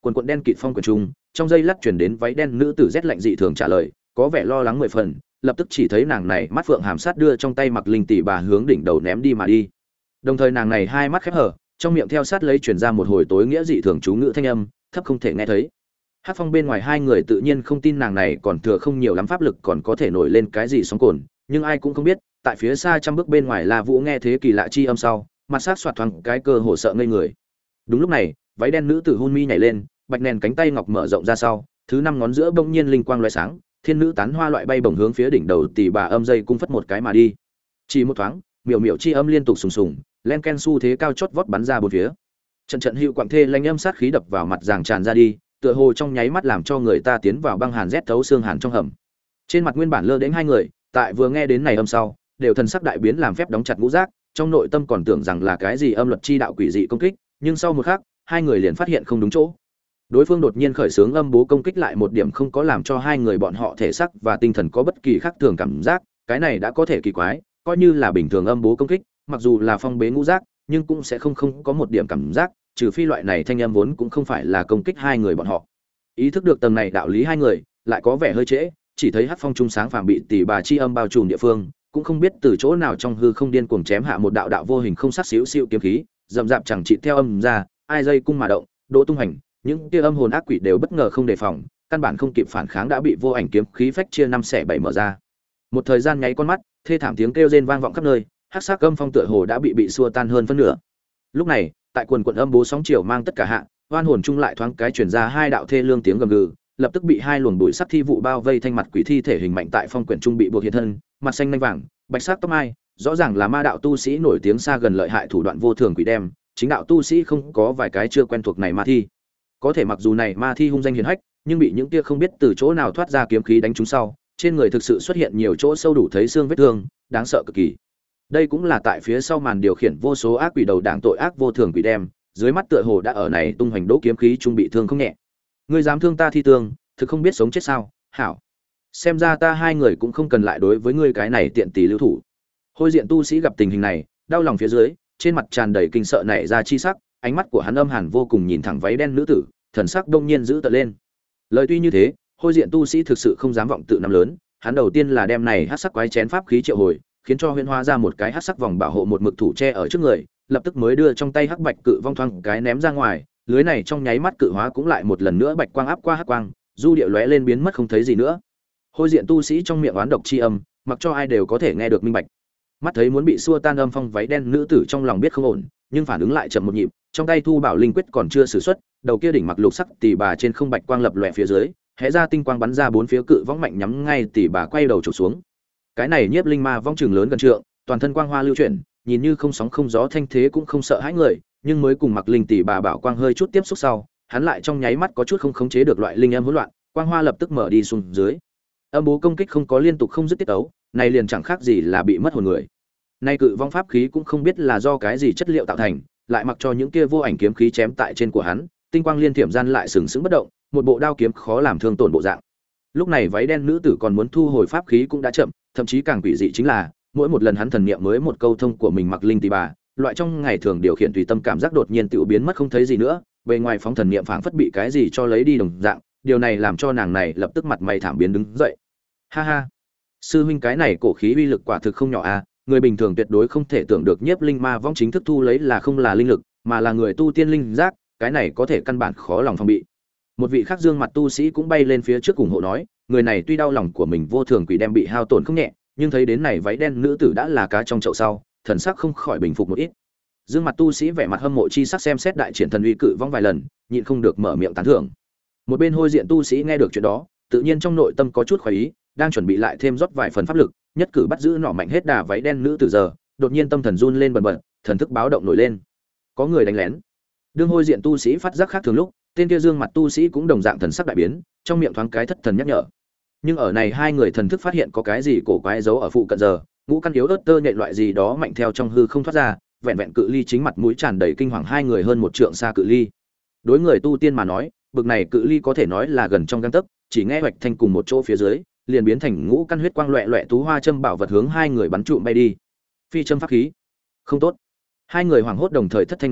quần quần đen kịt phong quyển trung, trong giây lát chuyển đến váy đen nữ tử rét lạnh dị thường trả lời, có vẻ lo lắng mười phần, lập tức chỉ thấy nàng này mắt phượng hàm sát đưa trong tay mặc linh tỷ bà hướng đỉnh đầu ném đi mà đi. Đồng thời nàng này hai mắt khép hở, trong miệng theo sát lấy truyền ra một hồi tối nghĩa dị thường chú ngữ thanh âm, thấp không thể nghe thấy. Hát Phong bên ngoài hai người tự nhiên không tin nàng này còn thừa không nhiều lắm pháp lực còn có thể nổi lên cái gì sóng cồn, nhưng ai cũng không biết, tại phía xa trăm bước bên ngoài La Vũ nghe thế kỳ lạ chi âm sau, mặt sắc xoạt thoáng cái cơ hồ sợ ngây người. Đúng lúc này, váy đen nữ tử hun mi nhảy lên, bạch nền cánh tay ngọc mở rộng ra sau, thứ năm ngón giữa bỗng nhiên linh quang lóe sáng, thiên nữ tán hoa loại bay bổng hướng phía đỉnh đầu tỷ bà âm dây cung phất một cái mà đi. Chỉ một thoáng, miểu miểu chi âm liên tục sùng sùng, len ken xu thế cao chót vót bắn ra bốn phía. Trận trận hữu quặng thê lanh âm sát khí đập vào mặt giằng tràn ra đi, tựa hồ trong nháy mắt làm cho người ta tiến vào băng hàn rét thấu xương hàn trong hầm. Trên mặt nguyên bản lơ đễnh hai người, tại vừa nghe đến này âm sau, đều thần sắc đại biến làm phép đóng chặt ngũ giác, trong nội tâm còn tưởng rằng là cái gì âm luật chi đạo quỷ dị công kích, nhưng sau một khắc, hai người liền phát hiện không đúng chỗ. Đối phương đột nhiên khởi xướng âm bố công kích lại một điểm không có làm cho hai người bọn họ thể xác và tinh thần có bất kỳ khác thường cảm giác, cái này đã có thể kỳ quái, coi như là bình thường âm bố công kích, mặc dù là phong bế ngũ giác, nhưng cũng sẽ không không có một điểm cảm giác, trừ phi loại này thanh âm vốn cũng không phải là công kích hai người bọn họ. Ý thức được tầng này đạo lý hai người, lại có vẻ hơi trễ, chỉ thấy hắc phong trung sáng phàm bị tỷ bà chi âm bao trùm địa phương, cũng không biết từ chỗ nào trong hư không điên cuồng chém hạ một đạo đạo vô hình không sắc xíu xíu kiếm khí, rậm rạp chẳng trị theo âm ra, ai dây cung mà động, đỗ tung hành, những tia âm hồn ác quỷ đều bất ngờ không đề phòng, căn bản không kịp phản kháng đã bị vô ảnh kiếm khí phách chia năm xẻ bảy mở ra. Một thời gian nháy con mắt, thê thảm tiếng kêu rên vang vọng khắp nơi, hắc sắc âm phong tựa hồ đã bị bị xua tan hơn phân nửa. Lúc này, tại quần quần âm bố sóng chiều mang tất cả hạ, oan hồn chung lại thoáng cái truyền ra hai đạo thê lương tiếng gầm gừ, lập tức bị hai luồng bụi sắc thi vụ bao vây, thanh mặt quỷ thi thể hình mạnh tại phong quyển trung bị buộc hiện thân, mặt xanh nanh vàng, bạch sắc tóc mai, rõ ràng là ma đạo tu sĩ nổi tiếng xa gần lợi hại thủ đoạn vô thường quỷ đem, chính đạo tu sĩ không có vài cái chưa quen thuộc này ma thi. Có thể mặc dù này ma thi hung danh hiển hách, nhưng bị những kia không biết từ chỗ nào thoát ra kiếm khí đánh trúng sau, trên người thực sự xuất hiện nhiều chỗ sâu đủ thấy xương vết thương, đáng sợ cực kỳ. Đây cũng là tại phía sau màn điều khiển vô số ác quỷ đầu đảng tội ác vô thường quỷ đem, dưới mắt tựa hồ đã ở này tung hoành đỗ kiếm khí trung bị thương không nhẹ. Ngươi dám thương ta thi tương, thực không biết sống chết sao? Hảo, xem ra ta hai người cũng không cần lại đối với ngươi cái này tiện tỷ lưu thủ. Hôi diện tu sĩ gặp tình hình này, đau lòng phía dưới, trên mặt tràn đầy kinh sợ nảy ra chi sắc, ánh mắt của hắn âm hàn vô cùng nhìn thẳng váy đen nữ tử, thần sắc đông nhiên giữ tợn lên. Lời tuy như thế, hôi diện tu sĩ thực sự không dám vọng tự nắm lớn, hắn đầu tiên là đem này hắc sắc quái chén pháp khí triệu hồi, khiến cho huyễn hóa ra một cái hắc sắc vòng bảo hộ một mực thủ che ở trước người, lập tức mới đưa trong tay hắc bạch cự vong thoáng cái ném ra ngoài, lưới này trong nháy mắt cự hóa cũng lại một lần nữa bạch quang áp qua hắc quang, du địa lóe lên biến mất không thấy gì nữa. Hôi diện tu sĩ trong miệng oán độc chi âm, mặc cho ai đều có thể nghe được minh bạch. Mắt thấy muốn bị xua tan âm phong váy đen nữ tử trong lòng biết không ổn, nhưng phản ứng lại chậm một nhịp, trong tay thu bảo linh quyết còn chưa sử xuất, đầu kia đỉnh mặc lục sắc tỷ bà trên không bạch quang lập lòe phía dưới, hé ra tinh quang bắn ra bốn phía cự võng mạnh nhắm ngay tỷ bà quay đầu chụp xuống. Cái này nhiếp linh ma vong trường lớn gần trượng, toàn thân quang hoa lưu chuyển, nhìn như không sóng không gió thanh thế cũng không sợ hãi người, nhưng mới cùng mặc linh tỷ bà bảo quang hơi chút tiếp xúc sau, hắn lại trong nháy mắt có chút không khống chế được loại linh âm hỗn loạn, quang hoa lập tức mở đi xuống dưới. Âm bố công kích không có liên tục không dứt tiết ấu, này liền chẳng khác gì là bị mất hồn người. Nay cự vong pháp khí cũng không biết là do cái gì chất liệu tạo thành, lại mặc cho những kia vô ảnh kiếm khí chém tại trên của hắn, tinh quang liên thiểm gian lại sừng sững bất động, một bộ đao kiếm khó làm thương tổn bộ dạng. Lúc này váy đen nữ tử còn muốn thu hồi pháp khí cũng đã chậm, thậm chí càng quỷ dị chính là, mỗi một lần hắn thần niệm mới một câu thông của mình mặc linh tỷ bà, loại trong ngày thường điều khiển tùy tâm cảm giác đột nhiên tự biến mất không thấy gì nữa, bề ngoài phóng thần niệm phảng phất bị cái gì cho lấy đi đồng dạng, điều này làm cho nàng này lập tức mặt mày thảm biến đứng dậy. Ha ha, sư huynh cái này cổ khí uy lực quả thực không nhỏ a, người bình thường tuyệt đối không thể tưởng được nhiếp linh ma vong chính thức thu lấy là không là linh lực, mà là người tu tiên linh giác, cái này có thể căn bản khó lòng phòng bị. Một vị khác dương mặt tu sĩ cũng bay lên phía trước ủng hộ nói, người này tuy đau lòng của mình vô thường quỷ đem bị hao tổn không nhẹ, nhưng thấy đến này váy đen nữ tử đã là cá trong chậu sau, thần sắc không khỏi bình phục một ít. Dương mặt tu sĩ vẻ mặt hâm mộ chi sắc xem xét đại triển thần uy cự vong vài lần, nhịn không được mở miệng tán thưởng. Một bên hôi diện tu sĩ nghe được chuyện đó, tự nhiên trong nội tâm có chút khoái ý, đang chuẩn bị lại thêm rót vài phần pháp lực, nhất cử bắt giữ nọ mạnh hết đà váy đen nữ tử giờ, đột nhiên tâm thần run lên bần bật, thần thức báo động nổi lên. Có người đánh lén. Đương hôi diện tu sĩ phát giác khác thường lúc, tên kia dương mặt tu sĩ cũng đồng dạng thần sắc đại biến, trong miệng thoáng cái thất thần nhắc nhở. Nhưng ở này hai người thần thức phát hiện có cái gì cổ quái giấu ở phụ cận giờ, ngũ căn yếu ớt tơ nhện loại gì đó mạnh theo trong hư không thoát ra, vẹn vẹn cự ly chính mặt mũi tràn đầy kinh hoàng hai người hơn một trượng xa cự ly. Đối người tu tiên mà nói, bực này cự ly có thể nói là gần trong gang tấc, chỉ nghe hoạch thanh cùng một chỗ phía dưới, liền biến thành ngũ căn huyết quang loẹt loẹt tú hoa châm bảo vật hướng hai người bắn trụm bay đi. Phi châm pháp khí. Không tốt. Hai người hoảng hốt đồng thời thất thanh nói,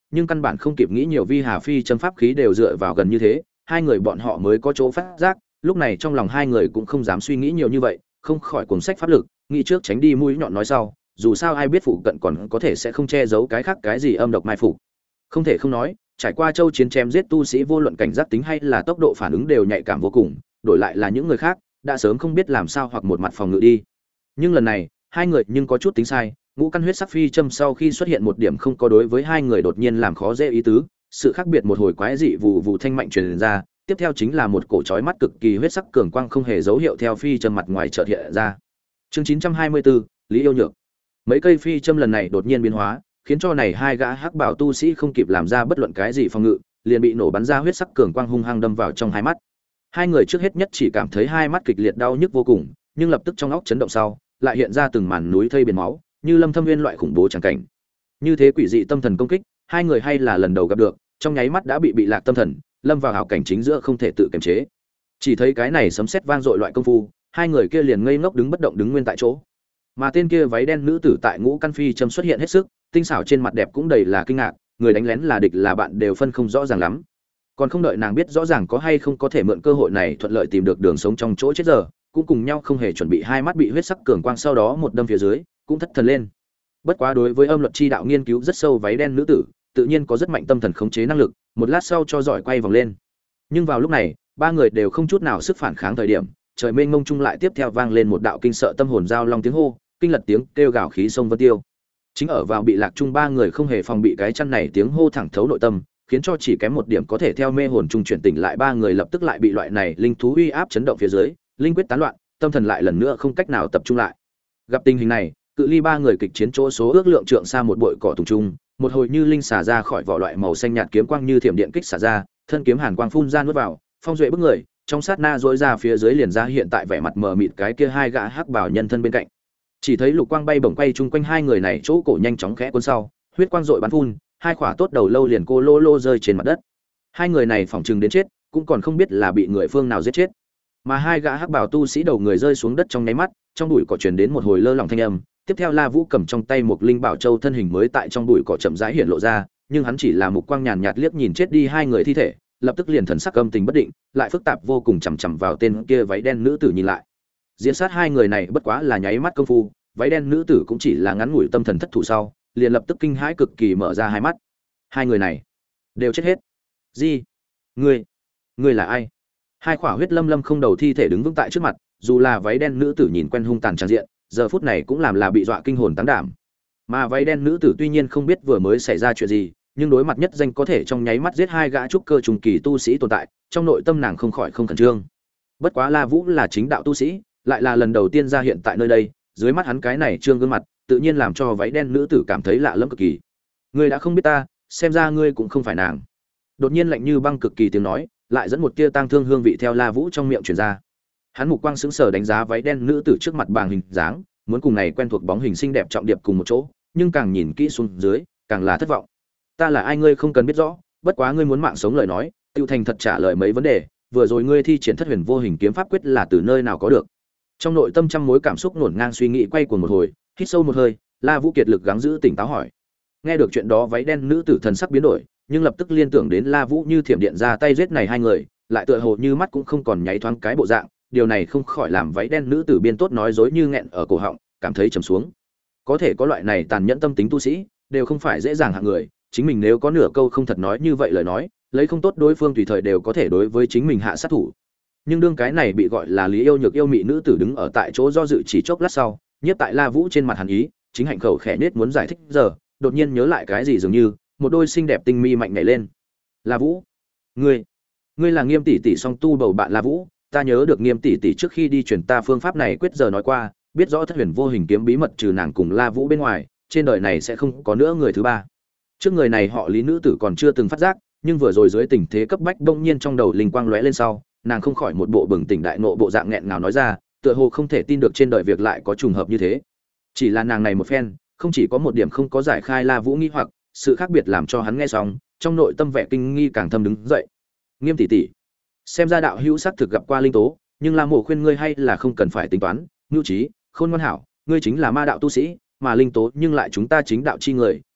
nhưng căn bản không kịp nghĩ nhiều, vi hà phi châm pháp khí đều dựa vào gần như thế, hai người bọn họ mới có chỗ phát giác. Lúc này trong lòng hai người cũng không dám suy nghĩ nhiều như vậy, không khỏi cuồng sách pháp lực, nghĩ trước tránh đi mũi nhọn nói sau, dù sao ai biết phụ cận còn có thể sẽ không che giấu cái khác cái gì âm độc mai phục. Không thể không nói, trải qua châu chiến chém giết tu sĩ vô luận cảnh giác tính hay là tốc độ phản ứng đều nhạy cảm vô cùng, đổi lại là những người khác, đã sớm không biết làm sao hoặc một mặt phòng ngự đi. Nhưng lần này, hai người nhưng có chút tính sai, ngũ căn huyết sắc phi châm sau khi xuất hiện một điểm không có đối với hai người đột nhiên làm khó dễ ý tứ, sự khác biệt một hồi quái dị vụ vụ thanh mạnh truyền ra, tiếp theo chính là một cổ chói mắt cực kỳ huyết sắc cường quang không hề dấu hiệu theo phi châm mặt ngoài chợt hiện ra. Chương chín trăm hai mươi tư, Lý Yêu Nhược. Mấy cây phi châm lần này đột nhiên biến hóa, khiến cho này hai gã hắc bảo tu sĩ không kịp làm ra bất luận cái gì phòng ngự, liền bị nổ bắn ra huyết sắc cường quang hung hăng đâm vào trong hai mắt. Hai người trước hết nhất chỉ cảm thấy hai mắt kịch liệt đau nhức vô cùng, nhưng lập tức trong óc chấn động sau, lại hiện ra từng màn núi thây biển máu, như Lâm Thâm Nguyên loại khủng bố chẳng cảnh. Như thế quỷ dị tâm thần công kích, hai người hay là lần đầu gặp được, trong nháy mắt đã bị bị lạc tâm thần, lâm vào hào cảnh chính giữa không thể tự kiềm chế. Chỉ thấy cái này sấm sét vang dội loại công phu, hai người kia liền ngây ngốc đứng bất động đứng nguyên tại chỗ. Mà tên kia váy đen nữ tử tại ngũ căn phi châm xuất hiện hết sức, tinh xảo trên mặt đẹp cũng đầy là kinh ngạc, người đánh lén là địch là bạn đều phân không rõ ràng lắm. Còn không đợi nàng biết rõ ràng có hay không có thể mượn cơ hội này thuận lợi tìm được đường sống trong chỗ chết giờ, cũng cùng nhau không hề chuẩn bị, hai mắt bị huyết sắc cường quang sau đó một đâm phía dưới, cũng thất thần lên. Bất quá đối với âm luật chi đạo nghiên cứu rất sâu váy đen nữ tử, tự nhiên có rất mạnh tâm thần khống chế năng lực, một lát sau cho giỏi quay vòng lên. Nhưng vào lúc này, ba người đều không chút nào sức phản kháng thời điểm, trời mênh mông chung lại tiếp theo vang lên một đạo kinh sợ tâm hồn giao long tiếng hô, kinh lật tiếng kêu gào khí sông vân tiêu. Chính ở vào bị lạc chung ba người không hề phòng bị cái chăn này tiếng hô thẳng thấu nội tâm, khiến cho chỉ kém một điểm có thể theo mê hồn trung chuyển tỉnh lại ba người lập tức lại bị loại này linh thú uy áp chấn động phía dưới, linh quyết tán loạn, tâm thần lại lần nữa không cách nào tập trung lại. Gặp tình hình này, cự ly ba người kịch chiến chỗ số ước lượng trượng xa một bụi cỏ tùng trung, một hồi như linh xả ra khỏi vỏ loại màu xanh nhạt kiếm quang như thiểm điện kích xả ra, thân kiếm hàn quang phun ra nuốt vào, phong duệ bức người, trong sát na rỗi ra phía dưới liền ra hiện tại vẻ mặt mờ mịt cái kia hai gã hắc bảo nhân thân bên cạnh. Chỉ thấy lục quang bay bổng quay chung quanh hai người này, chỗ cổ nhanh chóng khẽ cuốn sau, huyết quang dội bắn phun, hai khỏa tốt đầu lâu liền cô lô lô rơi trên mặt đất. Hai người này phỏng chừng đến chết, cũng còn không biết là bị người phương nào giết chết. Mà hai gã hắc bảo tu sĩ đầu người rơi xuống đất trong nháy mắt, trong bụi cỏ truyền đến một hồi lơ lỏng thanh âm, tiếp theo La Vũ cầm trong tay một linh bảo châu thân hình mới tại trong bụi cỏ chậm rãi hiện lộ ra, nhưng hắn chỉ là mục quang nhàn nhạt liếc nhìn chết đi hai người thi thể, lập tức liền thần sắc âm tình bất định, lại phức tạp vô cùng chằm chằm vào tên kia váy đen nữ tử nhìn lại. Diễn sát hai người này bất quá là nháy mắt công phu, váy đen nữ tử cũng chỉ là ngắn ngủi tâm thần thất thủ sau, liền lập tức kinh hãi cực kỳ mở ra hai mắt. Hai người này đều chết hết. Gì? Ngươi, ngươi là ai? Hai khỏa huyết lâm lâm không đầu thi thể đứng vững tại trước mặt, dù là váy đen nữ tử nhìn quen hung tàn tràn diện, giờ phút này cũng làm là bị dọa kinh hồn táng đảm. Mà váy đen nữ tử tuy nhiên không biết vừa mới xảy ra chuyện gì, nhưng đối mặt nhất danh có thể trong nháy mắt giết hai gã trúc cơ trùng kỳ tu sĩ tồn tại, trong nội tâm nàng không khỏi không khẩn trương. Bất quá La Vũ là chính đạo tu sĩ, lại là lần đầu tiên ra hiện tại nơi đây, dưới mắt hắn cái này trương gương mặt, tự nhiên làm cho váy đen nữ tử cảm thấy lạ lẫm cực kỳ. Ngươi đã không biết ta, xem ra ngươi cũng không phải nàng. Đột nhiên lạnh như băng cực kỳ tiếng nói, lại dẫn một tia tang thương hương vị theo La Vũ trong miệng truyền ra. Hắn mục quang sững sờ đánh giá váy đen nữ tử trước mặt bàng hình dáng, muốn cùng này quen thuộc bóng hình xinh đẹp trọng điệp cùng một chỗ, nhưng càng nhìn kỹ xuống dưới, càng là thất vọng. Ta là ai ngươi không cần biết rõ, bất quá ngươi muốn mạng sống lời nói, tiêu thành thật trả lời mấy vấn đề, vừa rồi ngươi thi triển thất huyền vô hình kiếm pháp quyết là từ nơi nào có được? Trong nội tâm trăm mối cảm xúc ngổn ngang suy nghĩ quay cuồng một hồi, hít sâu một hơi, La Vũ kiệt lực gắng giữ tỉnh táo hỏi. Nghe được chuyện đó váy đen nữ tử thần sắc biến đổi, nhưng lập tức liên tưởng đến La Vũ như thiểm điện ra tay giết này hai người, lại tựa hồ như mắt cũng không còn nháy thoáng cái bộ dạng, điều này không khỏi làm váy đen nữ tử biên tốt nói dối như nghẹn ở cổ họng, cảm thấy trầm xuống. Có thể có loại này tàn nhẫn tâm tính tu sĩ, đều không phải dễ dàng hạng người, chính mình nếu có nửa câu không thật nói như vậy lời nói, lấy không tốt đối phương tùy thời đều có thể đối với chính mình hạ sát thủ. Nhưng đương cái này bị gọi là Lý Yêu Nhược yêu mị nữ tử đứng ở tại chỗ do dự chỉ chốc lát sau, nhiếp tại La Vũ trên mặt hắn ý, chính hạnh khẩu khẽ nết muốn giải thích giờ, đột nhiên nhớ lại cái gì dường như, một đôi xinh đẹp tinh mi mạnh nhảy lên. La Vũ, ngươi, ngươi là Nghiêm tỷ tỷ song tu bầu bạn La Vũ, ta nhớ được Nghiêm tỷ tỷ trước khi đi truyền ta phương pháp này quyết giờ nói qua, biết rõ thất huyền vô hình kiếm bí mật trừ nàng cùng La Vũ bên ngoài, trên đời này sẽ không có nữa người thứ ba. Trước người này họ Lý nữ tử còn chưa từng phát giác, nhưng vừa rồi dưới tình thế cấp bách bỗng nhiên trong đầu linh quang lóe lên sau, nàng không khỏi một bộ bừng tỉnh đại ngộ bộ dạng nghẹn ngào nói ra, tựa hồ không thể tin được trên đời việc lại có trùng hợp như thế. Chỉ là nàng này một phen, không chỉ có một điểm không có giải khai La Vũ nghi hoặc, sự khác biệt làm cho hắn nghe xong, trong nội tâm vẻ kinh nghi càng thâm đứng dậy. Nghiêm tỷ tỷ, xem ra đạo hữu sắc thực gặp qua linh tố, nhưng La Mộ khuyên ngươi hay là không cần phải tính toán, nhu trí, khôn ngoan hảo, ngươi chính là ma đạo tu sĩ, mà linh tố nhưng lại chúng ta chính đạo chi người,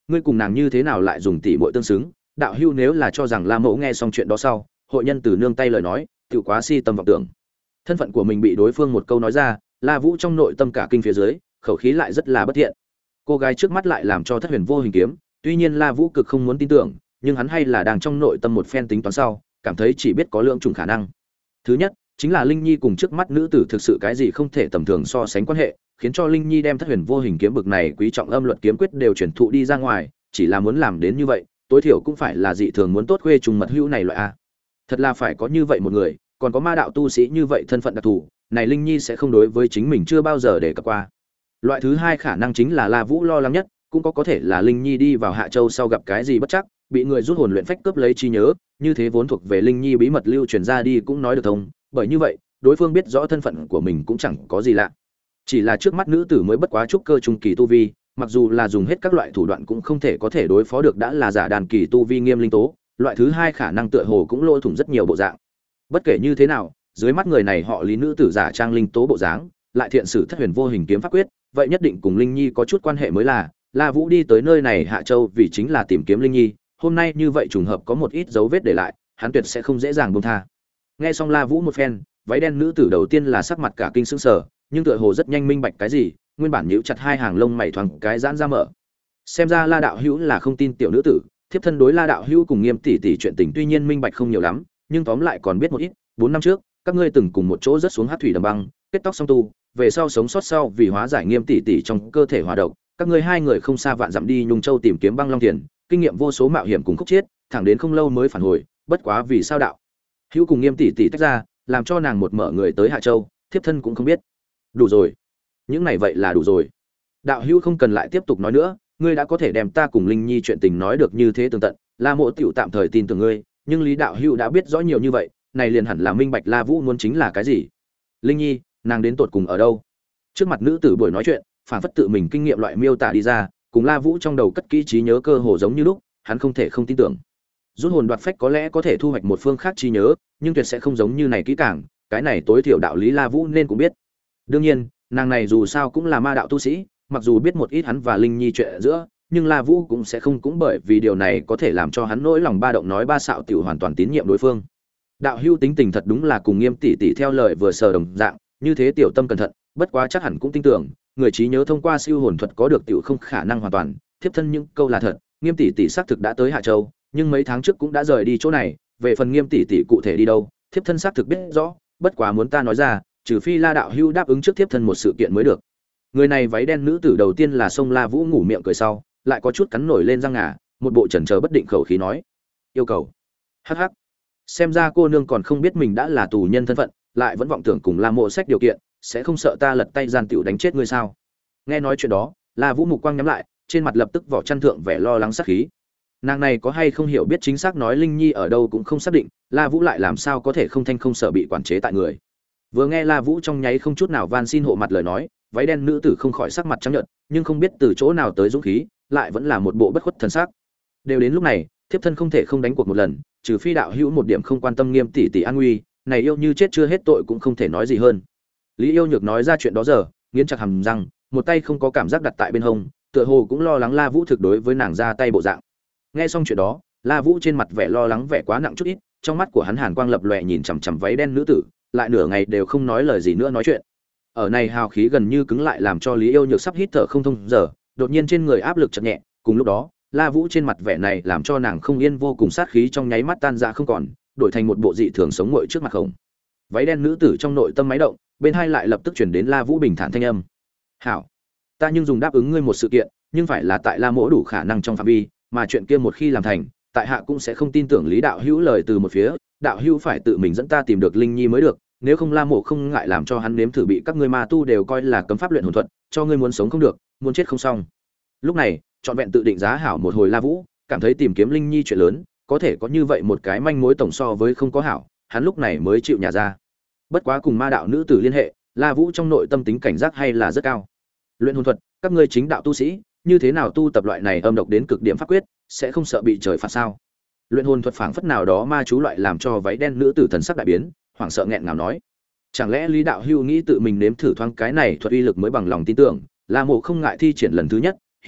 ngươi cùng nàng như thế nào lại dùng tỷ muội tương xứng? Đạo hữu nếu là cho rằng La Mộ nghe xong chuyện đó sau, hội nhân từ nương tay lời nói, tự quá si tâm vọng tưởng. Thân phận của mình bị đối phương một câu nói ra, La Vũ trong nội tâm cả kinh phía dưới, khẩu khí lại rất là bất thiện. Cô gái trước mắt lại làm cho Thất Huyền Vô Hình kiếm, tuy nhiên La Vũ cực không muốn tin tưởng, nhưng hắn hay là đang trong nội tâm một phen tính toán sau, cảm thấy chỉ biết có lượng chủng khả năng. Thứ nhất, chính là Linh Nhi cùng trước mắt nữ tử thực sự cái gì không thể tầm thường so sánh quan hệ, khiến cho Linh Nhi đem Thất Huyền Vô Hình kiếm bực này quý trọng âm luật kiếm quyết đều truyền thụ đi ra ngoài, chỉ là muốn làm đến như vậy, tối thiểu cũng phải là dị thường muốn tốt khuê trùng mật hữu này loại a. Thật là phải có như vậy một người, còn có ma đạo tu sĩ như vậy thân phận đặc thù, này Linh Nhi sẽ không đối với chính mình chưa bao giờ để cập qua. Loại thứ hai khả năng chính là La Vũ lo lắng nhất, cũng có có thể là Linh Nhi đi vào Hạ Châu sau gặp cái gì bất chắc, bị người rút hồn luyện phách cướp lấy trí nhớ, như thế vốn thuộc về Linh Nhi bí mật lưu truyền ra đi cũng nói được thông, bởi như vậy, đối phương biết rõ thân phận của mình cũng chẳng có gì lạ. Chỉ là trước mắt nữ tử mới bất quá trúc cơ trung kỳ tu vi, mặc dù là dùng hết các loại thủ đoạn cũng không thể có thể đối phó được đã là giả đàn kỳ tu vi Nghiêm Linh Tố, loại thứ hai khả năng tựa hồ cũng lôi thủng rất nhiều bộ dạng. Bất kể như thế nào, dưới mắt người này họ Lý nữ tử giả trang Linh Tố bộ dáng, lại thiện sử Thất Huyền Vô Hình kiếm pháp quyết, vậy nhất định cùng Linh Nhi có chút quan hệ mới là. La Vũ đi tới nơi này Hạ Châu vì chính là tìm kiếm Linh Nhi, hôm nay như vậy trùng hợp có một ít dấu vết để lại, hắn tuyệt sẽ không dễ dàng buông tha. Nghe xong La Vũ một phen, váy đen nữ tử đầu tiên là sắc mặt cả kinh sững sờ, nhưng tựa hồ rất nhanh minh bạch cái gì, nguyên bản nhíu chặt hai hàng lông mày thoáng cái giãn ra mở. Xem ra La đạo hữu là không tin tiểu nữ tử, thiếp thân đối La đạo hữu cùng Nghiêm tỷ tỷ chuyện tình tuy nhiên minh bạch không nhiều lắm, nhưng tóm lại còn biết một ít. Bốn năm trước, các ngươi từng cùng một chỗ rớt xuống hắc thủy đầm băng, kết tóc song tu, về sau sống sót sau vì hóa giải Nghiêm tỷ tỷ trong cơ thể hỏa độc, các ngươi hai người không xa vạn dặm đi Nhung Châu tìm kiếm băng long tiền, kinh nghiệm vô số mạo hiểm cùng khúc chết, thẳng đến không lâu mới phản hồi, bất quá vì sao đạo hữu cùng Nghiêm tỷ tỷ tách ra, làm cho nàng một mở người tới Hạ Châu, thiếp thân cũng không biết. Đủ rồi, những này vậy là đủ rồi. Đạo hữu không cần lại tiếp tục nói nữa, ngươi đã có thể đem ta cùng Linh Nhi chuyện tình nói được như thế tường tận, La Mộ tiểu tạm thời tin tưởng ngươi, nhưng Lý đạo hữu đã biết rõ nhiều như vậy, này liền hẳn là minh bạch La Vũ muốn chính là cái gì. Linh Nhi, nàng đến tột cùng ở đâu? Trước mặt nữ tử buổi nói chuyện, phản phất tự mình kinh nghiệm loại miêu tả đi ra, cùng La Vũ trong đầu cất kỹ trí nhớ cơ hồ giống như lúc, hắn không thể không tin tưởng. Rút hồn đoạt phách có lẽ có thể thu hoạch một phương khác trí nhớ, nhưng tuyệt sẽ không giống như này kỹ càng, cái này tối thiểu đạo lý La Vũ nên cũng biết. Đương nhiên, nàng này dù sao cũng là ma đạo tu sĩ, mặc dù biết một ít hắn và Linh Nhi chuyện giữa, nhưng La Vũ cũng sẽ không cũng bởi vì điều này có thể làm cho hắn nỗi lòng ba động nói ba xạo tiểu hoàn toàn tín nhiệm đối phương. Đạo hữu tính tình thật đúng là cùng Nghiêm tỷ tỷ theo lời vừa sờ đồng dạng, như thế tiểu tâm cẩn thận, bất quá chắc hẳn cũng tin tưởng, người trí nhớ thông qua siêu hồn thuật có được tiểu không khả năng hoàn toàn, thiếp thân những câu là thật, Nghiêm tỷ tỷ xác thực đã tới Hạ Châu, nhưng mấy tháng trước cũng đã rời đi chỗ này, về phần Nghiêm tỷ tỷ cụ thể đi đâu, thiếp thân xác thực biết rõ, bất quá muốn ta nói ra, trừ phi La đạo hữu đáp ứng trước thiếp thân một sự kiện mới được. Người này váy đen nữ tử đầu tiên là xông La Vũ ngủ miệng cười sau, lại có chút cắn nổi lên răng ngà, một bộ chần chờ bất định khẩu khí nói: "Yêu cầu." Hắc hắc. Xem ra cô nương còn không biết mình đã là tù nhân thân phận, lại vẫn vọng tưởng cùng La Mộ sách điều kiện, sẽ không sợ ta lật tay gian tiểu đánh chết ngươi sao? Nghe nói chuyện đó, La Vũ mục quang nhắm lại, trên mặt lập tức vỏ chăn thượng vẻ lo lắng sát khí. Nàng này có hay không hiểu biết chính xác nói Linh Nhi ở đâu cũng không xác định, La Vũ lại làm sao có thể không thanh không sợ bị quản chế tại người. Vừa nghe La Vũ trong nháy không chút nào van xin hộ mặt lời nói, váy đen nữ tử không khỏi sắc mặt trắng nhợt, nhưng không biết từ chỗ nào tới dũng khí, lại vẫn là một bộ bất khuất thần sắc. Đều đến lúc này, thiếp thân không thể không đánh cuộc một lần, trừ phi đạo hữu một điểm không quan tâm Nghiêm tỷ tỷ an nguy, này yêu như chết chưa hết tội cũng không thể nói gì hơn. Lý Yêu Nhược nói ra chuyện đó giờ, nghiến chặt hàm răng, một tay không có cảm giác đặt tại bên hông, tựa hồ cũng lo lắng La Vũ thực đối với nàng ra tay bộ dạng. Nghe xong chuyện đó, La Vũ trên mặt vẻ lo lắng vẻ quá nặng chút ít, trong mắt của hắn hàn quang lập lòe nhìn chằm chằm váy đen nữ tử, lại nửa ngày đều không nói lời gì nữa nói chuyện. Ở này hào khí gần như cứng lại làm cho Lý Yêu Nhược sắp hít thở không thông giờ, đột nhiên trên người áp lực chợt nhẹ, cùng lúc đó, La Vũ trên mặt vẻ này làm cho nàng không yên vô cùng sát khí trong nháy mắt tan ra không còn, đổi thành một bộ dị thường sống nguội trước mặt khổng. Váy đen nữ tử trong nội tâm máy động, bên hai lại lập tức chuyển đến La Vũ bình thản thanh âm. "Hảo, ta nhưng dùng đáp ứng ngươi một sự kiện, nhưng phải là tại La Mỗ đủ khả năng trong phạm vi, mà chuyện kia một khi làm thành, tại hạ cũng sẽ không tin tưởng Lý đạo hữu lời từ một phía, đạo hữu phải tự mình dẫn ta tìm được Linh Nhi mới được, nếu không La Mộ không ngại làm cho hắn nếm thử bị các ngươi ma tu đều coi là cấm pháp luyện hồn thuật, cho ngươi muốn sống không được, muốn chết không xong." Lúc này, trọn vẹn tự định giá hảo một hồi La Vũ, cảm thấy tìm kiếm Linh Nhi chuyện lớn, có thể có như vậy một cái manh mối tổng so với không có hảo, hắn lúc này mới chịu nhả ra. Bất quá cùng ma đạo nữ tử liên hệ, La Vũ trong nội tâm tính cảnh giác hay là rất cao. Luyện hồn thuật, các ngươi chính đạo tu sĩ, như thế nào tu tập loại này âm độc đến cực điểm pháp quyết, sẽ không sợ bị trời phạt sao? Luyện hồn thuật phảng phất nào đó ma chú loại làm cho váy đen nữ tử thần sắc đại biến, hoảng sợ nghẹn ngào nói: "Chẳng lẽ Lý đạo hữu nghĩ tự mình nếm thử thoáng cái này thuật uy lực mới bằng lòng tin tưởng, La Mộ không ngại thi triển lần thứ nhất, hiện tại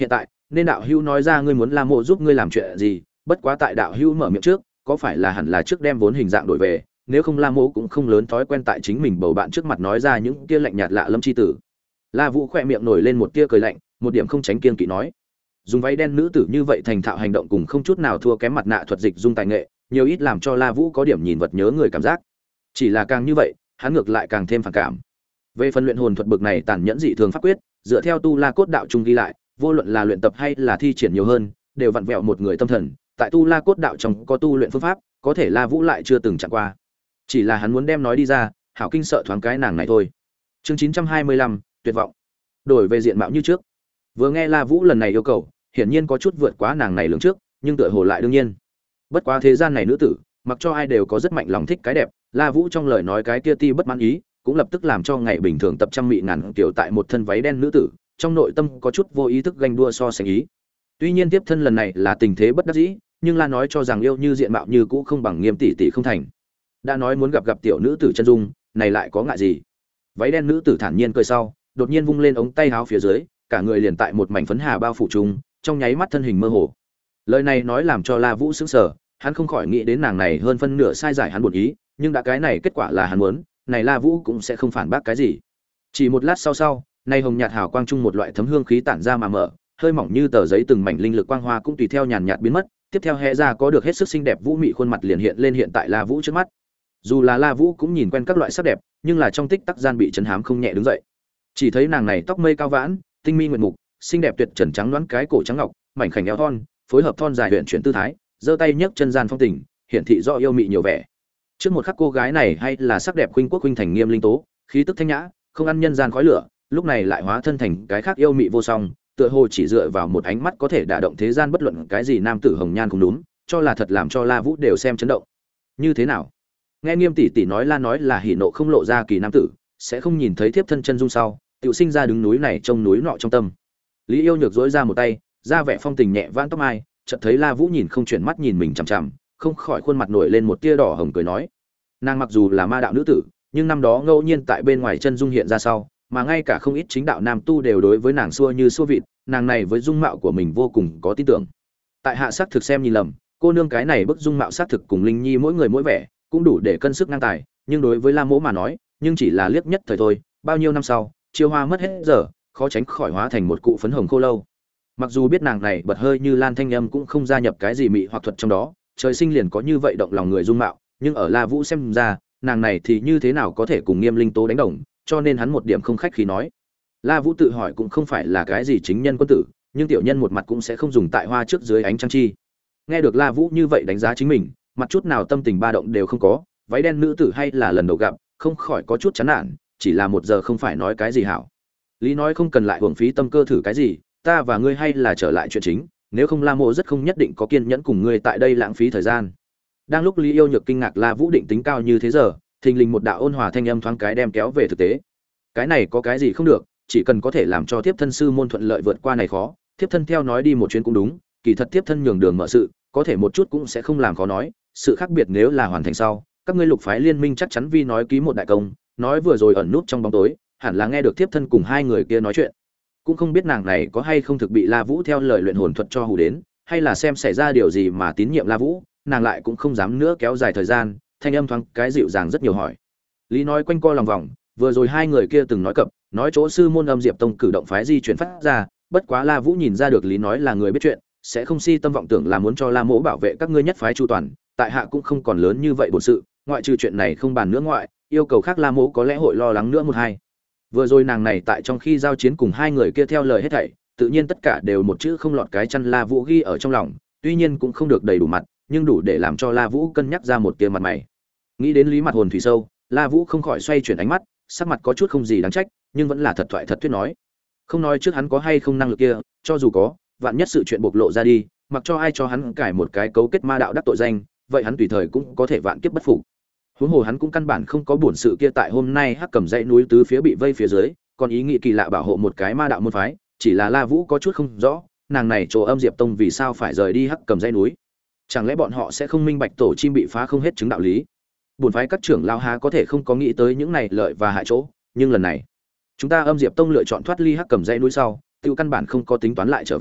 nên đạo hữu nói ra ngươi muốn La Mộ giúp ngươi làm chuyện gì, bất quá tại đạo hữu mở miệng trước, có phải là hẳn là trước đem vốn hình dạng đổi về, nếu không La Mộ cũng không lớn thói quen tại chính mình bầu bạn trước mặt nói ra những kia lạnh nhạt lạ lâm chi tử. La Vũ khẽ miệng nổi lên một tia cười lạnh, một điểm không tránh kiêng kỵ nói: dùng váy đen nữ tử như vậy thành thạo hành động cùng không chút nào thua kém mặt nạ thuật dịch dung tài nghệ, nhiều ít làm cho La Vũ có điểm nhìn vật nhớ người cảm giác. Chỉ là càng như vậy, hắn ngược lại càng thêm phản cảm. Về phần luyện hồn thuật bực này tàn nhẫn dị thường pháp quyết, dựa theo tu La cốt đạo trung ghi lại, vô luận là luyện tập hay là thi triển nhiều hơn, đều vặn vẹo một người tâm thần, tại tu La cốt đạo trong có tu luyện phương pháp, có thể La Vũ lại chưa từng chạm qua. Chỉ là hắn muốn đem nói đi ra, hảo kinh sợ thoáng cái nàng này thôi. Chương chín trăm hai mươi lăm, tuyệt vọng. Đổi về diện mạo như trước. Vừa nghe La Vũ lần này yêu cầu, hiển nhiên có chút vượt quá nàng này lường trước, nhưng tựa hồ lại đương nhiên. Bất quá thế gian này nữ tử, mặc cho ai đều có rất mạnh lòng thích cái đẹp, La Vũ trong lời nói cái kia ti bất mãn ý, cũng lập tức làm cho ngày bình thường tập trăm mị ngàn kiểu tại một thân váy đen nữ tử, trong nội tâm có chút vô ý thức ganh đua so sánh ý. Tuy nhiên tiếp thân lần này là tình thế bất đắc dĩ, nhưng La nói cho rằng yêu như diện mạo như cũ không bằng Nghiêm tỷ tỷ không thành. Đã nói muốn gặp gặp tiểu nữ tử chân dung, này lại có ngại gì? Váy đen nữ tử thản nhiên cười sau, đột nhiên vung lên ống tay áo phía dưới, cả người liền tại một mảnh phấn hà bao phủ chung, trong nháy mắt thân hình mơ hồ. Lời này nói làm cho La Vũ sững sờ, hắn không khỏi nghĩ đến nàng này hơn phân nửa sai giải hắn buồn ý, nhưng đã cái này kết quả là hắn muốn, này La Vũ cũng sẽ không phản bác cái gì. Chỉ một lát sau sau, này hồng nhạt hào quang chung một loại thấm hương khí tản ra mà mở, hơi mỏng như tờ giấy từng mảnh linh lực quang hoa cũng tùy theo nhàn nhạt biến mất, tiếp theo hé ra có được hết sức xinh đẹp vũ mị khuôn mặt liền hiện lên hiện tại La Vũ trước mắt. Dù là La Vũ cũng nhìn quen các loại sắc đẹp, nhưng là trong tích tắc gian bị chấn hám không nhẹ đứng dậy. Chỉ thấy nàng này tóc mây cao vãn, tinh mi nguyệt mục, xinh đẹp tuyệt trần trắng đoán cái cổ trắng ngọc, mảnh khảnh eo thon, phối hợp thon dài huyền chuyển tư thái, giơ tay nhấc chân gian phong tình, hiển thị rõ yêu mị nhiều vẻ. Trước một khắc cô gái này hay là sắc đẹp khuynh quốc khuynh thành nghiêm linh tố, khí tức thanh nhã, không ăn nhân gian khói lửa, lúc này lại hóa thân thành cái khác yêu mị vô song, tựa hồ chỉ dựa vào một ánh mắt có thể đả động thế gian bất luận cái gì nam tử hồng nhan cũng đúng, cho là thật làm cho La Vũ đều xem chấn động. Như thế nào? Nghe Nghiêm tỷ tỷ nói La nói là hỉ nộ không lộ ra kỳ nam tử, sẽ không nhìn thấy thiếp thân chân dung sau, tiểu sinh ra đứng núi này trông núi nọ trong tâm. Lý Yêu Nhược duỗi ra một tay, ra vẻ phong tình nhẹ vãn tóc mai, chợt thấy La Vũ nhìn không chuyển mắt nhìn mình chằm chằm, không khỏi khuôn mặt nổi lên một tia đỏ hồng cười nói: nàng mặc dù là ma đạo nữ tử, nhưng năm đó ngẫu nhiên tại bên ngoài chân dung hiện ra sau, mà ngay cả không ít chính đạo nam tu đều đối với nàng xua như xua vịt, nàng này với dung mạo của mình vô cùng có tin tưởng. Tại hạ sắc thực xem nhìn lầm, cô nương cái này bức dung mạo sắc thực cùng Linh Nhi mỗi người mỗi vẻ, cũng đủ để cân sức ngang tài, nhưng đối với La Mỗ mà nói, nhưng chỉ là liếc nhất thời thôi, bao nhiêu năm sau, chiêu hoa mất hết giờ, khó tránh khỏi hóa thành một cụ phấn hồng khô lâu. Mặc dù biết nàng này bật hơi như Lan Thanh Âm cũng không gia nhập cái gì mị hoặc thuật trong đó, trời sinh liền có như vậy động lòng người dung mạo, nhưng ở La Vũ xem ra, nàng này thì như thế nào có thể cùng Nghiêm Linh Tố đánh đồng, cho nên hắn một điểm không khách khí nói. La Vũ tự hỏi cũng không phải là cái gì chính nhân quân tử, nhưng tiểu nhân một mặt cũng sẽ không dùng tại hoa trước dưới ánh trăng chi. Nghe được La Vũ như vậy đánh giá chính mình, mặt chút nào tâm tình ba động đều không có, váy đen nữ tử hay là lần đầu gặp, không khỏi có chút chán nản, chỉ là một giờ không phải nói cái gì hảo. Lý nói không cần lại hưởng phí tâm cơ thử cái gì, ta và ngươi hay là trở lại chuyện chính, nếu không La Mộ rất không nhất định có kiên nhẫn cùng ngươi tại đây lãng phí thời gian. Đang lúc Lý Yêu Nhược kinh ngạc La Vũ định tính cao như thế giờ, thình lình một đạo ôn hòa thanh âm thoáng cái đem kéo về thực tế. Cái này có cái gì không được, chỉ cần có thể làm cho tiếp thân sư môn thuận lợi vượt qua này khó, tiếp thân theo nói đi một chuyến cũng đúng, kỳ thật tiếp thân nhường đường mở sự, có thể một chút cũng sẽ không làm khó nói, sự khác biệt nếu là hoàn thành sau, các ngươi lục phái liên minh chắc chắn vi nói ký một đại công, nói vừa rồi ẩn nút trong bóng tối, hẳn là nghe được tiếp thân cùng hai người kia nói chuyện. Cũng không biết nàng này có hay không thực bị La Vũ theo lời luyện hồn thuật cho hù đến, hay là xem xảy ra điều gì mà tín nhiệm La Vũ, nàng lại cũng không dám nữa kéo dài thời gian, thanh âm thoáng cái dịu dàng rất nhiều hỏi. Lý nói quanh co lòng vòng, vừa rồi hai người kia từng nói cập, nói chỗ sư môn Âm Diệp Tông cử động phái di chuyển phát ra, bất quá La Vũ nhìn ra được Lý nói là người biết chuyện, sẽ không si tâm vọng tưởng là muốn cho La Mỗ bảo vệ các ngươi nhất phái chu toàn, tại hạ cũng không còn lớn như vậy bổn sự, ngoại trừ chuyện này không bàn nữa ngoại, yêu cầu khác La Mỗ có lẽ hội lo lắng nữa một hai. Vừa rồi nàng này tại trong khi giao chiến cùng hai người kia theo lời hết thảy, tự nhiên tất cả đều một chữ không lọt cái chăn La Vũ ghi ở trong lòng, tuy nhiên cũng không được đầy đủ mặt, nhưng đủ để làm cho La Vũ cân nhắc ra một tia mặt mày. Nghĩ đến Lý mặt hồn thủy sâu, La Vũ không khỏi xoay chuyển ánh mắt, sắc mặt có chút không gì đáng trách, nhưng vẫn là thật thoại thật thuyết nói. Không nói trước hắn có hay không năng lực kia, cho dù có, vạn nhất sự chuyện bộc lộ ra đi, mặc cho ai cho hắn cải một cái cấu kết ma đạo đắc tội danh, vậy hắn tùy thời cũng có thể vạn kiếp bất phục. Huống hồ hắn cũng căn bản không có buồn sự kia tại hôm nay Hắc Cầm dãy núi tứ phía bị vây phía dưới, còn ý nghĩ kỳ lạ bảo hộ một cái ma đạo môn phái, chỉ là La Vũ có chút không rõ, nàng này chỗ Âm Diệp Tông vì sao phải rời đi Hắc Cầm dãy núi? Chẳng lẽ bọn họ sẽ không minh bạch tổ chim bị phá không hết chứng đạo lý? Bổn phái các trưởng lão há có thể không có nghĩ tới những này lợi và hại chỗ, nhưng lần này, chúng ta Âm Diệp Tông lựa chọn thoát ly Hắc Cầm dãy núi sau, tiêu căn bản không có tính toán lại trở về,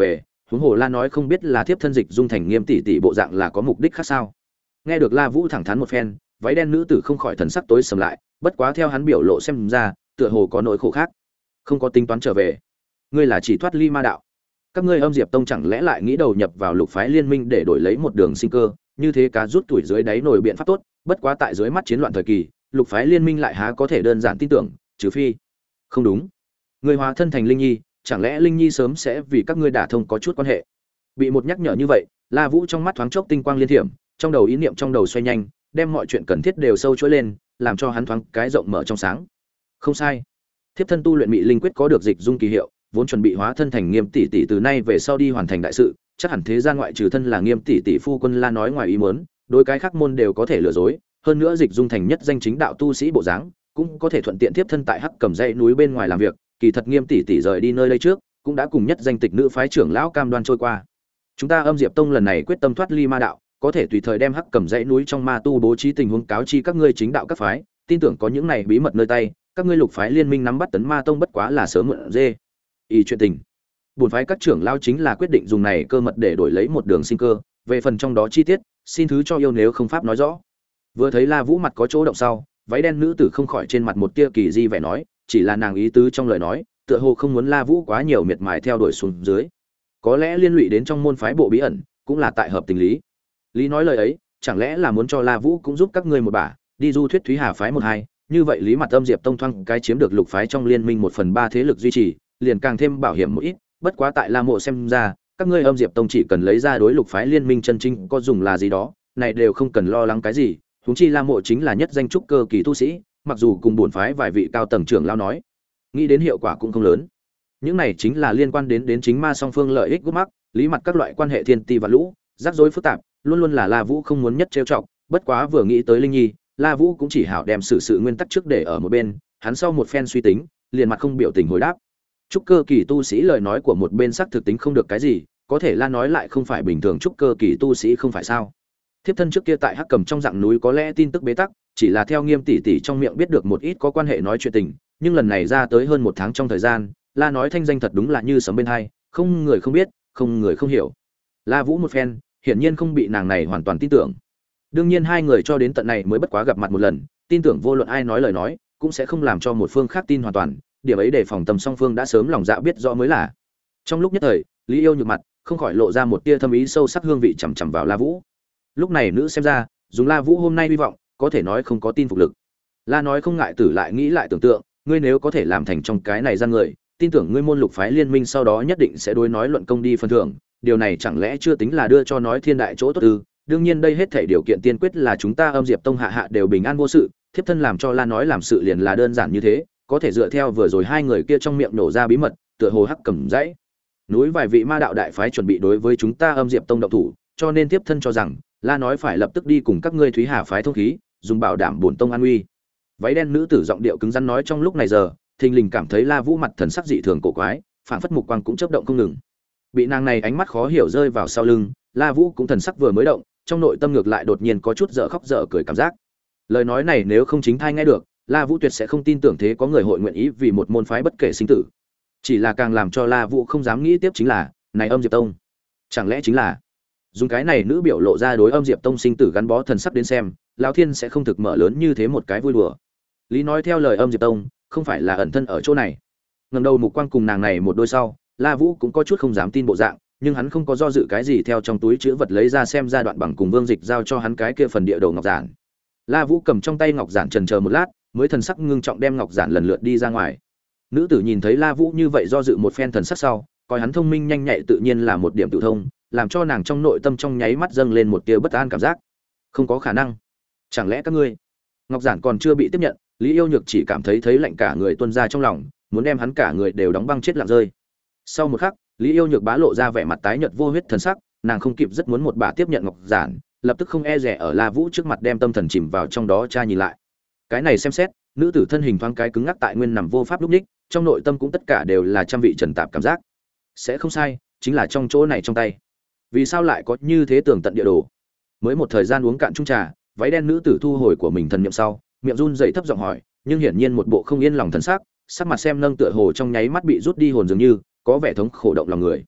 huống hồ La nói không biết là thiếp thân Dịch Dung thành Nghiêm tỷ tỷ bộ dạng là có mục đích khác sao. Nghe được La Vũ thẳng thắn một phen, váy đen nữ tử không khỏi thần sắc tối sầm lại, bất quá theo hắn biểu lộ xem ra, tựa hồ có nỗi khổ khác. Không có tính toán trở về. Ngươi là chỉ thoát ly ma đạo. Các ngươi Âm Diệp Tông chẳng lẽ lại nghĩ đầu nhập vào Lục phái liên minh để đổi lấy một đường sinh cơ, như thế cá rút tuổi dưới đáy nổi biện pháp tốt, bất quá tại dưới mắt chiến loạn thời kỳ, Lục phái liên minh lại há có thể đơn giản tin tưởng, trừ phi. Không đúng. Ngươi hóa thân thành Linh Nhi, chẳng lẽ Linh Nhi sớm sẽ vì các ngươi đả thông có chút quan hệ. Bị một nhắc nhở như vậy, La Vũ trong mắt thoáng chốc tinh quang liên thiểm, trong đầu ý niệm trong đầu xoay nhanh, đem mọi chuyện cần thiết đều sâu chuỗi lên, làm cho hắn thoáng cái rộng mở trong sáng. Không sai. Thiếp thân tu luyện Mị Linh quyết có được Dịch Dung kỳ hiệu, vốn chuẩn bị hóa thân thành Nghiêm tỷ tỷ từ nay về sau đi hoàn thành đại sự, chắc hẳn thế gian ngoại trừ thân là Nghiêm tỷ tỷ phu quân La nói ngoài ý muốn, đối cái khác môn đều có thể lừa dối, hơn nữa Dịch Dung thành nhất danh chính đạo tu sĩ bộ dáng, cũng có thể thuận tiện tiếp thân tại Hắc Cầm dãy núi bên ngoài làm việc, kỳ thật Nghiêm tỷ tỷ rời đi nơi đây trước, cũng đã cùng nhất danh tịch nữ phái trưởng lão cam đoan trôi qua. Chúng ta Âm Diệp Tông lần này quyết tâm thoát ly ma đạo, có thể tùy thời đem Hắc Cầm dãy núi trong ma tu bố trí tình huống cáo chi các ngươi chính đạo các phái, tin tưởng có những này bí mật nơi tay, các ngươi Lục phái liên minh nắm bắt Tấn Ma Tông bất quá là sớm muộn dê. Ý chuyện tình. Buồn phái các trưởng lão chính là quyết định dùng này cơ mật để đổi lấy một đường sinh cơ, về phần trong đó chi tiết, xin thứ cho yêu nếu không pháp nói rõ. Vừa thấy La Vũ mặt có chỗ động sau, váy đen nữ tử không khỏi trên mặt một tia kỳ di vẻ nói, chỉ là nàng ý tứ trong lời nói, tựa hồ không muốn La Vũ quá nhiều miệt mài theo đuổi xuống dưới. Có lẽ liên lụy đến trong môn phái bộ bí ẩn, cũng là tại hợp tình lý. Lý nói lời ấy, chẳng lẽ là muốn cho La Vũ cũng giúp các ngươi một bả, đi du thuyết Thúy Hà phái một hai, như vậy Lý Mặt Âm Diệp Tông thoang cái chiếm được Lục phái trong liên minh một phần ba thế lực duy trì, liền càng thêm bảo hiểm một ít, bất quá tại La Mộ xem ra, các ngươi Âm Diệp Tông chỉ cần lấy ra đối Lục phái liên minh chân chính có dùng là gì đó, này đều không cần lo lắng cái gì, huống chi La Mộ chính là nhất danh trúc cơ kỳ tu sĩ, mặc dù cùng bổn phái vài vị cao tầng trưởng lão nói, nghĩ đến hiệu quả cũng không lớn. Những này chính là liên quan đến đến chính ma song phương lợi ích gút mắc, Lý Mặt các loại quan hệ thiên ti và lũ, rắc rối phức tạp, luôn luôn là La Vũ không muốn nhất trêu chọc, bất quá vừa nghĩ tới Linh Nhi, La Vũ cũng chỉ hảo đem xử sự nguyên tắc trước để ở một bên, hắn sau một phen suy tính, liền mặt không biểu tình hồi đáp. Trúc cơ kỳ tu sĩ lời nói của một bên xác thực tính không được cái gì, có thể La nói lại không phải bình thường trúc cơ kỳ tu sĩ không phải sao? Thiếp thân trước kia tại Hắc Cầm trong dạng núi có lẽ tin tức bế tắc, chỉ là theo Nghiêm tỷ tỷ trong miệng biết được một ít có quan hệ nói chuyện tình, nhưng lần này ra tới hơn một tháng trong thời gian, La nói thanh danh thật đúng là như sấm bên hai, không người không biết, không người không hiểu. La Vũ một phen, hiển nhiên không bị nàng này hoàn toàn tin tưởng. Đương nhiên hai người cho đến tận này mới bất quá gặp mặt một lần, tin tưởng vô luận ai nói lời nói, cũng sẽ không làm cho một phương khác tin hoàn toàn, điểm ấy để phòng tầm song phương đã sớm lòng dạ biết rõ mới là. Trong lúc nhất thời, Lý Yêu nhược mặt, không khỏi lộ ra một tia thâm ý sâu sắc hương vị chằm chằm vào La Vũ. Lúc này nữ xem ra, dùng La Vũ hôm nay hy vọng, có thể nói không có tin phục lực. La nói không ngại tử lại nghĩ lại tưởng tượng, ngươi nếu có thể làm thành trong cái này gian người, tin tưởng ngươi môn Lục phái liên minh sau đó nhất định sẽ đối nói luận công đi phần thưởng, điều này chẳng lẽ chưa tính là đưa cho nói thiên đại chỗ tốt ư? Đương nhiên đây hết thảy điều kiện tiên quyết là chúng ta Âm Diệp Tông hạ hạ đều bình an vô sự, thiếp thân làm cho La nói làm sự liền là đơn giản như thế, có thể dựa theo vừa rồi hai người kia trong miệng nổ ra bí mật, tựa hồ Hắc Cầm dãy núi vài vị ma đạo đại phái chuẩn bị đối với chúng ta Âm Diệp Tông động thủ, cho nên thiếp thân cho rằng La nói phải lập tức đi cùng các ngươi Thúy Hà phái thông khí, dùng bảo đảm bổn tông an uy. Váy đen nữ tử giọng điệu cứng rắn nói trong lúc này giờ, thình lình cảm thấy La Vũ mặt thần sắc dị thường cổ quái, phảng phất mục quang cũng chớp động không ngừng. Bị nàng này ánh mắt khó hiểu rơi vào sau lưng, La Vũ cũng thần sắc vừa mới động, trong nội tâm ngược lại đột nhiên có chút dở khóc dở cười cảm giác. Lời nói này nếu không chính thai nghe được, La Vũ tuyệt sẽ không tin tưởng thế có người hội nguyện ý vì một môn phái bất kể sinh tử. Chỉ là càng làm cho La Vũ không dám nghĩ tiếp chính là, này Âm Diệp Tông, chẳng lẽ chính là dùng cái này nữ biểu lộ ra đối Âm Diệp Tông sinh tử gắn bó thần sắc đến xem, lão thiên sẽ không thực mở lớn như thế một cái vui đùa. Lý nói theo lời Âm Diệp Tông, không phải là ẩn thân ở chỗ này. Ngẩng đầu mục quang cùng nàng này một đôi sau, La Vũ cũng có chút không dám tin bộ dạng, nhưng hắn không có do dự cái gì theo trong túi chứa vật lấy ra xem ra đoạn bằng cùng Vương Dịch giao cho hắn cái kia phần địa đồ ngọc giản. La Vũ cầm trong tay ngọc giản chần chờ một lát, mới thần sắc ngưng trọng đem ngọc giản lần lượt đi ra ngoài. Nữ tử nhìn thấy La Vũ như vậy do dự một phen thần sắc sau, coi hắn thông minh nhanh nhạy tự nhiên là một điểm tự thông, làm cho nàng trong nội tâm trong nháy mắt dâng lên một tia bất an cảm giác. Không có khả năng. Chẳng lẽ các ngươi? Ngọc giản còn chưa bị tiếp nhận, Lý Yêu Nhược chỉ cảm thấy thấy lạnh cả người tuôn ra trong lòng, muốn đem hắn cả người đều đóng băng chết lặng rơi. Sau một khắc, Lý Yêu Nhược bá lộ ra vẻ mặt tái nhợt vô huyết thần sắc, nàng không kịp rất muốn một bà tiếp nhận ngọc giản, lập tức không e dè ở La Vũ trước mặt đem tâm thần chìm vào trong đó tra nhìn lại. Cái này xem xét, nữ tử thân hình thoáng cái cứng ngắc tại nguyên nằm vô pháp lúc ních, trong nội tâm cũng tất cả đều là trăm vị trần tạp cảm giác. Sẽ không sai, chính là trong chỗ này trong tay. Vì sao lại có như thế tường tận địa đồ? Mới một thời gian uống cạn chung trà, váy đen nữ tử thu hồi của mình thần niệm sau, miệng run rẩy thấp giọng hỏi, nhưng hiển nhiên một bộ không yên lòng thần sắc, sắc mặt xem nâng tựa hồ trong nháy mắt bị rút đi hồn dường như, có vẻ thống khổ động lòng người.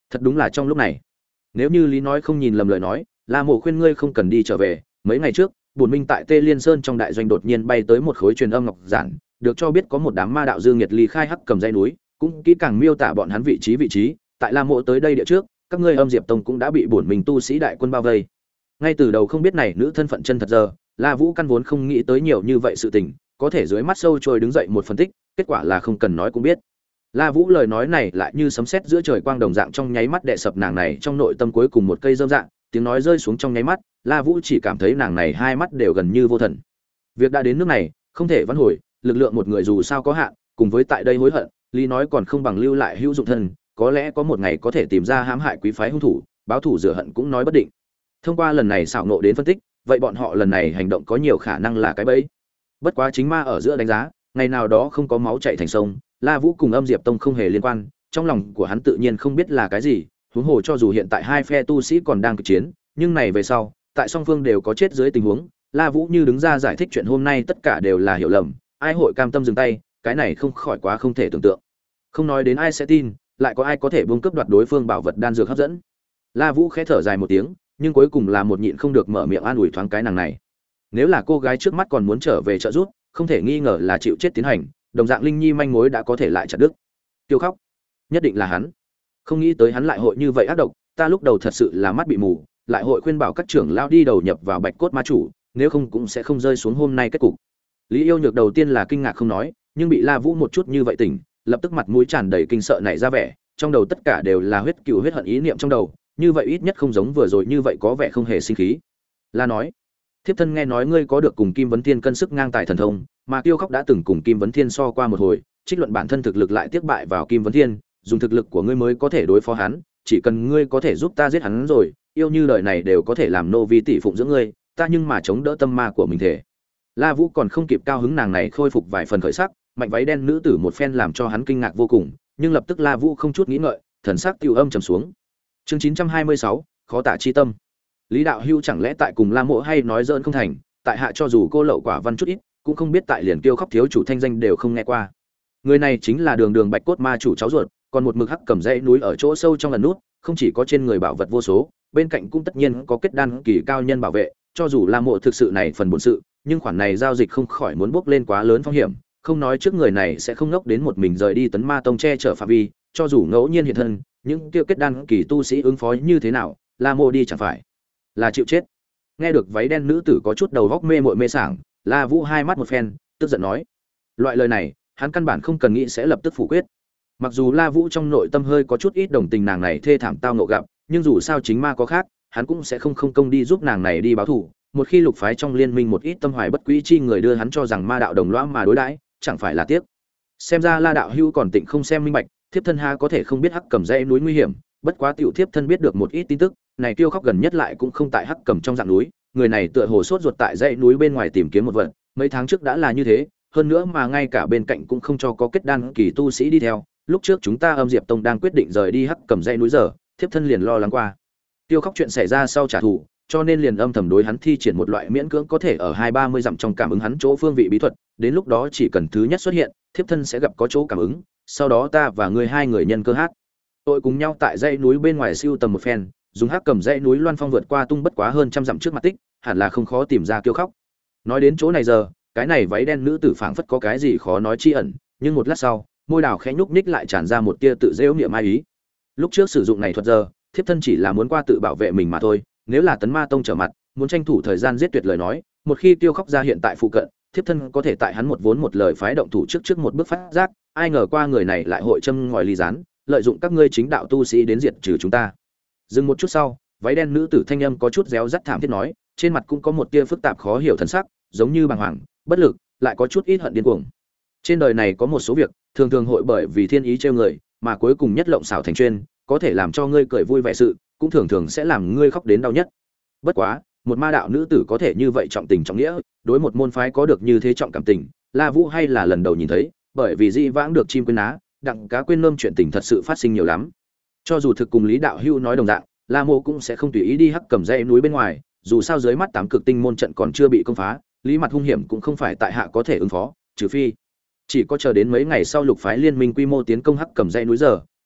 Thật đúng là trong lúc này, nếu như Lý nói không nhìn lầm lời nói, La Mộ khuyên ngươi không cần đi trở về. Mấy ngày trước, Bổn Minh tại Tê Liên Sơn trong đại doanh đột nhiên bay tới một khối truyền âm ngọc giản, được cho biết có một đám ma đạo dương nhiệt ly khai Hắc Cầm dãy núi, cũng kỹ càng miêu tả bọn hắn vị trí vị trí. Tại La Mộ tới đây địa trước, các ngươi Âm Diệp Tông cũng đã bị Bổn Minh tu sĩ đại quân bao vây. Ngay từ đầu không biết này nữ thân phận chân thật giờ, La Vũ căn vốn không nghĩ tới nhiều như vậy sự tình, có thể dưới mắt sâu trôi đứng dậy một phân tích, kết quả là không cần nói cũng biết. La Vũ lời nói này lại như sấm sét giữa trời quang đồng dạng trong nháy mắt đè sập nàng này trong nội tâm cuối cùng một cây rơm dạng, tiếng nói rơi xuống trong nháy mắt, La Vũ chỉ cảm thấy nàng này hai mắt đều gần như vô thần. Việc đã đến nước này, không thể vãn hồi, lực lượng một người dù sao có hạn, cùng với tại đây hối hận, Lý nói còn không bằng lưu lại hữu dụng thân, có lẽ có một ngày có thể tìm ra hãm hại quý phái hung thủ, báo thù rửa hận cũng nói bất định. Thông qua lần này xảo nộ đến phân tích, vậy bọn họ lần này hành động có nhiều khả năng là cái bẫy. Bất quá chính ma ở giữa đánh giá, ngày nào đó không có máu chảy thành sông, La Vũ cùng Âm Diệp Tông không hề liên quan, trong lòng của hắn tự nhiên không biết là cái gì, huống hồ cho dù hiện tại hai phe tu sĩ còn đang kịch chiến, nhưng này về sau, tại song phương đều có chết dưới tình huống, La Vũ như đứng ra giải thích chuyện hôm nay tất cả đều là hiểu lầm, ai hội cam tâm dừng tay, cái này không khỏi quá không thể tưởng tượng. Không nói đến ai sẽ tin, lại có ai có thể buông cướp đoạt đối phương bảo vật đan dược hấp dẫn. La Vũ khẽ thở dài một tiếng, nhưng cuối cùng là một nhịn không được mở miệng an ủi thoáng cái nàng này. Nếu là cô gái trước mắt còn muốn trở về trợ giúp, không thể nghi ngờ là chịu chết tiến hành, đồng dạng Linh Nhi manh mối đã có thể lại chặt đứt. Tiêu khóc, nhất định là hắn. Không nghĩ tới hắn lại hội như vậy ác độc, ta lúc đầu thật sự là mắt bị mù, lại hội khuyên bảo các trưởng lão đi đầu nhập vào Bạch Cốt Ma chủ, nếu không cũng sẽ không rơi xuống hôm nay kết cục. Lý Yêu Nhược đầu tiên là kinh ngạc không nói, nhưng bị La Vũ một chút như vậy tỉnh, lập tức mặt mũi tràn đầy kinh sợ nảy ra vẻ, trong đầu tất cả đều là huyết cừu huyết hận ý niệm trong đầu, như vậy ít nhất không giống vừa rồi như vậy có vẻ không hề sinh khí. La nói, thiếp thân nghe nói ngươi có được cùng Kim Vấn Thiên cân sức ngang tài thần thông, mà Tiêu Khóc đã từng cùng Kim Vấn Thiên so qua một hồi, trích luận bản thân thực lực lại tiếc bại vào Kim Vấn Thiên, dùng thực lực của ngươi mới có thể đối phó hắn, chỉ cần ngươi có thể giúp ta giết hắn rồi, yêu như đời này đều có thể làm nô vi tỷ phụng dưỡng ngươi, ta nhưng mà chống đỡ tâm ma của mình thể. La Vũ còn không kịp cao hứng nàng này khôi phục vài phần khởi sắc, mạnh váy đen nữ tử một phen làm cho hắn kinh ngạc vô cùng, nhưng lập tức La Vũ không chút nghĩ ngợi, thần sắc tiêu âm trầm xuống. Chương chín trăm hai mươi sáu, khó tả chi tâm. Lý Đạo Hưu chẳng lẽ tại cùng La Mộ hay nói dỡn không thành, tại hạ cho dù cô lậu quả văn chút ít, cũng không biết tại liền Kiêu Khóc thiếu chủ thanh danh đều không nghe qua. Người này chính là Đường Đường Bạch Cốt Ma chủ cháu ruột, còn một mực hắc cầm dãy núi ở chỗ sâu trong lần nút, không chỉ có trên người bảo vật vô số, bên cạnh cũng tất nhiên có kết đan kỳ cao nhân bảo vệ, cho dù La Mộ thực sự này phần bổn sự, nhưng khoản này giao dịch không khỏi muốn bước lên quá lớn phong hiểm, không nói trước người này sẽ không ngốc đến một mình rời đi Tấn Ma Tông che chở phạm vi, cho dù ngẫu nhiên hiện thân, những tiêu kết đan kỳ tu sĩ ứng phó như thế nào, La Mộ đi chẳng phải là chịu chết. Nghe được váy đen nữ tử có chút đầu góc mê mội mê sảng, La Vũ hai mắt một phen, tức giận nói, loại lời này hắn căn bản không cần nghĩ sẽ lập tức phủ quyết. Mặc dù La Vũ trong nội tâm hơi có chút ít đồng tình nàng này thê thảm tao ngộ gặp, nhưng dù sao chính ma có khác, hắn cũng sẽ không không công đi giúp nàng này đi báo thù. Một khi lục phái trong liên minh một ít tâm hoài bất quý chi người đưa hắn cho rằng ma đạo đồng lõa mà đối đãi, chẳng phải là tiếc. Xem ra La đạo hưu còn tịnh không xem minh bạch, thiếp thân ha có thể không biết hắc cầm dãy núi nguy hiểm, bất quá tiểu thiếp thân biết được một ít tin tức, này Kiêu Khóc gần nhất lại cũng không tại hắc cầm trong dạng núi, người này tựa hồ sốt ruột tại dãy núi bên ngoài tìm kiếm một vật, mấy tháng trước đã là như thế, hơn nữa mà ngay cả bên cạnh cũng không cho có kết đan kỳ tu sĩ đi theo. Lúc trước chúng ta Âm Diệp Tông đang quyết định rời đi hắc cầm dãy núi giờ, thiếp thân liền lo lắng qua Tiêu Khóc chuyện xảy ra sau trả thù, cho nên liền âm thầm đối hắn thi triển một loại miễn cưỡng có thể ở hai ba mươi dặm trong cảm ứng hắn chỗ phương vị bí thuật, đến lúc đó chỉ cần thứ nhất xuất hiện, thiếp thân sẽ gặp có chỗ cảm ứng, sau đó ta và người hai người nhân cơ hát tội cùng nhau tại dãy núi bên ngoài siêu tầm một phen, dùng hắc cầm dãy núi loan phong vượt qua tung bất quá hơn trăm dặm trước mặt tích, hẳn là không khó tìm ra Kiêu Khóc. Nói đến chỗ này giờ, cái này váy đen nữ tử phảng phất có cái gì khó nói chi ẩn, nhưng một lát sau, môi đào khẽ nhúc nhích lại tràn ra một tia tự giễu niệm ai ý. Lúc trước sử dụng này thuật giờ, thiếp thân chỉ là muốn qua tự bảo vệ mình mà thôi, nếu là Tấn Ma Tông trở mặt, muốn tranh thủ thời gian giết tuyệt lời nói, một khi Kiêu Khóc ra hiện tại phụ cận, thiếp thân có thể tại hắn một vốn một lời phái động thủ trước trước một bước phát giác, ai ngờ qua người này lại hội châm ngòi ly gián, lợi dụng các ngươi chính đạo tu sĩ đến diệt trừ chúng ta. Dừng một chút sau, váy đen nữ tử thanh âm có chút réo rắt thảm thiết nói, trên mặt cũng có một tia phức tạp khó hiểu thần sắc, giống như bàng hoàng, bất lực, lại có chút ít hận điên cuồng. Trên đời này có một số việc, thường thường hội bởi vì thiên ý trêu người, mà cuối cùng nhất lộng xảo thành chuyên, có thể làm cho ngươi cười vui vẻ sự, cũng thường thường sẽ làm ngươi khóc đến đau nhất. Bất quá, một ma đạo nữ tử có thể như vậy trọng tình trọng nghĩa, đối một môn phái có được như thế trọng cảm tình, La Vũ hay là lần đầu nhìn thấy, bởi vì di vãng được chim quên ná, đặng cá quên nôm chuyện tình thật sự phát sinh nhiều lắm. Cho dù thực cùng Lý đạo hưu nói đồng dạng, La Mộ cũng sẽ không tùy ý đi hắc cầm dãy núi bên ngoài, dù sao dưới mắt tám cực tinh môn trận còn chưa bị công phá, lý mặt hung hiểm cũng không phải tại hạ có thể ứng phó, trừ phi chỉ có chờ đến mấy ngày sau lục phái liên minh quy mô tiến công hắc cầm dãy núi giờ,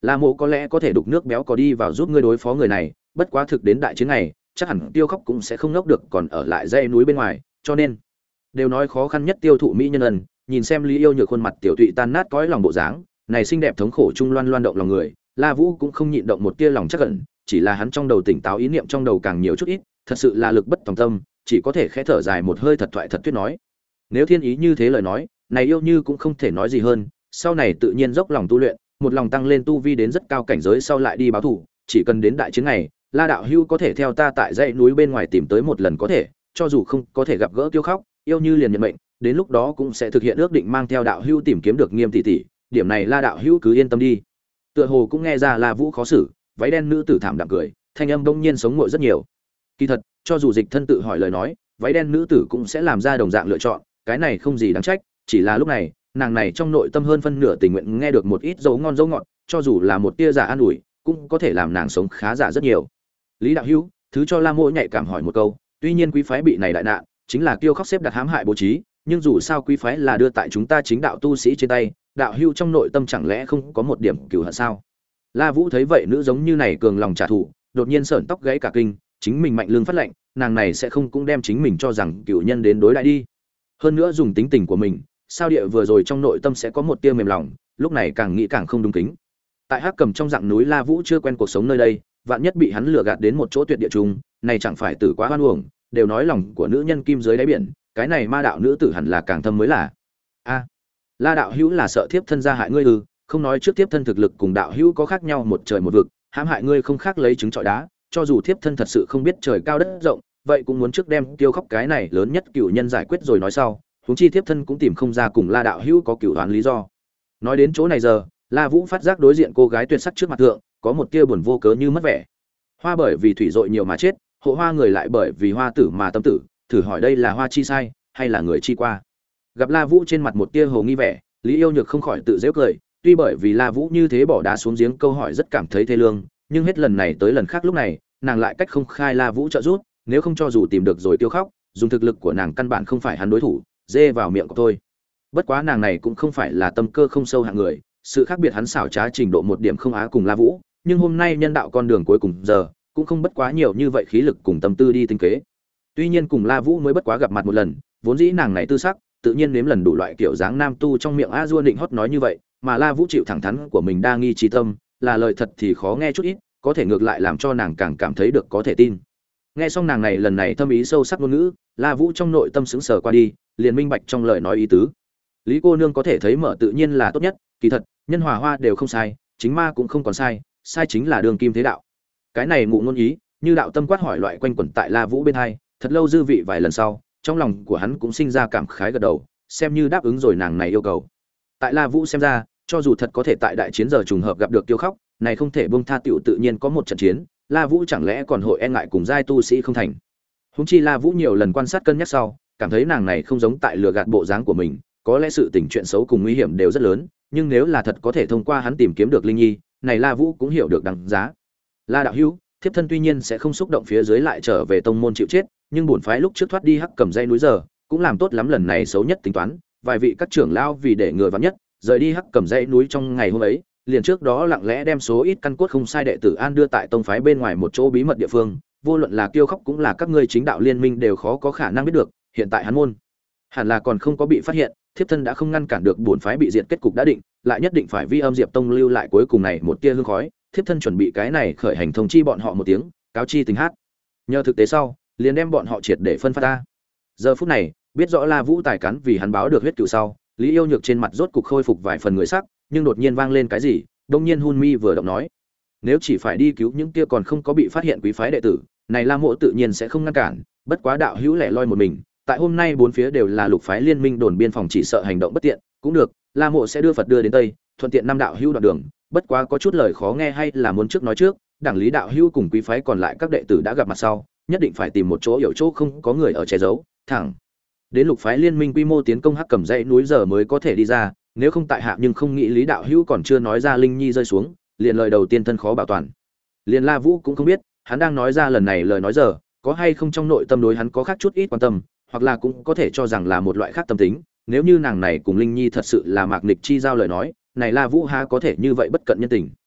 La Mộ có lẽ có thể đục nước béo có đi vào giúp ngươi đối phó người này, bất quá thực đến đại chiến này, chắc hẳn Tiêu Khóc cũng sẽ không ngốc được còn ở lại dãy núi bên ngoài, cho nên đều nói khó khăn nhất tiêu thụ mỹ nhân ân, nhìn xem Lý Yêu Nhược khuôn mặt tiểu tụy tan nát cõi lòng bộ dáng, này xinh đẹp thống khổ trung loan loan động lòng người, La Vũ cũng không nhịn động một tia lòng chắc ẩn, chỉ là hắn trong đầu tỉnh táo ý niệm trong đầu càng nhiều chút ít, thật sự là lực bất tòng tâm, chỉ có thể khẽ thở dài một hơi thật thoại thật tuyết nói. Nếu thiên ý như thế lời nói, này Yêu Như cũng không thể nói gì hơn, sau này tự nhiên dốc lòng tu luyện, một lòng tăng lên tu vi đến rất cao cảnh giới sau lại đi báo thù, chỉ cần đến đại chiến này, La đạo hữu có thể theo ta tại dãy núi bên ngoài tìm tới một lần có thể, cho dù không có thể gặp gỡ Kiêu Khóc, Yêu Như liền nhận mệnh, đến lúc đó cũng sẽ thực hiện ước định mang theo đạo hữu tìm kiếm được Nghiêm tỷ tỷ, điểm này La đạo hữu cứ yên tâm đi. Tựa hồ cũng nghe ra La Vũ khó xử, váy đen nữ tử thảm đạm cười, thanh âm bỗng nhiên sống ngội rất nhiều. Kỳ thật, cho dù Dịch Thân tự hỏi lời nói, váy đen nữ tử cũng sẽ làm ra đồng dạng lựa chọn, cái này không gì đáng trách, chỉ là lúc này, nàng này trong nội tâm hơn phân nửa tình nguyện nghe được một ít dấu ngon dấu ngọt, cho dù là một tia giả an ủi, cũng có thể làm nàng sống khá giả rất nhiều. Lý đạo hữu, thứ cho La Mộ nhạy cảm hỏi một câu, tuy nhiên quý phái bị này đại nạn, chính là Kiêu Khóc xếp đặt hãm hại bố trí, nhưng dù sao quý phái là đưa tại chúng ta chính đạo tu sĩ trên tay, đạo hữu trong nội tâm chẳng lẽ không có một điểm cừu hận sao? La Vũ thấy vậy nữ giống như này cường lòng trả thù, đột nhiên sởn tóc gáy cả kinh, chính mình mạnh lương phát lệnh, nàng này sẽ không cũng đem chính mình cho rằng cựu nhân đến đối lại đi. Hơn nữa dùng tính tình của mình, sao địa vừa rồi trong nội tâm sẽ có một tia mềm lòng, lúc này càng nghĩ càng không đúng kính. Tại Hắc Cầm trong dạng núi La Vũ chưa quen cuộc sống nơi đây, vạn nhất bị hắn lừa gạt đến một chỗ tuyệt địa trùng, này chẳng phải tử quá hoan uổng, đều nói lòng của nữ nhân kim dưới đáy biển, cái này ma đạo nữ tử hẳn là càng thâm mới là. A, La đạo hữu là sợ thiếp thân gia hại ngươi ư? Không nói trước thiếp thân thực lực cùng đạo hữu có khác nhau một trời một vực, hãm hại ngươi không khác lấy trứng trọi đá, cho dù thiếp thân thật sự không biết trời cao đất rộng, vậy cũng muốn trước đem Kiêu Khóc cái này lớn nhất cựu nhân giải quyết rồi nói sau, huống chi thiếp thân cũng tìm không ra cùng La đạo hữu có cựu đoán lý do. Nói đến chỗ này giờ, La Vũ phát giác đối diện cô gái tuyệt sắc trước mặt thượng, có một tia buồn vô cớ như mất vẻ. Hoa bởi vì thủy dội nhiều mà chết, hộ hoa người lại bởi vì hoa tử mà tâm tử, thử hỏi đây là hoa chi sai, hay là người chi qua? Gặp La Vũ trên mặt một tia hồ nghi vẻ, Lý Yêu Nhược không khỏi tự giễu cười, tuy bởi vì La Vũ như thế bỏ đá xuống giếng câu hỏi rất cảm thấy thê lương, nhưng hết lần này tới lần khác lúc này, nàng lại cách không khai La Vũ trợ giúp, nếu không cho dù tìm được rồi Kiêu Khóc, dùng thực lực của nàng căn bản không phải hắn đối thủ, dê vào miệng của tôi. Bất quá nàng này cũng không phải là tâm cơ không sâu hạng người, sự khác biệt hắn xảo trá trình độ một điểm không á cùng La Vũ, nhưng hôm nay nhân đạo con đường cuối cùng giờ, cũng không bất quá nhiều như vậy khí lực cùng tâm tư đi tinh kế. Tuy nhiên cùng La Vũ mới bất quá gặp mặt một lần, vốn dĩ nàng này tư sắc, tự nhiên nếm lần đủ loại kiểu dáng nam tu trong miệng A Du định hót nói như vậy, mà La Vũ chịu thẳng thắn của mình đa nghi trí tâm, là lời thật thì khó nghe chút ít, có thể ngược lại làm cho nàng càng cảm thấy được có thể tin. Nghe xong nàng này lần này thâm ý sâu sắc ngôn ngữ, La Vũ trong nội tâm sững sờ qua đi, liền minh bạch trong lời nói ý tứ. Lý cô nương có thể thấy mở tự nhiên là tốt nhất, kỳ thật, nhân hòa hoa đều không sai, chính ma cũng không còn sai, sai chính là đường kim thế đạo. Cái này ngụ ngôn ý, như đạo tâm quát hỏi loại quanh quẩn tại La Vũ bên hai, thật lâu dư vị vài lần sau, trong lòng của hắn cũng sinh ra cảm khái gật đầu, xem như đáp ứng rồi nàng này yêu cầu. Tại La Vũ xem ra, cho dù thật có thể tại đại chiến giờ trùng hợp gặp được Kiêu Khóc, này không thể buông tha tiểu tự nhiên có một trận chiến, La Vũ chẳng lẽ còn hội e ngại cùng giai tu sĩ không thành. Huống chi La Vũ nhiều lần quan sát cân nhắc sau, cảm thấy nàng này không giống tại lừa gạt bộ dáng của mình, có lẽ sự tình chuyện xấu cùng nguy hiểm đều rất lớn, nhưng nếu là thật có thể thông qua hắn tìm kiếm được Linh Nhi, này La Vũ cũng hiểu được đằng giá. La đạo hữu, thiếp thân tuy nhiên sẽ không xúc động phía dưới lại trở về tông môn chịu chết, nhưng bổn phái lúc trước thoát đi Hắc Cầm dây núi giờ, cũng làm tốt lắm lần này xấu nhất tính toán, vài vị các trưởng lão vì để ngừa vạn nhất, rời đi Hắc Cầm dãy núi trong ngày hôm ấy, liền trước đó lặng lẽ đem số ít căn cốt không sai đệ tử an đưa tại tông phái bên ngoài một chỗ bí mật địa phương, vô luận là Kiêu Khóc cũng là các ngươi chính đạo liên minh đều khó có khả năng biết được, hiện tại hắn môn hẳn là còn không có bị phát hiện, thiếp thân đã không ngăn cản được bổn phái bị diệt kết cục đã định, lại nhất định phải vi âm Diệp Tông lưu lại cuối cùng này một tia hương khói, thiếp thân chuẩn bị cái này khởi hành thông chi bọn họ một tiếng, cáo chi tình hát. Nhờ thực tế sau, liền đem bọn họ triệt để phân phát ta. Giờ phút này, biết rõ La Vũ tài cán vì hắn báo được huyết cựu sau, Lý Yêu Nhược trên mặt rốt cục khôi phục vài phần người sắc, nhưng đột nhiên vang lên cái gì, đông nhiên hun mi vừa động nói, nếu chỉ phải đi cứu những kia còn không có bị phát hiện quý phái đệ tử, này La Mộ tự nhiên sẽ không ngăn cản, bất quá đạo hữu lẻ loi một mình, tại hôm nay bốn phía đều là lục phái liên minh đồn biên phòng chỉ sợ hành động bất tiện, cũng được, La Mộ sẽ đưa Phật đưa đến Tây, thuận tiện năm đạo hữu đoạn đường, bất quá có chút lời khó nghe hay là muốn trước nói trước, đảng Lý đạo hữu cùng quý phái còn lại các đệ tử đã gặp mặt sau, nhất định phải tìm một chỗ hiểu chỗ không có người ở che giấu, thẳng đến lục phái liên minh quy mô tiến công Hắc Cầm dãy núi giờ mới có thể đi ra, nếu không tại hạ nhưng không nghĩ Lý đạo hữu còn chưa nói ra Linh Nhi rơi xuống, liền lời đầu tiên thân khó bảo toàn. Liền La Vũ cũng không biết, hắn đang nói ra lần này lời nói giờ, có hay không trong nội tâm đối hắn có khác chút ít quan tâm, hoặc là cũng có thể cho rằng là một loại khác tâm tính, nếu như nàng này cùng Linh Nhi thật sự là mạc nghịch chi giao lời nói, này La Vũ há có thể như vậy bất cận nhân tình.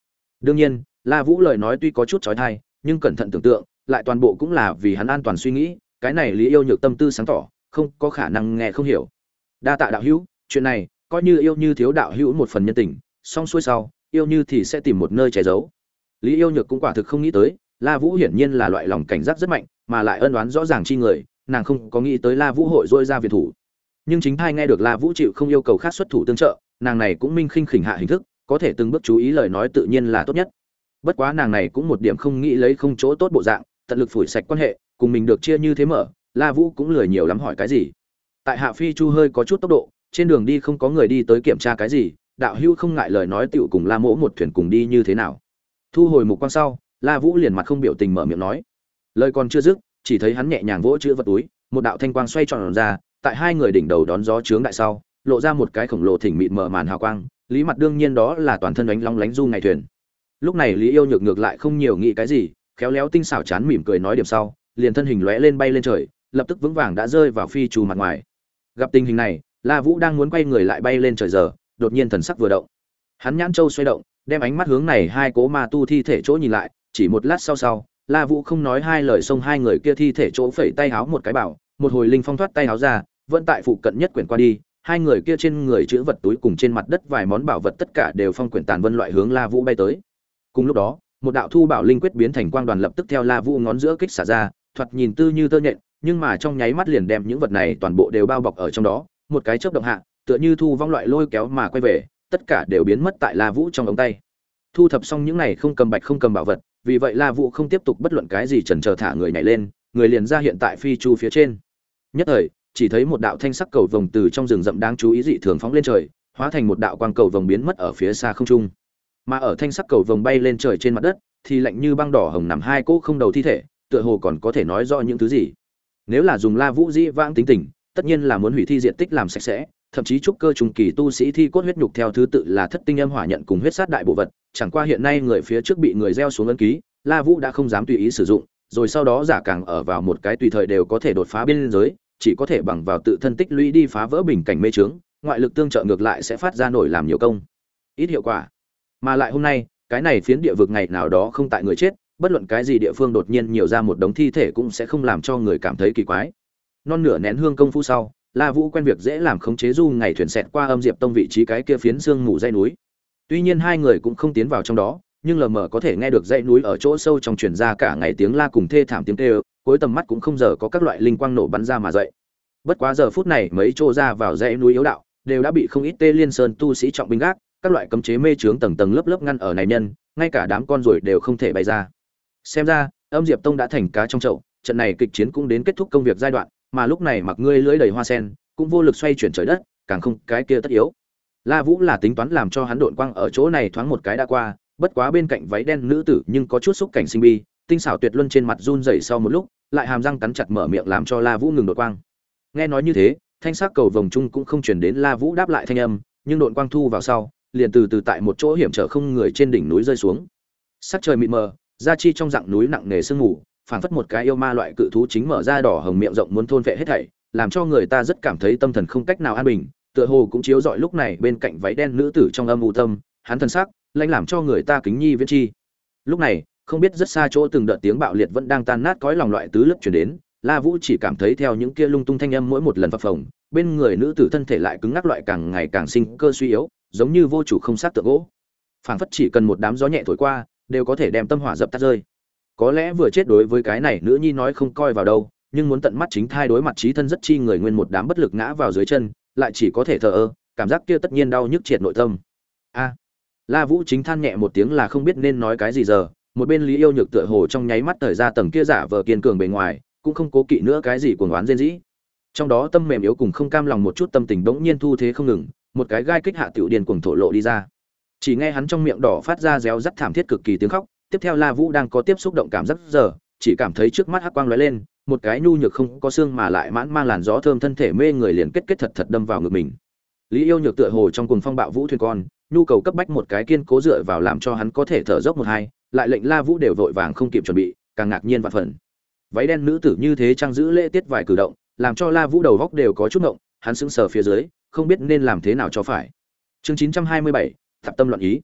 Đương nhiên, La Vũ lời nói tuy có chút chói tai, nhưng cẩn thận tưởng tượng, lại toàn bộ cũng là vì hắn an toàn suy nghĩ, cái này Lý Yêu Nhược tâm tư sáng tỏ, không có khả năng nghe không hiểu. Đa tạ đạo hữu, chuyện này coi như yêu như thiếu đạo hữu một phần nhân tình, xong xuôi sau, yêu như thì sẽ tìm một nơi che giấu. Lý Yêu Nhược cũng quả thực không nghĩ tới, La Vũ hiển nhiên là loại lòng cảnh giác rất mạnh, mà lại ân oán rõ ràng chi người, nàng không có nghĩ tới La Vũ hội dỗi ra viện thủ. Nhưng chính thai nghe được La Vũ chịu không yêu cầu khác xuất thủ tương trợ, nàng này cũng minh khinh khỉnh hạ hình thức, có thể từng bước chú ý lời nói tự nhiên là tốt nhất. Bất quá nàng này cũng một điểm không nghĩ lấy không chỗ tốt bộ dạng, tận lực phủi sạch quan hệ, cùng mình được chia như thế mở, La Vũ cũng lười nhiều lắm hỏi cái gì. Tại Hạ Phi Chu hơi có chút tốc độ, trên đường đi không có người đi tới kiểm tra cái gì, đạo hữu không ngại lời nói tựu cùng La Mỗ một thuyền cùng đi như thế nào. Thu hồi mục quang sau, La Vũ liền mặt không biểu tình mở miệng nói. Lời còn chưa dứt, chỉ thấy hắn nhẹ nhàng vỗ chữ vật túi, một đạo thanh quang xoay tròn ra, tại hai người đỉnh đầu đón gió chướng đại sau, lộ ra một cái khổng lồ thỉnh mịn mờ màn hào quang, lý mặt đương nhiên đó là toàn thân ánh long lánh du ngày thuyền. Lúc này Lý Yêu Nhược ngược lại không nhiều nghĩ cái gì, khéo léo tinh xảo chán mỉm cười nói điểm sau, liền thân hình lóe lên bay lên trời, lập tức vững vàng đã rơi vào phi trù mặt ngoài. Gặp tình hình này, La Vũ đang muốn quay người lại bay lên trời giờ, đột nhiên thần sắc vừa động. Hắn nhãn châu xoay động, đem ánh mắt hướng này hai cố ma tu thi thể chỗ nhìn lại, chỉ một lát sau sau, La Vũ không nói hai lời xông hai người kia thi thể chỗ phẩy tay háo một cái bảo, một hồi linh phong thoát tay háo ra, vẫn tại phụ cận nhất quyển qua đi, hai người kia trên người chứa vật túi cùng trên mặt đất vài món bảo vật tất cả đều phong quyển tàn vân loại hướng La Vũ bay tới. Cùng lúc đó, một đạo thu bảo linh quyết biến thành quang đoàn lập tức theo La Vũ ngón giữa kích xả ra, thoạt nhìn tư như tơ nhện, nhưng mà trong nháy mắt liền đem những vật này toàn bộ đều bao bọc ở trong đó, một cái chớp động hạ, tựa như thu vong loại lôi kéo mà quay về, tất cả đều biến mất tại La Vũ trong ống tay. Thu thập xong những này không cầm bạch không cầm bảo vật, vì vậy La Vũ không tiếp tục bất luận cái gì chần chờ thả người nhảy lên, người liền ra hiện tại phi chu phía trên. Nhất thời, chỉ thấy một đạo thanh sắc cầu vồng từ trong rừng rậm đáng chú ý dị thường phóng lên trời, hóa thành một đạo quang cầu vồng biến mất ở phía xa không trung. Mà ở thanh sắc cầu vồng bay lên trời trên mặt đất, thì lạnh như băng đỏ hồng nằm hai cỗ không đầu thi thể, tựa hồ còn có thể nói rõ những thứ gì. Nếu là dùng La Vũ dĩ vãng tính tình, tất nhiên là muốn hủy thi diện tích làm sạch sẽ, thậm chí trúc cơ trùng kỳ tu sĩ thi cốt huyết nhục theo thứ tự là thất tinh âm hỏa nhận cùng huyết sát đại bộ vật, chẳng qua hiện nay người phía trước bị người gieo xuống ấn ký, La Vũ đã không dám tùy ý sử dụng, rồi sau đó giả càng ở vào một cái tùy thời đều có thể đột phá biên giới, chỉ có thể bằng vào tự thân tích lũy đi phá vỡ bình cảnh mê trướng, ngoại lực tương trợ ngược lại sẽ phát ra nổi làm nhiều công, ít hiệu quả. Mà lại hôm nay, cái này phiến địa vực ngày nào đó không tại người chết, bất luận cái gì địa phương đột nhiên nhiều ra một đống thi thể cũng sẽ không làm cho người cảm thấy kỳ quái. Non nửa nén hương công phu sau, La Vũ quen việc dễ làm khống chế du ngày thuyền xẹt qua Âm Diệp Tông vị trí cái kia phiến xương mù dãy núi. Tuy nhiên hai người cũng không tiến vào trong đó, nhưng lờ mờ có thể nghe được dãy núi ở chỗ sâu trong truyền ra cả ngày tiếng la cùng thê thảm tiếng kêu, cuối tầm mắt cũng không giờ có các loại linh quang nổ bắn ra mà dậy. Bất quá giờ phút này mấy chỗ ra vào dãy núi yếu đạo đều đã bị không ít Tê Liên Sơn tu sĩ trọng binh gác, các loại cấm chế mê chướng tầng tầng lớp lớp ngăn ở này nhân, ngay cả đám con ruồi đều không thể bay ra. Xem ra, Âm Diệp Tông đã thành cá trong chậu, trận này kịch chiến cũng đến kết thúc công việc giai đoạn, mà lúc này mặc ngươi lưỡi đầy hoa sen, cũng vô lực xoay chuyển trời đất, càng không cái kia tất yếu. La Vũ là tính toán làm cho hắn độn quang ở chỗ này thoáng một cái đã qua, bất quá bên cạnh váy đen nữ tử nhưng có chút xúc cảnh sinh bi, tinh xảo tuyệt luân trên mặt run rẩy sau một lúc, lại hàm răng cắn chặt mở miệng làm cho La Vũ ngừng độn quang. Nghe nói như thế, thanh sắc cầu vồng trung cũng không truyền đến La Vũ đáp lại thanh âm, nhưng độn quang thu vào sau, liền từ từ tại một chỗ hiểm trở không người trên đỉnh núi rơi xuống. Sắc trời mịt mờ, ra chi trong dạng núi nặng nề sương mù, phảng phất một cái yêu ma loại cự thú chính mở ra đỏ hồng miệng rộng muốn thôn vệ hết thảy, làm cho người ta rất cảm thấy tâm thần không cách nào an bình, tựa hồ cũng chiếu rọi lúc này bên cạnh váy đen nữ tử trong âm u tâm, hắn thần sắc, lãnh làm cho người ta kính nhi viễn chi. Lúc này, không biết rất xa chỗ từng đợt tiếng bạo liệt vẫn đang tan nát cõi lòng loại tứ lớp truyền đến, La Vũ chỉ cảm thấy theo những kia lung tung thanh âm mỗi một lần phập phồng, bên người nữ tử thân thể lại cứng ngắc loại càng ngày càng sinh cơ suy yếu, giống như vô chủ không sát tượng gỗ. Phảng phất chỉ cần một đám gió nhẹ thổi qua, đều có thể đem tâm hỏa dập tắt rơi. Có lẽ vừa chết đối với cái này nữ nhi nói không coi vào đâu, nhưng muốn tận mắt chính thai đối mặt trí thân rất chi người nguyên một đám bất lực ngã vào dưới chân, lại chỉ có thể thờ ơ, cảm giác kia tất nhiên đau nhức triệt nội tâm. A. La Vũ chính than nhẹ một tiếng là không biết nên nói cái gì giờ, một bên Lý Yêu Nhược tựa hồ trong nháy mắt thời ra tầng kia giả vờ kiên cường bề ngoài, cũng không cố kỵ nữa cái gì cuồng oán rên rỉ. Trong đó tâm mềm yếu cùng không cam lòng một chút tâm tình bỗng nhiên thu thế không ngừng, một cái gai kích hạ tiểu điền cuồng thổ lộ đi ra. Chỉ nghe hắn trong miệng đỏ phát ra réo rắt thảm thiết cực kỳ tiếng khóc, tiếp theo La Vũ đang có tiếp xúc động cảm giác giờ, chỉ cảm thấy trước mắt hắc quang lóe lên, một cái nhu nhược không có xương mà lại mãn mang làn gió thơm thân thể mê người liền kết kết thật thật đâm vào ngực mình. Lý Yêu Nhược tựa hồ trong cuồng phong bạo vũ thuyền con, nhu cầu cấp bách một cái kiên cố dựa vào làm cho hắn có thể thở dốc một hai, lại lệnh La Vũ đều vội vàng không kịp chuẩn bị, càng ngạc nhiên vạn phần. Váy đen nữ tử như thế trang giữ lễ tiết vài cử động, làm cho La Vũ đầu góc đều có chút ngộng, hắn sững sờ phía dưới, không biết nên làm thế nào cho phải. Chương chín trăm hai mươi bảy, thập tâm loạn ý.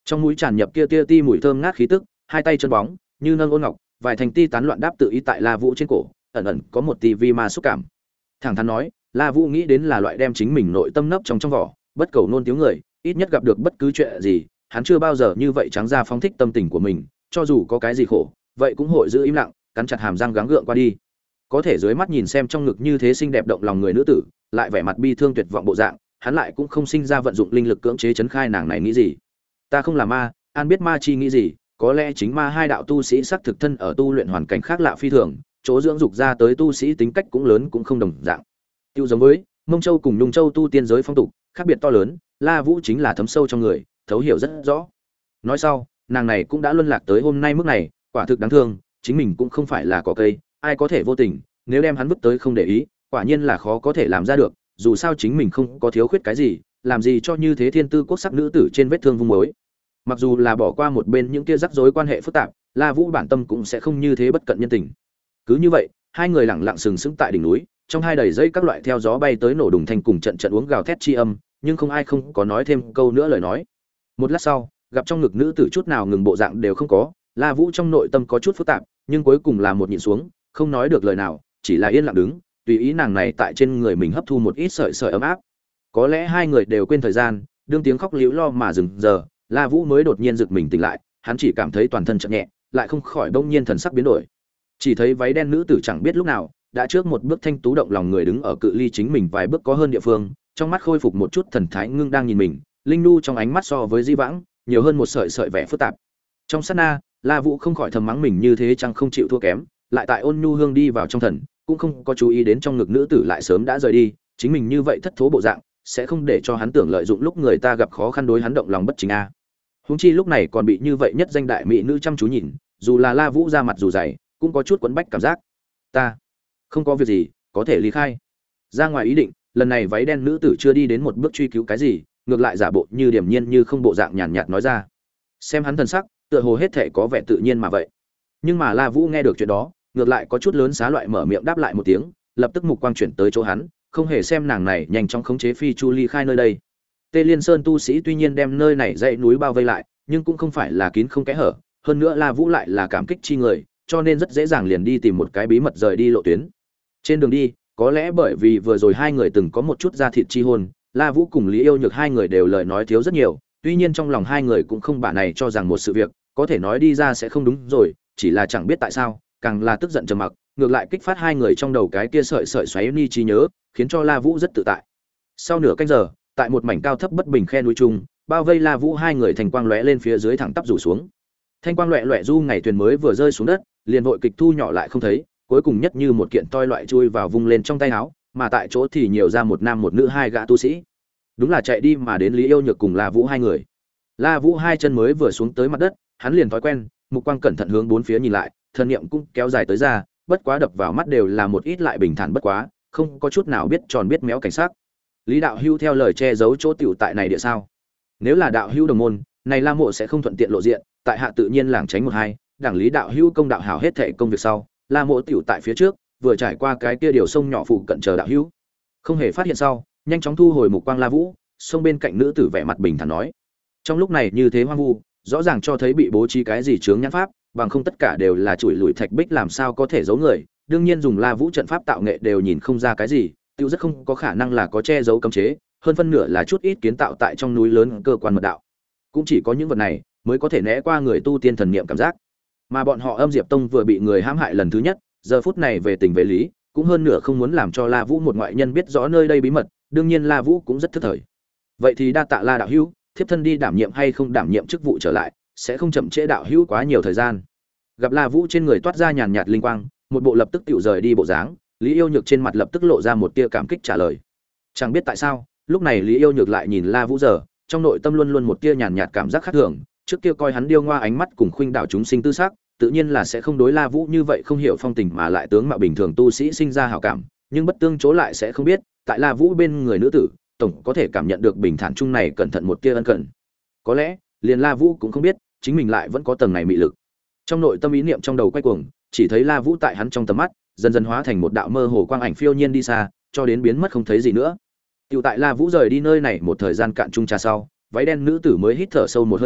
Trong mũi tràn nhập kia tia ti mùi thơm ngát khí tức, hai tay chân bóng như nâng ôn ngọc, vài thành ti tán loạn đáp tự ý tại La Vũ trên cổ, ẩn ẩn có một tí vi ma xúc cảm. Thẳng thắn nói, La Vũ nghĩ đến là loại đem chính mình nội tâm nấp trong trong vỏ, bất cầu nôn tiếng người, ít nhất gặp được bất cứ chuyện gì, hắn chưa bao giờ như vậy trắng ra phóng thích tâm tình của mình, cho dù có cái gì khổ, vậy cũng hội giữ im lặng, cắn chặt hàm răng gắng gượng qua đi. Có thể dưới mắt nhìn xem trong ngực như thế xinh đẹp động lòng người nữ tử, lại vẻ mặt bi thương tuyệt vọng bộ dạng, hắn lại cũng không sinh ra vận dụng linh lực cưỡng chế chấn khai nàng này nghĩ gì. Ta không là ma, an biết ma chi nghĩ gì, có lẽ chính ma hai đạo tu sĩ sắc thực thân ở tu luyện hoàn cảnh khác lạ phi thường, chỗ dưỡng dục ra tới tu sĩ tính cách cũng lớn cũng không đồng dạng. Tiêu giống với Mông Châu cùng Nhung Châu tu tiên giới phong tục, khác biệt to lớn, La Vũ chính là thấm sâu trong người, thấu hiểu rất rõ. Nói sau, nàng này cũng đã luân lạc tới hôm nay mức này, quả thực đáng thương, chính mình cũng không phải là cỏ cây, ai có thể vô tình, nếu đem hắn vứt tới không để ý, quả nhiên là khó có thể làm ra được, dù sao chính mình không có thiếu khuyết cái gì, làm gì cho như thế thiên tư quốc sắc nữ tử trên vết thương vung mối. Mặc dù là bỏ qua một bên những kia rắc rối quan hệ phức tạp, La Vũ bản tâm cũng sẽ không như thế bất cận nhân tình. Cứ như vậy, hai người lặng lặng sừng sững tại đỉnh núi, trong hai đầy dây các loại theo gió bay tới nổ đùng thanh cùng trận trận uống gào thét chi âm, nhưng không ai không có nói thêm câu nữa lời nói. Một lát sau, gặp trong ngực nữ tử chút nào ngừng bộ dạng đều không có, La Vũ trong nội tâm có chút phức tạp, nhưng cuối cùng là một nhịn xuống, không nói được lời nào, chỉ là yên lặng đứng, tùy ý nàng này tại trên người mình hấp thu một ít sợi sợi ấm áp. Có lẽ hai người đều quên thời gian, đương tiếng khóc liễu lo mà dừng giờ, La Vũ mới đột nhiên giật mình tỉnh lại, hắn chỉ cảm thấy toàn thân chợt nhẹ, lại không khỏi đông nhiên thần sắc biến đổi. Chỉ thấy váy đen nữ tử chẳng biết lúc nào, đã trước một bước thanh tú động lòng người đứng ở cự ly chính mình vài bước có hơn địa phương, trong mắt khôi phục một chút thần thái ngưng đang nhìn mình, linh nu trong ánh mắt so với di vãng, nhiều hơn một sợi sợi vẻ phức tạp. Trong sát na, La Vũ không khỏi thầm mắng mình như thế chẳng không chịu thua kém, lại tại ôn nhu hương đi vào trong thần, cũng không có chú ý đến trong ngực nữ tử lại sớm đã rời đi, chính mình như vậy thất thố bộ dạng, sẽ không để cho hắn tưởng lợi dụng lúc người ta gặp khó khăn đối hắn động lòng bất chính a. Huống chi lúc này còn bị như vậy nhất danh đại mỹ nữ chăm chú nhìn, dù là La Vũ ra mặt dù dày, cũng có chút quấn bách cảm giác. Ta không có việc gì, có thể ly khai. Ra ngoài ý định, lần này váy đen nữ tử chưa đi đến một bước truy cứu cái gì, ngược lại giả bộ như điềm nhiên như không bộ dạng nhàn nhạt nói ra. Xem hắn thần sắc, tựa hồ hết thể có vẻ tự nhiên mà vậy. Nhưng mà La Vũ nghe được chuyện đó, ngược lại có chút lớn xá loại mở miệng đáp lại một tiếng, lập tức mục quang chuyển tới chỗ hắn, không hề xem nàng này nhanh chóng khống chế phi chu ly khai nơi đây. Tê Liên Sơn tu sĩ tuy nhiên đem nơi này dãy núi bao vây lại, nhưng cũng không phải là kín không kẽ hở, hơn nữa La Vũ lại là cảm kích chi người, cho nên rất dễ dàng liền đi tìm một cái bí mật rời đi lộ tuyến. Trên đường đi, có lẽ bởi vì vừa rồi hai người từng có một chút da thịt chi hôn, La Vũ cùng Lý Yêu Nhược hai người đều lời nói thiếu rất nhiều, tuy nhiên trong lòng hai người cũng không bả này cho rằng một sự việc, có thể nói đi ra sẽ không đúng rồi, chỉ là chẳng biết tại sao, càng là tức giận trầm mặc, ngược lại kích phát hai người trong đầu cái kia sợi sợi xoáy ni trí nhớ, khiến cho La Vũ rất tự tại. Sau nửa canh giờ, tại một mảnh cao thấp bất bình khe núi trung, bao vây La Vũ hai người thành quang lóe lên phía dưới thẳng tắp rủ xuống. Thanh quang loẹt loẹt du ngày thuyền mới vừa rơi xuống đất, liền vội kịch thu nhỏ lại không thấy, cuối cùng nhất như một kiện toi loại chui vào vung lên trong tay áo, mà tại chỗ thì nhiều ra một nam một nữ hai gã tu sĩ. Đúng là chạy đi mà đến Lý Yêu Nhược cùng La Vũ hai người. La Vũ hai chân mới vừa xuống tới mặt đất, hắn liền thói quen, mục quang cẩn thận hướng bốn phía nhìn lại, thần niệm cũng kéo dài tới ra, bất quá đập vào mắt đều là một ít lại bình thản bất quá, không có chút nào biết tròn biết méo cảnh sắc. Lý đạo hưu theo lời che giấu chỗ tiểu tại này địa sao? Nếu là đạo hưu đồng môn, này La mộ sẽ không thuận tiện lộ diện, tại hạ tự nhiên lảng tránh một hai, đảng Lý đạo hưu công đạo hảo hết thảy công việc sau, La mộ tiểu tại phía trước, vừa trải qua cái kia điều sông nhỏ phụ cận chờ đạo hưu. Không hề phát hiện sau, nhanh chóng thu hồi mục quang La Vũ, sông bên cạnh nữ tử vẻ mặt bình thản nói. Trong lúc này như thế hoang vu, rõ ràng cho thấy bị bố trí cái gì chướng nhãn pháp, bằng không tất cả đều là chuỗi lùi thạch bích làm sao có thể giấu người, đương nhiên dùng La Vũ trận pháp tạo nghệ đều nhìn không ra cái gì, tiêu rất không có khả năng là có che giấu cấm chế, hơn phân nửa là chút ít kiến tạo tại trong núi lớn cơ quan mật đạo. Cũng chỉ có những vật này mới có thể né qua người tu tiên thần niệm cảm giác. Mà bọn họ Âm Diệp Tông vừa bị người hãm hại lần thứ nhất, giờ phút này về tình về lý, cũng hơn nửa không muốn làm cho La Vũ một ngoại nhân biết rõ nơi đây bí mật, đương nhiên La Vũ cũng rất thức thời. Vậy thì đa tạ La đạo hữu, thiếp thân đi đảm nhiệm hay không đảm nhiệm chức vụ trở lại, sẽ không chậm trễ đạo hữu quá nhiều thời gian. Gặp La Vũ trên người toát ra nhàn nhạt linh quang, một bộ lập tức tựu rời đi bộ dáng, Lý Yêu Nhược trên mặt lập tức lộ ra một tia cảm kích trả lời. Chẳng biết tại sao, lúc này Lý Yêu Nhược lại nhìn La Vũ giờ, trong nội tâm luôn luôn một tia nhàn nhạt cảm giác khác thường, trước kia coi hắn điêu ngoa ánh mắt cùng khuynh đảo chúng sinh tư sắc, tự nhiên là sẽ không đối La Vũ như vậy không hiểu phong tình mà lại tướng mạo bình thường tu sĩ sinh ra hảo cảm, nhưng bất tương chỗ lại sẽ không biết, tại La Vũ bên người nữ tử, tổng có thể cảm nhận được bình thản chung này cẩn thận một tia ân cần. Có lẽ, liền La Vũ cũng không biết, chính mình lại vẫn có tầng này mị lực. Trong nội tâm ý niệm trong đầu quay cuồng, chỉ thấy La Vũ tại hắn trong tầm mắt, dần dần hóa thành một đạo mơ hồ quang ảnh phiêu nhiên đi xa, cho đến biến mất không thấy gì nữa. Tiểu tại La Vũ rời đi nơi này một thời gian cạn chung trà sau, váy đen nữ tử mới hít thở sâu một hơi khí,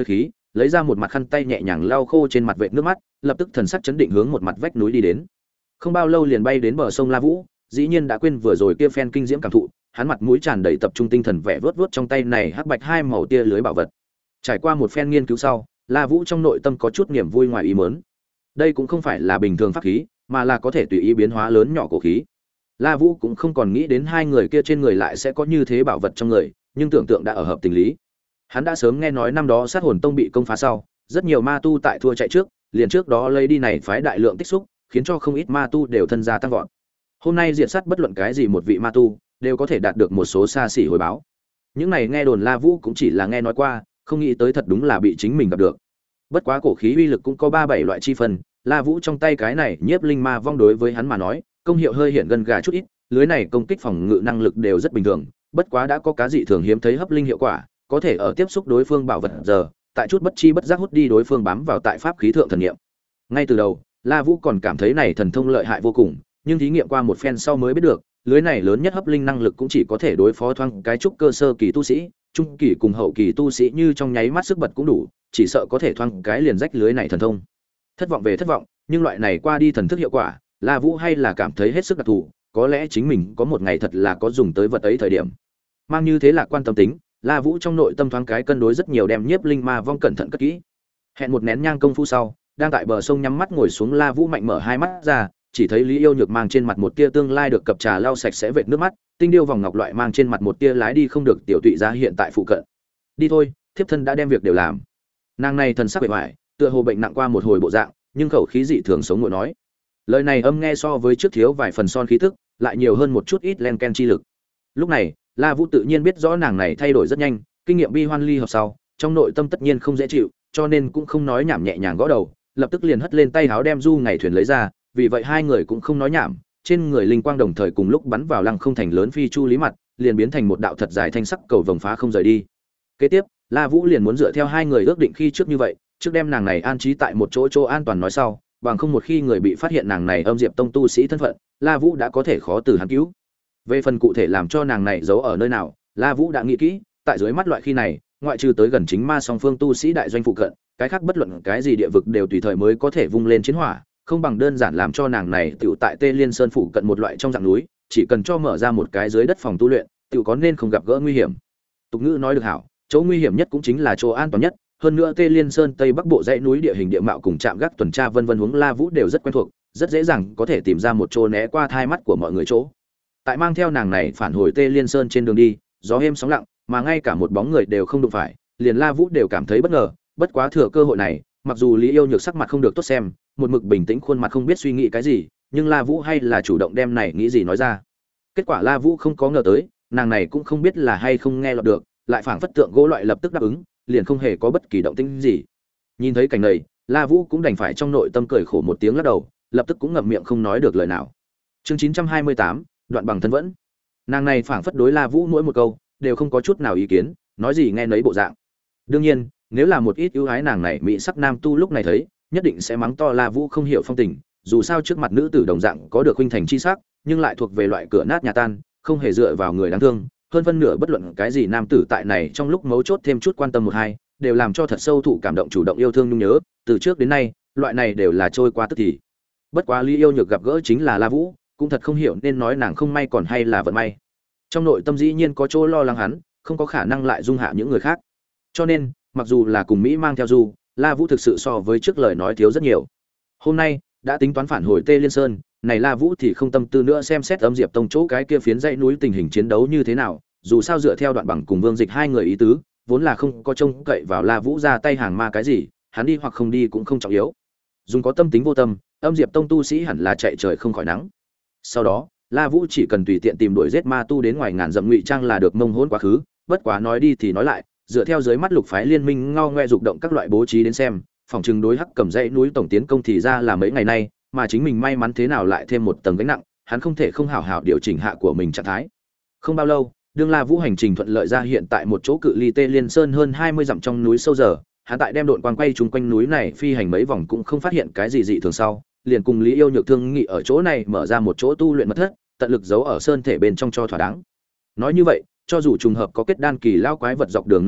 lấy ra một mặt khăn tay nhẹ nhàng lau khô trên mặt vệt nước mắt, lập tức thần sắc chấn định hướng một mặt vách núi đi đến. Không bao lâu liền bay đến bờ sông La Vũ, dĩ nhiên đã quên vừa rồi kia phen kinh diễm cảm thụ, hắn mặt mũi tràn đầy tập trung tinh thần vẽ vớt vớt trong tay này hắc bạch hai màu tia lưới bảo vật. Trải qua một phen nghiên cứu sau, La Vũ trong nội tâm có chút niềm vui ngoài ý muốn. Đây cũng không phải là bình thường pháp khí, mà là có thể tùy ý biến hóa lớn nhỏ cổ khí. La Vũ cũng không còn nghĩ đến hai người kia trên người lại sẽ có như thế bảo vật trong người, nhưng tưởng tượng đã ở hợp tình lý. Hắn đã sớm nghe nói năm đó Sát Hồn Tông bị công phá sau, rất nhiều ma tu tại thua chạy trước, liền trước đó lấy đi này phái đại lượng tích xúc, khiến cho không ít ma tu đều thân gia tăng vọt. Hôm nay diệt sát bất luận cái gì một vị ma tu, đều có thể đạt được một số xa xỉ hồi báo. Những này nghe đồn La Vũ cũng chỉ là nghe nói qua, không nghĩ tới thật đúng là bị chính mình gặp được. Bất quá cổ khí uy lực cũng có ba bảy loại chi phần, La Vũ trong tay cái này Nhiếp Linh Ma Vong đối với hắn mà nói, công hiệu hơi hiện gần gà chút ít, lưới này công kích phòng ngự năng lực đều rất bình thường, bất quá đã có cá dị thường hiếm thấy hấp linh hiệu quả, có thể ở tiếp xúc đối phương bảo vật giờ, tại chút bất chi bất giác hút đi đối phương bám vào tại pháp khí thượng thần niệm. Ngay từ đầu, La Vũ còn cảm thấy này thần thông lợi hại vô cùng, nhưng thí nghiệm qua một phen sau mới biết được, lưới này lớn nhất hấp linh năng lực cũng chỉ có thể đối phó thoáng cái trúc cơ sơ kỳ tu sĩ, trung kỳ cùng hậu kỳ tu sĩ như trong nháy mắt sức bật cũng đủ, chỉ sợ có thể thoáng cái liền rách lưới này thần thông. Thất vọng về thất vọng, nhưng loại này qua đi thần thức hiệu quả, La Vũ hay là cảm thấy hết sức đặc thù, có lẽ chính mình có một ngày thật là có dùng tới vật ấy thời điểm. Mang như thế là quan tâm tính, La Vũ trong nội tâm thoáng cái cân đối rất nhiều, đem Nhiếp Linh Ma Vong cẩn thận cất kỹ. Hẹn một nén nhang công phu sau, đang tại bờ sông nhắm mắt ngồi xuống, La Vũ mạnh mở hai mắt ra, chỉ thấy Lý Yêu Nhược mang trên mặt một tia tương lai được cập trà lau sạch sẽ vệt nước mắt, tinh điêu vòng ngọc loại mang trên mặt một tia lái đi không được tiểu tụy ra hiện tại phụ cận. Đi thôi, thiếp thân đã đem việc đều làm. Nàng này thần sắc bề ngoài, tựa hồ bệnh nặng qua một hồi bộ dạng, nhưng khẩu khí dị thường sống ngồi nói. Lời này âm nghe so với trước thiếu vài phần son khí tức, lại nhiều hơn một chút ít len ken chi lực. Lúc này, La Vũ tự nhiên biết rõ nàng này thay đổi rất nhanh, kinh nghiệm bi hoan ly hợp sau, trong nội tâm tất nhiên không dễ chịu, cho nên cũng không nói nhảm nhẹ nhàng gõ đầu, lập tức liền hất lên tay háo đem du ngày thuyền lấy ra, vì vậy hai người cũng không nói nhảm, trên người linh quang đồng thời cùng lúc bắn vào lăng không thành lớn phi chu lý mặt, liền biến thành một đạo thật dài thanh sắc cầu vồng phá không rời đi. Kế tiếp, La Vũ liền muốn dựa theo hai người ước định khi trước như vậy, trước đem nàng này an trí tại một chỗ chỗ an toàn nói sau, bằng không một khi người bị phát hiện nàng này âm diệp tông tu sĩ thân phận, La Vũ đã có thể khó từ hắn cứu. Về phần cụ thể làm cho nàng này giấu ở nơi nào, La Vũ đã nghĩ kỹ, tại dưới mắt loại khi này, ngoại trừ tới gần chính ma song phương tu sĩ đại doanh phụ cận, cái khác bất luận cái gì địa vực đều tùy thời mới có thể vung lên chiến hỏa, không bằng đơn giản làm cho nàng này tiểu tại Tê Liên Sơn phụ cận một loại trong dạng núi, chỉ cần cho mở ra một cái dưới đất phòng tu luyện, tiểu có nên không gặp gỡ nguy hiểm. Tục ngữ nói được hảo, chỗ nguy hiểm nhất cũng chính là chỗ an toàn nhất, hơn nữa Tê Liên Sơn Tây Bắc bộ dãy núi địa hình địa mạo cùng trạm gác tuần tra vân vân hướng La Vũ đều rất quen thuộc, rất dễ dàng có thể tìm ra một chỗ né qua thai mắt của mọi người chỗ. Tại mang theo nàng này phản hồi Tê Liên Sơn trên đường đi, gió êm sóng lặng, mà ngay cả một bóng người đều không đụng phải, liền La Vũ đều cảm thấy bất ngờ, bất quá thừa cơ hội này, mặc dù Lý Yêu Nhược sắc mặt không được tốt xem, một mực bình tĩnh khuôn mặt không biết suy nghĩ cái gì, nhưng La Vũ hay là chủ động đem này nghĩ gì nói ra. Kết quả La Vũ không có ngờ tới, nàng này cũng không biết là hay không nghe lọt được, lại phảng phất tượng gỗ loại lập tức đáp ứng, liền không hề có bất kỳ động tĩnh gì. Nhìn thấy cảnh này, La Vũ cũng đành phải trong nội tâm cười khổ một tiếng lắc đầu, lập tức cũng ngậm miệng không nói được lời nào. Chương chín trăm hai mươi tám, đoạn bằng thân vẫn. Nàng này phảng phất đối La Vũ mỗi một câu đều không có chút nào ý kiến, nói gì nghe nấy bộ dạng. Đương nhiên, nếu là một ít ưu ái nàng này mỹ sắc nam tu lúc này thấy, nhất định sẽ mắng to La Vũ không hiểu phong tình, dù sao trước mặt nữ tử đồng dạng có được huynh thành chi sắc, nhưng lại thuộc về loại cửa nát nhà tan, không hề dựa vào người đáng thương, hơn phân nửa bất luận cái gì nam tử tại này trong lúc mấu chốt thêm chút quan tâm một hai, đều làm cho thật sâu thụ cảm động chủ động yêu thương nhung nhớ, từ trước đến nay, loại này đều là trôi qua tức thì. Bất quá Lý Yêu Nhược gặp gỡ chính là La Vũ, cũng thật không hiểu nên nói nàng không may còn hay là vận may. Trong nội tâm dĩ nhiên có chỗ lo lắng hắn, không có khả năng lại dung hạ những người khác. Cho nên, mặc dù là cùng Mỹ mang theo du, La Vũ thực sự so với trước lời nói thiếu rất nhiều. Hôm nay, đã tính toán phản hồi Tê Liên Sơn, này La Vũ thì không tâm tư nữa xem xét âm diệp tông chỗ cái kia phiến dãy núi tình hình chiến đấu như thế nào, dù sao dựa theo Đoạn Bằng cùng Vương Dịch hai người ý tứ, vốn là không có trông cậy vào La Vũ ra tay hàng ma cái gì, hắn đi hoặc không đi cũng không trọng yếu. Dùng có tâm tính vô tâm, âm diệp tông tu sĩ hẳn là chạy trời không khỏi nắng. Sau đó, La Vũ chỉ cần tùy tiện tìm đuổi giết ma tu đến ngoài ngàn dặm ngụy trang là được mông hỗn quá khứ, bất quá nói đi thì nói lại, dựa theo dưới mắt lục phái liên minh ngao ngoe dục động các loại bố trí đến xem, phòng trừng đối hắc cầm dãy núi tổng tiến công thì ra là mấy ngày nay, mà chính mình may mắn thế nào lại thêm một tầng gánh nặng, hắn không thể không hảo hảo điều chỉnh hạ của mình trạng thái. Không bao lâu, đương La Vũ hành trình thuận lợi ra hiện tại một chỗ cự ly Tê Liên Sơn hơn hai mươi dặm trong núi sâu giờ, hắn tại đem độn quang quay chúng quanh núi này phi hành mấy vòng cũng không phát hiện cái gì dị thường sau, liền cùng Lý Yêu Nhược thương nghị ở chỗ này mở ra một chỗ tu luyện mật thất, tận lực giấu ở sơn thể bên trong cho thỏa đáng. Nói như vậy, cho dù trùng hợp có kết đan kỳ lao quái vật dọc đường nơi đây,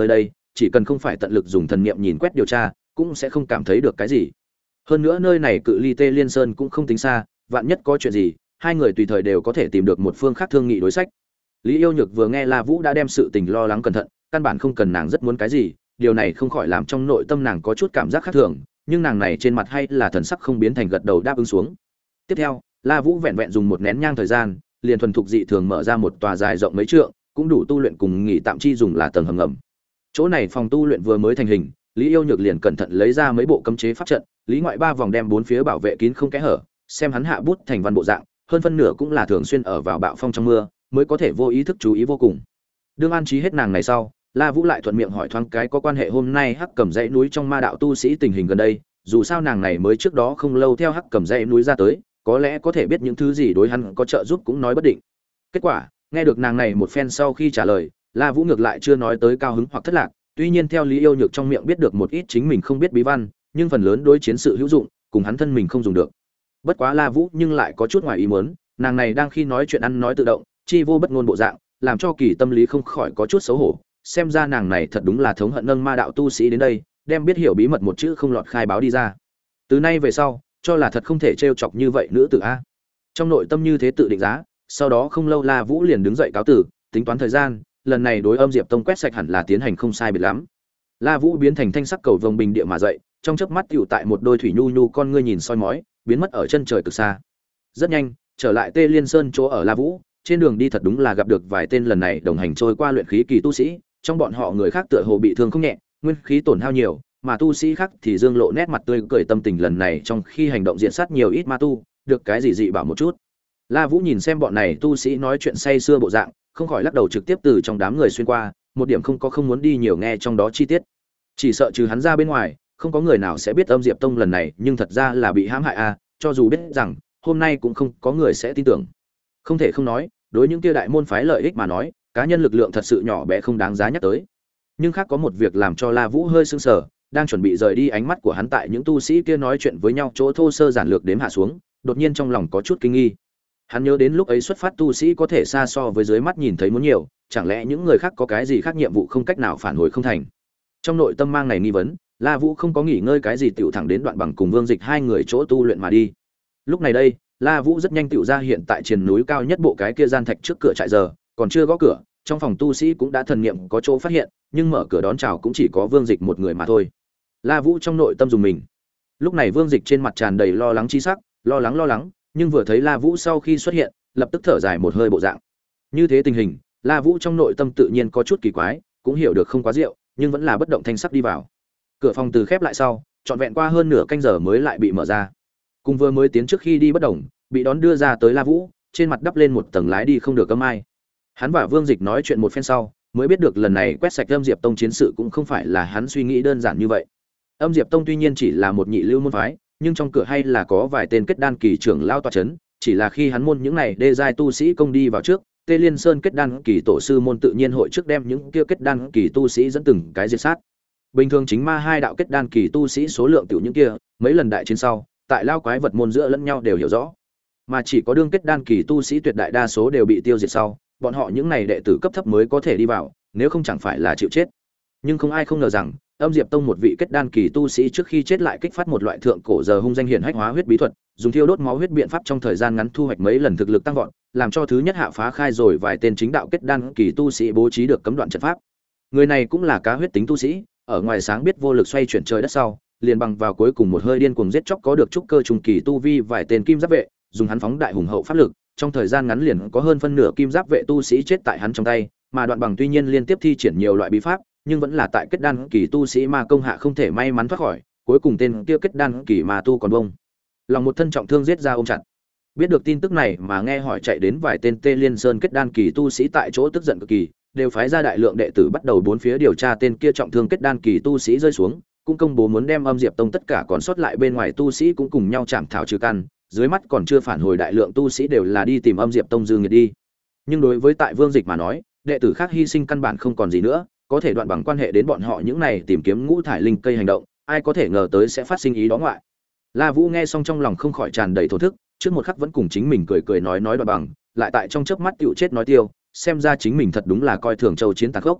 chỉ cần không phải tận lực dùng thần niệm nhìn quét điều tra, cũng sẽ không cảm thấy được cái gì. Hơn nữa nơi này cự ly Tê Liên Sơn cũng không tính xa, vạn nhất có chuyện gì, hai người tùy thời đều có thể tìm được một phương khác thương nghị đối sách. Lý Yêu Nhược vừa nghe La Vũ đã đem sự tình lo lắng cẩn thận, căn bản không cần nàng rất muốn cái gì, điều này không khỏi làm trong nội tâm nàng có chút cảm giác khác thường, nhưng nàng này trên mặt hay là thần sắc không biến thành gật đầu đáp ứng xuống. Tiếp theo, La Vũ vẹn vẹn dùng một nén nhang thời gian, liền thuần thục dị thường mở ra một tòa dài rộng mấy trượng, cũng đủ tu luyện cùng nghỉ tạm chi dùng là tầng hầm ngầm. Chỗ này phòng tu luyện vừa mới thành hình, Lý Yêu Nhược liền cẩn thận lấy ra mấy bộ cấm chế pháp trận, lý ngoại ba vòng đem bốn phía bảo vệ kín không kẽ hở, xem hắn hạ bút thành văn bộ dạng, hơn phân nửa cũng là thường xuyên ở vào bạo phong trong mưa, mới có thể vô ý thức chú ý vô cùng. Đương an trí hết nàng này sau, La Vũ lại thuận miệng hỏi thoáng cái có quan hệ hôm nay Hắc Cầm dãy núi trong ma đạo tu sĩ tình hình gần đây, dù sao nàng này mới trước đó không lâu theo Hắc Cầm dãy núi ra tới, có lẽ có thể biết những thứ gì đối hắn có trợ giúp cũng nói bất định. Kết quả, nghe được nàng này một phen sau khi trả lời, La Vũ ngược lại chưa nói tới cao hứng hoặc thất lạc, tuy nhiên theo Lý Yêu Nhược trong miệng biết được một ít chính mình không biết bí văn, nhưng phần lớn đối chiến sự hữu dụng, cùng hắn thân mình không dùng được. Bất quá La Vũ nhưng lại có chút ngoài ý muốn, nàng này đang khi nói chuyện ăn nói tự động, chi vô bất ngôn bộ dạng, làm cho Kỳ tâm lý không khỏi có chút xấu hổ, xem ra nàng này thật đúng là thống hận nâng ma đạo tu sĩ đến đây, đem biết hiểu bí mật một chữ không lọt khai báo đi ra. Từ nay về sau, cho là thật không thể trêu chọc như vậy nữ tử a. Trong nội tâm như thế tự định giá, sau đó không lâu La Vũ liền đứng dậy cáo tử, tính toán thời gian, lần này đối Âm Diệp Tông quét sạch hẳn là tiến hành không sai biệt lắm. La Vũ biến thành thanh sắc cầu vồng bình địa mà dậy, trong chớp mắt tựu tại một đôi thủy nhu nhu con ngươi nhìn soi mói, biến mất ở chân trời cực xa. Rất nhanh, trở lại Tê Liên Sơn chỗ ở La Vũ, trên đường đi thật đúng là gặp được vài tên lần này đồng hành trôi qua luyện khí kỳ tu sĩ, trong bọn họ người khác tựa hồ bị thương không nhẹ, nguyên khí tổn hao nhiều, mà tu sĩ khác thì dương lộ nét mặt tươi cười tâm tình lần này trong khi hành động diện sát nhiều ít ma tu, được cái gì dị bảo một chút. La Vũ nhìn xem bọn này tu sĩ nói chuyện say sưa bộ dạng, không khỏi lắc đầu trực tiếp từ trong đám người xuyên qua, một điểm không có không muốn đi nhiều nghe trong đó chi tiết. Chỉ sợ trừ hắn ra bên ngoài, không có người nào sẽ biết Âm Diệp Tông lần này, nhưng thật ra là bị hãm hại a, cho dù biết rằng hôm nay cũng không có người sẽ tin tưởng. Không thể không nói, đối những kia đại môn phái lợi ích mà nói, cá nhân lực lượng thật sự nhỏ bé không đáng giá nhắc tới. Nhưng khác có một việc làm cho La Vũ hơi sững sờ, đang chuẩn bị rời đi ánh mắt của hắn tại những tu sĩ kia nói chuyện với nhau chỗ thô sơ giản lược đếm hạ xuống, đột nhiên trong lòng có chút kinh nghi. Hắn nhớ đến lúc ấy xuất phát tu sĩ có thể xa so với dưới mắt nhìn thấy muốn nhiều, chẳng lẽ những người khác có cái gì khác nhiệm vụ không cách nào phản hồi không thành. Trong nội tâm mang này nghi vấn, La Vũ không có nghỉ ngơi cái gì tiểu thẳng đến Đoạn Bằng cùng Vương Dịch hai người chỗ tu luyện mà đi. Lúc này đây, La Vũ rất nhanh tiểu ra hiện tại triền núi cao nhất bộ cái kia gian thạch trước cửa trại giờ, còn chưa gõ cửa, trong phòng tu sĩ cũng đã thần niệm có chỗ phát hiện, nhưng mở cửa đón chào cũng chỉ có Vương Dịch một người mà thôi. La Vũ trong nội tâm dùng mình. Lúc này Vương Dịch trên mặt tràn đầy lo lắng chi sắc, lo lắng lo lắng, nhưng vừa thấy La Vũ sau khi xuất hiện, lập tức thở dài một hơi bộ dạng. Như thế tình hình, La Vũ trong nội tâm tự nhiên có chút kỳ quái, cũng hiểu được không quá rượu, nhưng vẫn là bất động thanh sắc đi vào. Cửa phòng từ khép lại sau, trọn vẹn qua hơn nửa canh giờ mới lại bị mở ra. Cùng vừa mới tiến trước khi đi bất động, bị đón đưa ra tới La Vũ, trên mặt đắp lên một tầng lái đi không được cấm ai. Hắn và Vương Dịch nói chuyện một phen sau, mới biết được lần này quét sạch Âm Diệp Tông chiến sự cũng không phải là hắn suy nghĩ đơn giản như vậy. Âm Diệp Tông tuy nhiên chỉ là một nhị lưu môn phái, nhưng trong cửa hay là có vài tên kết đan kỳ trưởng lao tọa chấn, chỉ là khi hắn môn những này đê giai tu sĩ công đi vào trước, Tê Liên Sơn kết đan kỳ tổ sư môn tự nhiên hội trước đem những kia kết đan kỳ tu sĩ dẫn từng cái diệt sát. Bình thường chính ma hai đạo kết đan kỳ tu sĩ số lượng tiểu những kia, mấy lần đại chiến sau, tại lao quái vật môn giữa lẫn nhau đều hiểu rõ. Mà chỉ có đương kết đan kỳ tu sĩ tuyệt đại đa số đều bị tiêu diệt sau, bọn họ những này đệ tử cấp thấp mới có thể đi vào, nếu không chẳng phải là chịu chết. Nhưng không ai không ngờ rằng, Âm Diệp Tông một vị kết đan kỳ tu sĩ trước khi chết lại kích phát một loại thượng cổ giờ hung danh hiển hách hóa huyết bí thuật, dùng thiêu đốt máu huyết biện pháp trong thời gian ngắn thu hoạch mấy lần thực lực tăng vọt, làm cho thứ nhất hạ phá khai rồi vài tên chính đạo kết đan kỳ tu sĩ bố trí được cấm đoạn trận pháp. Người này cũng là cá huyết tính tu sĩ, ở ngoài sáng biết vô lực xoay chuyển trời đất sau, liền bằng vào cuối cùng một hơi điên cuồng giết chóc có được trúc cơ trùng kỳ tu vi vài tên kim giáp vệ, dùng hắn phóng đại hùng hậu pháp lực, trong thời gian ngắn liền có hơn phân nửa kim giáp vệ tu sĩ chết tại hắn trong tay, mà Đoạn Bằng tuy nhiên liên tiếp thi triển nhiều loại bí pháp, nhưng vẫn là tại kết đan kỳ tu sĩ ma công hạ không thể may mắn thoát khỏi, cuối cùng tên kia kết đan kỳ ma tu còn bông lòng một thân trọng thương giết ra ôm chặt. Biết được tin tức này mà nghe hỏi chạy đến vài tên Tê Liên Sơn kết đan kỳ tu sĩ tại chỗ tức giận cực kỳ, đều phái ra đại lượng đệ tử bắt đầu bốn phía điều tra tên kia trọng thương kết đan kỳ tu sĩ rơi xuống, cũng công bố muốn đem Âm Diệp Tông tất cả còn sót lại bên ngoài tu sĩ cũng cùng nhau chạm thảo trừ căn, dưới mắt còn chưa phản hồi đại lượng tu sĩ đều là đi tìm Âm Diệp Tông dư nghiệt đi. Nhưng đối với tại Vương Dịch mà nói, đệ tử khác hy sinh căn bản không còn gì nữa, có thể đoạn bằng quan hệ đến bọn họ những này tìm kiếm ngũ thải linh cây hành động, ai có thể ngờ tới sẽ phát sinh ý đó ngoại. La Vũ nghe xong trong lòng không khỏi tràn đầy thổ thức, trước một khắc vẫn cùng chính mình cười cười nói nói Đoạn Bằng, lại tại trong chớp mắt tựu chết nói tiêu, xem ra chính mình thật đúng là coi thường châu chiến tàn khốc.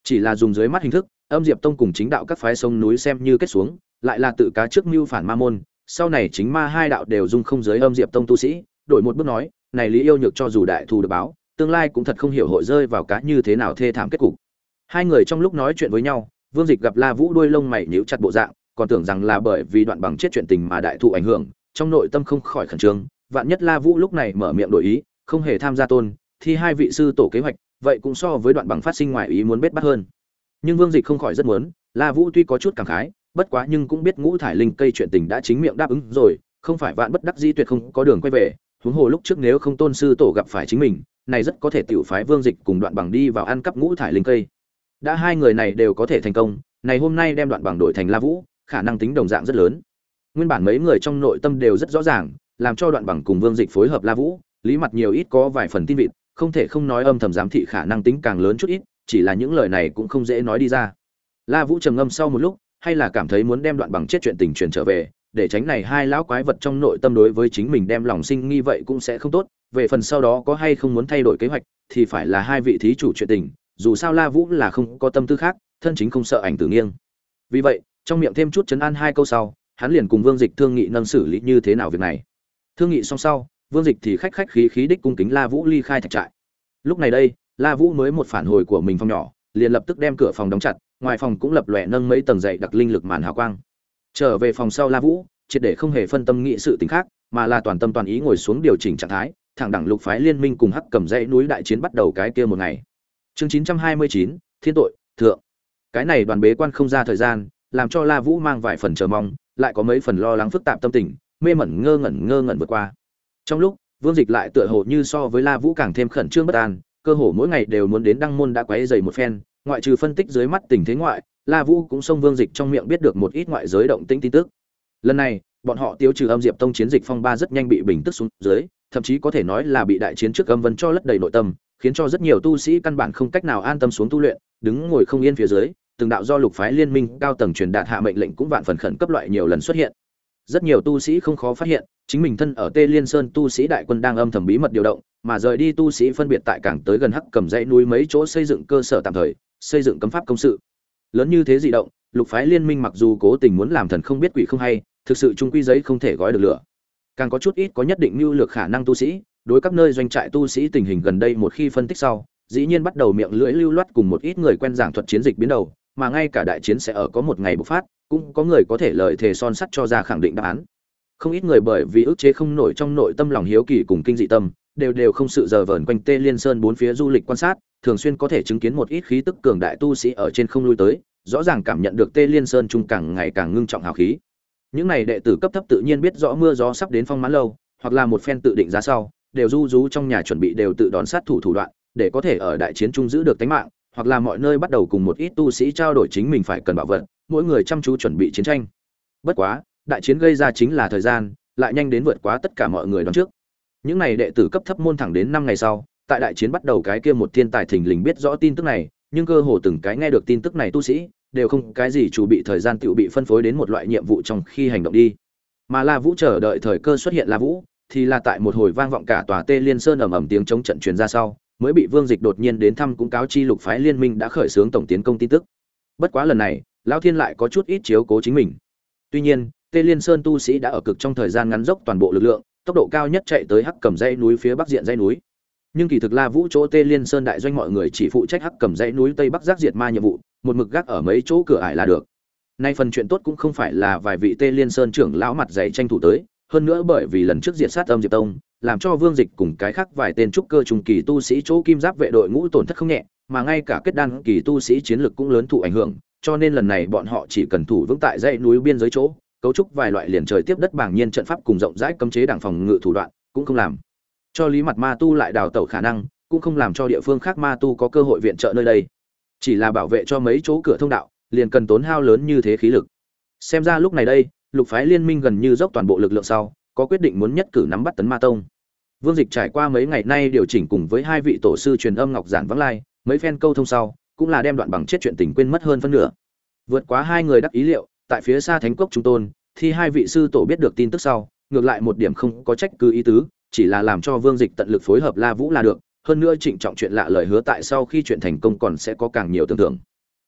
Chỉ là dùng dưới mắt hình thức, Âm Diệp Tông cùng chính đạo các phái sông núi xem như kết xuống, lại là tự cá trước mưu phản ma môn, sau này chính ma hai đạo đều dung không giới Âm Diệp Tông tu sĩ, đổi một bước nói, này Lý Yêu Nhược cho dù đại thù được báo, tương lai cũng thật không hiểu hội rơi vào cá như thế nào thê thảm kết cục. Hai người trong lúc nói chuyện với nhau, Vương Dịch gặp La Vũ đuôi lông mày nhíu chặt bộ dạng, còn tưởng rằng là bởi vì Đoạn Bằng chết chuyện tình mà đại thụ ảnh hưởng, trong nội tâm không khỏi khẩn trương, vạn nhất La Vũ lúc này mở miệng đổi ý, không hề tham gia tôn thì hai vị sư tổ kế hoạch, vậy cũng so với Đoạn Bằng phát sinh ngoài ý muốn bết bắt hơn. Nhưng Vương Dịch không khỏi rất muốn, La Vũ tuy có chút cảm khái, bất quá nhưng cũng biết ngũ thải linh cây chuyện tình đã chính miệng đáp ứng rồi, không phải vạn bất đắc dĩ tuyệt không có đường quay về, huống hồ lúc trước nếu không tôn sư tổ gặp phải chính mình, này rất có thể tiểu phái Vương Dịch cùng Đoạn Bằng đi vào ăn cắp ngũ thải linh cây. Đã hai người này đều có thể thành công, này hôm nay đem Đoạn Bằng đổi thành La Vũ, khả năng tính đồng dạng rất lớn. Nguyên bản mấy người trong nội tâm đều rất rõ ràng, làm cho Đoạn Bằng cùng Vương Dịch phối hợp La Vũ, lý mặt nhiều ít có vài phần tin vịt, không thể không nói âm thầm giám thị khả năng tính càng lớn chút ít, chỉ là những lời này cũng không dễ nói đi ra. La Vũ trầm ngâm sau một lúc, hay là cảm thấy muốn đem Đoạn Bằng chết chuyện tình truyền trở về, để tránh này hai lão quái vật trong nội tâm đối với chính mình đem lòng sinh nghi vậy cũng sẽ không tốt, về phần sau đó có hay không muốn thay đổi kế hoạch thì phải là hai vị thí chủ chuyện tình, dù sao La Vũ là không có tâm tư khác, thân chính không sợ ảnh tử nghiêng. Vì vậy, trong miệng thêm chút trấn an hai câu sau, hắn liền cùng Vương Dịch thương nghị nâng xử lý như thế nào việc này. Thương nghị xong sau, Vương Dịch thì khách khách khí khí đích cung kính La Vũ ly khai thạch trại. Lúc này đây, La Vũ mới một phản hồi của mình phòng nhỏ, liền lập tức đem cửa phòng đóng chặt, ngoài phòng cũng lập lòe nâng mấy tầng dày đặc linh lực màn hào quang. Trở về phòng sau La Vũ, triệt để không hề phân tâm nghĩ sự tình khác, mà là toàn tâm toàn ý ngồi xuống điều chỉnh trạng thái, thẳng đẳng lục phái liên minh cùng Hắc Cầm dãy núi đại chiến bắt đầu cái kia một ngày. Chương chín trăm hai mươi chín, Thiên tội, thượng. Cái này đoàn bế quan không ra thời gian, làm cho La Vũ mang vài phần chờ mong, lại có mấy phần lo lắng phức tạp tâm tình, mê mẩn ngơ ngẩn ngơ ngẩn vượt qua. Trong lúc, Vương Dịch lại tựa hồ như so với La Vũ càng thêm khẩn trương bất an, cơ hồ mỗi ngày đều muốn đến đăng môn đã quấy rầy một phen, ngoại trừ phân tích dưới mắt tình thế ngoại, La Vũ cũng xông Vương Dịch trong miệng biết được một ít ngoại giới động tĩnh tin tức. Lần này, bọn họ tiêu trừ Âm Diệp Tông chiến dịch phong ba rất nhanh bị bình tức xuống dưới, thậm chí có thể nói là bị đại chiến trước Âm Vân cho lấp đầy nội tâm, khiến cho rất nhiều tu sĩ căn bản không cách nào an tâm xuống tu luyện, đứng ngồi không yên phía dưới, từng đạo do lục phái liên minh cao tầng truyền đạt hạ mệnh lệnh cũng vạn phần khẩn cấp loại nhiều lần xuất hiện. Rất nhiều tu sĩ không khó phát hiện, chính mình thân ở Tê Liên Sơn tu sĩ đại quân đang âm thầm bí mật điều động, mà rời đi tu sĩ phân biệt tại càng tới gần Hắc Cầm dãy núi mấy chỗ xây dựng cơ sở tạm thời, xây dựng cấm pháp công sự. Lớn như thế dị động, lục phái liên minh mặc dù cố tình muốn làm thần không biết quỷ không hay, thực sự trung quy giấy không thể gói được lửa. Càng có chút ít có nhất định nhu lược khả năng tu sĩ, đối các nơi doanh trại tu sĩ tình hình gần đây một khi phân tích sau, dĩ nhiên bắt đầu miệng lưỡi lưu loát cùng một ít người quen giảng thuật chiến dịch biến đầu, mà ngay cả đại chiến sẽ ở có một ngày bộc phát, cũng có người có thể lợi thề son sắt cho ra khẳng định đáp án. Không ít người bởi vì ức chế không nổi trong nội tâm lòng hiếu kỳ cùng kinh dị tâm, đều đều không sự giờ vờn quanh Tê Liên Sơn bốn phía du lịch quan sát, thường xuyên có thể chứng kiến một ít khí tức cường đại tu sĩ ở trên không lui tới, rõ ràng cảm nhận được Tê Liên Sơn trung càng ngày càng ngưng trọng hào khí. Những này đệ tử cấp thấp tự nhiên biết rõ mưa gió sắp đến phong mãn lâu, hoặc là một phen tự định giá sau, đều du rú trong nhà chuẩn bị đều tự đón sát thủ thủ đoạn, để có thể ở đại chiến trung giữ được tính mạng, hoặc là mọi nơi bắt đầu cùng một ít tu sĩ trao đổi chính mình phải cần bảo vật, mỗi người chăm chú chuẩn bị chiến tranh. Bất quá, đại chiến gây ra chính là thời gian, lại nhanh đến vượt quá tất cả mọi người đoán trước. Những này đệ tử cấp thấp môn thẳng đến năm ngày sau, tại đại chiến bắt đầu cái kia một thiên tài thình lình biết rõ tin tức này, nhưng cơ hồ từng cái nghe được tin tức này tu sĩ, đều không cái gì chủ bị thời gian tiểu bị phân phối đến một loại nhiệm vụ trong khi hành động đi. Mà La Vũ chờ đợi thời cơ xuất hiện La Vũ, thì là tại một hồi vang vọng cả tòa Tê Liên Sơn ầm ầm tiếng chống trận truyền ra sau, mới bị Vương Dịch đột nhiên đến thăm cũng cáo chi lục phái liên minh đã khởi xướng tổng tiến công tin tức. Bất quá lần này, Lão Thiên lại có chút ít chiếu cố chính mình. Tuy nhiên, Tê Liên Sơn tu sĩ đã ở cực trong thời gian ngắn dốc toàn bộ lực lượng, tốc độ cao nhất chạy tới Hắc Cầm dãy núi phía bắc diện dãy núi. Nhưng kỳ thực La Vũ chỗ Tê Liên Sơn đại doanh mọi người chỉ phụ trách Hắc Cầm dãy núi tây bắc giác diệt ma nhiệm vụ, một mực gác ở mấy chỗ cửa ải là được. Nay phần chuyện tốt cũng không phải là vài vị Tê Liên Sơn trưởng lão mặt dày tranh thủ tới, hơn nữa bởi vì lần trước diệt sát Âm Diệp Tông, làm cho Vương Dịch cùng cái khác vài tên trúc cơ trung kỳ tu sĩ chỗ kim giáp vệ đội ngũ tổn thất không nhẹ, mà ngay cả kết đan kỳ tu sĩ chiến lực cũng lớn thụ ảnh hưởng, cho nên lần này bọn họ chỉ cần thủ vững tại dãy núi biên giới chỗ, cấu trúc vài loại liền trời tiếp đất bảng nhiên trận pháp cùng rộng rãi cấm chế đảng phòng ngự thủ đoạn, cũng không làm cho Lý Mặt Ma tu lại đào tẩu khả năng, cũng không làm cho địa phương khác ma tu có cơ hội viện trợ nơi đây. Chỉ là bảo vệ cho mấy chỗ cửa thông đạo, liền cần tốn hao lớn như thế khí lực. Xem ra lúc này đây, lục phái liên minh gần như dốc toàn bộ lực lượng sau, có quyết định muốn nhất cử nắm bắt Tấn Ma Tông. Vương Dịch trải qua mấy ngày nay điều chỉnh cùng với hai vị tổ sư truyền âm ngọc giản vắng lai, mấy phen câu thông sau, cũng là đem Đoạn Bằng chết chuyện tình quên mất hơn phân nửa. Vượt quá hai người đắc ý liệu, tại phía xa Thánh Cốc Trung Tôn, thì hai vị sư tổ biết được tin tức sau, ngược lại một điểm không có trách cứ ý tứ, chỉ là làm cho Vương Dịch tận lực phối hợp La Vũ là được, hơn nữa trịnh trọng chuyện lạ lời hứa tại sau khi chuyện thành công còn sẽ có càng nhiều tưởng thưởng.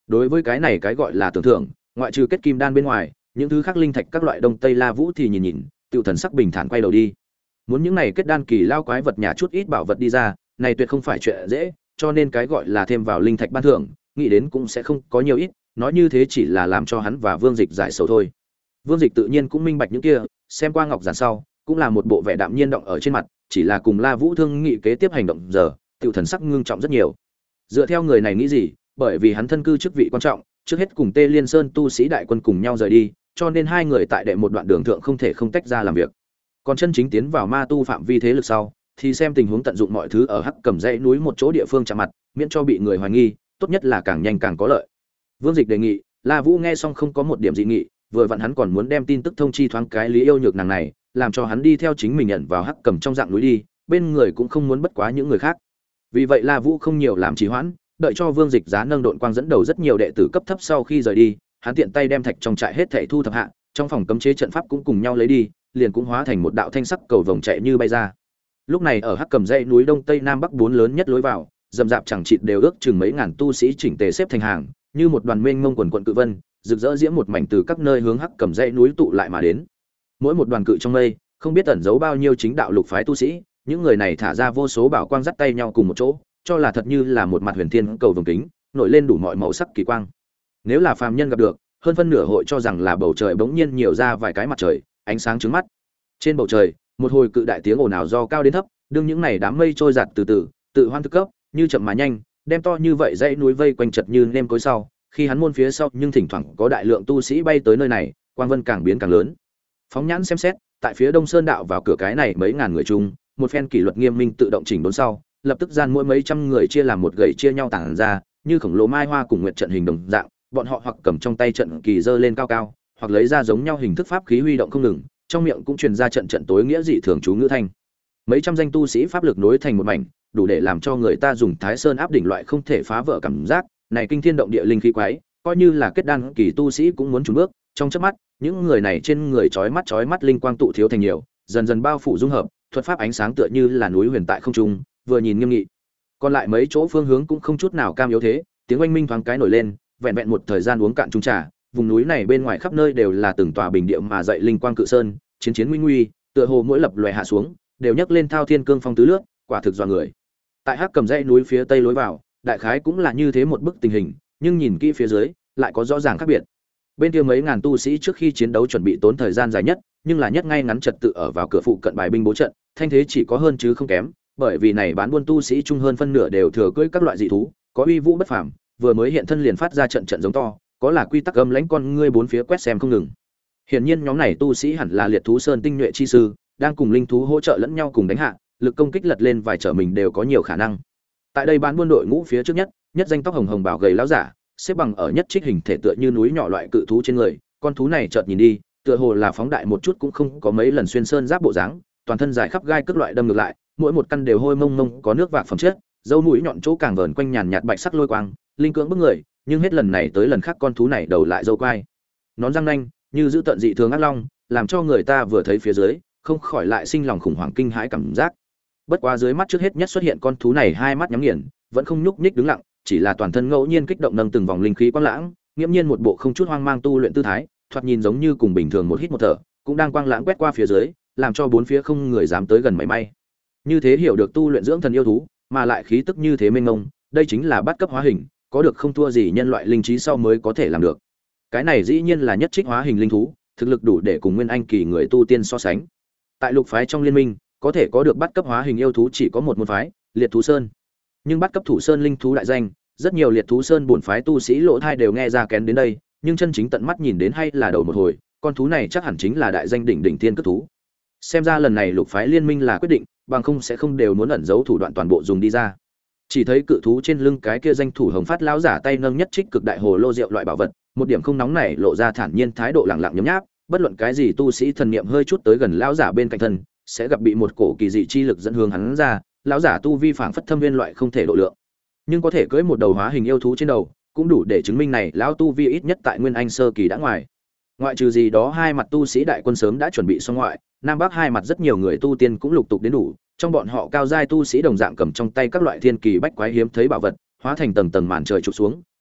Đối với cái này cái gọi là tưởng thưởng, ngoại trừ kết kim đan bên ngoài, những thứ khác linh thạch các loại đông tây La Vũ thì nhìn nhìn, tiểu thần sắc bình thản quay đầu đi. Muốn những này kết đan kỳ lao quái vật nhà chút ít bảo vật đi ra, này tuyệt không phải chuyện dễ, cho nên cái gọi là thêm vào linh thạch ban thưởng, nghĩ đến cũng sẽ không có nhiều ít, nói như thế chỉ là làm cho hắn và Vương Dịch giải sầu thôi. Vương Dịch tự nhiên cũng minh bạch những kia, xem qua ngọc giản sau, cũng là một bộ vẻ đạm nhiên động ở trên mặt, chỉ là cùng La Vũ thương nghị kế tiếp hành động giờ, tiểu thần sắc ngưng trọng rất nhiều. Dựa theo người này nghĩ gì, bởi vì hắn thân cư chức vị quan trọng, trước hết cùng Tê Liên Sơn tu sĩ đại quân cùng nhau rời đi, cho nên hai người tại đệ một đoạn đường thượng không thể không tách ra làm việc. Còn chân chính tiến vào ma tu phạm vi thế lực sau, thì xem tình huống tận dụng mọi thứ ở Hắc Cầm dãy núi một chỗ địa phương chạm mặt, miễn cho bị người hoài nghi, tốt nhất là càng nhanh càng có lợi. Vương Dịch đề nghị, La Vũ nghe xong không có một điểm dị nghị, vừa vặn hắn còn muốn đem tin tức thông chi thoáng cái Lý Yêu Nhược nàng này, làm cho hắn đi theo chính mình nhận vào Hắc Cầm trong dạng núi đi, bên người cũng không muốn bất quá những người khác. Vì vậy La Vũ không nhiều làm trì hoãn, đợi cho Vương Dịch giá nâng độn quang dẫn đầu rất nhiều đệ tử cấp thấp sau khi rời đi, hắn tiện tay đem thạch trong trại hết thảy thu thập hạ, trong phòng cấm chế trận pháp cũng cùng nhau lấy đi, liền cũng hóa thành một đạo thanh sắc cầu vồng chạy như bay ra. Lúc này ở Hắc Cầm dãy núi đông tây nam bắc bốn lớn nhất lối vào, rậm rạp chẳng chịt đều ước chừng mấy ngàn tu sĩ chỉnh tề xếp thành hàng, như một đoàn mênh mông quần quần cự vân, rực rỡ diễm một mảnh từ các nơi hướng Hắc Cầm dãy núi tụ lại mà đến. Mỗi một đoàn cự trong mây, không biết ẩn giấu bao nhiêu chính đạo lục phái tu sĩ, những người này thả ra vô số bảo quang dắt tay nhau cùng một chỗ, cho là thật như là một mặt huyền thiên cầu vồng kính, nổi lên đủ mọi màu sắc kỳ quang. Nếu là phàm nhân gặp được, hơn phân nửa hội cho rằng là bầu trời bỗng nhiên nhiều ra vài cái mặt trời, ánh sáng chói mắt. Trên bầu trời, một hồi cự đại tiếng ồn ào do cao đến thấp, đương những này đám mây trôi giạt từ từ, tự hoan thức cấp, như chậm mà nhanh, đem to như vậy dãy núi vây quanh chật như nêm cối sau, khi hắn môn phía sau nhưng thỉnh thoảng có đại lượng tu sĩ bay tới nơi này, quang vân càng biến càng lớn. Phóng nhãn xem xét, tại phía Đông Sơn đạo vào cửa cái này mấy ngàn người chung, một phen kỷ luật nghiêm minh tự động chỉnh đốn sau, lập tức gian mỗi mấy trăm người chia làm một gậy chia nhau tản ra, như khổng lồ mai hoa cùng nguyệt trận hình đồng dạng, bọn họ hoặc cầm trong tay trận kỳ giơ lên cao cao, hoặc lấy ra giống nhau hình thức pháp khí huy động không ngừng, trong miệng cũng truyền ra trận trận tối nghĩa dị thường chú ngữ thanh. Mấy trăm danh tu sĩ pháp lực nối thành một mảnh, đủ để làm cho người ta dùng Thái Sơn áp đỉnh loại không thể phá vỡ cảm giác, này kinh thiên động địa linh khí quái, coi như là kết đan kỳ tu sĩ cũng muốn chùn bước, trong chớp mắt, những người này trên người chói mắt chói mắt linh quang tụ thiếu thành nhiều, dần dần bao phủ dung hợp, thuật pháp ánh sáng tựa như là núi huyền tại không trung, vừa nhìn nghiêm nghị. Còn lại mấy chỗ phương hướng cũng không chút nào cam yếu thế, tiếng oanh minh thoáng cái nổi lên, vẹn vẹn một thời gian uống cạn chung trà, vùng núi này bên ngoài khắp nơi đều là từng tòa bình địa mà dậy linh quang cự sơn, chiến chiến nguy nguy, tựa hồ mỗi lập loè hạ xuống, đều nhấc lên thao thiên cương phong tứ lướt, quả thực dọa người. Tại Hắc Cầm dãy núi phía tây lối vào, đại khái cũng là như thế một bức tình hình, nhưng nhìn kỹ phía dưới, lại có rõ ràng khác biệt. Bên kia mấy ngàn tu sĩ trước khi chiến đấu chuẩn bị tốn thời gian dài nhất, nhưng là nhất ngay ngắn trật tự ở vào cửa phụ cận bài binh bố trận, thanh thế chỉ có hơn chứ không kém, bởi vì này bán buôn tu sĩ trung hơn phân nửa đều thừa cưỡi các loại dị thú, có uy vũ bất phàm, vừa mới hiện thân liền phát ra trận trận giống to, có là quy tắc âm lãnh con ngươi bốn phía quét xem không ngừng. Hiển nhiên nhóm này tu sĩ hẳn là liệt thú sơn tinh nhuệ chi sư, đang cùng linh thú hỗ trợ lẫn nhau cùng đánh hạ, lực công kích lật lên vài trở mình đều có nhiều khả năng. Tại đây bán buôn đội ngũ phía trước nhất, nhất danh tóc hồng hồng bảo gầy lão giả, xếp bằng ở nhất trích hình thể tựa như núi nhỏ loại cự thú trên người, con thú này chợt nhìn đi, tựa hồ là phóng đại một chút cũng không có mấy lần xuyên sơn giáp bộ dáng, toàn thân dài khắp gai cước loại đâm ngược lại, mỗi một căn đều hôi mông mông có nước vạc phẩm chất, dâu mũi nhọn chỗ càng vờn quanh nhàn nhạt bạch sắc lôi quang, linh cưỡng bức người, nhưng hết lần này tới lần khác con thú này đầu lại dâu quai, nón răng nanh, như giữ tận dị thường ác long, làm cho người ta vừa thấy phía dưới, không khỏi lại sinh lòng khủng hoảng kinh hãi cảm giác. Bất quá dưới mắt trước hết nhất xuất hiện con thú này hai mắt nhắm nghiền, vẫn không nhúc nhích đứng lặng, chỉ là toàn thân ngẫu nhiên kích động nâng từng vòng linh khí quang lãng, nghiễm nhiên một bộ không chút hoang mang tu luyện tư thái, thoạt nhìn giống như cùng bình thường một hít một thở, cũng đang quang lãng quét qua phía dưới, làm cho bốn phía không người dám tới gần mảy may. Như thế hiểu được tu luyện dưỡng thần yêu thú, mà lại khí tức như thế mênh mông, đây chính là bắt cấp hóa hình, có được không thua gì nhân loại linh trí sau mới có thể làm được. Cái này dĩ nhiên là nhất trích hóa hình linh thú, thực lực đủ để cùng nguyên anh kỳ người tu tiên so sánh. Tại lục phái trong liên minh, có thể có được bắt cấp hóa hình yêu thú chỉ có một môn phái, Liệt Thú Sơn. Nhưng bắt cấp thủ sơn linh thú đại danh, rất nhiều Liệt Thú Sơn bổn phái tu sĩ lỗ thai đều nghe ra kén đến đây, nhưng chân chính tận mắt nhìn đến hay là đầu một hồi, con thú này chắc hẳn chính là đại danh đỉnh đỉnh tiên cấp thú. Xem ra lần này lục phái liên minh là quyết định, bằng không sẽ không đều muốn ẩn giấu thủ đoạn toàn bộ dùng đi ra. Chỉ thấy cự thú trên lưng cái kia danh thủ hồng phát lão giả tay nâng nhất trích cực đại hồ lô rượu loại bảo vật, một điểm không nóng này lộ ra thản nhiên thái độ lặng lặng nhấm nháp, bất luận cái gì tu sĩ thần niệm hơi chút tới gần lão giả bên cạnh thân, sẽ gặp bị một cổ kỳ dị chi lực dẫn hướng hắn ra, lão giả tu vi phảng phất thâm viên loại không thể độ lượng. Nhưng có thể cưỡi một đầu hóa hình yêu thú trên đầu, cũng đủ để chứng minh này lão tu vi ít nhất tại nguyên anh sơ kỳ đã ngoài. Ngoại trừ gì đó hai mặt tu sĩ đại quân sớm đã chuẩn bị xong ngoại, nam bắc hai mặt rất nhiều người tu tiên cũng lục tục đến đủ, trong bọn họ cao giai tu sĩ đồng dạng cầm trong tay các loại thiên kỳ bách quái hiếm thấy bảo vật, hóa thành tầng tầng màn trời chụp xuống,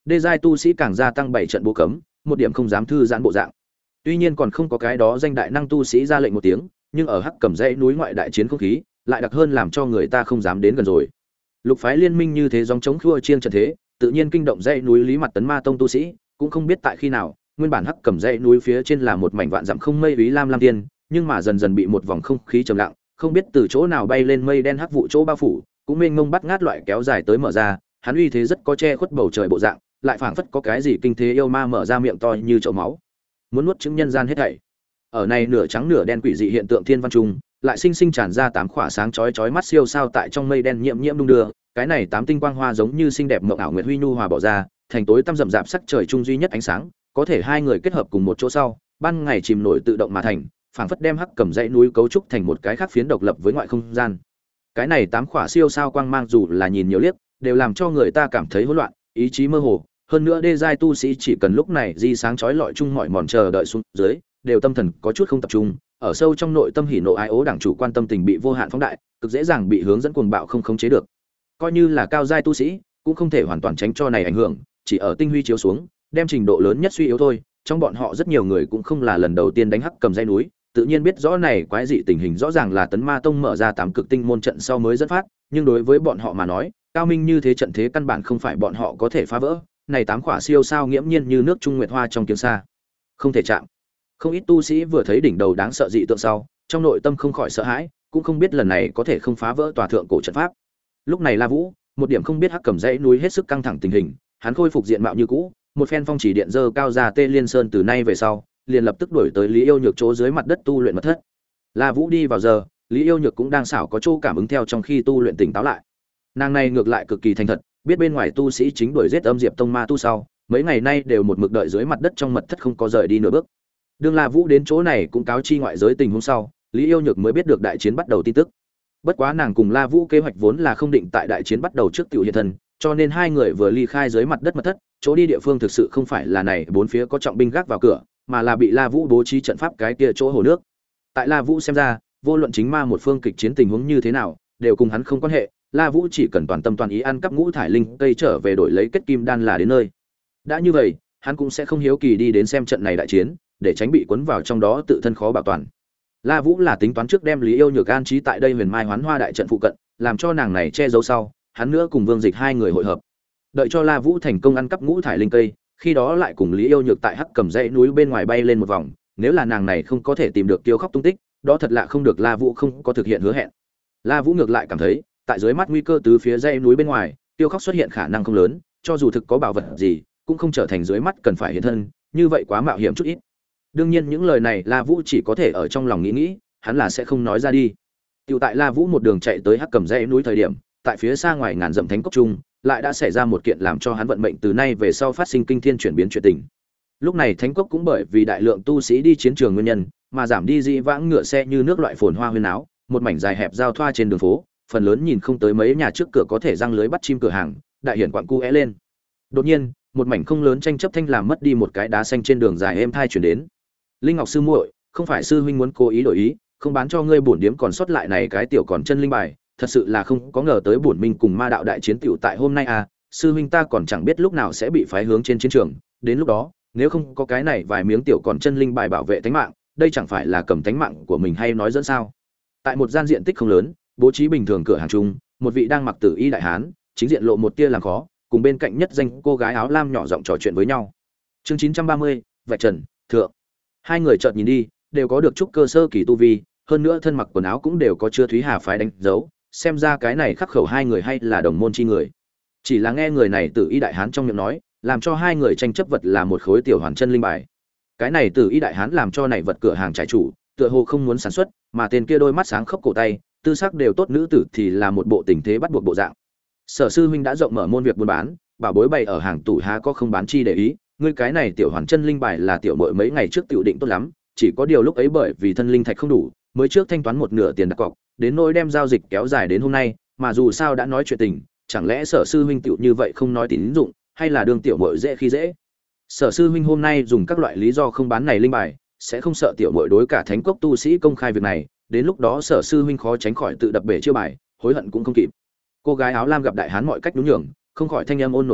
đê giai tu sĩ càng gia tăng bảy trận bố cấm, một điểm không dám thư giãn bộ dạng. Tuy nhiên còn không có cái đó danh đại năng tu sĩ ra lệnh một tiếng, nhưng ở Hắc Cẩm dãy núi ngoại đại chiến không khí, lại đặc hơn làm cho người ta không dám đến gần rồi. Lục phái liên minh như thế gióng chống khua chiêng trận thế, tự nhiên kinh động dãy núi Lý Mặt Tấn Ma tông tu sĩ, cũng không biết tại khi nào, nguyên bản Hắc Cẩm dãy núi phía trên là một mảnh vạn dặm không mây úy lam lam tiên, nhưng mà dần dần bị một vòng không khí trầm lặng, không biết từ chỗ nào bay lên mây đen hắc vụ chỗ bao phủ, cũng mênh mông bắt ngát loại kéo dài tới mở ra, hắn uy thế rất có che khuất bầu trời bộ dạng, lại phảng phất có cái gì kinh thế yêu ma mở ra miệng to như chậu máu, muốn nuốt chứng nhân gian hết thảy. Ở này nửa trắng nửa đen quỷ dị hiện tượng thiên văn trung, lại sinh sinh tràn ra tám khỏa sáng chói chói mắt siêu sao tại trong mây đen nhiễm nhiễm đung đưa, cái này tám tinh quang hoa giống như xinh đẹp mộng ảo nguyệt huy nhu hòa bỏ ra, thành tối tăm rậm rạp sắc trời trung duy nhất ánh sáng, có thể hai người kết hợp cùng một chỗ sau, ban ngày chìm nổi tự động mà thành, phảng phất đem Hắc Cẩm dãy núi cấu trúc thành một cái khác phiến độc lập với ngoại không gian. Cái này tám khỏa siêu sao quang mang dù là nhìn nhiều liếc, đều làm cho người ta cảm thấy hỗn loạn, ý chí mơ hồ, hơn nữa đê giai tu sĩ chỉ cần lúc này di sáng chói lọi chung mọi mòn chờ đợi xuống dưới, đều tâm thần có chút không tập trung, ở sâu trong nội tâm hỉ nộ ái ố đảng chủ quan tâm tình bị vô hạn phóng đại, cực dễ dàng bị hướng dẫn cuồng bạo không khống chế được. Coi như là cao giai tu sĩ, cũng không thể hoàn toàn tránh cho này ảnh hưởng, chỉ ở tinh huy chiếu xuống, đem trình độ lớn nhất suy yếu thôi. Trong bọn họ rất nhiều người cũng không là lần đầu tiên đánh Hắc Cẩm dãy núi, tự nhiên biết rõ này quái dị tình hình rõ ràng là Tấn Ma tông mở ra tám cực tinh môn trận sau mới dẫn phát, nhưng đối với bọn họ mà nói, cao minh như thế trận thế căn bản không phải bọn họ có thể phá vỡ. Này tám khỏa siêu sao nghiễm nhiên như nước trung nguyệt hoa trong kiếng xa, không thể chạm. Không ít tu sĩ vừa thấy đỉnh đầu đáng sợ dị tượng sau, trong nội tâm không khỏi sợ hãi, cũng không biết lần này có thể không phá vỡ tòa thượng cổ trận pháp. Lúc này La Vũ, một điểm không biết Hắc Cẩm dãy núi hết sức căng thẳng tình hình, hắn khôi phục diện mạo như cũ, một phen phong chỉ điện dơ cao ra Tê Liên Sơn từ nay về sau, liền lập tức đuổi tới Lý Yêu Nhược chỗ dưới mặt đất tu luyện mật thất. La Vũ đi vào giờ, Lý Yêu Nhược cũng đang xảo có chỗ cảm ứng theo trong khi tu luyện tỉnh táo lại. Nàng này ngược lại cực kỳ thành thật, biết bên ngoài tu sĩ chính đuổi giết âm diệp tông ma tu sau, mấy ngày nay đều một mực đợi dưới mặt đất trong mật thất không có rời đi nửa bước. Đương La Vũ đến chỗ này cũng cáo chi ngoại giới tình huống sau, Lý Yêu Nhược mới biết được đại chiến bắt đầu tin tức. Bất quá nàng cùng La Vũ kế hoạch vốn là không định tại đại chiến bắt đầu trước tiểu hiện thân, cho nên hai người vừa ly khai dưới mặt đất mật thất, chỗ đi địa phương thực sự không phải là này bốn phía có trọng binh gác vào cửa, mà là bị La Vũ bố trí trận pháp cái kia chỗ hồ nước. Tại La Vũ xem ra, vô luận chính ma một phương kịch chiến tình huống như thế nào, đều cùng hắn không quan hệ, La Vũ chỉ cần toàn tâm toàn ý ăn cắp ngũ thải linh cây trở về đổi lấy kết kim đan là đến nơi. Đã như vậy, hắn cũng sẽ không hiếu kỳ đi đến xem trận này đại chiến, để tránh bị cuốn vào trong đó tự thân khó bảo toàn. La Vũ là tính toán trước đem Lý Yêu Nhược an trí tại đây Huyền Mai Hoán Hoa đại trận phụ cận, làm cho nàng này che giấu sau, hắn nữa cùng Vương Dịch hai người hội hợp. Đợi cho La Vũ thành công ăn cắp ngũ thải linh cây, khi đó lại cùng Lý Yêu Nhược tại Hắc Cẩm dãy núi bên ngoài bay lên một vòng, nếu là nàng này không có thể tìm được Tiêu Khóc tung tích, đó thật lạ không được La Vũ không có thực hiện hứa hẹn. La Vũ ngược lại cảm thấy, tại dưới mắt nguy cơ từ phía dãy núi bên ngoài, Tiêu Khóc xuất hiện khả năng không lớn, cho dù thực có bảo vật gì, cũng không trở thành dưới mắt cần phải hiện thân, như vậy quá mạo hiểm chút ít. Đương nhiên những lời này La Vũ chỉ có thể ở trong lòng nghĩ nghĩ, hắn là sẽ không nói ra đi. Tiểu tại La Vũ một đường chạy tới Hắc Cẩm dãy núi thời điểm, tại phía xa ngoài ngàn dặm thánh cốc trung, lại đã xảy ra một kiện làm cho hắn vận mệnh từ nay về sau phát sinh kinh thiên chuyển biến chuyện tình. Lúc này thánh cốc cũng bởi vì đại lượng tu sĩ đi chiến trường nguyên nhân, mà giảm đi dĩ vãng ngựa xe như nước loại phồn hoa huyên áo, một mảnh dài hẹp giao thoa trên đường phố, phần lớn nhìn không tới mấy nhà trước cửa có thể răng lưới bắt chim cửa hàng, đại hiển quặng cu é lên. Đột nhiên, một mảnh không lớn tranh chấp thanh làm mất đi một cái đá xanh trên đường dài êm thai chuyển đến. Linh Ngọc sư muội, không phải sư huynh muốn cố ý đổi ý, không bán cho ngươi bổn điếm còn sót lại này cái tiểu còn chân linh bài, thật sự là không có ngờ tới bổn minh cùng ma đạo đại chiến tiểu tại hôm nay à, sư huynh ta còn chẳng biết lúc nào sẽ bị phái hướng trên chiến trường, đến lúc đó, nếu không có cái này vài miếng tiểu còn chân linh bài bảo vệ tính mạng, đây chẳng phải là cầm tính mạng của mình hay nói dẫn sao? Tại một gian diện tích không lớn, bố trí bình thường cửa hàng chung, một vị đang mặc tử y đại hán, chính diện lộ một tia làm khó, cùng bên cạnh nhất danh cô gái áo lam nhỏ giọng trò chuyện với nhau. Chương chín trăm ba mươi, vạch trần, thượng. Hai người chợt nhìn đi, đều có được chút cơ sơ kỳ tu vi, hơn nữa thân mặc quần áo cũng đều có chưa Thúy Hà phái đánh dấu, xem ra cái này khắc khẩu hai người hay là đồng môn chi người. Chỉ là nghe người này tử y đại hán trong miệng nói, làm cho hai người tranh chấp vật là một khối tiểu hoàn chân linh bài. Cái này tử y đại hán làm cho này vật cửa hàng trại chủ, tựa hồ không muốn sản xuất, mà tên kia đôi mắt sáng khốc cổ tay, tư sắc đều tốt nữ tử thì là một bộ tình thế bắt buộc bộ dạng. Sở sư huynh đã rộng mở môn việc buôn bán, bảo bối bày ở hàng tủ há có không bán chi để ý, ngươi cái này tiểu hoàn chân linh bài là tiểu muội mấy ngày trước tiểu định tốt lắm, chỉ có điều lúc ấy bởi vì thân linh thạch không đủ, mới trước thanh toán một nửa tiền đặt cọc, đến nỗi đem giao dịch kéo dài đến hôm nay, mà dù sao đã nói chuyện tình, chẳng lẽ Sở sư huynh tiểu như vậy không nói tín dụng, hay là đương tiểu muội dễ khi dễ. Sở sư huynh hôm nay dùng các loại lý do không bán này linh bài, sẽ không sợ tiểu muội đối cả thánh cốc tu sĩ công khai việc này, đến lúc đó Sở sư huynh khó tránh khỏi tự đập bể chiêu bài, hối hận cũng không kịp. Cô gái áo lam gặp đại hán mọi cách nhún nhường, không khỏi thanh âm ôn nổi giận,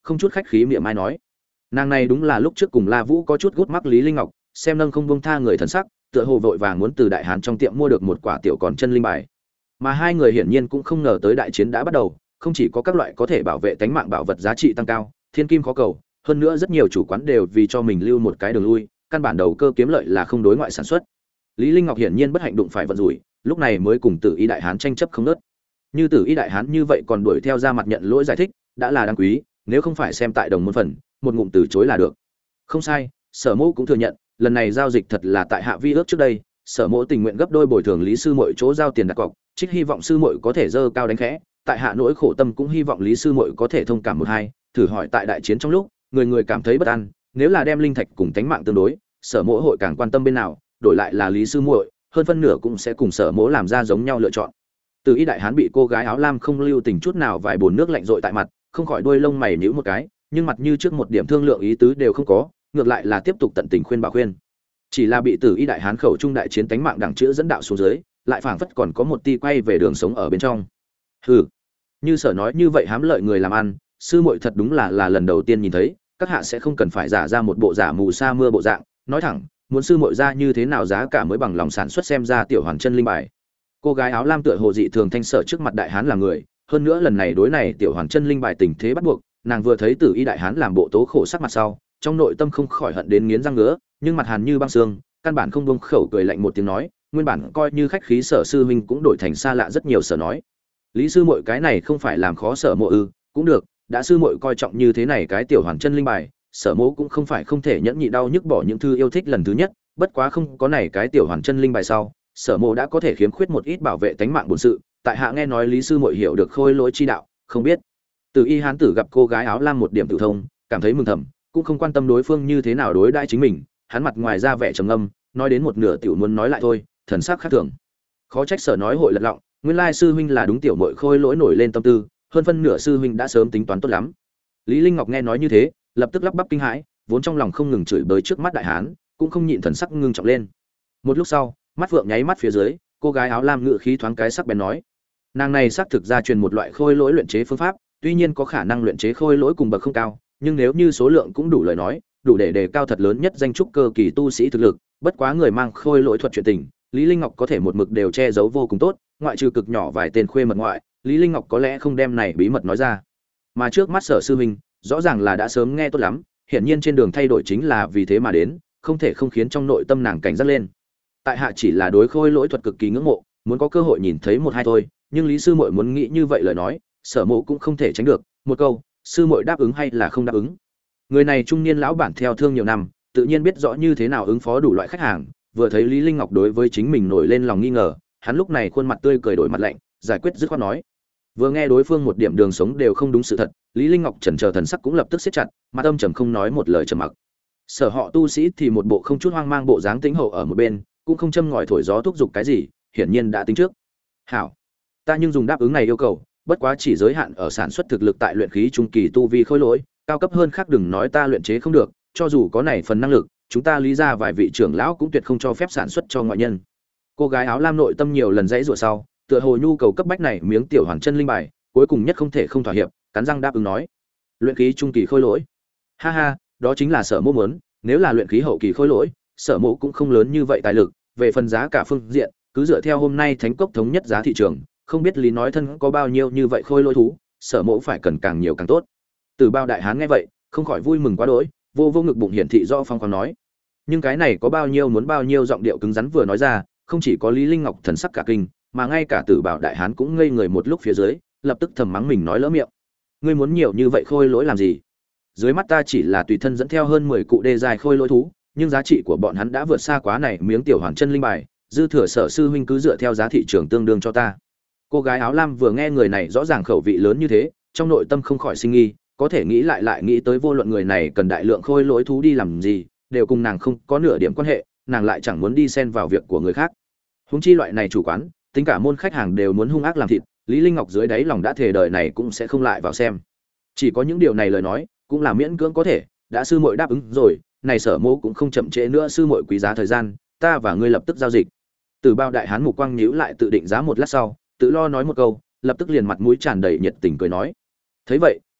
không chút khách khí miệng mai nói. Nàng này đúng là lúc trước cùng La Vũ có chút gút mắc Lý Linh Ngọc, xem nâng không buông tha người thần sắc, tựa hồ vội vàng muốn từ đại hán trong tiệm mua được một quả tiểu còn chân linh bài. Mà hai người hiển nhiên cũng không ngờ tới đại chiến đã bắt đầu, không chỉ có các loại có thể bảo vệ tính mạng bảo vật giá trị tăng cao, thiên kim khó cầu, hơn nữa rất nhiều chủ quán đều vì cho mình lưu một cái đường lui, căn bản đầu cơ kiếm lợi là không đối ngoại sản xuất. Lý Linh Ngọc hiển nhiên bất hạnh đụng phải vận rủi, lúc này mới cùng Tử Y đại hán tranh chấp không ngớt. Như Tử Y đại hán như vậy còn đuổi theo ra mặt nhận lỗi giải thích, đã là đáng quý, nếu không phải xem tại đồng môn phần, một ngụm từ chối là được. Không sai, Sở Mộ cũng thừa nhận, lần này giao dịch thật là tại hạ vi ước trước đây, Sở Mộ tình nguyện gấp đôi bồi thường Lý sư muội chỗ giao tiền đặt cọc, trích hy vọng sư muội có thể dơ cao đánh khẽ, tại hạ nỗi khổ tâm cũng hy vọng Lý sư muội có thể thông cảm một hai, thử hỏi tại đại chiến trong lúc, người người cảm thấy bất an, nếu là đem linh thạch cùng tánh mạng tương đối, Sở Mộ hội càng quan tâm bên nào, đổi lại là Lý sư muội, hơn phân nửa cũng sẽ cùng Sở Mộ làm ra giống nhau lựa chọn. Từ Y đại hán bị cô gái áo lam không lưu tình chút nào vài bồn nước lạnh rội tại mặt, không khỏi đuôi lông mày nhíu một cái, nhưng mặt như trước một điểm thương lượng ý tứ đều không có, ngược lại là tiếp tục tận tình khuyên bảo khuyên. Chỉ là bị Tử Y đại hán khẩu trung đại chiến tánh mạng đẳng chữa dẫn đạo xuống dưới, lại phảng phất còn có một tia quay về đường sống ở bên trong. Hừ, như Sở nói như vậy hám lợi người làm ăn, sư muội thật đúng là là lần đầu tiên nhìn thấy, các hạ sẽ không cần phải giả ra một bộ giả mù sa mưa bộ dạng, nói thẳng, muốn sư muội ra như thế nào giá cả mới bằng lòng sản xuất xem ra tiểu hoàn chân linh bài. Cô gái áo lam tựa hồ dị thường thanh sở trước mặt đại hán là người, hơn nữa lần này đối này tiểu hoàn chân linh bài tình thế bắt buộc, nàng vừa thấy Tử Y đại hán làm bộ tố khổ sắc mặt sau, trong nội tâm không khỏi hận đến nghiến răng ngứa, nhưng mặt hàn như băng xương, căn bản không buông khẩu cười lạnh một tiếng nói, nguyên bản coi như khách khí Sở sư huynh cũng đổi thành xa lạ rất nhiều. Sở nói, Lý sư muội cái này không phải làm khó Sở Mộ ư? Cũng được, đã sư muội coi trọng như thế này cái tiểu hoàn chân linh bài, Sở Mộ cũng không phải không thể nhẫn nhị đau nhức bỏ những thư yêu thích lần thứ nhất, bất quá không có này cái tiểu hoàn chân linh bài sau, Sở Mộ đã có thể khiếm khuyết một ít bảo vệ tánh mạng bổn sự, tại hạ nghe nói Lý sư muội hiểu được khôi lỗi chi đạo, không biết. Từ Y hán tử gặp cô gái áo lam một điểm tự thông, cảm thấy mừng thầm, cũng không quan tâm đối phương như thế nào đối đãi chính mình, hắn mặt ngoài ra vẻ trầm ngâm, nói đến một nửa tiểu muốn nói lại thôi, thần sắc khác thường. Khó trách Sở nói hội lật lọng, nguyên lai sư huynh là đúng tiểu muội khôi lỗi nổi lên tâm tư, hơn phân nửa sư huynh đã sớm tính toán tốt lắm. Lý Linh Ngọc nghe nói như thế, lập tức lắp bắp kinh hãi, vốn trong lòng không ngừng chửi bới trước mắt đại hán, cũng không nhịn thần sắc ngưng trọng lên. Một lúc sau, mắt vượng nháy mắt phía dưới, cô gái áo lam ngự khí thoáng cái sắc bén nói, nàng này xác thực ra truyền một loại khôi lỗi luyện chế phương pháp, tuy nhiên có khả năng luyện chế khôi lỗi cùng bậc không cao, nhưng nếu như số lượng cũng đủ lời nói, đủ để đề cao thật lớn nhất danh trúc cơ kỳ tu sĩ thực lực, bất quá người mang khôi lỗi thuật chuyện tình, Lý Linh Ngọc có thể một mực đều che giấu vô cùng tốt, ngoại trừ cực nhỏ vài tên khuê mật ngoại, Lý Linh Ngọc có lẽ không đem này bí mật nói ra. Mà trước mắt Sở sư huynh, rõ ràng là đã sớm nghe tốt lắm, hiển nhiên trên đường thay đổi chính là vì thế mà đến, không thể không khiến trong nội tâm nàng cảnh giác lên. Tại hạ chỉ là đối khôi lỗi thuật cực kỳ ngưỡng mộ, muốn có cơ hội nhìn thấy một hai thôi, nhưng Lý sư muội muốn nghĩ như vậy lời nói, Sở Mộ cũng không thể tránh được, một câu, sư muội đáp ứng hay là không đáp ứng. Người này trung niên lão bản theo thương nhiều năm, tự nhiên biết rõ như thế nào ứng phó đủ loại khách hàng, vừa thấy Lý Linh Ngọc đối với chính mình nổi lên lòng nghi ngờ, hắn lúc này khuôn mặt tươi cười đổi mặt lạnh, giải quyết dứt khoát nói. Vừa nghe đối phương một điểm đường sống đều không đúng sự thật, Lý Linh Ngọc chần chờ thần sắc cũng lập tức siết chặt, mặt âm trầm không nói một lời trầm mặc. Sở họ tu sĩ thì một bộ không chút hoang mang bộ dáng tĩnh hậu ở một bên, cũng không châm ngòi thổi gió thúc giục cái gì, hiển nhiên đã tính trước. Hảo, ta nhưng dùng đáp ứng này yêu cầu, bất quá chỉ giới hạn ở sản xuất thực lực tại luyện khí trung kỳ tu vi khôi lỗi, cao cấp hơn khác đừng nói ta luyện chế không được, cho dù có này phần năng lực, chúng ta lý ra vài vị trưởng lão cũng tuyệt không cho phép sản xuất cho ngoại nhân. Cô gái áo lam nội tâm nhiều lần dãy rủa sau, tựa hồ nhu cầu cấp bách này miếng tiểu hoàn chân linh bài, cuối cùng nhất không thể không thỏa hiệp, cắn răng đáp ứng nói. Luyện khí trung kỳ khôi lỗi. Ha ha, đó chính là Sở Mộ muốn, nếu là luyện khí hậu kỳ khôi lỗi, Sở Mộ cũng không lớn như vậy tài lực, về phần giá cả phương diện, cứ dựa theo hôm nay Thánh Cốc thống nhất giá thị trường, không biết Lý nói thân có bao nhiêu như vậy khôi lỗi thú, Sở Mộ phải cần càng nhiều càng tốt. Từ Bao đại hán nghe vậy, không khỏi vui mừng quá đỗi, vô vô ngực bụng hiển thị rõ phong khoáng nói. Nhưng cái này có bao nhiêu muốn bao nhiêu giọng điệu cứng rắn vừa nói ra, không chỉ có Lý Linh Ngọc thần sắc cả kinh, mà ngay cả Tử Bảo đại hán cũng ngây người một lúc phía dưới, lập tức thầm mắng mình nói lỡ miệng. Ngươi muốn nhiều như vậy khôi lỗi làm gì? Dưới mắt ta chỉ là tùy thân dẫn theo hơn mười cụ đê dài khôi lỗi thú, nhưng giá trị của bọn hắn đã vượt xa quá này miếng tiểu hoàn chân linh bài, dư thừa Sở sư huynh cứ dựa theo giá thị trường tương đương cho ta. Cô gái áo lam vừa nghe người này rõ ràng khẩu vị lớn như thế, trong nội tâm không khỏi sinh nghi, có thể nghĩ lại lại nghĩ tới vô luận người này cần đại lượng khôi lỗi thú đi làm gì, đều cùng nàng không có nửa điểm quan hệ, nàng lại chẳng muốn đi xen vào việc của người khác. Huống chi loại này chủ quán, tính cả môn khách hàng đều muốn hung ác làm thịt, Lý Linh Ngọc dưới đáy lòng đã thề đời này cũng sẽ không lại vào xem. Chỉ có những điều này lời nói, cũng là miễn cưỡng có thể, đã sư muội đáp ứng rồi, này Sở Mộ cũng không chậm trễ nữa sư muội quý giá thời gian, ta và ngươi lập tức giao dịch. Từ Bao đại hán mục quang nhíu lại tự định giá một lát sau, tự lo nói một câu, lập tức liền mặt mũi tràn đầy nhiệt tình cười nói. Thấy vậy,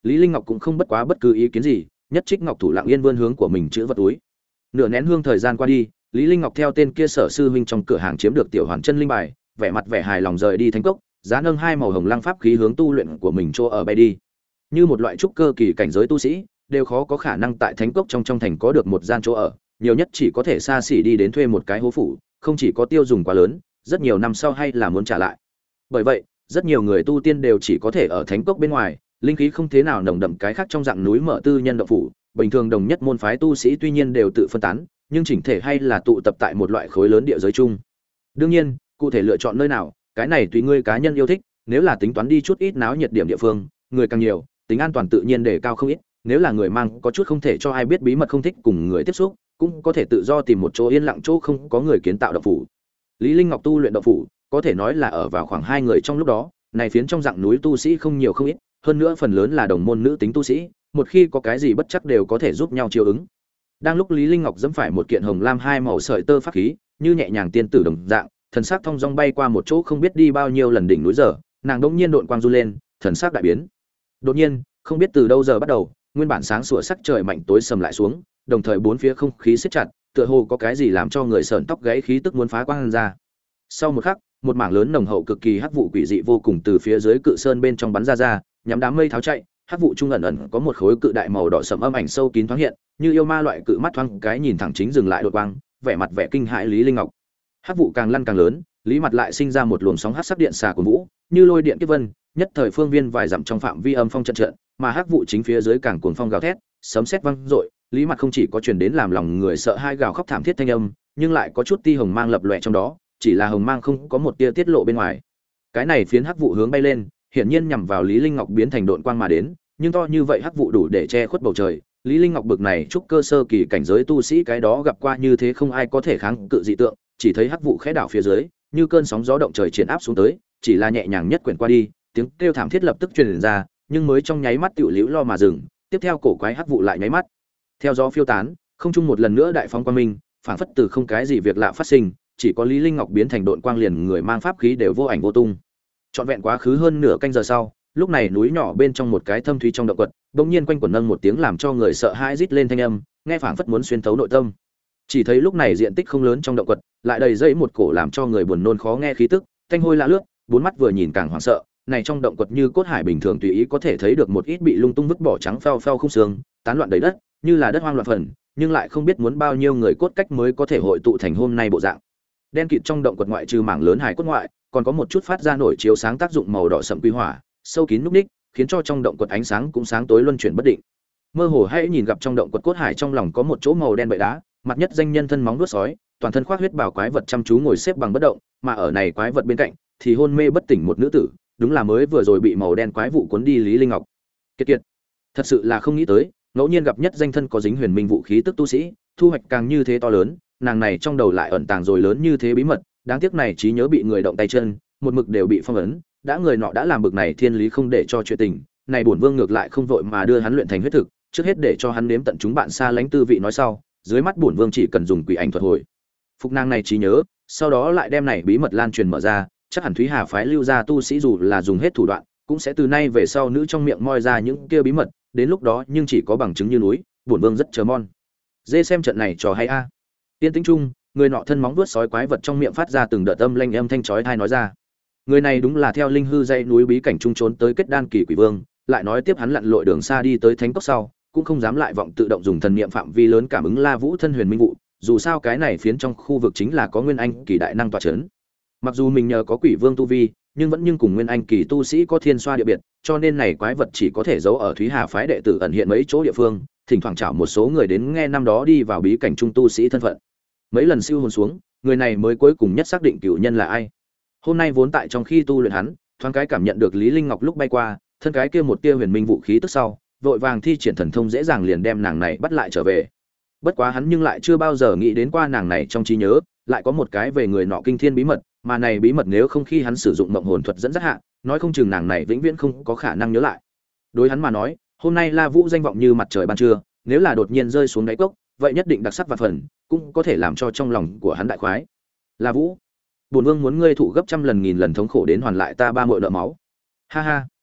Lý Linh Ngọc cũng không bất quá bất cứ ý kiến gì, nhất trích ngọc thủ lặng yên vươn hướng của mình chữ vật túi. Nửa nén hương thời gian qua đi, Lý Linh Ngọc theo tên kia sở sư huynh trong cửa hàng chiếm được tiểu hoàn chân linh bài, vẻ mặt vẻ hài lòng rời đi thánh cốc, giá nâng hai màu hồng lăng pháp khí hướng tu luyện của mình chỗ ở bay đi. Như một loại trúc cơ kỳ cảnh giới tu sĩ, đều khó có khả năng tại thánh cốc trong trong thành có được một gian chỗ ở, nhiều nhất chỉ có thể xa xỉ đi đến thuê một cái hố phủ, không chỉ có tiêu dùng quá lớn, rất nhiều năm sau hay là muốn trả lại. Bởi vậy, rất nhiều người tu tiên đều chỉ có thể ở thánh cốc bên ngoài, linh khí không thế nào nồng đậm cái khác trong dạng núi mở tư nhân động phủ, bình thường đồng nhất môn phái tu sĩ tuy nhiên đều tự phân tán, nhưng chỉnh thể hay là tụ tập tại một loại khối lớn địa giới chung. Đương nhiên, cụ thể lựa chọn nơi nào, cái này tùy ngươi cá nhân yêu thích, nếu là tính toán đi chút ít náo nhiệt điểm địa phương, người càng nhiều, tính an toàn tự nhiên đề cao không ít, nếu là người mang có chút không thể cho ai biết bí mật không thích cùng người tiếp xúc, cũng có thể tự do tìm một chỗ yên lặng chỗ không có người kiến tạo động phủ. Lý Linh Ngọc tu luyện động phủ, có thể nói là ở vào khoảng hai người trong lúc đó, này phiến trong dạng núi tu sĩ không nhiều không ít, hơn nữa phần lớn là đồng môn nữ tính tu sĩ, một khi có cái gì bất chắc đều có thể giúp nhau chiếu ứng. Đang lúc Lý Linh Ngọc dẫm phải một kiện hồng lam hai màu sợi tơ pháp khí, như nhẹ nhàng tiên tử đồng dạng, thần sắc thông dong bay qua một chỗ không biết đi bao nhiêu lần đỉnh núi giờ, nàng đột nhiên độn quang du lên, thần sắc đại biến. Đột nhiên, không biết từ đâu giờ bắt đầu, nguyên bản sáng sủa sắc trời mạnh tối sầm lại xuống, đồng thời bốn phía không khí siết chặt, tựa hồ có cái gì làm cho người sởn tóc gáy khí tức muốn phá quang ra. Sau một khắc, một mảng lớn nồng hậu cực kỳ hắc vụ quỷ dị vô cùng từ phía dưới cự sơn bên trong bắn ra ra, nhắm đám mây tháo chạy, hắc vụ trung ẩn ẩn có một khối cự đại màu đỏ sẫm âm ảnh sâu kín thoáng hiện, như yêu ma loại cự mắt thoáng cái nhìn thẳng chính dừng lại đột quang, vẻ mặt vẻ kinh hãi Lý Linh Ngọc. Hắc vụ càng lăn càng lớn, lý mặt lại sinh ra một luồng sóng hắc sắc điện xà của vũ, như lôi điện kiếp vân, nhất thời phương viên vài dặm trong phạm vi âm phong trận trận, mà hắc vụ chính phía dưới càng cuồng phong gào thét, sấm sét vang rội, lý mặt không chỉ có truyền đến làm lòng người sợ hai gào khóc thảm thiết thanh âm, nhưng lại có chút ti hồng mang lập lòe trong đó, chỉ là hồng mang không có một tia tiết lộ bên ngoài. Cái này phiến hắc vụ hướng bay lên, hiển nhiên nhằm vào Lý Linh Ngọc biến thành độn quang mà đến, nhưng to như vậy hắc vụ đủ để che khuất bầu trời. Lý Linh Ngọc bực này trúc cơ sơ kỳ cảnh giới tu sĩ cái đó gặp qua như thế không ai có thể kháng cự dị tượng, chỉ thấy hắc vụ khẽ đảo phía dưới, như cơn sóng gió động trời triển áp xuống tới, chỉ là nhẹ nhàng nhất quyển qua đi, tiếng kêu thảm thiết lập tức truyền ra, nhưng mới trong nháy mắt tiểu liễu lo mà dừng, tiếp theo cổ quái hắc vụ lại nháy mắt. Theo gió phiêu tán, không trung một lần nữa đại phóng quang minh, phảng phất từ không cái gì việc lạ phát sinh, chỉ có Lý Linh Ngọc biến thành độn quang liền người mang pháp khí đều vô ảnh vô tung. Trọn vẹn quá khứ hơn nửa canh giờ sau, lúc này núi nhỏ bên trong một cái thâm thúy trong động quật, bỗng nhiên quanh quẩn nâng một tiếng làm cho người sợ hãi rít lên thanh âm, nghe phảng phất muốn xuyên thấu nội tâm. Chỉ thấy lúc này diện tích không lớn trong động quật, lại đầy dẫy một cổ làm cho người buồn nôn khó nghe khí tức, thanh hôi lạ lướt, bốn mắt vừa nhìn càng hoảng sợ. Này trong động quật như cốt hải bình thường tùy ý có thể thấy được một ít bị lung tung vứt bỏ trắng phao phao không xương, tán loạn đầy đất, như là đất hoang loạn phần, nhưng lại không biết muốn bao nhiêu người cốt cách mới có thể hội tụ thành hôm nay bộ dạng. Đen kịt trong động quật ngoại trừ mảng lớn hải cốt ngoại, còn có một chút phát ra nổi chiếu sáng tác dụng màu đỏ sẫm quy hỏa, sâu kín núc ních, khiến cho trong động quật ánh sáng cũng sáng tối luân chuyển bất định. Mơ hồ hãy nhìn gặp trong động quật cốt hải trong lòng có một chỗ màu đen bệ đá, mặt nhất danh nhân thân móng vuốt sói, toàn thân khoác huyết bào quái vật chăm chú ngồi xếp bằng bất động, mà ở này quái vật bên cạnh thì hôn mê bất tỉnh một nữ tử, đúng là mới vừa rồi bị màu đen quái vụ cuốn đi Lý Linh Ngọc. Kiệt kiệt, thật sự là không nghĩ tới, ngẫu nhiên gặp nhất danh thân có dính huyền minh vũ khí tức tu sĩ, thu hoạch càng như thế to lớn, nàng này trong đầu lại ẩn tàng rồi lớn như thế bí mật, đáng tiếc này trí nhớ bị người động tay chân, một mực đều bị phong ấn, đã người nọ đã làm bực này thiên lý không để cho chuyện tình, này bổn vương ngược lại không vội mà đưa hắn luyện thành huyết thực, trước hết để cho hắn nếm tận chúng bạn xa lánh tư vị nói sau, dưới mắt bổn vương chỉ cần dùng quỷ ảnh thuật hồi phục nàng này trí nhớ, sau đó lại đem này bí mật lan truyền mở ra, chắc hẳn Thúy Hà phái lưu ra tu sĩ dù là dùng hết thủ đoạn, cũng sẽ từ nay về sau nữ trong miệng moi ra những kia bí mật, đến lúc đó nhưng chỉ có bằng chứng như núi, bổn vương rất chờ mong. Dê xem trận này trò hay a. Tiên tĩnh trung, người nọ thân móng vuốt sói quái vật trong miệng phát ra từng đợt âm lanh âm thanh chói tai nói ra. Người này đúng là theo linh hư dãy núi bí cảnh trung trốn tới kết đan kỳ quỷ vương, lại nói tiếp hắn lặn lội đường xa đi tới thánh cốc sau, cũng không dám lại vọng tự động dùng thần niệm phạm vi lớn cảm ứng La Vũ thân huyền minh vụ, dù sao cái này phiến trong khu vực chính là có nguyên anh kỳ đại năng tọa chấn. Mặc dù mình nhờ có quỷ vương tu vi, nhưng vẫn nhưng cùng nguyên anh kỳ tu sĩ có thiên xoa địa biệt, cho nên này quái vật chỉ có thể giấu ở Thúy Hà phái đệ tử ẩn hiện mấy chỗ địa phương, thỉnh thoảng chảo một số người đến nghe năm đó đi vào bí cảnh trung tu sĩ thân phận. Mấy lần siêu hồn xuống, người này mới cuối cùng nhất xác định cửu nhân là ai. Hôm nay vốn tại trong khi tu luyện hắn, thoáng cái cảm nhận được Lý Linh Ngọc lúc bay qua, thân cái kia một tia huyền minh vũ khí tức sau, vội vàng thi triển thần thông dễ dàng liền đem nàng này bắt lại trở về. Bất quá hắn nhưng lại chưa bao giờ nghĩ đến qua nàng này trong trí nhớ, lại có một cái về người nọ kinh thiên bí mật, mà này bí mật nếu không khi hắn sử dụng mộng hồn thuật dẫn dắt hạ, nói không chừng nàng này vĩnh viễn không có khả năng nhớ lại. Đối hắn mà nói, hôm nay La Vũ danh vọng như mặt trời ban trưa, nếu là đột nhiên rơi xuống đáy cốc, vậy nhất định đặc sắc vạn phần, cũng có thể làm cho trong lòng của hắn đại khoái. La Vũ, bổn vương muốn ngươi thụ gấp trăm lần nghìn lần thống khổ đến hoàn lại ta ba muội nợ máu. Ha ha.